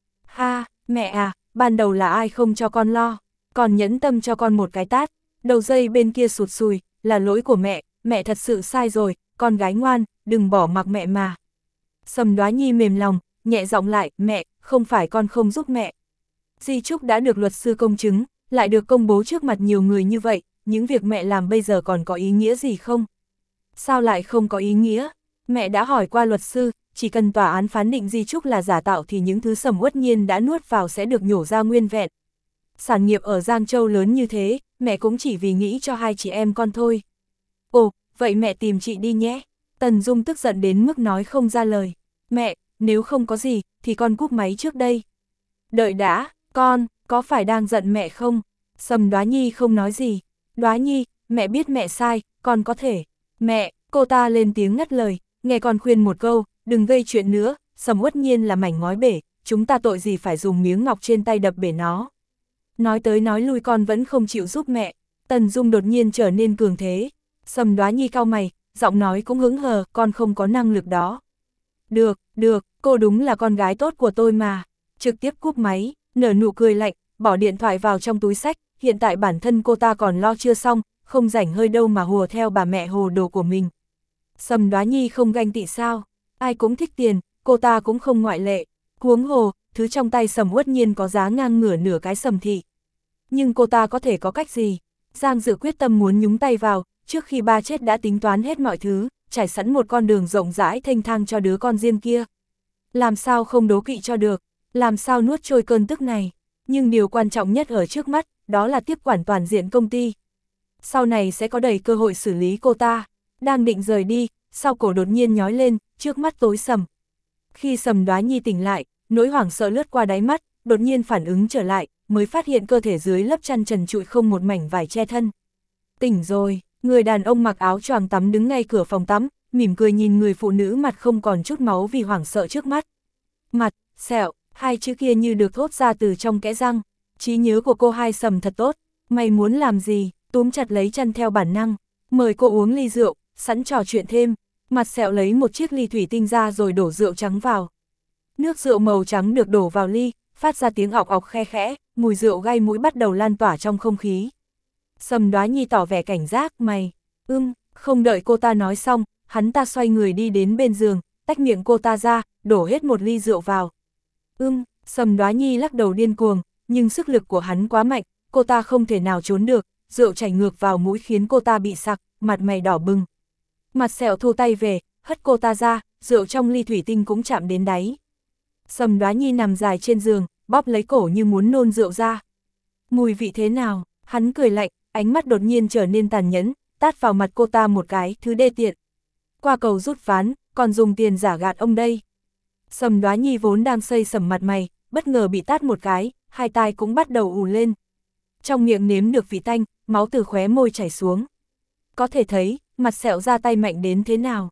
Ha, mẹ à, ban đầu là ai không cho con lo, còn nhẫn tâm cho con một cái tát, đầu dây bên kia sụt sùi, là lỗi của mẹ, mẹ thật sự sai rồi, con gái ngoan, đừng bỏ mặc mẹ mà. Sầm Đóa Nhi mềm lòng, nhẹ giọng lại, mẹ, không phải con không giúp mẹ. Di chúc đã được luật sư công chứng, lại được công bố trước mặt nhiều người như vậy, những việc mẹ làm bây giờ còn có ý nghĩa gì không? Sao lại không có ý nghĩa? Mẹ đã hỏi qua luật sư, chỉ cần tòa án phán định di chúc là giả tạo thì những thứ Sầm Uất Nhiên đã nuốt vào sẽ được nhổ ra nguyên vẹn. Sản nghiệp ở Giang Châu lớn như thế, mẹ cũng chỉ vì nghĩ cho hai chị em con thôi. Ồ, vậy mẹ tìm chị đi nhé. Tần Dung tức giận đến mức nói không ra lời. Mẹ, nếu không có gì, thì con cúp máy trước đây. Đợi đã, con, có phải đang giận mẹ không? Sầm Đóa Nhi không nói gì. Đóa Nhi, mẹ biết mẹ sai, con có thể. Mẹ, cô ta lên tiếng ngắt lời, nghe con khuyên một câu, đừng gây chuyện nữa, Sầm Uất Nhiên là mảnh ngói bể, chúng ta tội gì phải dùng miếng ngọc trên tay đập bể nó. Nói tới nói lui con vẫn không chịu giúp mẹ. Tần Dung đột nhiên trở nên cường thế. Sầm Đóa Nhi cau mày, giọng nói cũng hững hờ, con không có năng lực đó. Được, được, cô đúng là con gái tốt của tôi mà. Trực tiếp cúp máy, nở nụ cười lạnh, bỏ điện thoại vào trong túi xách, hiện tại bản thân cô ta còn lo chưa xong, không rảnh hơi đâu mà hùa theo bà mẹ hồ đồ của mình. Sầm Đóa Nhi không ganh tị sao? Ai cũng thích tiền, cô ta cũng không ngoại lệ. Huống hồ, thứ trong tay Sầm Uất Nhiên có giá ngang ngửa nửa cái Sầm thị. Nhưng cô ta có thể có cách gì? Giang Dự quyết tâm muốn nhúng tay vào, trước khi ba chết đã tính toán hết mọi thứ, trải sẵn một con đường rộng rãi thênh thang cho đứa con riêng kia. Làm sao không đố kỵ cho được, làm sao nuốt trôi cơn tức này. Nhưng điều quan trọng nhất ở trước mắt, đó là tiếp quản toàn diện công ty. Sau này sẽ có đầy cơ hội xử lý cô ta. Đang định rời đi, sau cổ đột nhiên nhói lên, trước mắt tối sầm. Khi Sầm Đóa Nhi tỉnh lại, nỗi hoảng sợ lướt qua đáy mắt, đột nhiên phản ứng trở lại, mới phát hiện cơ thể dưới lớp chăn trần trụi không một mảnh vải che thân. Tỉnh rồi, người đàn ông mặc áo choàng tắm đứng ngay cửa phòng tắm, mỉm cười nhìn người phụ nữ mặt không còn chút máu vì hoảng sợ trước mắt. Mặt, sẹo, hai chữ kia như được thốt ra từ trong kẽ răng. Trí nhớ của cô Hai Sầm thật tốt, mày muốn làm gì, túm chặt lấy chăn theo bản năng, mời cô uống ly rượu, sẵn trò chuyện thêm. Mặt sẹo lấy một chiếc ly thủy tinh ra rồi đổ rượu trắng vào. Nước rượu màu trắng được đổ vào ly, phát ra tiếng ọc ọc khe khẽ, mùi rượu gây mũi bắt đầu lan tỏa trong không khí. Sầm Đóa Nhi tỏ vẻ cảnh giác, mày, ưm, không đợi cô ta nói xong, hắn ta xoay người đi đến bên giường, tách miệng cô ta ra, đổ hết một ly rượu vào. Ưm, Sầm Đóa Nhi lắc đầu điên cuồng, nhưng sức lực của hắn quá mạnh, cô ta không thể nào trốn được, rượu chảy ngược vào mũi khiến cô ta bị sặc, mặt mày đỏ bừng. Mặt sẹo thu tay về, hất cô ta ra, rượu trong ly thủy tinh cũng chạm đến đáy. Sầm Đóa Nhi nằm dài trên giường, bóp lấy cổ như muốn nôn rượu ra. Mùi vị thế nào? Hắn cười lạnh, ánh mắt đột nhiên trở nên tàn nhẫn, tát vào mặt cô ta một cái, thứ đê tiện. Qua cầu rút ván, còn dùng tiền giả gạt ông đây. Sầm Đóa Nhi vốn đang xây sầm mặt mày, bất ngờ bị tát một cái, hai tai cũng bắt đầu ù lên. Trong miệng nếm được vị tanh, máu từ khóe môi chảy xuống. Có thể thấy, mặt sẹo ra tay mạnh đến thế nào.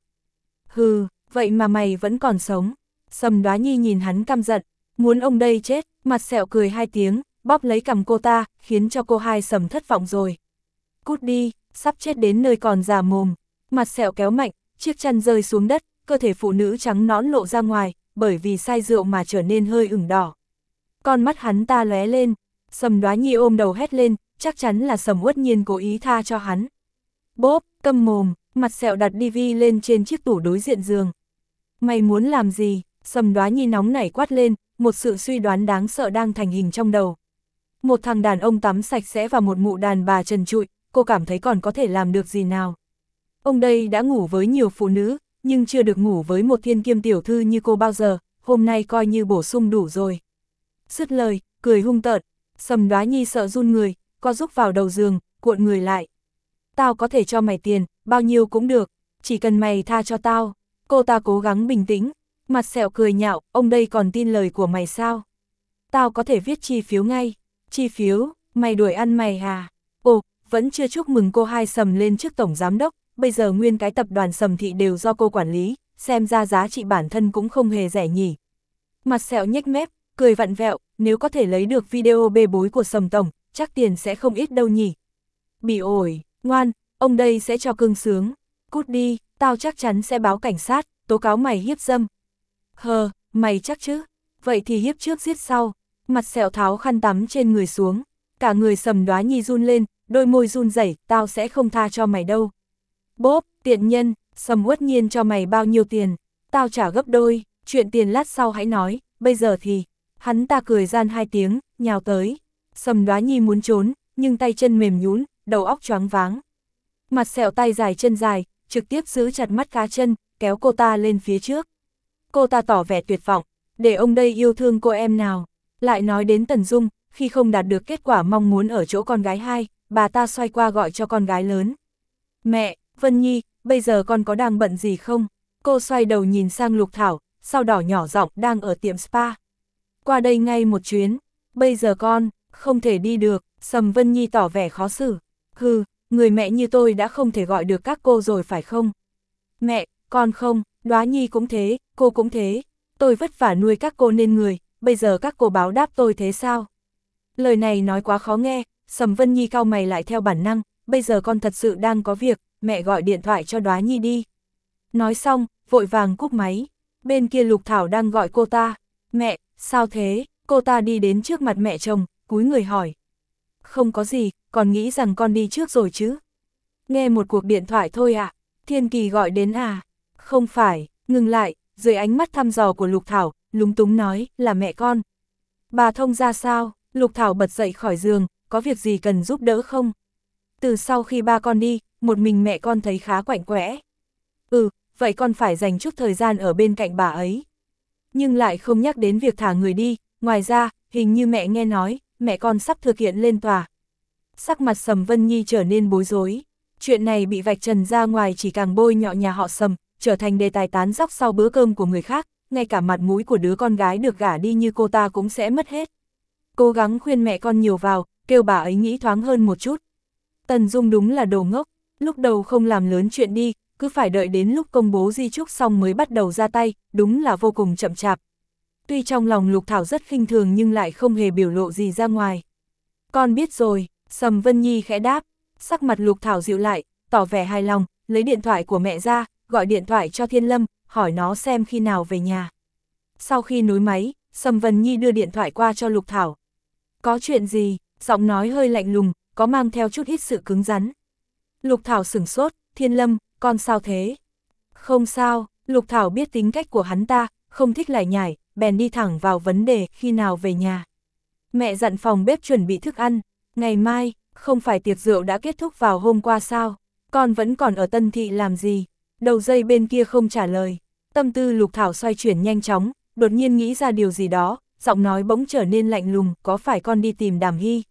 Hừ, vậy mà mày vẫn còn sống. Sầm Đóa Nhi nhìn hắn căm giận, muốn ông đây chết, mặt sẹo cười hai tiếng, bóp lấy cằm cô ta, khiến cho cô Hai Sầm thất vọng rồi. Cút đi, sắp chết đến nơi còn già mồm. Mặt sẹo kéo mạnh, chiếc chăn rơi xuống đất, cơ thể phụ nữ trắng nõn lộ ra ngoài, bởi vì say rượu mà trở nên hơi ửng đỏ. Con mắt hắn ta lóe lên, Sầm Đóa Nhi ôm đầu hét lên, chắc chắn là Sầm Uất Nhiên cố ý tha cho hắn. Bốp, câm mồm, mặt sẹo đặt ti vi lên trên chiếc tủ đối diện giường. Mày muốn làm gì? Sầm Đóa Nhi nóng nảy quát lên, một sự suy đoán đáng sợ đang thành hình trong đầu. Một thằng đàn ông tắm sạch sẽ và một mụ đàn bà trần trụi, cô cảm thấy còn có thể làm được gì nào? Ông đây đã ngủ với nhiều phụ nữ, nhưng chưa được ngủ với một thiên kiêm tiểu thư như cô bao giờ, hôm nay coi như bổ sung đủ rồi. Dứt lời, cười hung tợn, Sầm Đóa Nhi sợ run người, co rúc vào đầu giường, cuộn người lại. Tao có thể cho mày tiền, bao nhiêu cũng được, chỉ cần mày tha cho tao. Cô ta cố gắng bình tĩnh, mặt sẹo cười nhạo, ông đây còn tin lời của mày sao? Tao có thể viết chi phiếu ngay. Chi phiếu, mày đuổi ăn mày à? Ồ, vẫn chưa chúc mừng cô Hai Sầm lên chức tổng giám đốc, bây giờ nguyên cái tập đoàn Sầm thị đều do cô quản lý, xem ra giá trị bản thân cũng không hề rẻ nhỉ. Mặt sẹo nhếch mép, cười vặn vẹo, nếu có thể lấy được video bê bối của Sầm tổng, chắc tiền sẽ không ít đâu nhỉ. Bị ổi, ngoan, ông đây sẽ cho cưng sướng. Cút đi, tao chắc chắn sẽ báo cảnh sát, tố cáo mày hiếp dâm. Hờ, mày chắc chứ? Vậy thì hiếp trước giết sau. Mặt sẹo tháo khăn tắm trên người xuống. Cả người Sầm Đoá Nhi run lên, đôi môi run rẩy, tao sẽ không tha cho mày đâu. Bốp, tiện nhân, Sầm Uất Nhiên cho mày bao nhiêu tiền? Tao trả gấp đôi, chuyện tiền lát sau hãy nói, bây giờ thì... Hắn ta cười gian hai tiếng, nhào tới. Sầm Đoá Nhi muốn trốn, nhưng tay chân mềm nhũn, đầu óc choáng váng. Mặt sẹo tay dài chân dài, trực tiếp giữ chặt mắt cá chân, kéo cô ta lên phía trước. Cô ta tỏ vẻ tuyệt vọng, để ông đây yêu thương cô em nào. Lại nói đến Tần Dung, khi không đạt được kết quả mong muốn ở chỗ con gái hai, bà ta xoay qua gọi cho con gái lớn. Mẹ, Vân Nhi, bây giờ con có đang bận gì không? Cô xoay đầu nhìn sang Lục Thảo, sau đỏ nhỏ giọng đang ở tiệm spa. Qua đây ngay một chuyến, bây giờ con, không thể đi được, Sầm Vân Nhi tỏ vẻ khó xử. Hừ, người mẹ như tôi đã không thể gọi được các cô rồi phải không? Mẹ, con không, Đoá Nhi cũng thế, cô cũng thế. Tôi vất vả nuôi các cô nên người, bây giờ các cô báo đáp tôi thế sao? Lời này nói quá khó nghe, Sầm Vân Nhi cau mày lại theo bản năng, bây giờ con thật sự đang có việc, mẹ gọi điện thoại cho Đoá Nhi đi. Nói xong, vội vàng cúp máy, bên kia Lục Thảo đang gọi cô ta. Mẹ, sao thế? Cô ta đi đến trước mặt mẹ chồng, cúi người hỏi. Không có gì, còn nghĩ rằng con đi trước rồi chứ? Nghe một cuộc điện thoại thôi ạ. À? Thiên Kỳ gọi đến à? Không phải, ngừng lại, dưới ánh mắt thăm dò của Lục Thảo, lúng túng nói, là mẹ con. Bà Thông ra sao? Lục Thảo bật dậy khỏi giường, có việc gì cần giúp đỡ không? Từ sau khi ba con đi, một mình mẹ con thấy khá quạnh quẽ. Ừ, vậy con phải dành chút thời gian ở bên cạnh bà ấy. Nhưng lại không nhắc đến việc thả người đi, ngoài ra, hình như mẹ nghe nói, mẹ con sắp thực hiện lên tòa. Sắc mặt Sầm Vân Nhi trở nên bối rối, chuyện này bị vạch trần ra ngoài chỉ càng bôi nhọ nhà họ Sầm, trở thành đề tài tán dóc sau bữa cơm của người khác, ngay cả mặt mũi của đứa con gái được gả đi như cô ta cũng sẽ mất hết. Cố gắng khuyên mẹ con nhiều vào, kêu bà ấy nghĩ thoáng hơn một chút. Tần Dung đúng là đồ ngốc, lúc đầu không làm lớn chuyện đi, cứ phải đợi đến lúc công bố di chúc xong mới bắt đầu ra tay, đúng là vô cùng chậm chạp. Tuy trong lòng Lục Thảo rất khinh thường nhưng lại không hề biểu lộ gì ra ngoài. Con biết rồi, Sầm Vân Nhi khẽ đáp, sắc mặt Lục Thảo dịu lại, tỏ vẻ hài lòng, lấy điện thoại của mẹ ra, gọi điện thoại cho Thiên Lâm, hỏi nó xem khi nào về nhà. Sau khi nối máy, Sầm Vân Nhi đưa điện thoại qua cho Lục Thảo. Có chuyện gì? Giọng nói hơi lạnh lùng, có mang theo chút ít sự cứng rắn. Lục Thảo sửng sốt, Thiên Lâm, con sao thế? Không sao, Lục Thảo biết tính cách của hắn ta, không thích lải nhải, bèn đi thẳng vào vấn đề khi nào về nhà. Mẹ dặn phòng bếp chuẩn bị thức ăn, ngày mai, không phải tiệc rượu đã kết thúc vào hôm qua sao? Con vẫn còn ở Tân Thị làm gì? Đầu dây bên kia không trả lời. Tâm tư Lục Thảo xoay chuyển nhanh chóng, đột nhiên nghĩ ra điều gì đó, giọng nói bỗng trở nên lạnh lùng, có phải con đi tìm Đàm Hy?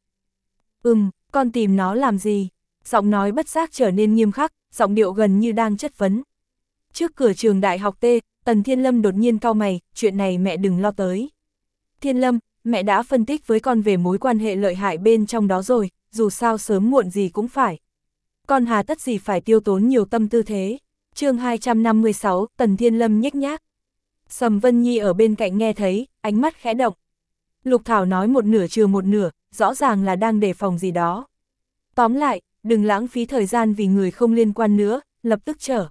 Ừm, con tìm nó làm gì? Giọng nói bất giác trở nên nghiêm khắc, giọng điệu gần như đang chất vấn. Trước cửa trường đại học T, Tần Thiên Lâm đột nhiên cau mày, chuyện này mẹ đừng lo tới. Thiên Lâm, mẹ đã phân tích với con về mối quan hệ lợi hại bên trong đó rồi, dù sao sớm muộn gì cũng phải. Con hà tất gì phải tiêu tốn nhiều tâm tư thế. Chương hai trăm năm mươi sáu, Tần Thiên Lâm nhếch nhác. Sầm Vân Nhi ở bên cạnh nghe thấy, ánh mắt khẽ động. Lục Thảo nói một nửa trừ một nửa, rõ ràng là đang đề phòng gì đó. Tóm lại, đừng lãng phí thời gian vì người không liên quan nữa, lập tức trở.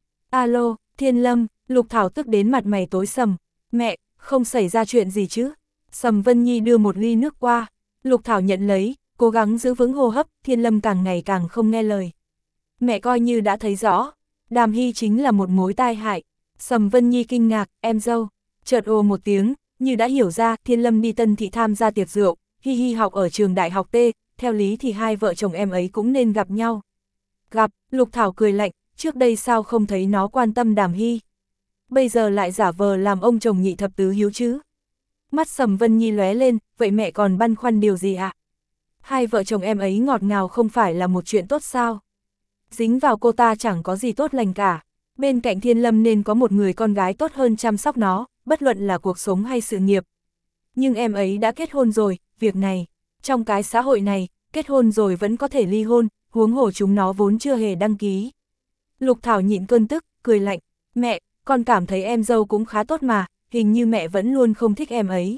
Alo, Thiên Lâm, Lục Thảo tức đến mặt mày tối sầm. Mẹ, không xảy ra chuyện gì chứ? Sầm Vân Nhi đưa một ly nước qua. Lục Thảo nhận lấy, cố gắng giữ vững hô hấp, Thiên Lâm càng ngày càng không nghe lời. Mẹ coi như đã thấy rõ, Đàm Hy chính là một mối tai hại. Sầm Vân Nhi kinh ngạc, em dâu. Chợt ồ một tiếng, như đã hiểu ra, Thiên Lâm đi Tân Thị tham gia tiệc rượu, Hi Hi học ở trường đại học T, theo lý thì hai vợ chồng em ấy cũng nên gặp nhau. Gặp, Lục Thảo cười lạnh, trước đây sao không thấy nó quan tâm Đàm Hy. Bây giờ lại giả vờ làm ông chồng nhị thập tứ hiếu chứ. Mắt Sầm Vân Nhi lóe lên, vậy mẹ còn băn khoăn điều gì ạ? À? Hai vợ chồng em ấy ngọt ngào không phải là một chuyện tốt sao? Dính vào cô ta chẳng có gì tốt lành cả. Bên cạnh Thiên Lâm nên có một người con gái tốt hơn chăm sóc nó, bất luận là cuộc sống hay sự nghiệp. Nhưng em ấy đã kết hôn rồi, việc này, trong cái xã hội này, kết hôn rồi vẫn có thể ly hôn, huống hồ chúng nó vốn chưa hề đăng ký. Lục Thảo nhịn cơn tức, cười lạnh, mẹ, con cảm thấy em dâu cũng khá tốt mà, hình như mẹ vẫn luôn không thích em ấy.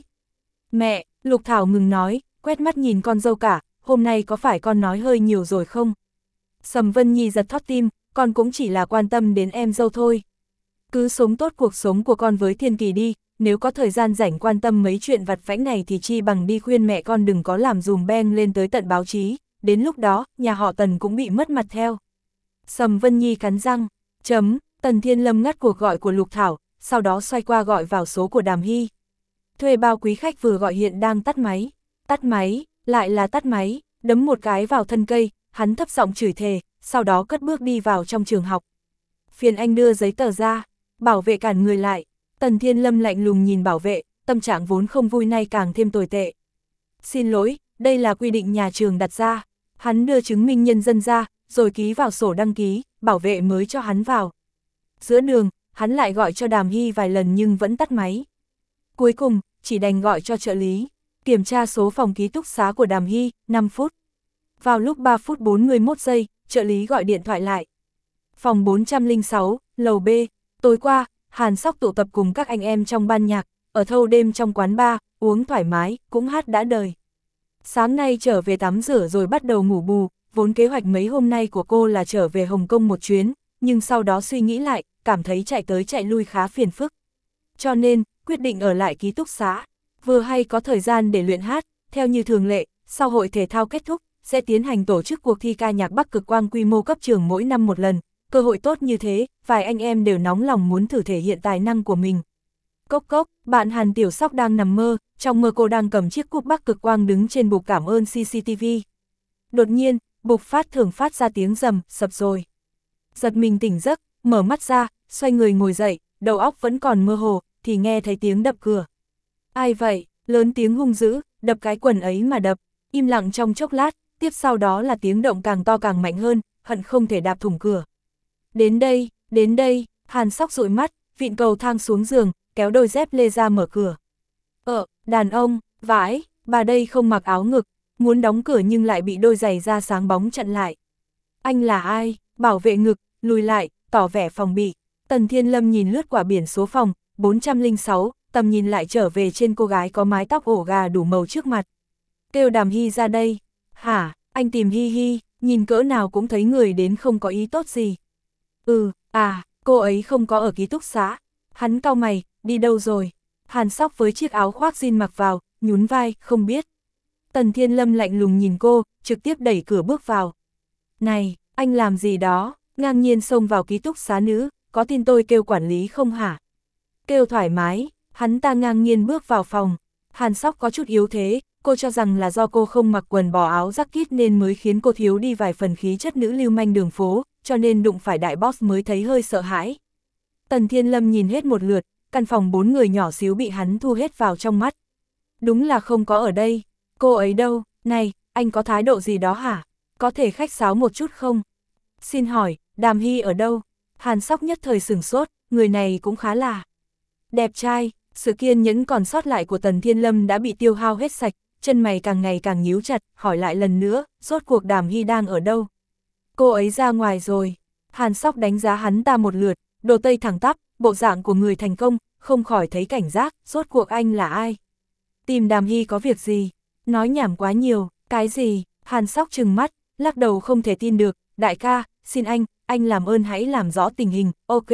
Mẹ, Lục Thảo ngừng nói, quét mắt nhìn con dâu cả, hôm nay có phải con nói hơi nhiều rồi không? Sầm Vân Nhi giật thót tim, con cũng chỉ là quan tâm đến em dâu thôi. Cứ sống tốt cuộc sống của con với Thiên Kỳ đi, nếu có thời gian rảnh quan tâm mấy chuyện vặt vãnh này thì chi bằng đi khuyên mẹ con đừng có làm dùm beng lên tới tận báo chí, đến lúc đó, nhà họ Tần cũng bị mất mặt theo. Sầm Vân Nhi cắn răng, chấm, Tần Thiên Lâm ngắt cuộc gọi của Lục Thảo, sau đó xoay qua gọi vào số của Đàm Hy. Thuê bao quý khách vừa gọi hiện đang tắt máy, tắt máy, lại là tắt máy, đấm một cái vào thân cây, hắn thấp giọng chửi thề, sau đó cất bước đi vào trong trường học. Phiền anh đưa giấy tờ ra, bảo vệ cản người lại. Tần Thiên Lâm lạnh lùng nhìn bảo vệ, tâm trạng vốn không vui nay càng thêm tồi tệ. Xin lỗi, đây là quy định nhà trường đặt ra. Hắn đưa chứng minh nhân dân ra, rồi ký vào sổ đăng ký, bảo vệ mới cho hắn vào. Giữa đường, hắn lại gọi cho Đàm Hy vài lần nhưng vẫn tắt máy. Cuối cùng, chỉ đành gọi cho trợ lý, kiểm tra số phòng ký túc xá của Đàm Hy, năm phút. Vào lúc ba phút bốn mươi mốt giây, trợ lý gọi điện thoại lại. Phòng bốn trăm lẻ sáu, lầu B, tối qua, Hàn Sóc tụ tập cùng các anh em trong ban nhạc, ở thâu đêm trong quán bar, uống thoải mái, cũng hát đã đời. Sáng nay trở về tắm rửa rồi bắt đầu ngủ bù, vốn kế hoạch mấy hôm nay của cô là trở về Hồng Kông một chuyến, nhưng sau đó suy nghĩ lại, cảm thấy chạy tới chạy lui khá phiền phức. Cho nên, quyết định ở lại ký túc xá, vừa hay có thời gian để luyện hát, theo như thường lệ, sau hội thể thao kết thúc, sẽ tiến hành tổ chức cuộc thi ca nhạc Bắc Cực Quang quy mô cấp trường mỗi năm một lần. Cơ hội tốt như thế, vài anh em đều nóng lòng muốn thử thể hiện tài năng của mình. Cốc cốc, bạn Hàn Tiểu Sóc đang nằm mơ, trong mơ cô đang cầm chiếc cúp Bắc Cực Quang đứng trên bục cảm ơn xê xê tê vê. Đột nhiên, bục phát thưởng phát ra tiếng rầm, sập rồi. Giật mình tỉnh giấc, mở mắt ra, xoay người ngồi dậy, đầu óc vẫn còn mơ hồ, thì nghe thấy tiếng đập cửa. Ai vậy, lớn tiếng hung dữ, đập cái quần ấy mà đập, im lặng trong chốc lát, tiếp sau đó là tiếng động càng to càng mạnh hơn, hận không thể đạp thủng cửa. Đến đây, đến đây, Hàn Sóc dụi mắt, vịn cầu thang xuống giường, kéo đôi dép lê ra mở cửa. Ờ, đàn ông, vãi, bà đây không mặc áo ngực, muốn đóng cửa nhưng lại bị đôi giày da sáng bóng chặn lại. Anh là ai? Bảo vệ ngực, lùi lại, tỏ vẻ phòng bị. Tần Thiên Lâm nhìn lướt qua biển số phòng, bốn trăm lẻ sáu, tầm nhìn lại trở về trên cô gái có mái tóc ổ gà đủ màu trước mặt. Kêu Đàm Hy ra đây. Hả, anh tìm Hi Hi, nhìn cỡ nào cũng thấy người đến không có ý tốt gì. Ừ, à, cô ấy không có ở ký túc xá. Hắn cau mày, đi đâu rồi? Hàn Sóc với chiếc áo khoác jean mặc vào, nhún vai, không biết. Tần Thiên Lâm lạnh lùng nhìn cô, trực tiếp đẩy cửa bước vào. Này, anh làm gì đó, ngang nhiên xông vào ký túc xá nữ, có tin tôi kêu quản lý không hả? Kêu thoải mái, hắn ta ngang nhiên bước vào phòng. Hàn Sóc có chút yếu thế, cô cho rằng là do cô không mặc quần bò áo jacket nên mới khiến cô thiếu đi vài phần khí chất nữ lưu manh đường phố, cho nên đụng phải đại boss mới thấy hơi sợ hãi. Tần Thiên Lâm nhìn hết một lượt, căn phòng bốn người nhỏ xíu bị hắn thu hết vào trong mắt. Đúng là không có ở đây, cô ấy đâu, này, anh có thái độ gì đó hả? Có thể khách sáo một chút không? Xin hỏi, Đàm Hy ở đâu? Hàn Sóc nhất thời sửng sốt, người này cũng khá là đẹp trai. Sự kiên nhẫn còn sót lại của Tần Thiên Lâm đã bị tiêu hao hết sạch, chân mày càng ngày càng nhíu chặt, hỏi lại lần nữa, rốt cuộc Đàm Hy đang ở đâu? Cô ấy ra ngoài rồi. Hàn Sóc đánh giá hắn ta một lượt, đồ tây thẳng tắp, bộ dạng của người thành công, không khỏi thấy cảnh giác, rốt cuộc anh là ai? Tìm Đàm Hy có việc gì? Nói nhảm quá nhiều, cái gì? Hàn Sóc trừng mắt, lắc đầu không thể tin được, đại ca, xin anh, anh làm ơn hãy làm rõ tình hình, ok.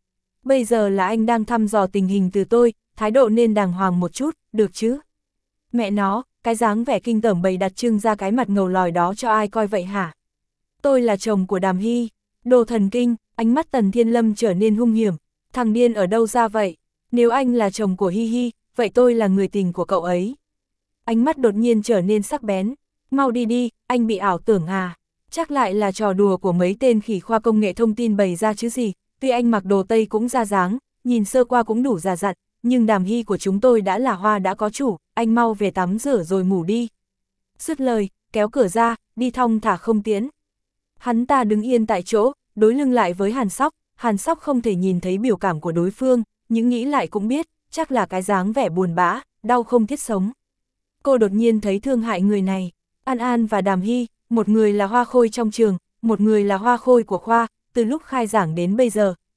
Bây giờ là anh đang thăm dò tình hình từ tôi, thái độ nên đàng hoàng một chút, được chứ? Mẹ nó, cái dáng vẻ kinh tởm bày đặt trưng ra cái mặt ngầu lòi đó cho ai coi vậy hả? Tôi là chồng của Đàm Hy, đồ thần kinh, ánh mắt Tần Thiên Lâm trở nên hung hiểm, thằng điên ở đâu ra vậy? Nếu anh là chồng của Hi Hi, vậy tôi là người tình của cậu ấy. Ánh mắt đột nhiên trở nên sắc bén, mau đi đi, anh bị ảo tưởng à? Chắc lại là trò đùa của mấy tên khỉ khoa công nghệ thông tin bày ra chứ gì, tuy anh mặc đồ tây cũng ra dáng, nhìn sơ qua cũng đủ già dặn, nhưng Đàm Hy của chúng tôi đã là hoa đã có chủ, anh mau về tắm rửa rồi ngủ đi. Dứt lời, kéo cửa ra, đi thong thả không tiễn. Hắn ta đứng yên tại chỗ, đối lưng lại với Hàn Sóc, Hàn Sóc không thể nhìn thấy biểu cảm của đối phương, nhưng nghĩ lại cũng biết, chắc là cái dáng vẻ buồn bã, đau không thiết sống. Cô đột nhiên thấy thương hại người này, An An và Đàm Hy, một người là hoa khôi trong trường, một người là hoa khôi của khoa, từ lúc khai giảng đến bây giờ,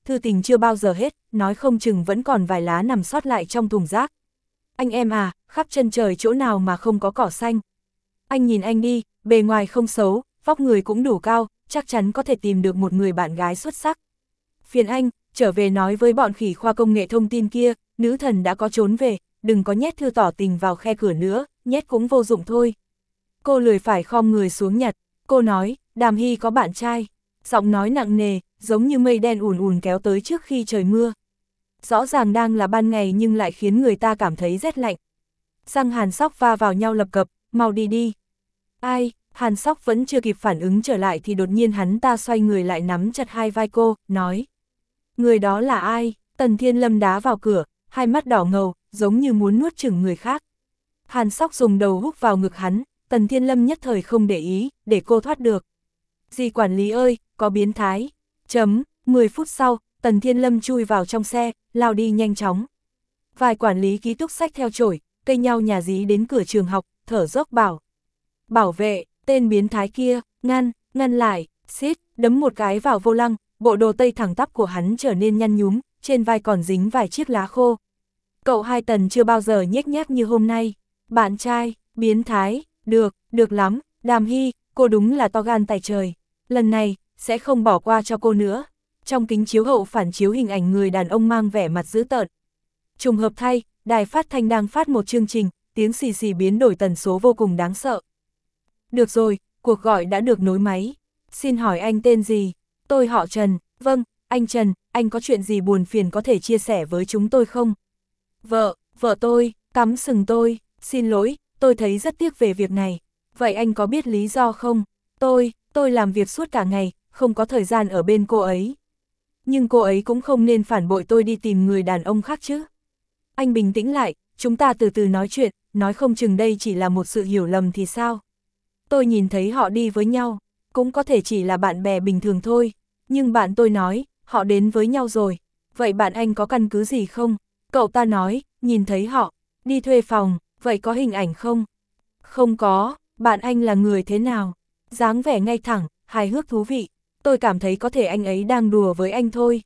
thư tình chưa bao giờ hết, nói không chừng vẫn còn vài lá nằm sót lại trong thùng rác. Anh em à, khắp chân trời chỗ nào mà không có cỏ xanh. Anh nhìn anh đi, bề ngoài không xấu, vóc người cũng đủ cao, chắc chắn có thể tìm được một người bạn gái xuất sắc. Phiền anh, trở về nói với bọn khỉ khoa công nghệ thông tin kia, nữ thần đã có trốn về, đừng có nhét thư tỏ tình vào khe cửa nữa, nhét cũng vô dụng thôi. Cô lười phải khom người xuống nhặt, cô nói, Đàm Hy có bạn trai. Giọng nói nặng nề, giống như mây đen ùn ùn kéo tới trước khi trời mưa. Rõ ràng đang là ban ngày nhưng lại khiến người ta cảm thấy rét lạnh. Răng Hàn Sóc va vào nhau lập cập, mau đi đi. Ai, Hàn Sóc vẫn chưa kịp phản ứng trở lại thì đột nhiên hắn ta xoay người lại nắm chặt hai vai cô, nói. Người đó là ai? Tần Thiên Lâm đá vào cửa, hai mắt đỏ ngầu, giống như muốn nuốt chửng người khác. Hàn Sóc dùng đầu húc vào ngực hắn, Tần Thiên Lâm nhất thời không để ý, để cô thoát được. Dì quản lý ơi, có biến thái. Chấm, mười phút sau, Tần Thiên Lâm chui vào trong xe, lao đi nhanh chóng. Vài quản lý ký túc xách theo chổi, cây nhau nhà dí đến cửa trường học, thở dốc bảo. Bảo vệ, tên biến thái kia, ngăn, ngăn lại, xít, đấm một cái vào vô lăng, bộ đồ tây thẳng tắp của hắn trở nên nhăn nhúm, trên vai còn dính vài chiếc lá khô. Cậu hai Tần chưa bao giờ nhếch nhác như hôm nay. Bạn trai, biến thái, được, được lắm, Đàm Hy, cô đúng là to gan tài trời. Lần này, sẽ không bỏ qua cho cô nữa. Trong kính chiếu hậu phản chiếu hình ảnh người đàn ông mang vẻ mặt dữ tợn. Trùng hợp thay, đài phát thanh đang phát một chương trình, tiếng xì xì biến đổi tần số vô cùng đáng sợ. Được rồi, cuộc gọi đã được nối máy. Xin hỏi anh tên gì? Tôi họ Trần. Vâng, anh Trần, anh có chuyện gì buồn phiền có thể chia sẻ với chúng tôi không? Vợ, vợ tôi, cắm sừng tôi, xin lỗi, tôi thấy rất tiếc về việc này. Vậy anh có biết lý do không? Tôi, tôi làm việc suốt cả ngày, không có thời gian ở bên cô ấy. Nhưng cô ấy cũng không nên phản bội tôi đi tìm người đàn ông khác chứ. Anh bình tĩnh lại, chúng ta từ từ nói chuyện, nói không chừng đây chỉ là một sự hiểu lầm thì sao? Tôi nhìn thấy họ đi với nhau, cũng có thể chỉ là bạn bè bình thường thôi. Nhưng bạn tôi nói, họ đến với nhau rồi. Vậy bạn anh có căn cứ gì không? Cậu ta nói, nhìn thấy họ, đi thuê phòng, vậy có hình ảnh không? Không có, bạn anh là người thế nào? Dáng vẻ ngay thẳng, hài hước thú vị. Tôi cảm thấy có thể anh ấy đang đùa với anh thôi.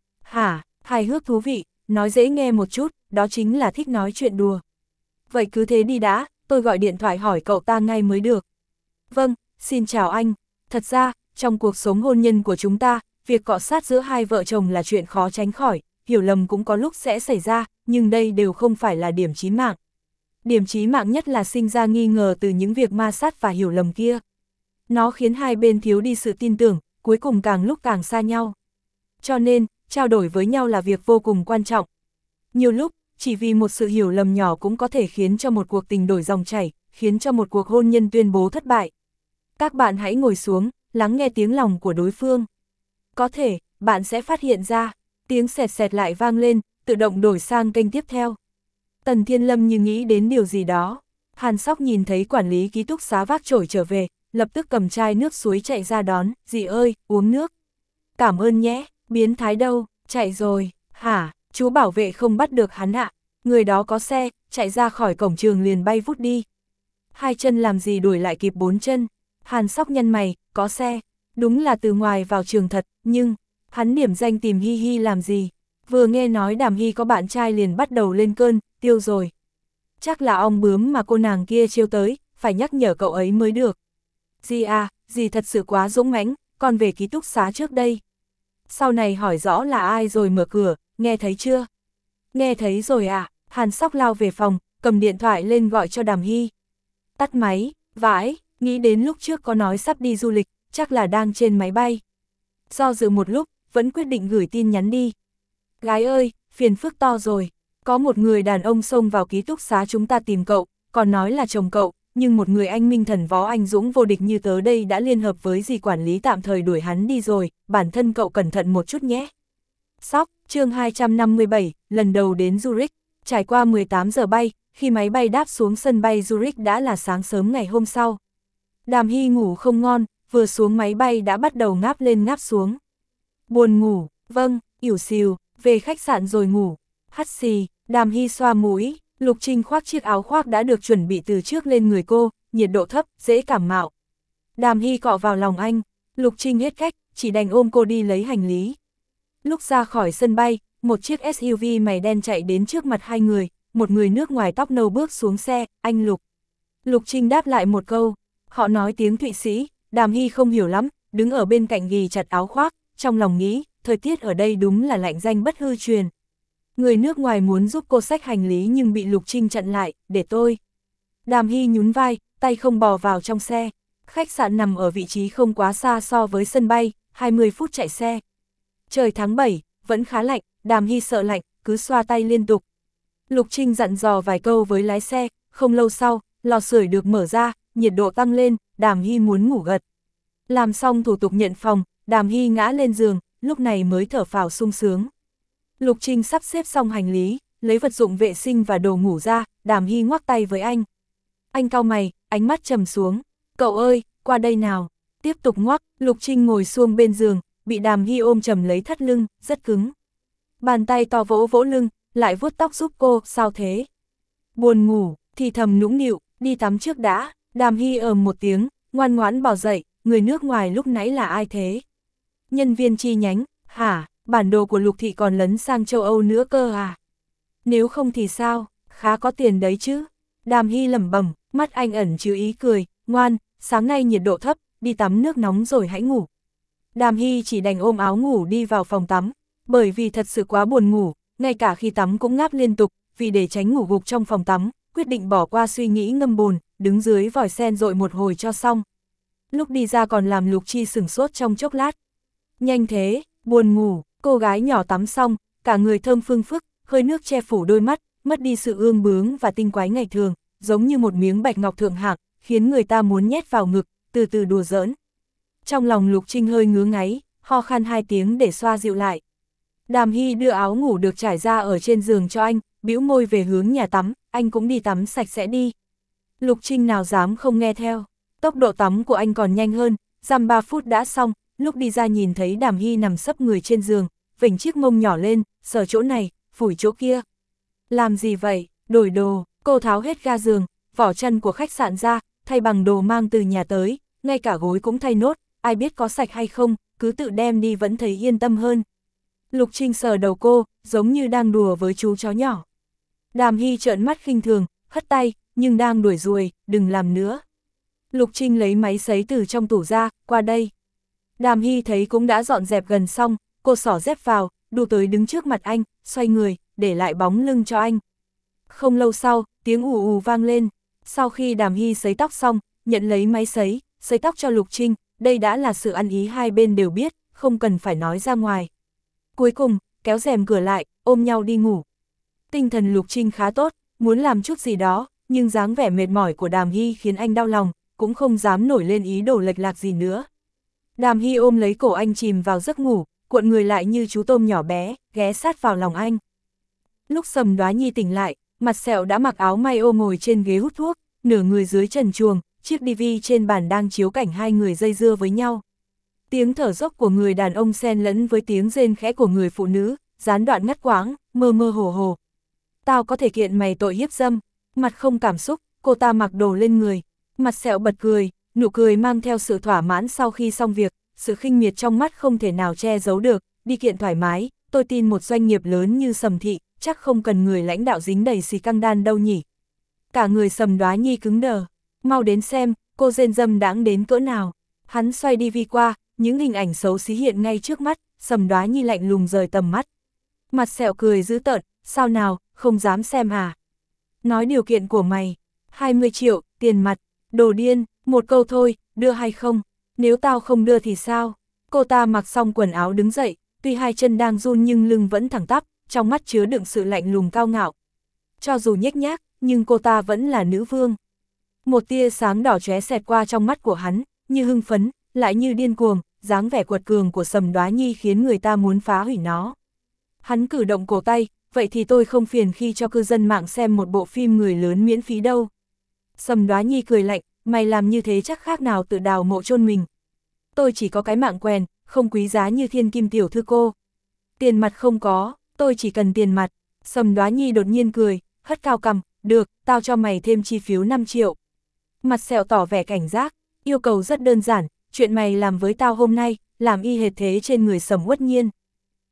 Hả, hài hước thú vị, nói dễ nghe một chút, đó chính là thích nói chuyện đùa. Vậy cứ thế đi đã, tôi gọi điện thoại hỏi cậu ta ngay mới được. Vâng, xin chào anh. Thật ra, trong cuộc sống hôn nhân của chúng ta, việc cọ sát giữa hai vợ chồng là chuyện khó tránh khỏi, hiểu lầm cũng có lúc sẽ xảy ra, nhưng đây đều không phải là điểm chí mạng. Điểm chí mạng nhất là sinh ra nghi ngờ từ những việc ma sát và hiểu lầm kia. Nó khiến hai bên thiếu đi sự tin tưởng, cuối cùng càng lúc càng xa nhau. Cho nên, trao đổi với nhau là việc vô cùng quan trọng. Nhiều lúc, chỉ vì một sự hiểu lầm nhỏ cũng có thể khiến cho một cuộc tình đổi dòng chảy, khiến cho một cuộc hôn nhân tuyên bố thất bại. Các bạn hãy ngồi xuống, lắng nghe tiếng lòng của đối phương. Có thể, bạn sẽ phát hiện ra, tiếng sẹt sẹt lại vang lên, tự động đổi sang kênh tiếp theo. Tần Thiên Lâm như nghĩ đến điều gì đó. Hàn Sóc nhìn thấy quản lý ký túc xá vác chổi trở về, lập tức cầm chai nước suối chạy ra đón, dì ơi, uống nước. Cảm ơn nhé, biến thái đâu, chạy rồi, hả, chú bảo vệ không bắt được hắn ạ, người đó có xe, chạy ra khỏi cổng trường liền bay vút đi. Hai chân làm gì đuổi lại kịp bốn chân, Hàn Sóc nhăn mày, có xe, đúng là từ ngoài vào trường thật, nhưng, hắn điểm danh tìm Hi Hi làm gì, vừa nghe nói Đàm Hy có bạn trai liền bắt đầu lên cơn, tiêu rồi. Chắc là ong bướm mà cô nàng kia trêu tới, phải nhắc nhở cậu ấy mới được. Dì à, dì thật sự quá dũng mãnh, con về ký túc xá trước đây. Sau này hỏi rõ là ai rồi mở cửa, nghe thấy chưa? Nghe thấy rồi à, Hàn Sóc lao về phòng, cầm điện thoại lên gọi cho Đàm Hy. Tắt máy, vãi, nghĩ đến lúc trước có nói sắp đi du lịch, chắc là đang trên máy bay. Do dự một lúc, vẫn quyết định gửi tin nhắn đi. Gái ơi, phiền phức to rồi, có một người đàn ông xông vào ký túc xá chúng ta tìm cậu, còn nói là chồng cậu, nhưng một người anh minh thần võ anh dũng vô địch như tớ đây đã liên hợp với dì quản lý tạm thời đuổi hắn đi rồi, bản thân cậu cẩn thận một chút nhé. Sóc, chương hai trăm năm mươi bảy, lần đầu đến Zurich, trải qua mười tám giờ bay, khi máy bay đáp xuống sân bay Zurich đã là sáng sớm ngày hôm sau. Đàm Hy ngủ không ngon, vừa xuống máy bay đã bắt đầu ngáp lên ngáp xuống. Buồn ngủ, vâng, ỉu xìu, về khách sạn rồi ngủ, hắt xì, Đàm Hy xoa mũi, Lục Trinh khoác chiếc áo khoác đã được chuẩn bị từ trước lên người cô, nhiệt độ thấp, dễ cảm mạo. Đàm Hy cọ vào lòng anh, Lục Trinh hết cách, chỉ đành ôm cô đi lấy hành lý. Lúc ra khỏi sân bay, một chiếc ét u vê màu đen chạy đến trước mặt hai người, một người nước ngoài tóc nâu bước xuống xe, anh Lục. Lục Trinh đáp lại một câu, họ nói tiếng Thụy Sĩ, Đàm Hy không hiểu lắm, đứng ở bên cạnh ghì chặt áo khoác, trong lòng nghĩ, thời tiết ở đây đúng là lạnh danh bất hư truyền. Người nước ngoài muốn giúp cô xách hành lý nhưng bị Lục Trinh chặn lại, để tôi. Đàm Hy nhún vai, tay không bò vào trong xe. Khách sạn nằm ở vị trí không quá xa so với sân bay, hai mươi phút chạy xe. Trời tháng bảy, vẫn khá lạnh, Đàm Hy sợ lạnh, cứ xoa tay liên tục. Lục Trinh dặn dò vài câu với lái xe, không lâu sau, lò sưởi được mở ra, nhiệt độ tăng lên, Đàm Hy muốn ngủ gật. Làm xong thủ tục nhận phòng, Đàm Hy ngã lên giường, lúc này mới thở phào sung sướng. Lục Trinh sắp xếp xong hành lý, lấy vật dụng vệ sinh và đồ ngủ ra, Đàm Hy ngoắc tay với anh. Anh cau mày, ánh mắt trầm xuống, cậu ơi, qua đây nào. Tiếp tục ngoắc, Lục Trinh ngồi xuông bên giường, bị Đàm Hy ôm chầm lấy thắt lưng, rất cứng. Bàn tay to vỗ vỗ lưng, lại vuốt tóc giúp cô, sao thế? Buồn ngủ, thì thầm nũng nịu, đi tắm trước đã. Đàm Hy ờm một tiếng, ngoan ngoãn bỏ dậy, người nước ngoài lúc nãy là ai thế? Nhân viên chi nhánh, hả, bản đồ của Lục Thị còn lấn sang châu Âu nữa cơ à? Nếu không thì sao, khá có tiền đấy chứ. Đàm Hy lẩm bẩm, mắt anh ẩn chứa ý cười, ngoan, sáng nay nhiệt độ thấp, đi tắm nước nóng rồi hãy ngủ. Đàm Hy chỉ đành ôm áo ngủ đi vào phòng tắm, bởi vì thật sự quá buồn ngủ, ngay cả khi tắm cũng ngáp liên tục, vì để tránh ngủ gục trong phòng tắm, quyết định bỏ qua suy nghĩ ngâm bồn, đứng dưới vòi sen dội một hồi cho xong. Lúc đi ra còn làm Lục Chi sửng sốt trong chốc lát. Nhanh thế, buồn ngủ, cô gái nhỏ tắm xong, cả người thơm phương phức, hơi nước che phủ đôi mắt, mất đi sự ương bướng và tinh quái ngày thường, giống như một miếng bạch ngọc thượng hạng, khiến người ta muốn nhét vào ngực, từ từ đùa giỡn. Trong lòng Lục Trinh hơi ngứa ngáy, ho khan hai tiếng để xoa dịu lại. Đàm Hy đưa áo ngủ được trải ra ở trên giường cho anh, bĩu môi về hướng nhà tắm, anh cũng đi tắm sạch sẽ đi. Lục Trinh nào dám không nghe theo, tốc độ tắm của anh còn nhanh hơn, dăm ba phút đã xong, lúc đi ra nhìn thấy Đàm Hy nằm sấp người trên giường, vểnh chiếc mông nhỏ lên, sờ chỗ này, phủi chỗ kia. Làm gì vậy, đổi đồ, cô tháo hết ga giường, vỏ chăn của khách sạn ra, thay bằng đồ mang từ nhà tới, ngay cả gối cũng thay nốt, ai biết có sạch hay không, cứ tự đem đi vẫn thấy yên tâm hơn. Lục Trinh sờ đầu cô, giống như đang đùa với chú chó nhỏ. Đàm Hy trợn mắt khinh thường, hất tay, nhưng đang đuổi ruồi, đừng làm nữa. Lục Trinh lấy máy sấy từ trong tủ ra, qua đây. Đàm Hy thấy cũng đã dọn dẹp gần xong, cô xỏ dép vào, đu tới đứng trước mặt anh, xoay người, để lại bóng lưng cho anh. Không lâu sau, tiếng ù ù vang lên. Sau khi Đàm Hy sấy tóc xong, nhận lấy máy sấy, sấy tóc cho Lục Trinh, đây đã là sự ăn ý hai bên đều biết, không cần phải nói ra ngoài. Cuối cùng, kéo rèm cửa lại, ôm nhau đi ngủ. Tinh thần Lục Trinh khá tốt, muốn làm chút gì đó, nhưng dáng vẻ mệt mỏi của Đàm Hy khiến anh đau lòng, cũng không dám nổi lên ý đồ lệch lạc gì nữa. Đàm Hy ôm lấy cổ anh chìm vào giấc ngủ, cuộn người lại như chú tôm nhỏ bé, ghé sát vào lòng anh. Lúc Sầm Đoá Nhi tỉnh lại, Mặt Sẹo đã mặc áo may ô ngồi trên ghế hút thuốc, nửa người dưới trần truồng, chiếc tivi trên bàn đang chiếu cảnh hai người dây dưa với nhau. Tiếng thở dốc của người đàn ông xen lẫn với tiếng rên khẽ của người phụ nữ, gián đoạn ngắt quãng, mơ mơ hồ hồ. Tao có thể kiện mày tội hiếp dâm. Mặt không cảm xúc, cô ta mặc đồ lên người. Mặt Sẹo bật cười, nụ cười mang theo sự thỏa mãn sau khi xong việc, sự khinh miệt trong mắt không thể nào che giấu được, đi kiện thoải mái, tôi tin một doanh nghiệp lớn như Sầm Thị, chắc không cần người lãnh đạo dính đầy xì căng đan đâu nhỉ. Cả người Sầm Đoá Nhi cứng đờ, mau đến xem, cô rên dâm đãng đến cỡ nào. Hắn xoay đi vi qua, những hình ảnh xấu xí hiện ngay trước mắt, Sầm Đoá Nhi lạnh lùng rời tầm mắt. Mặt Sẹo cười dữ tợn, sao nào, không dám xem à? Nói điều kiện của mày, hai mươi triệu, tiền mặt, đồ điên, một câu thôi, đưa hay không? Nếu tao không đưa thì sao? Cô ta mặc xong quần áo đứng dậy, tuy hai chân đang run nhưng lưng vẫn thẳng tắp, trong mắt chứa đựng sự lạnh lùng cao ngạo. Cho dù nhếch nhác, nhưng cô ta vẫn là nữ vương. Một tia sáng đỏ chóe xẹt qua trong mắt của hắn, như hưng phấn, lại như điên cuồng, dáng vẻ quật cường của Sầm Đoá Nhi khiến người ta muốn phá hủy nó. Hắn cử động cổ tay, vậy thì tôi không phiền khi cho cư dân mạng xem một bộ phim người lớn miễn phí đâu. Sầm Đoá Nhi cười lạnh, mày làm như thế chắc khác nào tự đào mộ chôn mình. Tôi chỉ có cái mạng quèn, không quý giá như thiên kim tiểu thư cô. Tiền mặt không có, tôi chỉ cần tiền mặt. Sầm Đoá Nhi đột nhiên cười, hất cao cằm, được, tao cho mày thêm chi phiếu năm triệu. Mặt Sẹo tỏ vẻ cảnh giác, yêu cầu rất đơn giản, chuyện mày làm với tao hôm nay, làm y hệt thế trên người Sầm Uất Nhiên.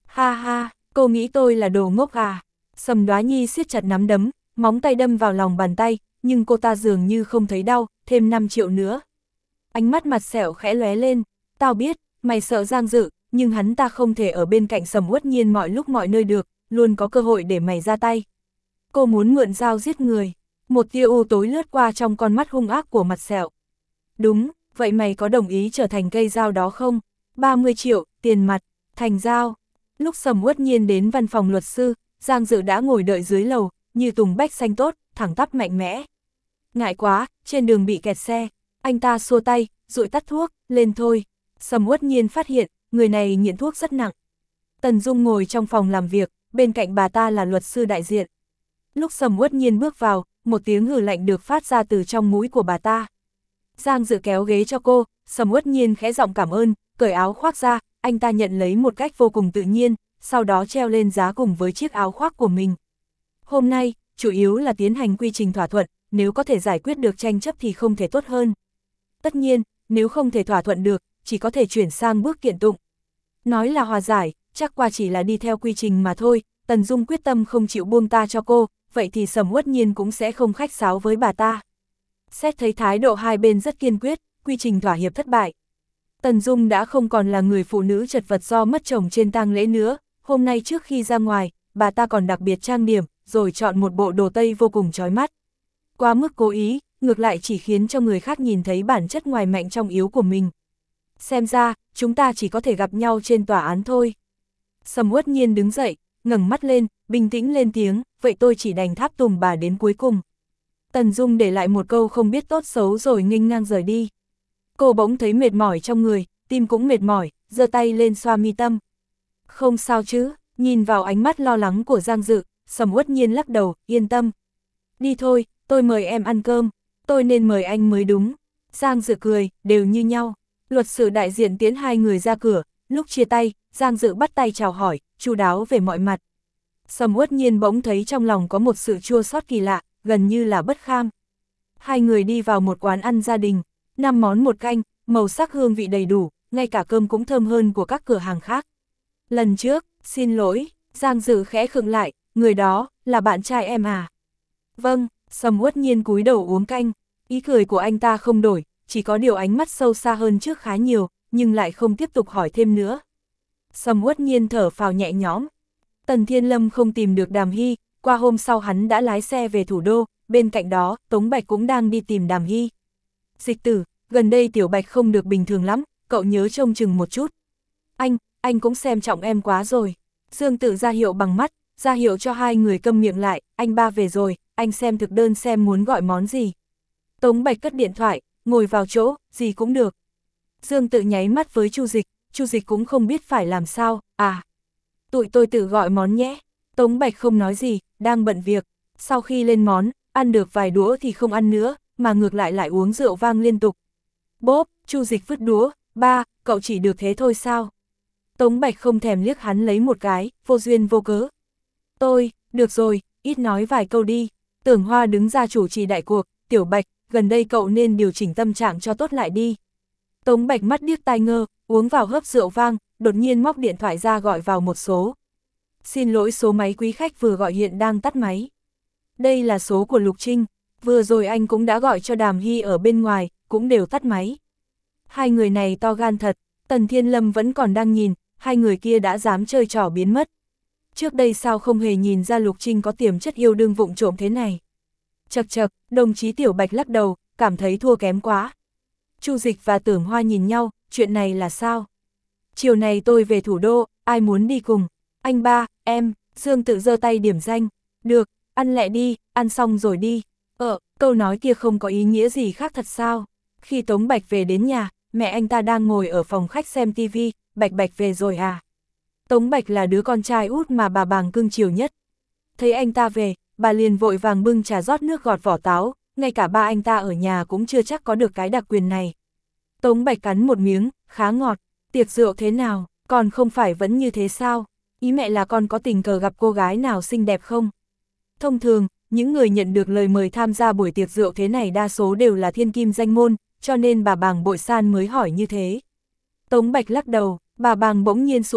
Ha ha, cô nghĩ tôi là đồ ngốc à? Sầm Đoá Nhi siết chặt nắm đấm, móng tay đâm vào lòng bàn tay, nhưng cô ta dường như không thấy đau, thêm năm triệu nữa. Ánh mắt mặt sẹo khẽ lóe lên, tao biết, mày sợ Giang Dự, nhưng hắn ta không thể ở bên cạnh Sầm Uất Nhiên mọi lúc mọi nơi được, luôn có cơ hội để mày ra tay. Cô muốn mượn dao giết người, một tia u tối lướt qua trong con mắt hung ác của mặt sẹo. Đúng, vậy mày có đồng ý trở thành cây dao đó không? ba mươi triệu, tiền mặt, thành dao. Lúc Sầm Uất Nhiên đến văn phòng luật sư, Giang Dự đã ngồi đợi dưới lầu, như tùng bách xanh tốt, thẳng tắp mạnh mẽ. Ngại quá, trên đường bị kẹt xe, anh ta xua tay, dụi tắt thuốc, lên thôi. Sầm Uất Nhiên phát hiện, người này nghiện thuốc rất nặng. Tần Dung ngồi trong phòng làm việc, bên cạnh bà ta là luật sư đại diện. Lúc Sầm Uất Nhiên bước vào, một tiếng hừ lạnh được phát ra từ trong mũi của bà ta. Giang Dự kéo ghế cho cô, Sầm Uất Nhiên khẽ giọng cảm ơn, cởi áo khoác ra, anh ta nhận lấy một cách vô cùng tự nhiên, sau đó treo lên giá cùng với chiếc áo khoác của mình. Hôm nay, chủ yếu là tiến hành quy trình thỏa thuận, nếu có thể giải quyết được tranh chấp thì không thể tốt hơn. Tất nhiên, nếu không thể thỏa thuận được, chỉ có thể chuyển sang bước kiện tụng. Nói là hòa giải, chắc qua chỉ là đi theo quy trình mà thôi, Tần Dung quyết tâm không chịu buông ta cho cô, vậy thì Sầm Uất Nhiên cũng sẽ không khách sáo với bà ta. Xét thấy thái độ hai bên rất kiên quyết, quy trình thỏa hiệp thất bại. Tần Dung đã không còn là người phụ nữ chật vật do mất chồng trên tang lễ nữa, hôm nay trước khi ra ngoài, bà ta còn đặc biệt trang điểm, rồi chọn một bộ đồ tây vô cùng chói mắt. Quá mức cố ý, ngược lại chỉ khiến cho người khác nhìn thấy bản chất ngoài mạnh trong yếu của mình. Xem ra, chúng ta chỉ có thể gặp nhau trên tòa án thôi. Sầm Uất Nhiên đứng dậy, ngẩng mắt lên, bình tĩnh lên tiếng, vậy tôi chỉ đành tháp tùng bà đến cuối cùng. Tần Dung để lại một câu không biết tốt xấu rồi nghênh ngang rời đi. Cô bỗng thấy mệt mỏi trong người, tim cũng mệt mỏi, giơ tay lên xoa mi tâm. Không sao chứ, nhìn vào ánh mắt lo lắng của Giang Dự, Sầm Uất Nhiên lắc đầu, yên tâm. Đi thôi, tôi mời em ăn cơm, tôi nên mời anh mới đúng. Giang Dự cười, đều như nhau. Luật sư đại diện tiễn hai người ra cửa, lúc chia tay, Giang Dự bắt tay chào hỏi, chu đáo về mọi mặt. Sầm Uất Nhiên bỗng thấy trong lòng có một sự chua xót kỳ lạ, gần như là bất kham. Hai người đi vào một quán ăn gia đình, năm món một canh, màu sắc hương vị đầy đủ, ngay cả cơm cũng thơm hơn của các cửa hàng khác. Lần trước, xin lỗi, Giang Dự khẽ khựng lại, người đó, là bạn trai em à? Vâng, Sầm Uất Nhiên cúi đầu uống canh, ý cười của anh ta không đổi, chỉ có điều ánh mắt sâu xa hơn trước khá nhiều, nhưng lại không tiếp tục hỏi thêm nữa. Sầm Uất Nhiên thở phào nhẹ nhõm. Tần Thiên Lâm không tìm được Đàm Hy, qua hôm sau hắn đã lái xe về thủ đô, bên cạnh đó, Tống Bạch cũng đang đi tìm Đàm Hy. Dịch tử, gần đây Tiểu Bạch không được bình thường lắm, cậu nhớ trông chừng một chút. Anh, anh cũng xem trọng em quá rồi. Dương Tự ra hiệu bằng mắt, ra hiệu cho hai người câm miệng lại, anh ba về rồi, anh xem thực đơn xem muốn gọi món gì. Tống Bạch cất điện thoại, ngồi vào chỗ, gì cũng được. Dương Tự nháy mắt với Chu Dịch, Chu Dịch cũng không biết phải làm sao, à. Tụi tôi tự gọi món nhé. Tống Bạch không nói gì, đang bận việc. Sau khi lên món, ăn được vài đũa thì không ăn nữa, mà ngược lại lại uống rượu vang liên tục. Bốp, Chu Dịch vứt đũa, ba, cậu chỉ được thế thôi sao? Tống Bạch không thèm liếc hắn lấy một cái, vô duyên vô cớ. Tôi, được rồi, ít nói vài câu đi. Tưởng Hoa đứng ra chủ trì đại cuộc, Tiểu Bạch, gần đây cậu nên điều chỉnh tâm trạng cho tốt lại đi. Tống Bạch mắt điếc tai ngơ, uống vào hớp rượu vang, đột nhiên móc điện thoại ra gọi vào một số. Xin lỗi, số máy quý khách vừa gọi hiện đang tắt máy. Đây là số của Lục Trinh, vừa rồi anh cũng đã gọi cho Đàm Hy ở bên ngoài, cũng đều tắt máy. Hai người này to gan thật, Tần Thiên Lâm vẫn còn đang nhìn, hai người kia đã dám chơi trò biến mất. Trước đây sao không hề nhìn ra Lục Trinh có tiềm chất yêu đương vụng trộm thế này. Chật chật, đồng chí Tiểu Bạch lắc đầu, cảm thấy thua kém quá. Chu Dịch và Tưởng Hoa nhìn nhau, chuyện này là sao? Chiều này tôi về thủ đô, ai muốn đi cùng? Anh ba, em, Dương Tự giơ tay điểm danh. Được, ăn lẹ đi, ăn xong rồi đi. Ờ, câu nói kia không có ý nghĩa gì khác thật sao? Khi Tống Bạch về đến nhà, mẹ anh ta đang ngồi ở phòng khách xem tivi, Bạch Bạch về rồi à? Tống Bạch là đứa con trai út mà bà Bàng cưng chiều nhất. Thấy anh ta về, bà liền vội vàng bưng trà rót nước gọt vỏ táo, ngay cả ba anh ta ở nhà cũng chưa chắc có được cái đặc quyền này. Tống Bạch cắn một miếng, khá ngọt, tiệc rượu thế nào, còn không phải vẫn như thế sao? Ý mẹ là con có tình cờ gặp cô gái nào xinh đẹp không? Thông thường, những người nhận được lời mời tham gia buổi tiệc rượu thế này đa số đều là thiên kim danh môn, cho nên bà Bàng bội san mới hỏi như thế. Tống Bạch lắc đầu, bà Bàng bỗng nhiên sụ mặt,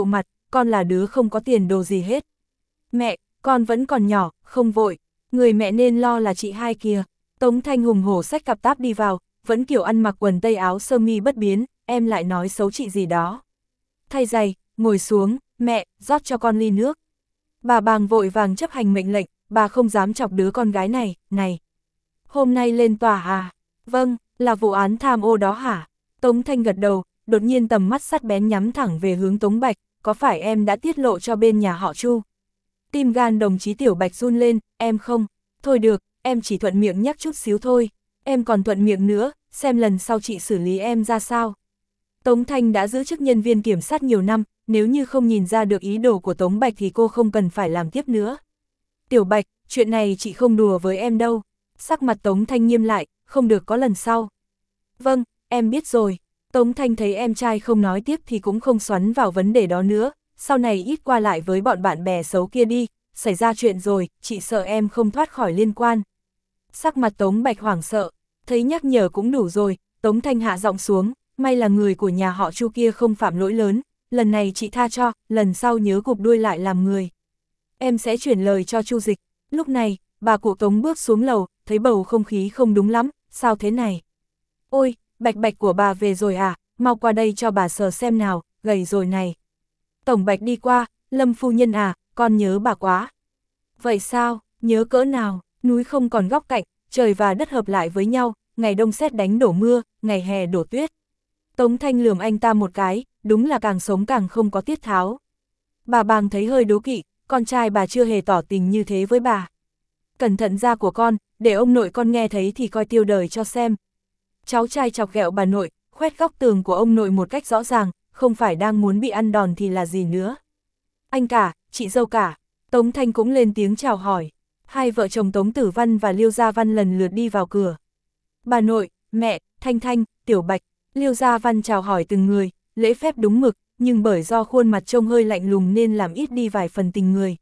con là đứa không có tiền đồ gì hết. Mẹ, con vẫn còn nhỏ, không vội, người mẹ nên lo là chị hai kìa. Tống Thanh hùng hổ xách cặp táp đi vào, vẫn kiểu ăn mặc quần tây áo sơ mi bất biến, em lại nói xấu chị gì đó. Thay giày, ngồi xuống, mẹ, rót cho con ly nước. Bà Bàng vội vàng chấp hành mệnh lệnh, bà không dám chọc đứa con gái này, này. Hôm nay lên tòa à? Vâng, là vụ án tham ô đó hả? Tống Thanh gật đầu, đột nhiên tầm mắt sắc bén nhắm thẳng về hướng Tống Bạch, có phải em đã tiết lộ cho bên nhà họ Chu? Tim gan đồng chí Tiểu Bạch run lên, em không, thôi được, em chỉ thuận miệng nhắc chút xíu thôi, em còn thuận miệng nữa, xem lần sau chị xử lý em ra sao. Tống Thanh đã giữ chức nhân viên kiểm sát nhiều năm, nếu như không nhìn ra được ý đồ của Tống Bạch thì cô không cần phải làm tiếp nữa. Tiểu Bạch, chuyện này chị không đùa với em đâu. Sắc mặt Tống Thanh nghiêm lại, không được có lần sau. Vâng, em biết rồi. Tống Thanh thấy em trai không nói tiếp thì cũng không xoắn vào vấn đề đó nữa, sau này ít qua lại với bọn bạn bè xấu kia đi, xảy ra chuyện rồi, chị sợ em không thoát khỏi liên quan. Sắc mặt Tống Bạch hoảng sợ, thấy nhắc nhở cũng đủ rồi, Tống Thanh hạ giọng xuống, may là người của nhà họ Chu kia không phạm lỗi lớn, lần này chị tha cho, lần sau nhớ cụp đuôi lại làm người. Em sẽ chuyển lời cho Chu Dịch. Lúc này, bà cụ Tống bước xuống lầu, thấy bầu không khí không đúng lắm, sao thế này? Ôi, Bạch Bạch của bà về rồi à, mau qua đây cho bà sờ xem nào, gầy rồi này. Tổng Bạch đi qua, Lâm phu nhân à, con nhớ bà quá. Vậy sao, nhớ cỡ nào, núi không còn góc cạnh, trời và đất hợp lại với nhau, ngày đông sét đánh đổ mưa, ngày hè đổ tuyết. Tống Thanh lườm anh ta một cái, đúng là càng sống càng không có tiết tháo. Bà Bàng thấy hơi đố kỵ, con trai bà chưa hề tỏ tình như thế với bà. Cẩn thận da của con, để ông nội con nghe thấy thì coi tiêu đời cho xem. Cháu trai chọc ghẹo bà nội, khoét góc tường của ông nội một cách rõ ràng, không phải đang muốn bị ăn đòn thì là gì nữa. Anh cả, chị dâu cả, Tống Thanh cũng lên tiếng chào hỏi. Hai vợ chồng Tống Tử Văn và Liêu Gia Văn lần lượt đi vào cửa. Bà nội, mẹ, Thanh Thanh, Tiểu Bạch, Liêu Gia Văn chào hỏi từng người, lễ phép đúng mực, nhưng bởi do khuôn mặt trông hơi lạnh lùng nên làm ít đi vài phần tình người.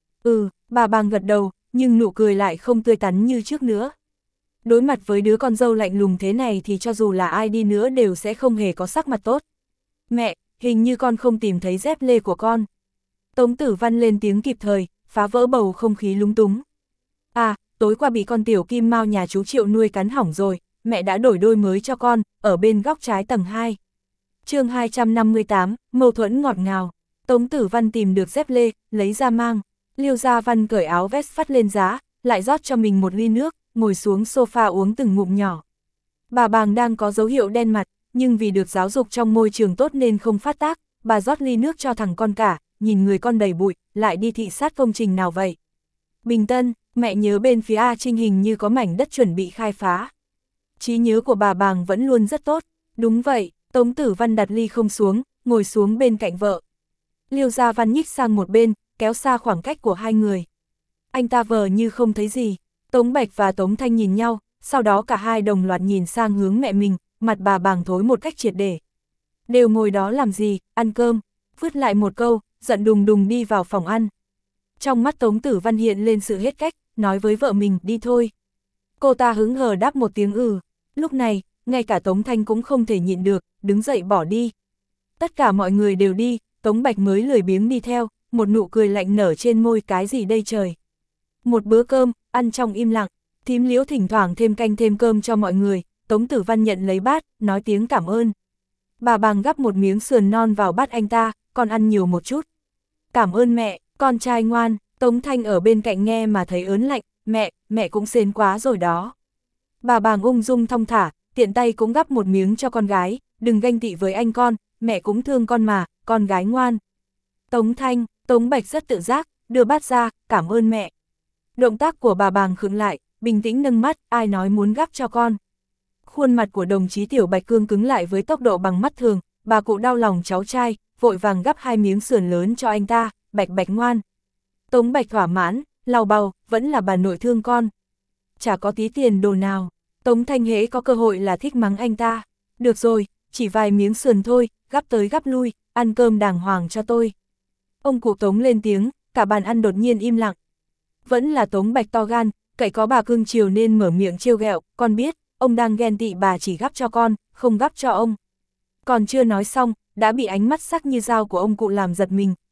Ừ, bà Bàng gật đầu, nhưng nụ cười lại không tươi tắn như trước nữa. Đối mặt với đứa con dâu lạnh lùng thế này thì cho dù là ai đi nữa đều sẽ không hề có sắc mặt tốt. Mẹ, hình như con không tìm thấy dép lê của con. Tống Tử Văn lên tiếng kịp thời, phá vỡ bầu không khí lúng túng. À, tối qua bị con tiểu kim mao nhà chú Triệu nuôi cắn hỏng rồi, mẹ đã đổi đôi mới cho con, ở bên góc trái tầng hai. Chương hai trăm năm mươi tám, mâu thuẫn ngọt ngào. Tống Tử Văn tìm được dép lê, lấy ra mang. Liêu Gia Văn cởi áo vest phát lên giá, lại rót cho mình một ly nước, ngồi xuống sofa uống từng ngụm nhỏ. Bà Bàng đang có dấu hiệu đen mặt, nhưng vì được giáo dục trong môi trường tốt nên không phát tác, bà rót ly nước cho thằng con cả, nhìn người con đầy bụi, lại đi thị sát công trình nào vậy? Bình Tân, mẹ nhớ bên phía A Trinh hình như có mảnh đất chuẩn bị khai phá. Trí nhớ của bà Bàng vẫn luôn rất tốt. Đúng vậy, Tống Tử Văn đặt ly không xuống, ngồi xuống bên cạnh vợ. Liêu Gia Văn nhích sang một bên, kéo xa khoảng cách của hai người. Anh ta vờ như không thấy gì. Tống Bạch và Tống Thanh nhìn nhau, sau đó cả hai đồng loạt nhìn sang hướng mẹ mình, mặt bà Bàng thối một cách triệt để. Đều ngồi đó làm gì, ăn cơm, vứt lại một câu, giận đùng đùng đi vào phòng ăn. Trong mắt Tống Tử Văn hiện lên sự hết cách, nói với vợ mình, đi thôi. Cô ta hứng hờ đáp một tiếng ừ. Lúc này, ngay cả Tống Thanh cũng không thể nhịn được, đứng dậy bỏ đi. Tất cả mọi người đều đi, Tống Bạch mới lười biếng đi theo, một nụ cười lạnh nở trên môi, cái gì đây trời. Một bữa cơm, ăn trong im lặng, thím Liễu thỉnh thoảng thêm canh thêm cơm cho mọi người, Tống Tử Văn nhận lấy bát, nói tiếng cảm ơn. Bà Bàng gắp một miếng sườn non vào bát anh ta, con ăn nhiều một chút. Cảm ơn mẹ, con trai ngoan. Tống Thanh ở bên cạnh nghe mà thấy ớn lạnh, mẹ, mẹ cũng xến quá rồi đó. Bà Bàng ung dung thong thả, tiện tay cũng gắp một miếng cho con gái, đừng ganh tị với anh con, mẹ cũng thương con mà, con gái ngoan. Tống Thanh, Tống Bạch rất tự giác, đưa bát ra, cảm ơn mẹ. Động tác của bà Bàng khựng lại, bình tĩnh nâng mắt, ai nói muốn gắp cho con. Khuôn mặt của đồng chí Tiểu Bạch cương cứng lại với tốc độ bằng mắt thường, bà cụ đau lòng cháu trai, vội vàng gắp hai miếng sườn lớn cho anh ta, Bạch Bạch ngoan. Tống Bạch thỏa mãn, lau bầu, vẫn là bà nội thương con. Chả có tí tiền đồ nào. Tống Thanh hễ có cơ hội là thích mắng anh ta. Được rồi, chỉ vài miếng sườn thôi, gắp tới gắp lui, ăn cơm đàng hoàng cho tôi. Ông cụ Tống lên tiếng, cả bàn ăn đột nhiên im lặng. Vẫn là Tống Bạch to gan, cậy có bà cưng chiều nên mở miệng trêu ghẹo, con biết, ông đang ghen tị bà chỉ gắp cho con, không gắp cho ông. Còn chưa nói xong, đã bị ánh mắt sắc như dao của ông cụ làm giật mình,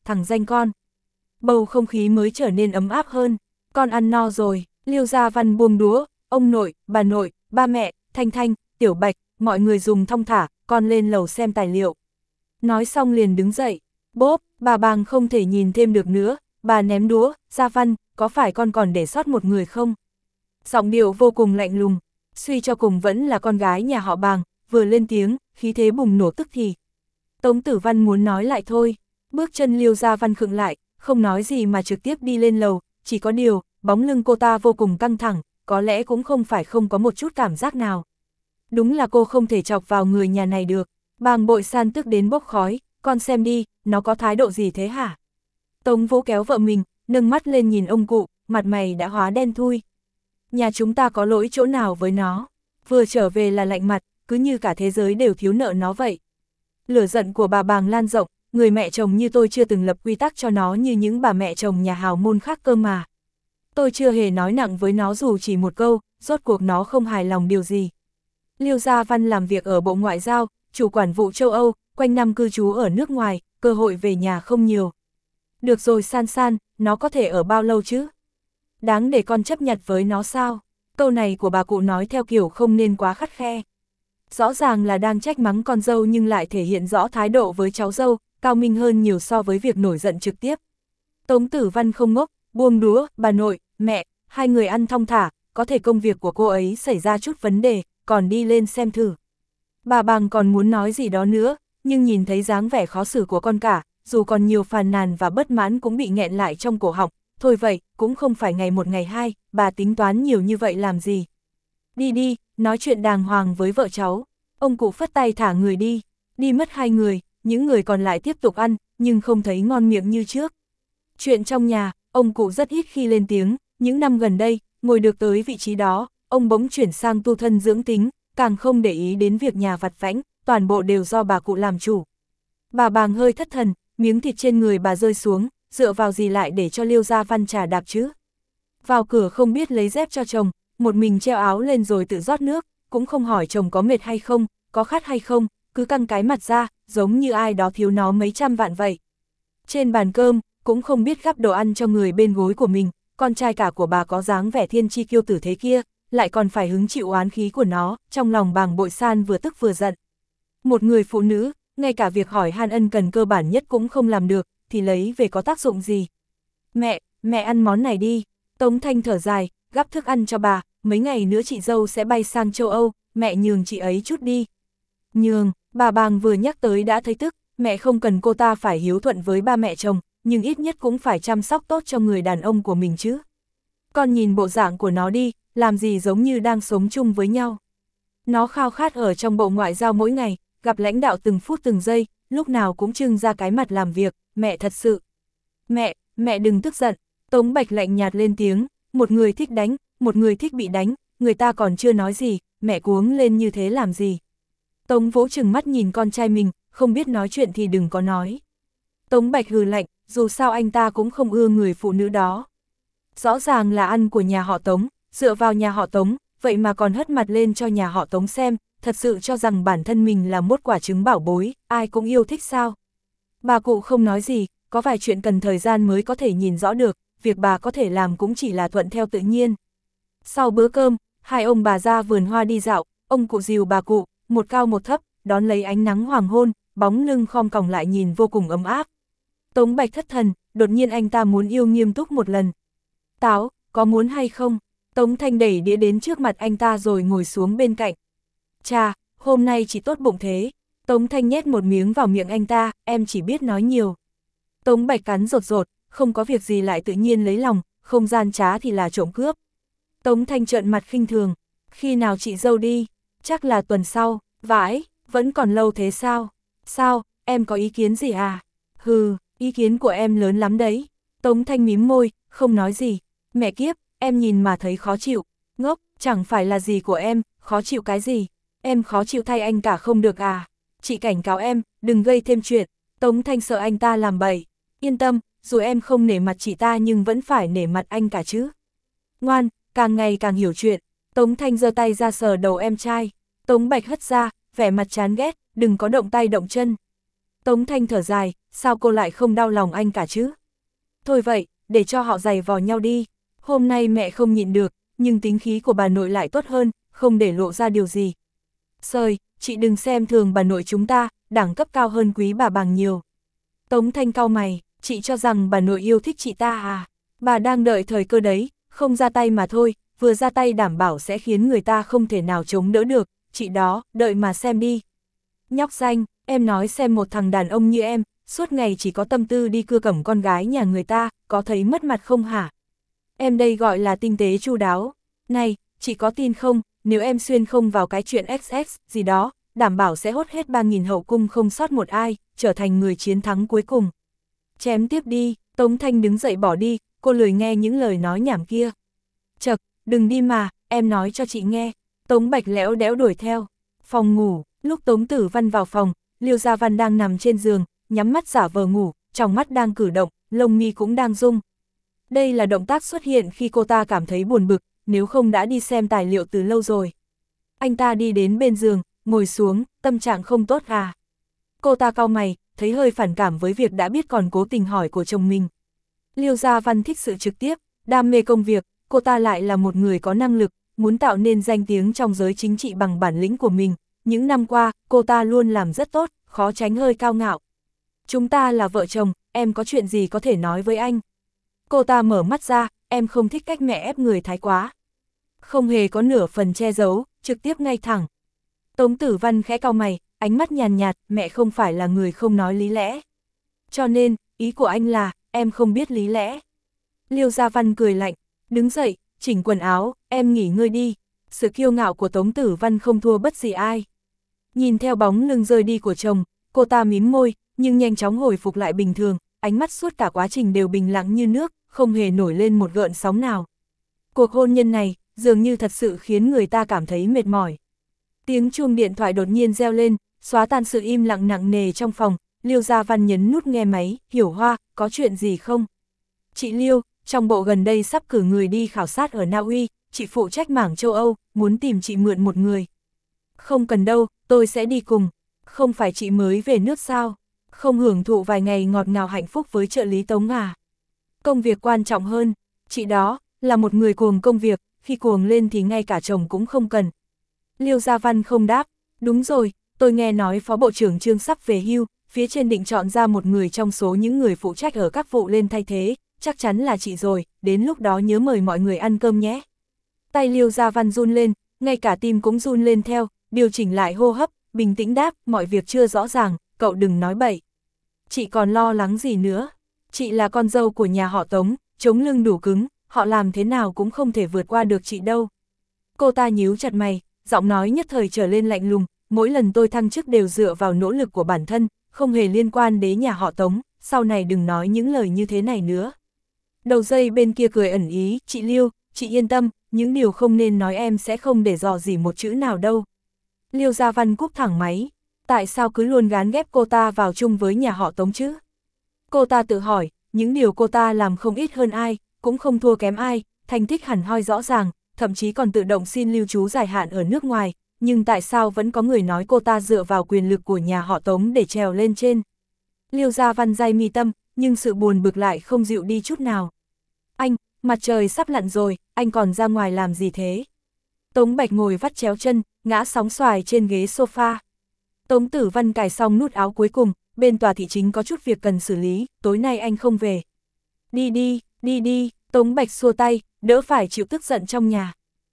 thằng danh con. Bầu không khí mới trở nên ấm áp hơn. Con ăn no rồi, Liêu Gia Văn buông đũa, ông nội, bà nội, ba mẹ, Thanh Thanh, Tiểu Bạch, mọi người dùng thong thả, con lên lầu xem tài liệu. Nói xong liền đứng dậy, bốp, bà Bàng không thể nhìn thêm được nữa, bà ném đũa, Gia Văn, có phải con còn để sót một người không? Giọng điệu vô cùng lạnh lùng, suy cho cùng vẫn là con gái nhà họ Bàng, vừa lên tiếng, khí thế bùng nổ tức thì. Tống Tử Văn muốn nói lại thôi, bước chân Liêu Gia Văn khựng lại, không nói gì mà trực tiếp đi lên lầu, chỉ có điều, bóng lưng cô ta vô cùng căng thẳng, có lẽ cũng không phải không có một chút cảm giác nào. Đúng là cô không thể chọc vào người nhà này được. Bàng Bội San tức đến bốc khói, con xem đi, nó có thái độ gì thế hả? Tống Vũ kéo vợ mình, nâng mắt lên nhìn ông cụ, mặt mày đã hóa đen thui. Nhà chúng ta có lỗi chỗ nào với nó? Vừa trở về là lạnh mặt, cứ như cả thế giới đều thiếu nợ nó vậy. Lửa giận của bà Bàng lan rộng, người mẹ chồng như tôi chưa từng lập quy tắc cho nó như những bà mẹ chồng nhà hào môn khác cơ mà. Tôi chưa hề nói nặng với nó dù chỉ một câu, rốt cuộc nó không hài lòng điều gì. Liêu Gia Văn làm việc ở Bộ Ngoại giao, chủ quản vụ châu Âu, quanh năm cư trú ở nước ngoài, cơ hội về nhà không nhiều. Được rồi San San, nó có thể ở bao lâu chứ? Đáng để con chấp nhận với nó sao? Câu này của bà cụ nói theo kiểu không nên quá khắt khe. Rõ ràng là đang trách mắng con dâu nhưng lại thể hiện rõ thái độ với cháu dâu, cao minh hơn nhiều so với việc nổi giận trực tiếp. Tống Tử Văn không ngốc, buông đũa, bà nội, mẹ, hai người ăn thong thả, có thể công việc của cô ấy xảy ra chút vấn đề, còn đi lên xem thử. Bà Bàng còn muốn nói gì đó nữa, nhưng nhìn thấy dáng vẻ khó xử của con cả, dù còn nhiều phàn nàn và bất mãn cũng bị nghẹn lại trong cổ họng, thôi vậy, cũng không phải ngày một ngày hai, bà tính toán nhiều như vậy làm gì. Đi đi, nói chuyện đàng hoàng với vợ cháu. Ông cụ phất tay thả người đi, đi mất hai người, những người còn lại tiếp tục ăn, nhưng không thấy ngon miệng như trước. Chuyện trong nhà, ông cụ rất ít khi lên tiếng, những năm gần đây, ngồi được tới vị trí đó, ông bỗng chuyển sang tu thân dưỡng tính, càng không để ý đến việc nhà vặt vãnh, toàn bộ đều do bà cụ làm chủ. Bà Bàng hơi thất thần, miếng thịt trên người bà rơi xuống, dựa vào gì lại để cho Liêu Gia Văn trà đạp chứ? Vào cửa không biết lấy dép cho chồng, một mình treo áo lên rồi tự rót nước, cũng không hỏi chồng có mệt hay không, có khát hay không, cứ căng cái mặt ra, giống như ai đó thiếu nó mấy trăm vạn vậy. Trên bàn cơm, cũng không biết gắp đồ ăn cho người bên gối của mình, con trai cả của bà có dáng vẻ thiên chi kiêu tử thế kia, lại còn phải hứng chịu oán khí của nó, trong lòng Bàng Bội San vừa tức vừa giận. Một người phụ nữ, ngay cả việc hỏi han ân cần cơ bản nhất cũng không làm được, thì lấy về có tác dụng gì? Mẹ, mẹ ăn món này đi. Tống Thanh thở dài, gắp thức ăn cho bà, mấy ngày nữa chị dâu sẽ bay sang châu Âu, mẹ nhường chị ấy chút đi. Nhường, bà Bàng vừa nhắc tới đã thấy tức, mẹ không cần cô ta phải hiếu thuận với ba mẹ chồng, nhưng ít nhất cũng phải chăm sóc tốt cho người đàn ông của mình chứ. Con nhìn bộ dạng của nó đi, làm gì giống như đang sống chung với nhau. Nó khao khát ở trong Bộ Ngoại giao mỗi ngày, gặp lãnh đạo từng phút từng giây, lúc nào cũng trưng ra cái mặt làm việc, mẹ thật sự. Mẹ, mẹ đừng tức giận, Tống Bạch lạnh nhạt lên tiếng, một người thích đánh, một người thích bị đánh, người ta còn chưa nói gì, mẹ cuống lên như thế làm gì. Tống Vỗ trừng mắt nhìn con trai mình, không biết nói chuyện thì đừng có nói. Tống Bạch hừ lạnh, dù sao anh ta cũng không ưa người phụ nữ đó. Rõ ràng là ăn của nhà họ Tống, dựa vào nhà họ Tống, vậy mà còn hất mặt lên cho nhà họ Tống xem, thật sự cho rằng bản thân mình là một quả trứng bảo bối, ai cũng yêu thích sao. Bà cụ không nói gì, có vài chuyện cần thời gian mới có thể nhìn rõ được, việc bà có thể làm cũng chỉ là thuận theo tự nhiên. Sau bữa cơm, hai ông bà ra vườn hoa đi dạo, ông cụ dìu bà cụ, một cao một thấp, đón lấy ánh nắng hoàng hôn, bóng lưng khom còng lại nhìn vô cùng ấm áp. Tống Bạch thất thần, đột nhiên anh ta muốn yêu nghiêm túc một lần. Táo, có muốn hay không? Tống Thanh đẩy đĩa đến trước mặt anh ta rồi ngồi xuống bên cạnh. Chà, hôm nay chỉ tốt bụng thế. Tống Thanh nhét một miếng vào miệng anh ta, em chỉ biết nói nhiều. Tống Bạch cắn rột rột, không có việc gì lại tự nhiên lấy lòng, không gian trá thì là trộm cướp. Tống Thanh trợn mặt khinh thường, khi nào chị dâu đi? Chắc là tuần sau, vãi, vẫn còn lâu thế sao? Sao, em có ý kiến gì à? Hừ, ý kiến của em lớn lắm đấy. Tống Thanh mím môi, không nói gì. Mẹ kiếp, em nhìn mà thấy khó chịu. Ngốc, chẳng phải là gì của em, khó chịu cái gì? Em khó chịu thay anh cả không được à? Chị cảnh cáo em, đừng gây thêm chuyện. Tống Thanh sợ anh ta làm bậy. Yên tâm, dù em không nể mặt chị ta nhưng vẫn phải nể mặt anh cả chứ. Ngoan, càng ngày càng hiểu chuyện. Tống Thanh giơ tay ra sờ đầu em trai. Tống Bạch hất ra, vẻ mặt chán ghét, đừng có động tay động chân. Tống Thanh thở dài, sao cô lại không đau lòng anh cả chứ? Thôi vậy, để cho họ giày vò nhau đi. Hôm nay mẹ không nhịn được, nhưng tính khí của bà nội lại tốt hơn, không để lộ ra điều gì. Sời, chị đừng xem thường bà nội chúng ta, đẳng cấp cao hơn quý bà bằng nhiều. Tống Thanh cau mày, chị cho rằng bà nội yêu thích chị ta à? Bà đang đợi thời cơ đấy, không ra tay mà thôi, vừa ra tay đảm bảo sẽ khiến người ta không thể nào chống đỡ được, chị đó, đợi mà xem đi. Nhóc danh, em nói xem một thằng đàn ông như em, suốt ngày chỉ có tâm tư đi cưa cẩm con gái nhà người ta, có thấy mất mặt không hả? Em đây gọi là tinh tế chu đáo. Này, chị có tin không, nếu em xuyên không vào cái chuyện ích ích gì đó, đảm bảo sẽ hốt hết ba nghìn hậu cung không sót một ai, trở thành người chiến thắng cuối cùng. Chém tiếp đi, Tống Thanh đứng dậy bỏ đi, cô lười nghe những lời nói nhảm kia. Chật, đừng đi mà, em nói cho chị nghe. Tống Bạch lẽo đẽo đuổi theo. Phòng ngủ, lúc Tống Tử Văn vào phòng, Liêu Gia Văn đang nằm trên giường, nhắm mắt giả vờ ngủ, trong mắt đang cử động, lông mi cũng đang rung. Đây là động tác xuất hiện khi cô ta cảm thấy buồn bực, nếu không đã đi xem tài liệu từ lâu rồi. Anh ta đi đến bên giường, ngồi xuống, tâm trạng không tốt à? Cô ta cau mày, thấy hơi phản cảm với việc đã biết còn cố tình hỏi của chồng mình. Liêu Gia Văn thích sự trực tiếp, đam mê công việc, cô ta lại là một người có năng lực, muốn tạo nên danh tiếng trong giới chính trị bằng bản lĩnh của mình. Những năm qua, cô ta luôn làm rất tốt, khó tránh hơi cao ngạo. Chúng ta là vợ chồng, em có chuyện gì có thể nói với anh? Cô ta mở mắt ra, em không thích cách mẹ ép người thái quá. Không hề có nửa phần che giấu, trực tiếp ngay thẳng. Tống Tử Văn khẽ cau mày, ánh mắt nhàn nhạt, mẹ không phải là người không nói lý lẽ. Cho nên, ý của anh là, em không biết lý lẽ. Liêu Gia Văn cười lạnh, đứng dậy, chỉnh quần áo, em nghỉ ngơi đi. Sự kiêu ngạo của Tống Tử Văn không thua bất gì ai. Nhìn theo bóng lưng rơi đi của chồng, cô ta mím môi, nhưng nhanh chóng hồi phục lại bình thường, ánh mắt suốt cả quá trình đều bình lặng như nước, không hề nổi lên một gợn sóng nào. Cuộc hôn nhân này, dường như thật sự khiến người ta cảm thấy mệt mỏi. Tiếng chuông điện thoại đột nhiên reo lên, xóa tan sự im lặng nặng nề trong phòng, Liêu Gia Văn nhấn nút nghe máy, Hiểu Hoa, có chuyện gì không? Chị Liêu, trong bộ gần đây sắp cử người đi khảo sát ở Na Uy, chị phụ trách mảng châu Âu, muốn tìm chị mượn một người. Không cần đâu, tôi sẽ đi cùng. Không phải chị mới về nước sao? Không hưởng thụ vài ngày ngọt ngào hạnh phúc với trợ lý Tống à? Công việc quan trọng hơn, chị đó, là một người cuồng công việc, khi cuồng lên thì ngay cả chồng cũng không cần. Liêu Gia Văn không đáp, đúng rồi, tôi nghe nói Phó Bộ trưởng Trương sắp về hưu, phía trên định chọn ra một người trong số những người phụ trách ở các vụ lên thay thế, chắc chắn là chị rồi, đến lúc đó nhớ mời mọi người ăn cơm nhé. Tay Liêu Gia Văn run lên, ngay cả tim cũng run lên theo, điều chỉnh lại hô hấp, bình tĩnh đáp, mọi việc chưa rõ ràng, cậu đừng nói bậy. Chị còn lo lắng gì nữa? Chị là con dâu của nhà họ Tống, chống lưng đủ cứng, họ làm thế nào cũng không thể vượt qua được chị đâu. Cô ta nhíu chặt mày, giọng nói nhất thời trở lên lạnh lùng, mỗi lần tôi thăng chức đều dựa vào nỗ lực của bản thân, không hề liên quan đến nhà họ Tống, sau này đừng nói những lời như thế này nữa. Đầu dây bên kia cười ẩn ý, chị Liêu, chị yên tâm, những điều không nên nói em sẽ không để dò gì một chữ nào đâu. Liêu Gia Văn cúp thẳng máy, tại sao cứ luôn gán ghép cô ta vào chung với nhà họ Tống chứ? Cô ta tự hỏi, những điều cô ta làm không ít hơn ai, cũng không thua kém ai, thành tích hẳn hoi rõ ràng, thậm chí còn tự động xin lưu trú dài hạn ở nước ngoài, nhưng tại sao vẫn có người nói cô ta dựa vào quyền lực của nhà họ Tống để trèo lên trên? Liêu Gia Văn day mi tâm, nhưng sự buồn bực lại không dịu đi chút nào. Anh, mặt trời sắp lặn rồi, anh còn ra ngoài làm gì thế? Tống Bạch ngồi vắt chéo chân, ngã sóng xoài trên ghế sofa. Tống Tử Văn cài xong nút áo cuối cùng, bên tòa thị chính có chút việc cần xử lý, tối nay anh không về. Đi đi, đi đi, Tống Bạch xua tay, đỡ phải chịu tức giận trong nhà.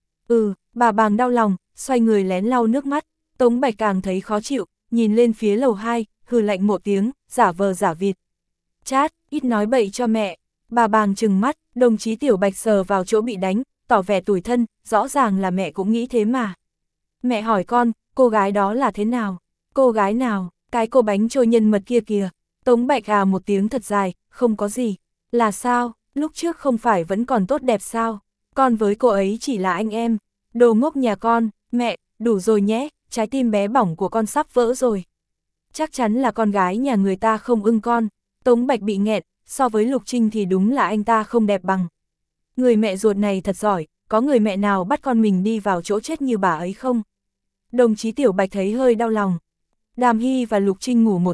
Ừ, bà Bàng đau lòng, xoay người lén lau nước mắt, Tống Bạch càng thấy khó chịu, nhìn lên phía lầu hai, hừ lạnh một tiếng, giả vờ giả vịt. Chát, ít nói bậy cho mẹ. Bà Bàng trừng mắt, đồng chí Tiểu Bạch sờ vào chỗ bị đánh, tỏ vẻ tủi thân, rõ ràng là mẹ cũng nghĩ thế mà. Mẹ hỏi con, cô gái đó là thế nào? Cô gái nào? Cái cô bánh trôi nhân mật kia kìa. Tống Bạch à một tiếng thật dài, không có gì. Là sao? Lúc trước không phải vẫn còn tốt đẹp sao? Con với cô ấy chỉ là anh em. Đồ ngốc nhà con, mẹ, đủ rồi nhé, trái tim bé bỏng của con sắp vỡ rồi. Chắc chắn là con gái nhà người ta không ưng con. Tống Bạch bị nghẹn, so với Lục Trinh thì đúng là anh ta không đẹp bằng. Người mẹ ruột này thật giỏi, có người mẹ nào bắt con mình đi vào chỗ chết như bà ấy không? Đồng chí Tiểu Bạch thấy hơi đau lòng. Đàm Hy và Lục Trinh ngủ một giấc,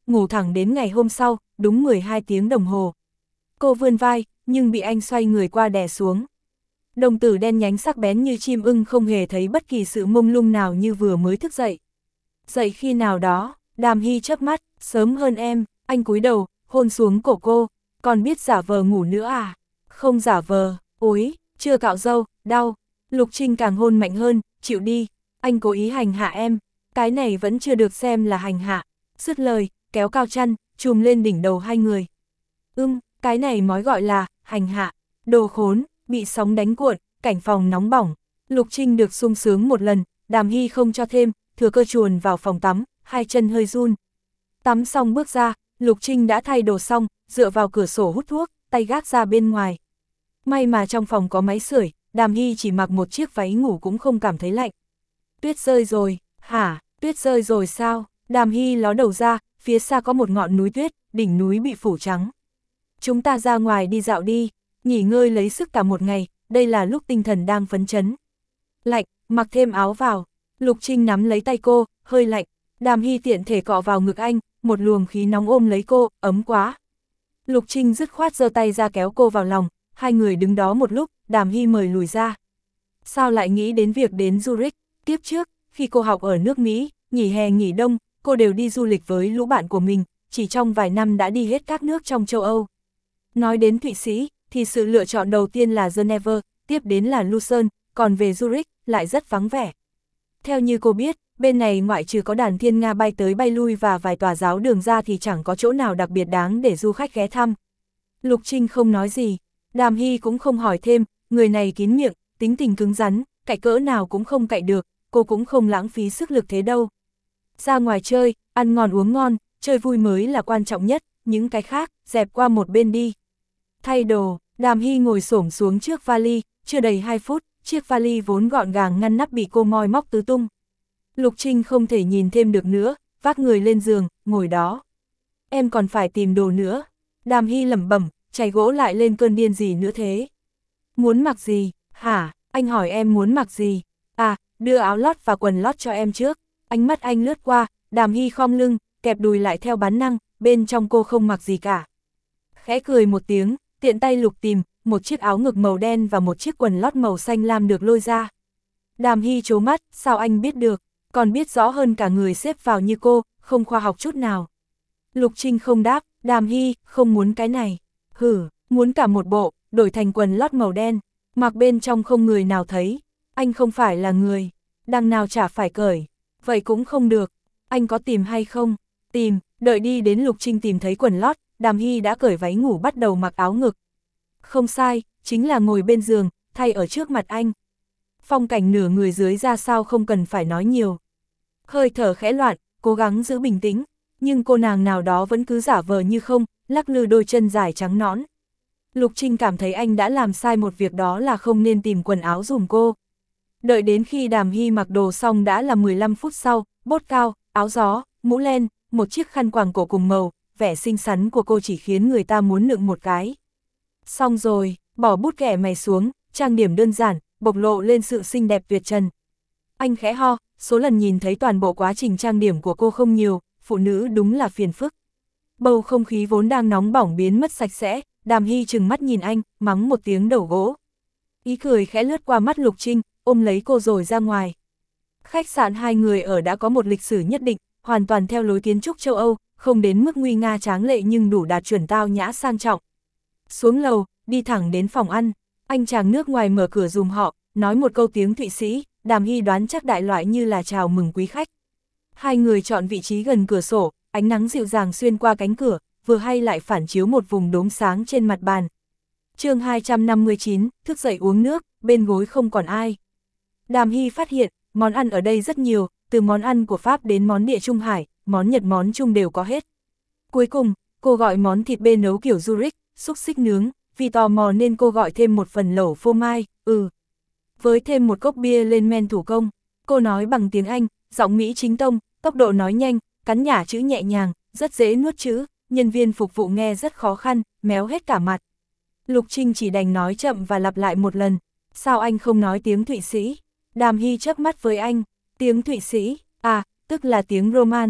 ngủ thẳng đến ngày hôm sau, đúng mười hai tiếng đồng hồ. Cô vươn vai, nhưng bị anh xoay người qua đè xuống. Đồng tử đen nhánh sắc bén như chim ưng không hề thấy bất kỳ sự mông lung nào như vừa mới thức dậy. Dậy khi nào đó, Đàm Hy chớp mắt, sớm hơn em, anh cúi đầu, hôn xuống cổ cô, còn biết giả vờ ngủ nữa à? Không giả vờ, ối, chưa cạo râu, đau. Lục Trinh càng hôn mạnh hơn, chịu đi, anh cố ý hành hạ em, cái này vẫn chưa được xem là hành hạ. Dứt lời, kéo cao chăn, chùm lên đỉnh đầu hai người. Ưm, cái này mới gọi là hành hạ, đồ khốn, bị sóng đánh cuộn, cảnh phòng nóng bỏng. Lục Trinh được sung sướng một lần, Đàm Hy không cho thêm, thừa cơ chuồn vào phòng tắm, hai chân hơi run. Tắm xong bước ra, Lục Trinh đã thay đồ xong, dựa vào cửa sổ hút thuốc, tay gác ra bên ngoài. May mà trong phòng có máy sưởi, Đàm Hy chỉ mặc một chiếc váy ngủ cũng không cảm thấy lạnh. Tuyết rơi rồi, hả, tuyết rơi rồi sao? Đàm Hy ló đầu ra, phía xa có một ngọn núi tuyết, đỉnh núi bị phủ trắng. Chúng ta ra ngoài đi dạo đi, nghỉ ngơi lấy sức cả một ngày, đây là lúc tinh thần đang phấn chấn. Lạnh, mặc thêm áo vào. Lục Trinh nắm lấy tay cô, hơi lạnh. Đàm Hy tiện thể cọ vào ngực anh, một luồng khí nóng ôm lấy cô, ấm quá. Lục Trinh dứt khoát giơ tay ra kéo cô vào lòng, hai người đứng đó một lúc, Đàm Hy mời lùi ra. Sao lại nghĩ đến việc đến Zurich? Tiếp trước, khi cô học ở nước Mỹ, nghỉ hè nghỉ đông, cô đều đi du lịch với lũ bạn của mình, chỉ trong vài năm đã đi hết các nước trong châu Âu. Nói đến Thụy Sĩ, thì sự lựa chọn đầu tiên là Geneva, tiếp đến là Lucerne, còn về Zurich, lại rất vắng vẻ. Theo như cô biết, bên này ngoại trừ có đàn thiên nga bay tới bay lui và vài tòa giáo đường ra thì chẳng có chỗ nào đặc biệt đáng để du khách ghé thăm. Lục Trinh không nói gì, Đàm Hy cũng không hỏi thêm, người này kín miệng, tính tình cứng rắn, cạy cỡ nào cũng không cạy được, cô cũng không lãng phí sức lực thế đâu. Ra ngoài chơi, ăn ngon uống ngon, chơi vui mới là quan trọng nhất, những cái khác, dẹp qua một bên đi. Thay đồ, Đàm Hy ngồi xổm xuống trước vali, chưa đầy hai phút, chiếc vali vốn gọn gàng ngăn nắp bị cô moi móc tứ tung. Lục Trinh không thể nhìn thêm được nữa, vác người lên giường, ngồi đó. Em còn phải tìm đồ nữa. Đàm Hy lẩm bẩm, chảy gỗ lại lên cơn điên gì nữa thế. Muốn mặc gì, hả, anh hỏi em muốn mặc gì. À, đưa áo lót và quần lót cho em trước. Ánh mắt anh lướt qua, Đàm Hy khom lưng, kẹp đùi lại theo bản năng, bên trong cô không mặc gì cả. Khẽ cười một tiếng, tiện tay lục tìm, một chiếc áo ngực màu đen và một chiếc quần lót màu xanh lam được lôi ra. Đàm Hy trố mắt, sao anh biết được, còn biết rõ hơn cả người xếp vào như cô, không khoa học chút nào. Lục Trinh không đáp, Đàm Hy, không muốn cái này. Hử, muốn cả một bộ, đổi thành quần lót màu đen, mặc bên trong không người nào thấy. Anh không phải là người, đằng nào chả phải cởi. Vậy cũng không được, anh có tìm hay không? Tìm, đợi đi đến Lục Trinh tìm thấy quần lót, Đàm Hy đã cởi váy ngủ bắt đầu mặc áo ngực. Không sai, chính là ngồi bên giường, thay ở trước mặt anh. Phong cảnh nửa người dưới ra sao không cần phải nói nhiều. Hơi thở khẽ loạn, cố gắng giữ bình tĩnh, nhưng cô nàng nào đó vẫn cứ giả vờ như không, lắc lư đôi chân dài trắng nõn. Lục Trinh cảm thấy anh đã làm sai một việc, đó là không nên tìm quần áo dùm cô. Đợi đến khi Đàm Hy mặc đồ xong đã là mười lăm phút sau, bốt cao, áo gió, mũ len, một chiếc khăn quàng cổ cùng màu, vẻ xinh xắn của cô chỉ khiến người ta muốn nựng một cái. Xong rồi, bỏ bút kẻ mày xuống, trang điểm đơn giản, bộc lộ lên sự xinh đẹp tuyệt trần. Anh khẽ ho, số lần nhìn thấy toàn bộ quá trình trang điểm của cô không nhiều, phụ nữ đúng là phiền phức. Bầu không khí vốn đang nóng bỏng biến mất sạch sẽ, Đàm Hy trừng mắt nhìn anh, mắng một tiếng đầu gỗ. Ý cười khẽ lướt qua mắt Lục Trinh, ôm lấy cô rồi ra ngoài. Khách sạn hai người ở đã có một lịch sử nhất định, hoàn toàn theo lối kiến trúc châu Âu, không đến mức nguy nga tráng lệ nhưng đủ đạt chuẩn tao nhã sang trọng. Xuống lầu, đi thẳng đến phòng ăn, anh chàng nước ngoài mở cửa dùm họ, nói một câu tiếng Thụy Sĩ, Đàm Hy đoán chắc đại loại như là chào mừng quý khách. Hai người chọn vị trí gần cửa sổ, ánh nắng dịu dàng xuyên qua cánh cửa, vừa hay lại phản chiếu một vùng đốm sáng trên mặt bàn. Chương hai trăm năm mươi chín, thức dậy uống nước, bên gối không còn ai. Đàm Hy phát hiện, món ăn ở đây rất nhiều, từ món ăn của Pháp đến món địa Trung Hải, món Nhật món Trung đều có hết. Cuối cùng, cô gọi món thịt bê nấu kiểu Zurich, xúc xích nướng, vì tò mò nên cô gọi thêm một phần lẩu phô mai, ừ. Với thêm một cốc bia lên men thủ công, cô nói bằng tiếng Anh, giọng Mỹ chính tông, tốc độ nói nhanh, cắn nhả chữ nhẹ nhàng, rất dễ nuốt chữ, nhân viên phục vụ nghe rất khó khăn, méo hết cả mặt. Lục Trinh chỉ đành nói chậm và lặp lại một lần, sao anh không nói tiếng Thụy Sĩ? Đàm Hy chớp mắt với anh, tiếng Thụy Sĩ, à, tức là tiếng Romance.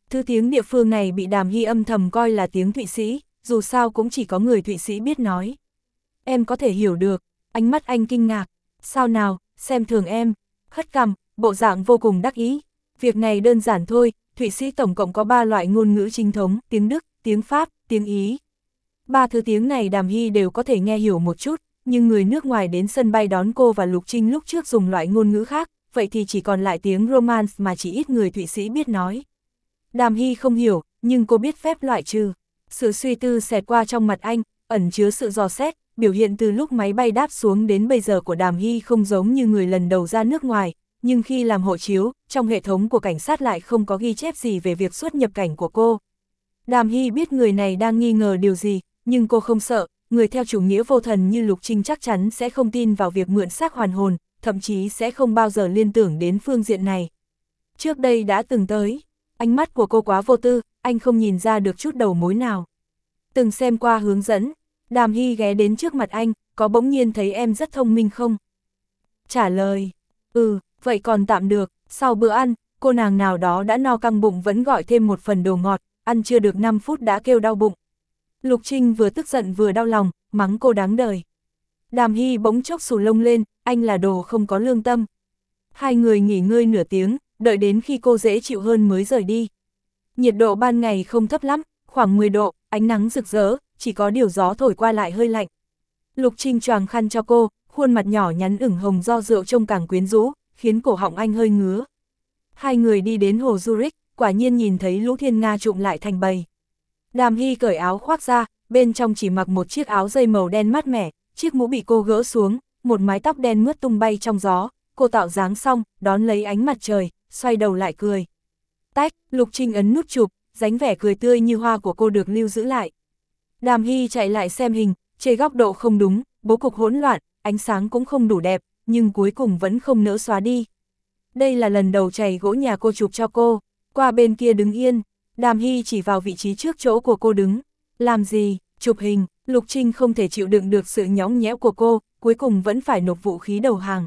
Thứ tiếng địa phương này bị Đàm Hy âm thầm coi là tiếng Thụy Sĩ, dù sao cũng chỉ có người Thụy Sĩ biết nói. Em có thể hiểu được, ánh mắt anh kinh ngạc, sao nào, xem thường em, hất cằm, bộ dạng vô cùng đắc ý. Việc này đơn giản thôi, Thụy Sĩ tổng cộng có ba loại ngôn ngữ chính thống, tiếng Đức, tiếng Pháp, tiếng Ý. Ba thứ tiếng này Đàm Hy đều có thể nghe hiểu một chút, nhưng người nước ngoài đến sân bay đón cô và Lục Trinh lúc trước dùng loại ngôn ngữ khác, vậy thì chỉ còn lại tiếng Romance mà chỉ ít người Thụy Sĩ biết nói. Đàm Hy không hiểu, nhưng cô biết phép loại trừ. Sự suy tư xẹt qua trong mặt anh, ẩn chứa sự dò xét, biểu hiện từ lúc máy bay đáp xuống đến bây giờ của Đàm Hy không giống như người lần đầu ra nước ngoài, nhưng khi làm hộ chiếu, trong hệ thống của cảnh sát lại không có ghi chép gì về việc xuất nhập cảnh của cô. Đàm Hy biết người này đang nghi ngờ điều gì, nhưng cô không sợ, người theo chủ nghĩa vô thần như Lục Trinh chắc chắn sẽ không tin vào việc mượn xác hoàn hồn, thậm chí sẽ không bao giờ liên tưởng đến phương diện này. Trước đây đã từng tới, ánh mắt của cô quá vô tư, anh không nhìn ra được chút đầu mối nào. Từng xem qua hướng dẫn, Đàm Hy ghé đến trước mặt anh, có bỗng nhiên thấy em rất thông minh không? Trả lời, ừ, vậy còn tạm được, sau bữa ăn, cô nàng nào đó đã no căng bụng vẫn gọi thêm một phần đồ ngọt, ăn chưa được năm phút đã kêu đau bụng. Lục Trinh vừa tức giận vừa đau lòng, mắng cô đáng đời. Đàm Hy bỗng chốc xù lông lên, anh là đồ không có lương tâm. Hai người nghỉ ngơi nửa tiếng, đợi đến khi cô dễ chịu hơn mới rời đi. Nhiệt độ ban ngày không thấp lắm, khoảng mười độ, ánh nắng rực rỡ, chỉ có điều gió thổi qua lại hơi lạnh. Lục Trinh choàng khăn cho cô, khuôn mặt nhỏ nhắn ửng hồng do rượu trông càng quyến rũ, khiến cổ họng anh hơi ngứa. Hai người đi đến hồ Zurich, quả nhiên nhìn thấy lũ thiên nga trụm lại thành bầy. Đàm Hy cởi áo khoác ra, bên trong chỉ mặc một chiếc áo dây màu đen mát mẻ, chiếc mũ bị cô gỡ xuống, một mái tóc đen mướt tung bay trong gió, cô tạo dáng xong, đón lấy ánh mặt trời, xoay đầu lại cười. Tách, Lục Trinh ấn nút chụp, dáng vẻ cười tươi như hoa của cô được lưu giữ lại. Đàm Hy chạy lại xem hình, chê góc độ không đúng, bố cục hỗn loạn, ánh sáng cũng không đủ đẹp, nhưng cuối cùng vẫn không nỡ xóa đi. Đây là lần đầu chày gỗ nhà cô chụp cho cô, qua bên kia đứng yên, Đàm Hy chỉ vào vị trí trước chỗ của cô đứng. Làm gì, chụp hình, Lục Trinh không thể chịu đựng được sự nhõng nhẽo của cô, cuối cùng vẫn phải nộp vũ khí đầu hàng.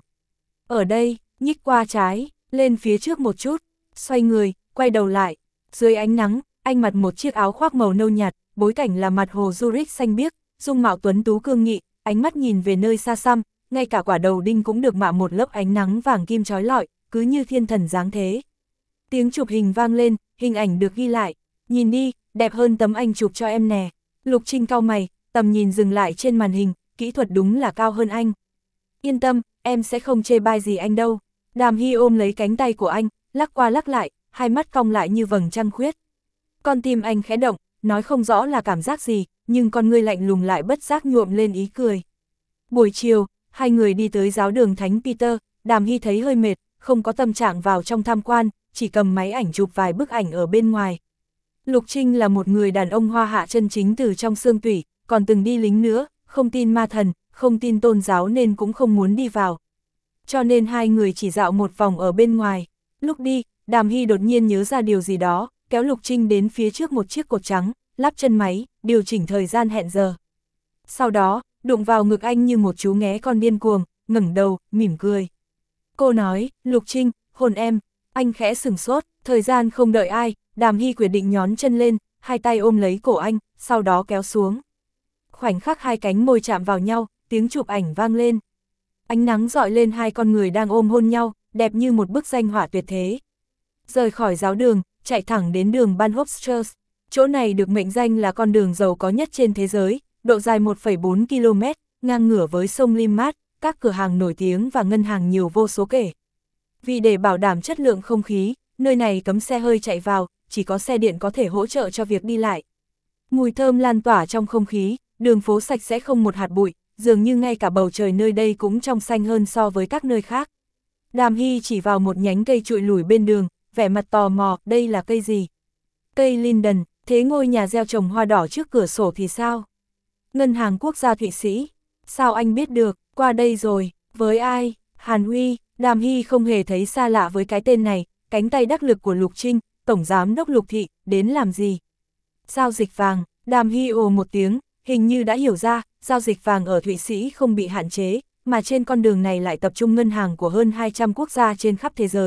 Ở đây, nhích qua trái, lên phía trước một chút, xoay người, quay đầu lại. Dưới ánh nắng, anh mặc một chiếc áo khoác màu nâu nhạt, bối cảnh là mặt hồ Zurich xanh biếc, dung mạo tuấn tú cương nghị, ánh mắt nhìn về nơi xa xăm, ngay cả quả đầu đinh cũng được mạ một lớp ánh nắng vàng kim chói lọi, cứ như thiên thần dáng thế. Tiếng chụp hình vang lên, hình ảnh được ghi lại. Nhìn đi, đẹp hơn tấm anh chụp cho em nè. Lục Trinh cau mày, tầm nhìn dừng lại trên màn hình, kỹ thuật đúng là cao hơn anh. Yên tâm, em sẽ không chê bai gì anh đâu. Đàm Hy ôm lấy cánh tay của anh, lắc qua lắc lại, hai mắt cong lại như vầng trăng khuyết. Con tim anh khẽ động, nói không rõ là cảm giác gì, nhưng con ngươi lạnh lùng lại bất giác nhuộm lên ý cười. Buổi chiều, hai người đi tới giáo đường Thánh Peter, Đàm Hy thấy hơi mệt, không có tâm trạng vào trong tham quan, chỉ cầm máy ảnh chụp vài bức ảnh ở bên ngoài. Lục Trinh là một người đàn ông hoa hạ chân chính từ trong xương tủy, còn từng đi lính nữa, không tin ma thần, không tin tôn giáo nên cũng không muốn đi vào. Cho nên hai người chỉ dạo một vòng ở bên ngoài. Lúc đi, Đàm Hy đột nhiên nhớ ra điều gì đó, kéo Lục Trinh đến phía trước một chiếc cột trắng, lắp chân máy, điều chỉnh thời gian hẹn giờ. Sau đó, đụng vào ngực anh như một chú nghé con điên cuồng, ngẩng đầu, mỉm cười. Cô nói, Lục Trinh, hôn em. Anh khẽ sửng sốt, thời gian không đợi ai, Đàm Hy quyết định nhón chân lên, hai tay ôm lấy cổ anh, sau đó kéo xuống. Khoảnh khắc hai cánh môi chạm vào nhau, tiếng chụp ảnh vang lên. Ánh nắng rọi lên hai con người đang ôm hôn nhau, đẹp như một bức danh họa tuyệt thế. Rời khỏi giáo đường, chạy thẳng đến đường Bahnhofstrasse. Chỗ này được mệnh danh là con đường giàu có nhất trên thế giới, độ dài một phẩy bốn ki lô mét, ngang ngửa với sông Limmat, các cửa hàng nổi tiếng và ngân hàng nhiều vô số kể. Vì để bảo đảm chất lượng không khí, nơi này cấm xe hơi chạy vào, chỉ có xe điện có thể hỗ trợ cho việc đi lại. Mùi thơm lan tỏa trong không khí, đường phố sạch sẽ không một hạt bụi, dường như ngay cả bầu trời nơi đây cũng trong xanh hơn so với các nơi khác. Đàm Hy chỉ vào một nhánh cây trụi lủi bên đường, vẻ mặt tò mò, đây là cây gì? Cây linden, thế ngôi nhà gieo trồng hoa đỏ trước cửa sổ thì sao? Ngân hàng Quốc gia Thụy Sĩ. Sao anh biết được, qua đây rồi, với ai? Hàn Huy. Đàm Hy không hề thấy xa lạ với cái tên này, cánh tay đắc lực của Lục Trinh, tổng giám đốc Lục Thị, đến làm gì? Giao dịch vàng, Đàm Hy ồ một tiếng, hình như đã hiểu ra, giao dịch vàng ở Thụy Sĩ không bị hạn chế, mà trên con đường này lại tập trung ngân hàng của hơn hai trăm quốc gia trên khắp thế giới,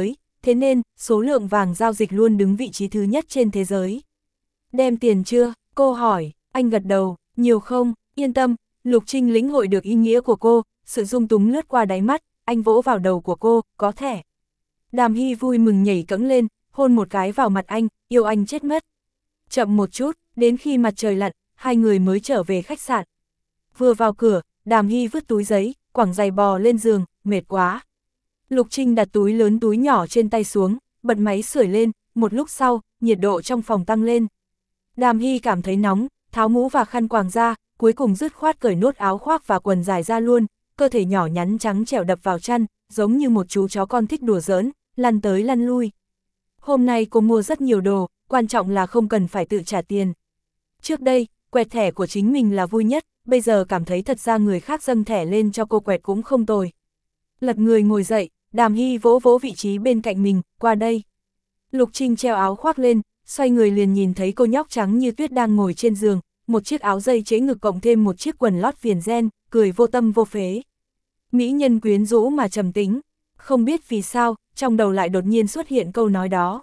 thế nên, số lượng vàng giao dịch luôn đứng vị trí thứ nhất trên thế giới. Đem tiền chưa? Cô hỏi, anh gật đầu, nhiều không? Yên tâm, Lục Trinh lĩnh hội được ý nghĩa của cô, sự dung túng lướt qua đáy mắt, anh vỗ vào đầu của cô, có thẻ. Đàm Hy vui mừng nhảy cẫng lên, hôn một cái vào mặt anh, yêu anh chết mất. Chậm một chút, đến khi mặt trời lặn, hai người mới trở về khách sạn. Vừa vào cửa, Đàm Hy vứt túi giấy, quẳng giày bò lên giường, mệt quá. Lục Trinh đặt túi lớn túi nhỏ trên tay xuống, bật máy sưởi lên, một lúc sau, nhiệt độ trong phòng tăng lên. Đàm Hy cảm thấy nóng, tháo mũ và khăn quàng ra, cuối cùng dứt khoát cởi nốt áo khoác và quần dài ra luôn, cơ thể nhỏ nhắn trắng trẻo đập vào chăn, giống như một chú chó con thích đùa giỡn, lăn tới lăn lui. Hôm nay cô mua rất nhiều đồ, quan trọng là không cần phải tự trả tiền. Trước đây, quẹt thẻ của chính mình là vui nhất, bây giờ cảm thấy thật ra người khác dâng thẻ lên cho cô quẹt cũng không tồi. Lật người ngồi dậy, Đàm Hy vỗ vỗ vị trí bên cạnh mình, qua đây. Lục Trinh treo áo khoác lên, xoay người liền nhìn thấy cô nhóc trắng như tuyết đang ngồi trên giường, một chiếc áo dây chế ngực cộng thêm một chiếc quần lót viền ren, cười vô tâm vô phế. Mỹ nhân quyến rũ mà trầm tính, không biết vì sao, trong đầu lại đột nhiên xuất hiện câu nói đó.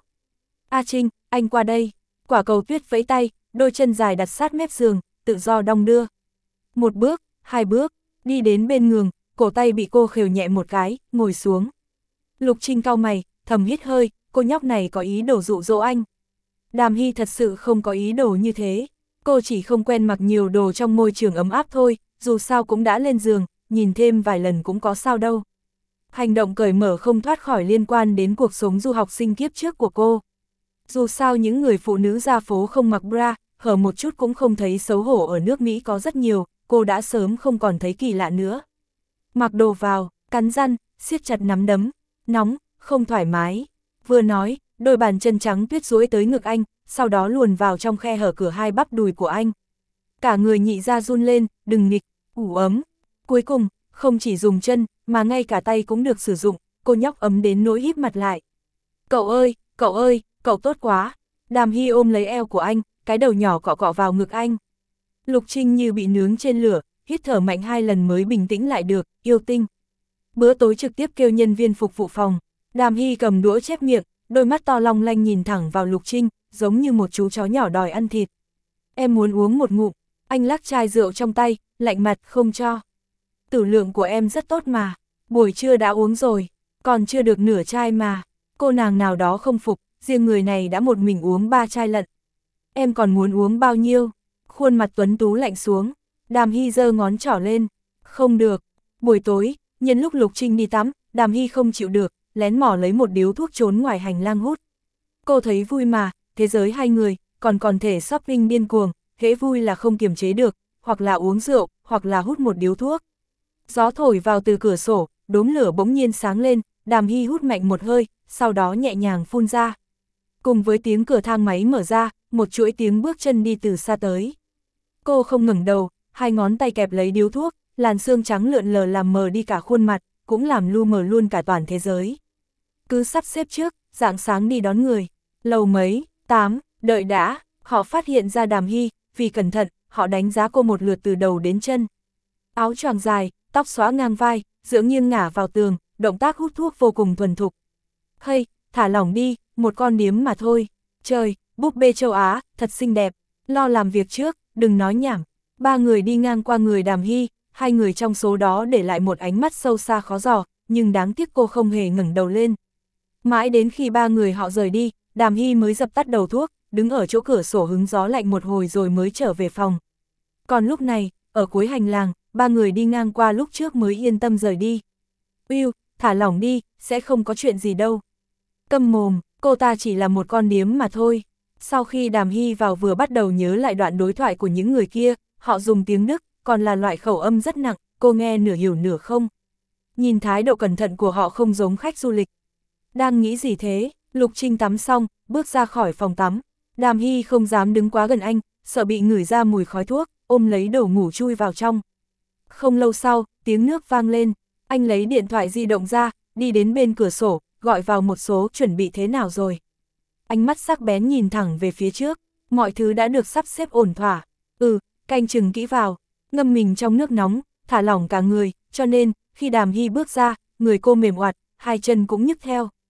A Trinh, anh qua đây. Quả cầu tuyết vẫy tay, đôi chân dài đặt sát mép giường, tự do đong đưa. Một bước, hai bước, đi đến bên giường, cổ tay bị cô khều nhẹ một cái, ngồi xuống. Lục Trinh cau mày, thầm hít hơi, cô nhóc này có ý đồ dụ dỗ anh. Đàm Hy thật sự không có ý đồ như thế, cô chỉ không quen mặc nhiều đồ trong môi trường ấm áp thôi, dù sao cũng đã lên giường, nhìn thêm vài lần cũng có sao đâu. Hành động cởi mở không thoát khỏi liên quan đến cuộc sống du học sinh kiếp trước của cô. Dù sao những người phụ nữ ra phố không mặc bra, hở một chút cũng không thấy xấu hổ ở nước Mỹ có rất nhiều, cô đã sớm không còn thấy kỳ lạ nữa. Mặc đồ vào, cắn răng, siết chặt nắm đấm, nóng, không thoải mái. Vừa nói, đôi bàn chân trắng tuyết duỗi tới ngực anh, sau đó luồn vào trong khe hở cửa hai bắp đùi của anh. Cả người nhị ra run lên, đừng nghịch, ủ ấm. Cuối cùng, không chỉ dùng chân, mà ngay cả tay cũng được sử dụng, cô nhóc ấm đến nỗi híp mặt lại. Cậu ơi, cậu ơi, cậu tốt quá. Đàm Hy ôm lấy eo của anh, cái đầu nhỏ cọ cọ vào ngực anh. Lục Trinh như bị nướng trên lửa, hít thở mạnh hai lần mới bình tĩnh lại được, yêu tinh. Bữa tối trực tiếp kêu nhân viên phục vụ phòng. Đàm Hy cầm đũa chép miệng, đôi mắt to long lanh nhìn thẳng vào Lục Trinh, giống như một chú chó nhỏ đòi ăn thịt. Em muốn uống một ngụm, anh lắc chai rượu trong tay, lạnh mặt không cho. Tử lượng của em rất tốt mà, buổi trưa đã uống rồi, còn chưa được nửa chai mà. Cô nàng nào đó không phục, riêng người này đã một mình uống ba chai lận. Em còn muốn uống bao nhiêu? Khuôn mặt tuấn tú lạnh xuống, Đàm Hy giơ ngón trỏ lên. Không được. Buổi tối, nhân lúc Lục Trinh đi tắm, Đàm Hy không chịu được, lén mò lấy một điếu thuốc trốn ngoài hành lang hút. Cô thấy vui mà, thế giới hai người, còn còn thể shopping điên cuồng, hễ vui là không kiềm chế được, hoặc là uống rượu, hoặc là hút một điếu thuốc. Gió thổi vào từ cửa sổ, đốm lửa bỗng nhiên sáng lên, Đàm Hy hút mạnh một hơi, sau đó nhẹ nhàng phun ra. Cùng với tiếng cửa thang máy mở ra, một chuỗi tiếng bước chân đi từ xa tới. Cô không ngẩng đầu, hai ngón tay kẹp lấy điếu thuốc, làn sương trắng lượn lờ làm mờ đi cả khuôn mặt, cũng làm lu mờ luôn cả toàn thế giới. Cứ sắp xếp trước, rạng sáng đi đón người. Lầu mấy, tám, đợi đã, họ phát hiện ra Đàm Hy, vì cẩn thận, họ đánh giá cô một lượt từ đầu đến chân. Áo choàng dài, tóc xóa ngang vai, dựa nghiêng ngả vào tường, động tác hút thuốc vô cùng thuần thục. Hay, thả lỏng đi, một con điếm mà thôi. Trời, búp bê châu Á, thật xinh đẹp. Lo làm việc trước, đừng nói nhảm. Ba người đi ngang qua người Đàm Hy, hai người trong số đó để lại một ánh mắt sâu xa khó dò, nhưng đáng tiếc cô không hề ngẩng đầu lên. Mãi đến khi ba người họ rời đi, Đàm Hy mới dập tắt đầu thuốc, đứng ở chỗ cửa sổ hứng gió lạnh một hồi rồi mới trở về phòng. Còn lúc này, ở cuối hành lang, ba người đi ngang qua lúc trước mới yên tâm rời đi. Uiu, thả lỏng đi, sẽ không có chuyện gì đâu. Câm mồm, cô ta chỉ là một con điếm mà thôi. Sau khi Đàm Hy vào vừa bắt đầu nhớ lại đoạn đối thoại của những người kia, họ dùng tiếng Đức, còn là loại khẩu âm rất nặng, cô nghe nửa hiểu nửa không. Nhìn thái độ cẩn thận của họ không giống khách du lịch. Đang nghĩ gì thế? Lục Trinh tắm xong, bước ra khỏi phòng tắm. Đàm Hy không dám đứng quá gần anh, sợ bị ngửi ra mùi khói thuốc, ôm lấy đồ ngủ chui vào trong. Không lâu sau, tiếng nước vang lên, anh lấy điện thoại di động ra, đi đến bên cửa sổ, gọi vào một số, chuẩn bị thế nào rồi. Ánh mắt sắc bén nhìn thẳng về phía trước, mọi thứ đã được sắp xếp ổn thỏa. Ừ, canh chừng kỹ vào, ngâm mình trong nước nóng, thả lỏng cả người, cho nên, khi Đàm Hy bước ra, người cô mềm oặt, hai chân cũng nhức theo.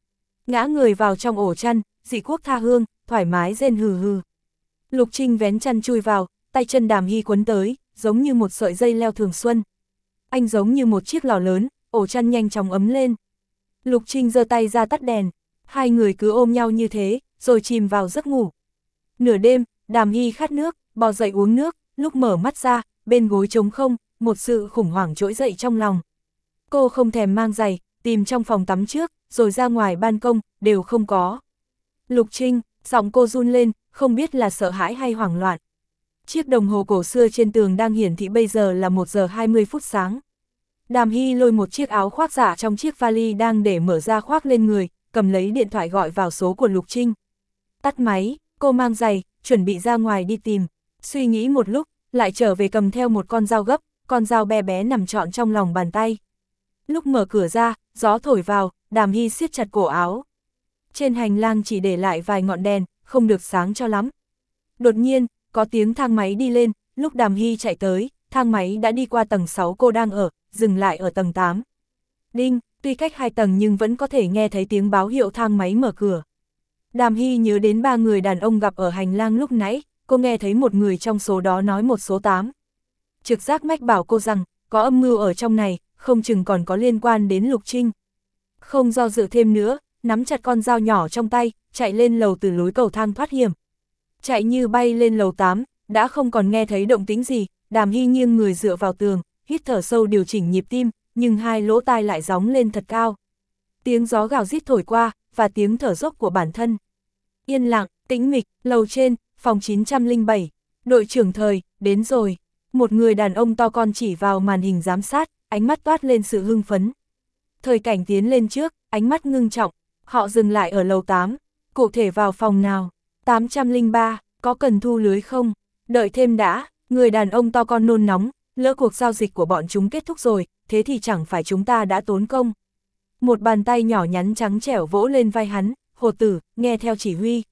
ngã người vào trong ổ chăn, dị quốc tha hương, thoải mái rên hừ hừ. Lục Trinh vén chăn chui vào, tay chân Đàm Hy quấn tới, giống như một sợi dây leo thường xuân. Anh giống như một chiếc lò lớn, ổ chăn nhanh chóng ấm lên. Lục Trinh giơ tay ra tắt đèn, hai người cứ ôm nhau như thế, rồi chìm vào giấc ngủ. Nửa đêm, Đàm Hy khát nước, bò dậy uống nước, lúc mở mắt ra, bên gối trống không, một sự khủng hoảng trỗi dậy trong lòng. Cô không thèm mang giày, tìm trong phòng tắm trước, rồi ra ngoài ban công, đều không có. Lục Trinh, giọng cô run lên, không biết là sợ hãi hay hoảng loạn. Chiếc đồng hồ cổ xưa trên tường đang hiển thị bây giờ là một giờ hai mươi phút sáng. Đàm Hy lôi một chiếc áo khoác giả trong chiếc vali đang để mở ra khoác lên người, cầm lấy điện thoại gọi vào số của Lục Trinh. Tắt máy, cô mang giày, chuẩn bị ra ngoài đi tìm. Suy nghĩ một lúc, lại trở về cầm theo một con dao gấp, con dao bé bé nằm trọn trong lòng bàn tay. Lúc mở cửa ra, gió thổi vào, Đàm Hy siết chặt cổ áo. Trên hành lang chỉ để lại vài ngọn đèn, không được sáng cho lắm. Đột nhiên, có tiếng thang máy đi lên, lúc Đàm Hy chạy tới, thang máy đã đi qua tầng sáu cô đang ở, dừng lại ở tầng tám. Đinh, tuy cách hai tầng nhưng vẫn có thể nghe thấy tiếng báo hiệu thang máy mở cửa. Đàm Hy nhớ đến ba người đàn ông gặp ở hành lang lúc nãy, cô nghe thấy một người trong số đó nói một số tám. Trực giác mách bảo cô rằng, có âm mưu ở trong này, không chừng còn có liên quan đến Lục Trinh. Không do dự thêm nữa, nắm chặt con dao nhỏ trong tay, chạy lên lầu từ lối cầu thang thoát hiểm. Chạy như bay lên lầu tám, đã không còn nghe thấy động tĩnh gì, Đàm Hy nghiêng người dựa vào tường, hít thở sâu điều chỉnh nhịp tim, nhưng hai lỗ tai lại gióng lên thật cao. Tiếng gió gào rít thổi qua, và tiếng thở dốc của bản thân. Yên lặng, tĩnh mịch, lầu trên, phòng chín trăm lẻ bảy, đội trưởng Thời, đến rồi. Một người đàn ông to con chỉ vào màn hình giám sát, ánh mắt toát lên sự hưng phấn. Thời Cảnh tiến lên trước, ánh mắt ngưng trọng, họ dừng lại ở lầu tám, cụ thể vào phòng nào? tám trăm lẻ ba, có cần thu lưới không? Đợi thêm đã, người đàn ông to con nôn nóng, lỡ cuộc giao dịch của bọn chúng kết thúc rồi, thế thì chẳng phải chúng ta đã tốn công. Một bàn tay nhỏ nhắn trắng trẻo vỗ lên vai hắn, Hồ Tử, nghe theo chỉ huy.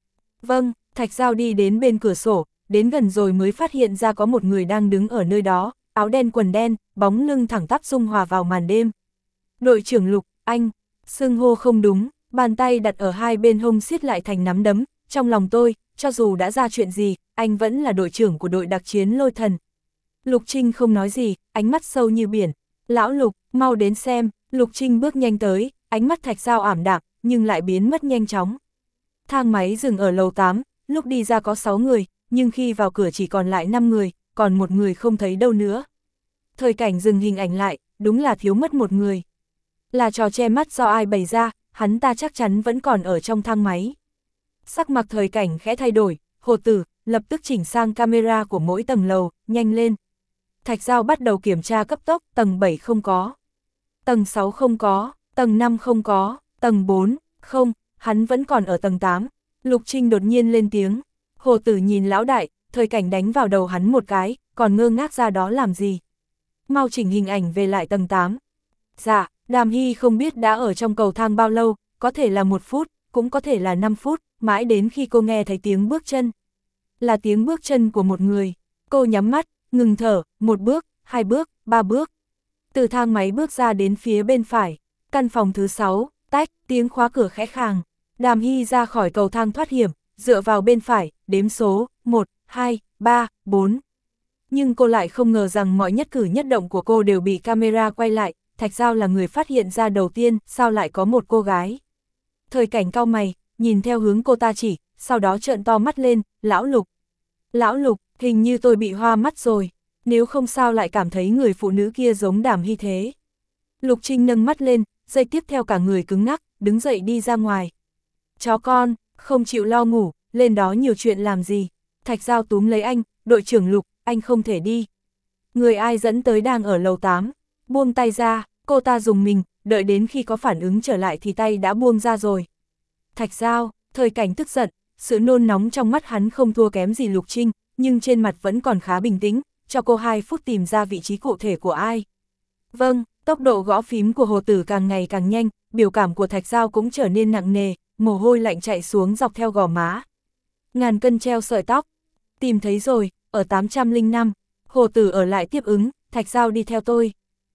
Vâng, Thạch Giao đi đến bên cửa sổ, đến gần rồi mới phát hiện ra có một người đang đứng ở nơi đó, áo đen quần đen, bóng lưng thẳng tắp dung hòa vào màn đêm. Đội trưởng Lục, anh, xưng hô không đúng, bàn tay đặt ở hai bên hông siết lại thành nắm đấm, trong lòng tôi, cho dù đã ra chuyện gì, anh vẫn là đội trưởng của đội đặc chiến Lôi Thần. Lục Trinh không nói gì, ánh mắt sâu như biển. Lão Lục, mau đến xem. Lục Trinh bước nhanh tới, ánh mắt Thạch Giao ảm đạm, nhưng lại biến mất nhanh chóng. Thang máy dừng ở lầu tám, lúc đi ra có sáu người, nhưng khi vào cửa chỉ còn lại năm người, còn một người không thấy đâu nữa. Thời Cảnh dừng hình ảnh lại, đúng là thiếu mất một người. Là trò che mắt do ai bày ra, hắn ta chắc chắn vẫn còn ở trong thang máy. Sắc mặt Thời Cảnh khẽ thay đổi, Hồ Tử, lập tức chỉnh sang camera của mỗi tầng lầu, nhanh lên. Thạch Giao bắt đầu kiểm tra cấp tốc, tầng bảy không có. Tầng sáu không có, tầng năm không có, tầng bốn, không, hắn vẫn còn ở tầng tám. Lục Trinh đột nhiên lên tiếng. Hồ Tử nhìn lão đại, Thời Cảnh đánh vào đầu hắn một cái, còn ngơ ngác ra đó làm gì. Mau chỉnh hình ảnh về lại tầng tám. Dạ, Đàm Hy không biết đã ở trong cầu thang bao lâu, có thể là một phút, cũng có thể là năm phút, mãi đến khi cô nghe thấy tiếng bước chân. Là tiếng bước chân của một người. Cô nhắm mắt, ngừng thở, một bước, hai bước, ba bước. Từ thang máy bước ra đến phía bên phải, căn phòng thứ sáu, tách, tiếng khóa cửa khẽ khàng. Đàm Hy ra khỏi cầu thang thoát hiểm, dựa vào bên phải, đếm số, một, hai, ba, bốn. Nhưng cô lại không ngờ rằng mọi nhất cử nhất động của cô đều bị camera quay lại, Thạch Giao là người phát hiện ra đầu tiên, sao lại có một cô gái. Thời Cảnh cau mày, nhìn theo hướng cô ta chỉ, sau đó trợn to mắt lên, lão Lục. Lão Lục, hình như tôi bị hoa mắt rồi, nếu không sao lại cảm thấy người phụ nữ kia giống Đàm Hy thế. Lục Trinh nâng mắt lên, giây tiếp theo cả người cứng ngắc, đứng dậy đi ra ngoài. Chó con, không chịu lo ngủ, lên đó nhiều chuyện làm gì. Thạch Giao túm lấy anh, đội trưởng Lục, anh không thể đi. Người ai dẫn tới đang ở lầu tám, buông tay ra, cô ta dùng mình, đợi đến khi có phản ứng trở lại thì tay đã buông ra rồi. Thạch Giao, Thời Cảnh tức giận, sự nôn nóng trong mắt hắn không thua kém gì Lục Trinh, nhưng trên mặt vẫn còn khá bình tĩnh, cho cô hai phút tìm ra vị trí cụ thể của ai. Vâng, tốc độ gõ phím của Hồ Tử càng ngày càng nhanh, biểu cảm của Thạch Giao cũng trở nên nặng nề, mồ hôi lạnh chạy xuống dọc theo gò má. Ngàn cân treo sợi tóc. Tìm thấy rồi, ở tám trăm lẻ năm, Hồ Tử ở lại tiếp ứng, Thạch Giao đi theo tôi.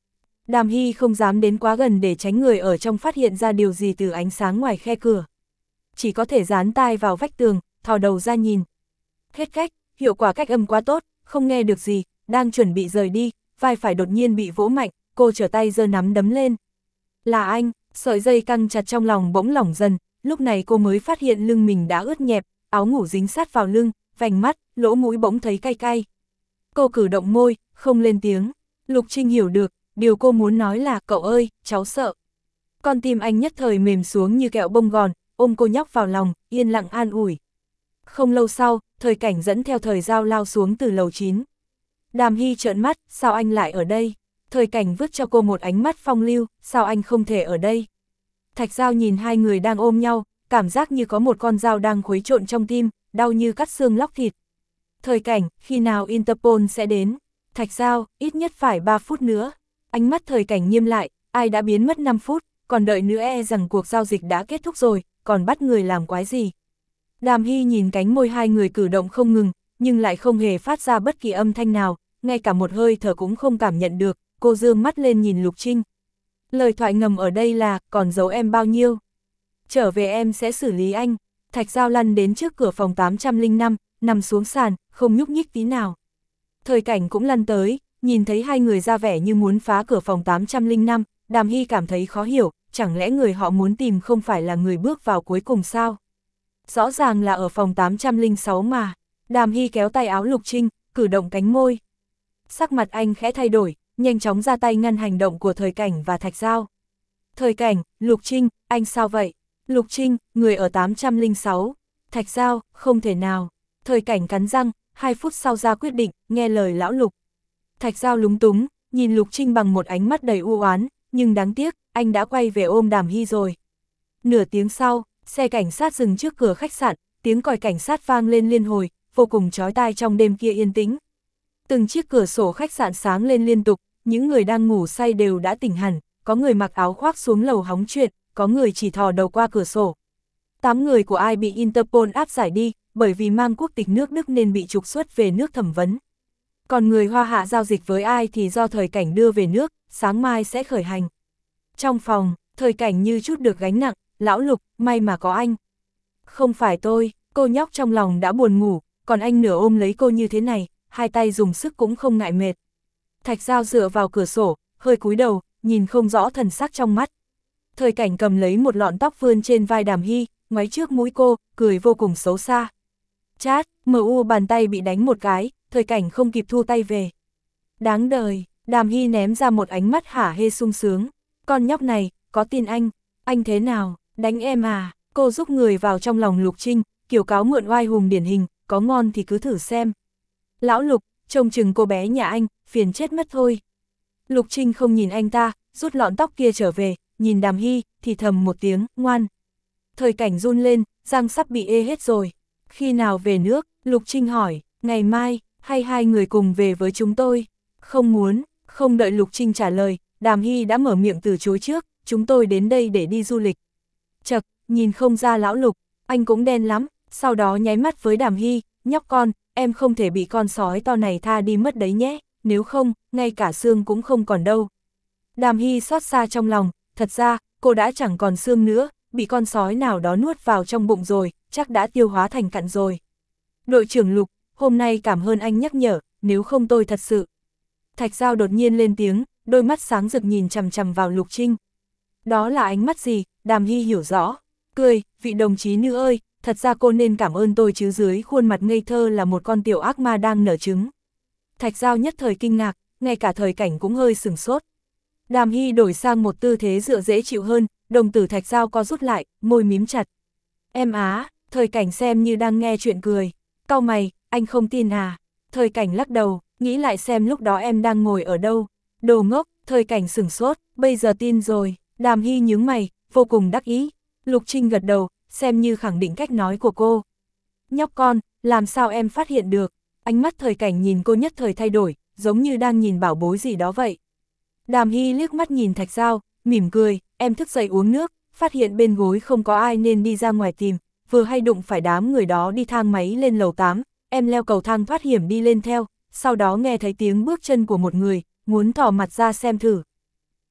Đàm Hy không dám đến quá gần để tránh người ở trong phát hiện ra điều gì từ ánh sáng ngoài khe cửa. Chỉ có thể dán tai vào vách tường, thò đầu ra nhìn. Hết cách, hiệu quả cách âm quá tốt, không nghe được gì, đang chuẩn bị rời đi, vai phải đột nhiên bị vỗ mạnh, cô trở tay giơ nắm đấm lên. Là anh, sợi dây căng chặt trong lòng bỗng lỏng dần, lúc này cô mới phát hiện lưng mình đã ướt nhẹp, áo ngủ dính sát vào lưng, vành mắt, lỗ mũi bỗng thấy cay cay. Cô cử động môi, không lên tiếng. Lục Trinh hiểu được, điều cô muốn nói là cậu ơi, cháu sợ. Con tim anh nhất thời mềm xuống như kẹo bông gòn, ôm cô nhóc vào lòng, yên lặng an ủi. Không lâu sau, Thời Cảnh dẫn theo Thời Giao lao xuống từ lầu chín. Đàm Hy trợn mắt, sao anh lại ở đây? Thời Cảnh vứt cho cô một ánh mắt phong lưu, sao anh không thể ở đây? Thạch Giao nhìn hai người đang ôm nhau, cảm giác như có một con dao đang khuấy trộn trong tim, đau như cắt xương lóc thịt. Thời Cảnh, khi nào Interpol sẽ đến? Thạch Giao, ít nhất phải ba phút nữa. Ánh mắt Thời Cảnh nghiêm lại, ai đã biến mất năm phút, còn đợi nữa e rằng cuộc giao dịch đã kết thúc rồi, còn bắt người làm quái gì? Đàm Hy nhìn cánh môi hai người cử động không ngừng, nhưng lại không hề phát ra bất kỳ âm thanh nào, ngay cả một hơi thở cũng không cảm nhận được, cô dương mắt lên nhìn Lục Trinh. Lời thoại ngầm ở đây là, còn giấu em bao nhiêu? Trở về em sẽ xử lý anh. Thạch Giao lăn đến trước cửa phòng tám trăm lẻ năm, nằm xuống sàn, không nhúc nhích tí nào. Thời Cảnh cũng lăn tới, nhìn thấy hai người ra vẻ như muốn phá cửa phòng tám trăm lẻ năm, Đàm Hy cảm thấy khó hiểu, chẳng lẽ người họ muốn tìm không phải là người bước vào cuối cùng sao? Rõ ràng là ở phòng tám trăm lẻ sáu mà. Đàm Hy kéo tay áo Lục Trinh, cử động cánh môi. Sắc mặt anh khẽ thay đổi, nhanh chóng ra tay ngăn hành động của Thời Cảnh và Thạch Giao. Thời Cảnh, Lục Trinh, anh sao vậy? Lục Trinh, người ở tám trăm lẻ sáu. Thạch Giao, không thể nào. Thời Cảnh cắn răng, hai phút sau ra quyết định, nghe lời lão Lục. Thạch Giao lúng túng, nhìn Lục Trinh bằng một ánh mắt đầy u oán, nhưng đáng tiếc, anh đã quay về ôm Đàm Hy rồi. Nửa tiếng sau, xe cảnh sát dừng trước cửa khách sạn, tiếng còi cảnh sát vang lên liên hồi, vô cùng chói tai trong đêm kia yên tĩnh. Từng chiếc cửa sổ khách sạn sáng lên liên tục, những người đang ngủ say đều đã tỉnh hẳn, có người mặc áo khoác xuống lầu hóng chuyện, có người chỉ thò đầu qua cửa sổ. Tám người của ai bị Interpol áp giải đi, bởi vì mang quốc tịch nước Đức nên bị trục xuất về nước thẩm vấn. Còn người Hoa Hạ giao dịch với ai thì do Thời Cảnh đưa về nước, sáng mai sẽ khởi hành. Trong phòng, Thời Cảnh như chút được gánh nặng, lão Lục, may mà có anh. Không phải tôi, cô nhóc trong lòng đã buồn ngủ, còn anh nửa ôm lấy cô như thế này, hai tay dùng sức cũng không ngại mệt. Thạch Giao dựa vào cửa sổ, hơi cúi đầu, nhìn không rõ thần sắc trong mắt. Thời Cảnh cầm lấy một lọn tóc vươn trên vai Đàm Hy, ngoáy trước mũi cô, cười vô cùng xấu xa. Chát, mờ u bàn tay bị đánh một cái, Thời Cảnh không kịp thu tay về. Đáng đời, Đàm Hy ném ra một ánh mắt hả hê sung sướng. Con nhóc này, có tin anh? Anh thế nào, đánh em à? Cô giúp người vào trong lòng Lục Trinh, kiểu cáo mượn oai hùng điển hình, có ngon thì cứ thử xem. Lão Lục, trông chừng cô bé nhà anh, phiền chết mất thôi. Lục Trinh không nhìn anh ta, rút lọn tóc kia trở về, nhìn Đàm Hy, thì thầm một tiếng, ngoan. Thời Cảnh run lên, răng sắp bị ê hết rồi. Khi nào về nước? Lục Trinh hỏi, ngày mai, hay hai người cùng về với chúng tôi? Không muốn, không đợi Lục Trinh trả lời, Đàm Hy đã mở miệng từ chối trước, chúng tôi đến đây để đi du lịch. Chật, nhìn không ra lão Lục, anh cũng đen lắm, sau đó nháy mắt với Đàm Hy, nhóc con, em không thể bị con sói to này tha đi mất đấy nhé, nếu không, ngay cả xương cũng không còn đâu. Đàm Hy xót xa trong lòng, thật ra, cô đã chẳng còn xương nữa, bị con sói nào đó nuốt vào trong bụng rồi, chắc đã tiêu hóa thành cặn rồi. Đội trưởng Lục, hôm nay cảm ơn anh nhắc nhở, nếu không tôi thật sự. Thạch Giao đột nhiên lên tiếng, đôi mắt sáng rực nhìn chằm chằm vào Lục Trinh. Đó là ánh mắt gì? Đàm Hy hiểu rõ. Cười, vị đồng chí nữ ơi, thật ra cô nên cảm ơn tôi chứ dưới khuôn mặt ngây thơ là một con tiểu ác ma đang nở trứng. Thạch Giao nhất thời kinh ngạc, ngay cả Thời Cảnh cũng hơi sửng sốt. Đàm Hy đổi sang một tư thế dựa dễ chịu hơn, đồng tử Thạch Giao co rút lại, môi mím chặt. Em á, Thời Cảnh xem như đang nghe chuyện cười. Cau mày, anh không tin à? Thời Cảnh lắc đầu, nghĩ lại xem lúc đó em đang ngồi ở đâu. Đồ ngốc, Thời Cảnh sửng sốt, bây giờ tin rồi. Đàm Hy nhướng mày, vô cùng đắc ý. Lục Trinh gật đầu, xem như khẳng định cách nói của cô. Nhóc con, làm sao em phát hiện được? Ánh mắt Thời Cảnh nhìn cô nhất thời thay đổi, giống như đang nhìn bảo bối gì đó vậy. Đàm Hy liếc mắt nhìn Thạch Giao, mỉm cười, em thức dậy uống nước, phát hiện bên gối không có ai nên đi ra ngoài tìm, vừa hay đụng phải đám người đó đi thang máy lên lầu tám, em leo cầu thang thoát hiểm đi lên theo, sau đó nghe thấy tiếng bước chân của một người, muốn thò mặt ra xem thử.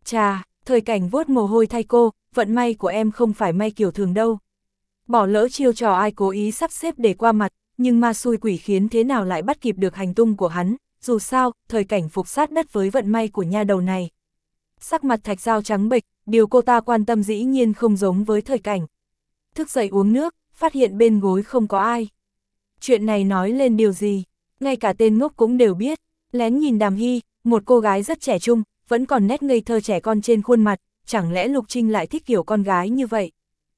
Chà, Thời Cảnh vuốt mồ hôi thay cô, vận may của em không phải may kiểu thường đâu. Bỏ lỡ chiêu trò ai cố ý sắp xếp để qua mặt, nhưng ma xui quỷ khiến thế nào lại bắt kịp được hành tung của hắn, dù sao, Thời Cảnh phục sát đất với vận may của nha đầu này. Sắc mặt Thạch Giao trắng bệch, điều cô ta quan tâm dĩ nhiên không giống với Thời Cảnh. Thức dậy uống nước, phát hiện bên gối không có ai. Chuyện này nói lên điều gì? Ngay cả tên ngốc cũng đều biết. Lén nhìn Đàm Hy, một cô gái rất trẻ trung, vẫn còn nét ngây thơ trẻ con trên khuôn mặt, chẳng lẽ Lục Trinh lại thích kiểu con gái như vậy?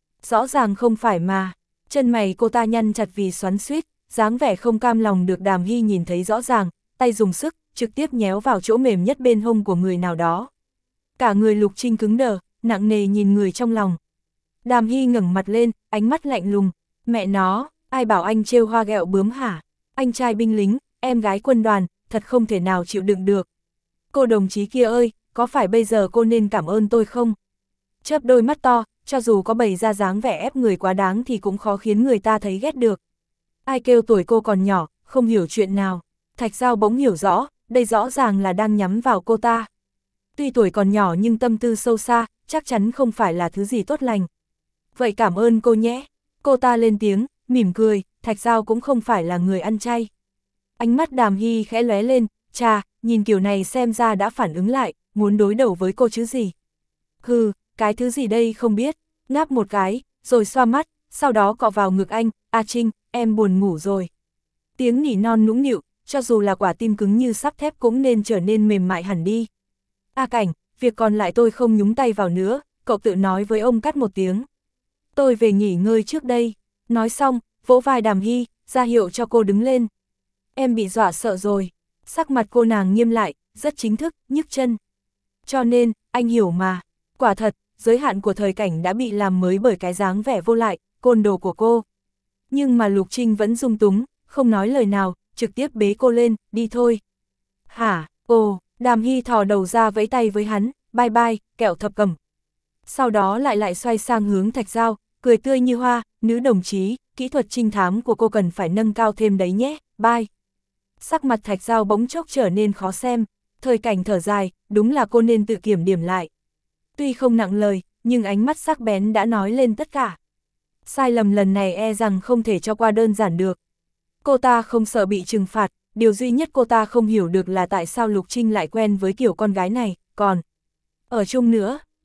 Rõ ràng không phải mà. Chân mày cô ta nhăn chặt vì xoắn xuýt, dáng vẻ không cam lòng được Đàm Hy nhìn thấy rõ ràng, tay dùng sức, trực tiếp nhéo vào chỗ mềm nhất bên hông của người nào đó. Cả người Lục Trinh cứng đờ, nặng nề nhìn người trong lòng. Đàm Hy ngẩng mặt lên, ánh mắt lạnh lùng. Mẹ nó, ai bảo anh trêu hoa ghẹo bướm hả? Anh trai binh lính, em gái quân đoàn, thật không thể nào chịu đựng được. Cô đồng chí kia ơi, có phải bây giờ cô nên cảm ơn tôi không? Chớp đôi mắt to, cho dù có bày ra dáng vẻ ép người quá đáng thì cũng khó khiến người ta thấy ghét được. Ai kêu tuổi cô còn nhỏ, không hiểu chuyện nào. Thạch Giao bỗng hiểu rõ, đây rõ ràng là đang nhắm vào cô ta. Tuy tuổi còn nhỏ nhưng tâm tư sâu xa, chắc chắn không phải là thứ gì tốt lành. Vậy cảm ơn cô nhé. Cô ta lên tiếng, mỉm cười, Thạch Giao cũng không phải là người ăn chay. Ánh mắt Đàm Hy khẽ lóe lên, chà, nhìn kiểu này xem ra đã phản ứng lại, muốn đối đầu với cô chứ gì. Hừ, cái thứ gì đây không biết, ngáp một cái, rồi xoa mắt, sau đó cọ vào ngực anh, A Trinh, em buồn ngủ rồi. Tiếng nỉ non nũng nịu, cho dù là quả tim cứng như sắt thép cũng nên trở nên mềm mại hẳn đi. A Cảnh, việc còn lại tôi không nhúng tay vào nữa, cậu tự nói với ông Cắt một tiếng. Tôi về nghỉ ngơi trước đây. Nói xong, vỗ vai Đàm Hy, ra hiệu cho cô đứng lên. Em bị dọa sợ rồi. Sắc mặt cô nàng nghiêm lại, rất chính thức, nhức chân. Cho nên, anh hiểu mà. Quả thật, giới hạn của Thời Cảnh đã bị làm mới bởi cái dáng vẻ vô lại, côn đồ của cô. Nhưng mà Lục Trinh vẫn dung túng, không nói lời nào, trực tiếp bế cô lên, đi thôi. Hả, ồ, Đàm Hy thò đầu ra vẫy tay với hắn, bye bye, kẹo thập cẩm. Sau đó lại lại xoay sang hướng Thạch Giao, cười tươi như hoa, nữ đồng chí, kỹ thuật trinh thám của cô cần phải nâng cao thêm đấy nhé, bye. Sắc mặt Thạch Giao bỗng chốc trở nên khó xem, Thời Cảnh thở dài, đúng là cô nên tự kiểm điểm lại. Tuy không nặng lời, nhưng ánh mắt sắc bén đã nói lên tất cả. Sai lầm lần này e rằng không thể cho qua đơn giản được. Cô ta không sợ bị trừng phạt, điều duy nhất cô ta không hiểu được là tại sao Lục Trinh lại quen với kiểu con gái này, còn ở chung nữa.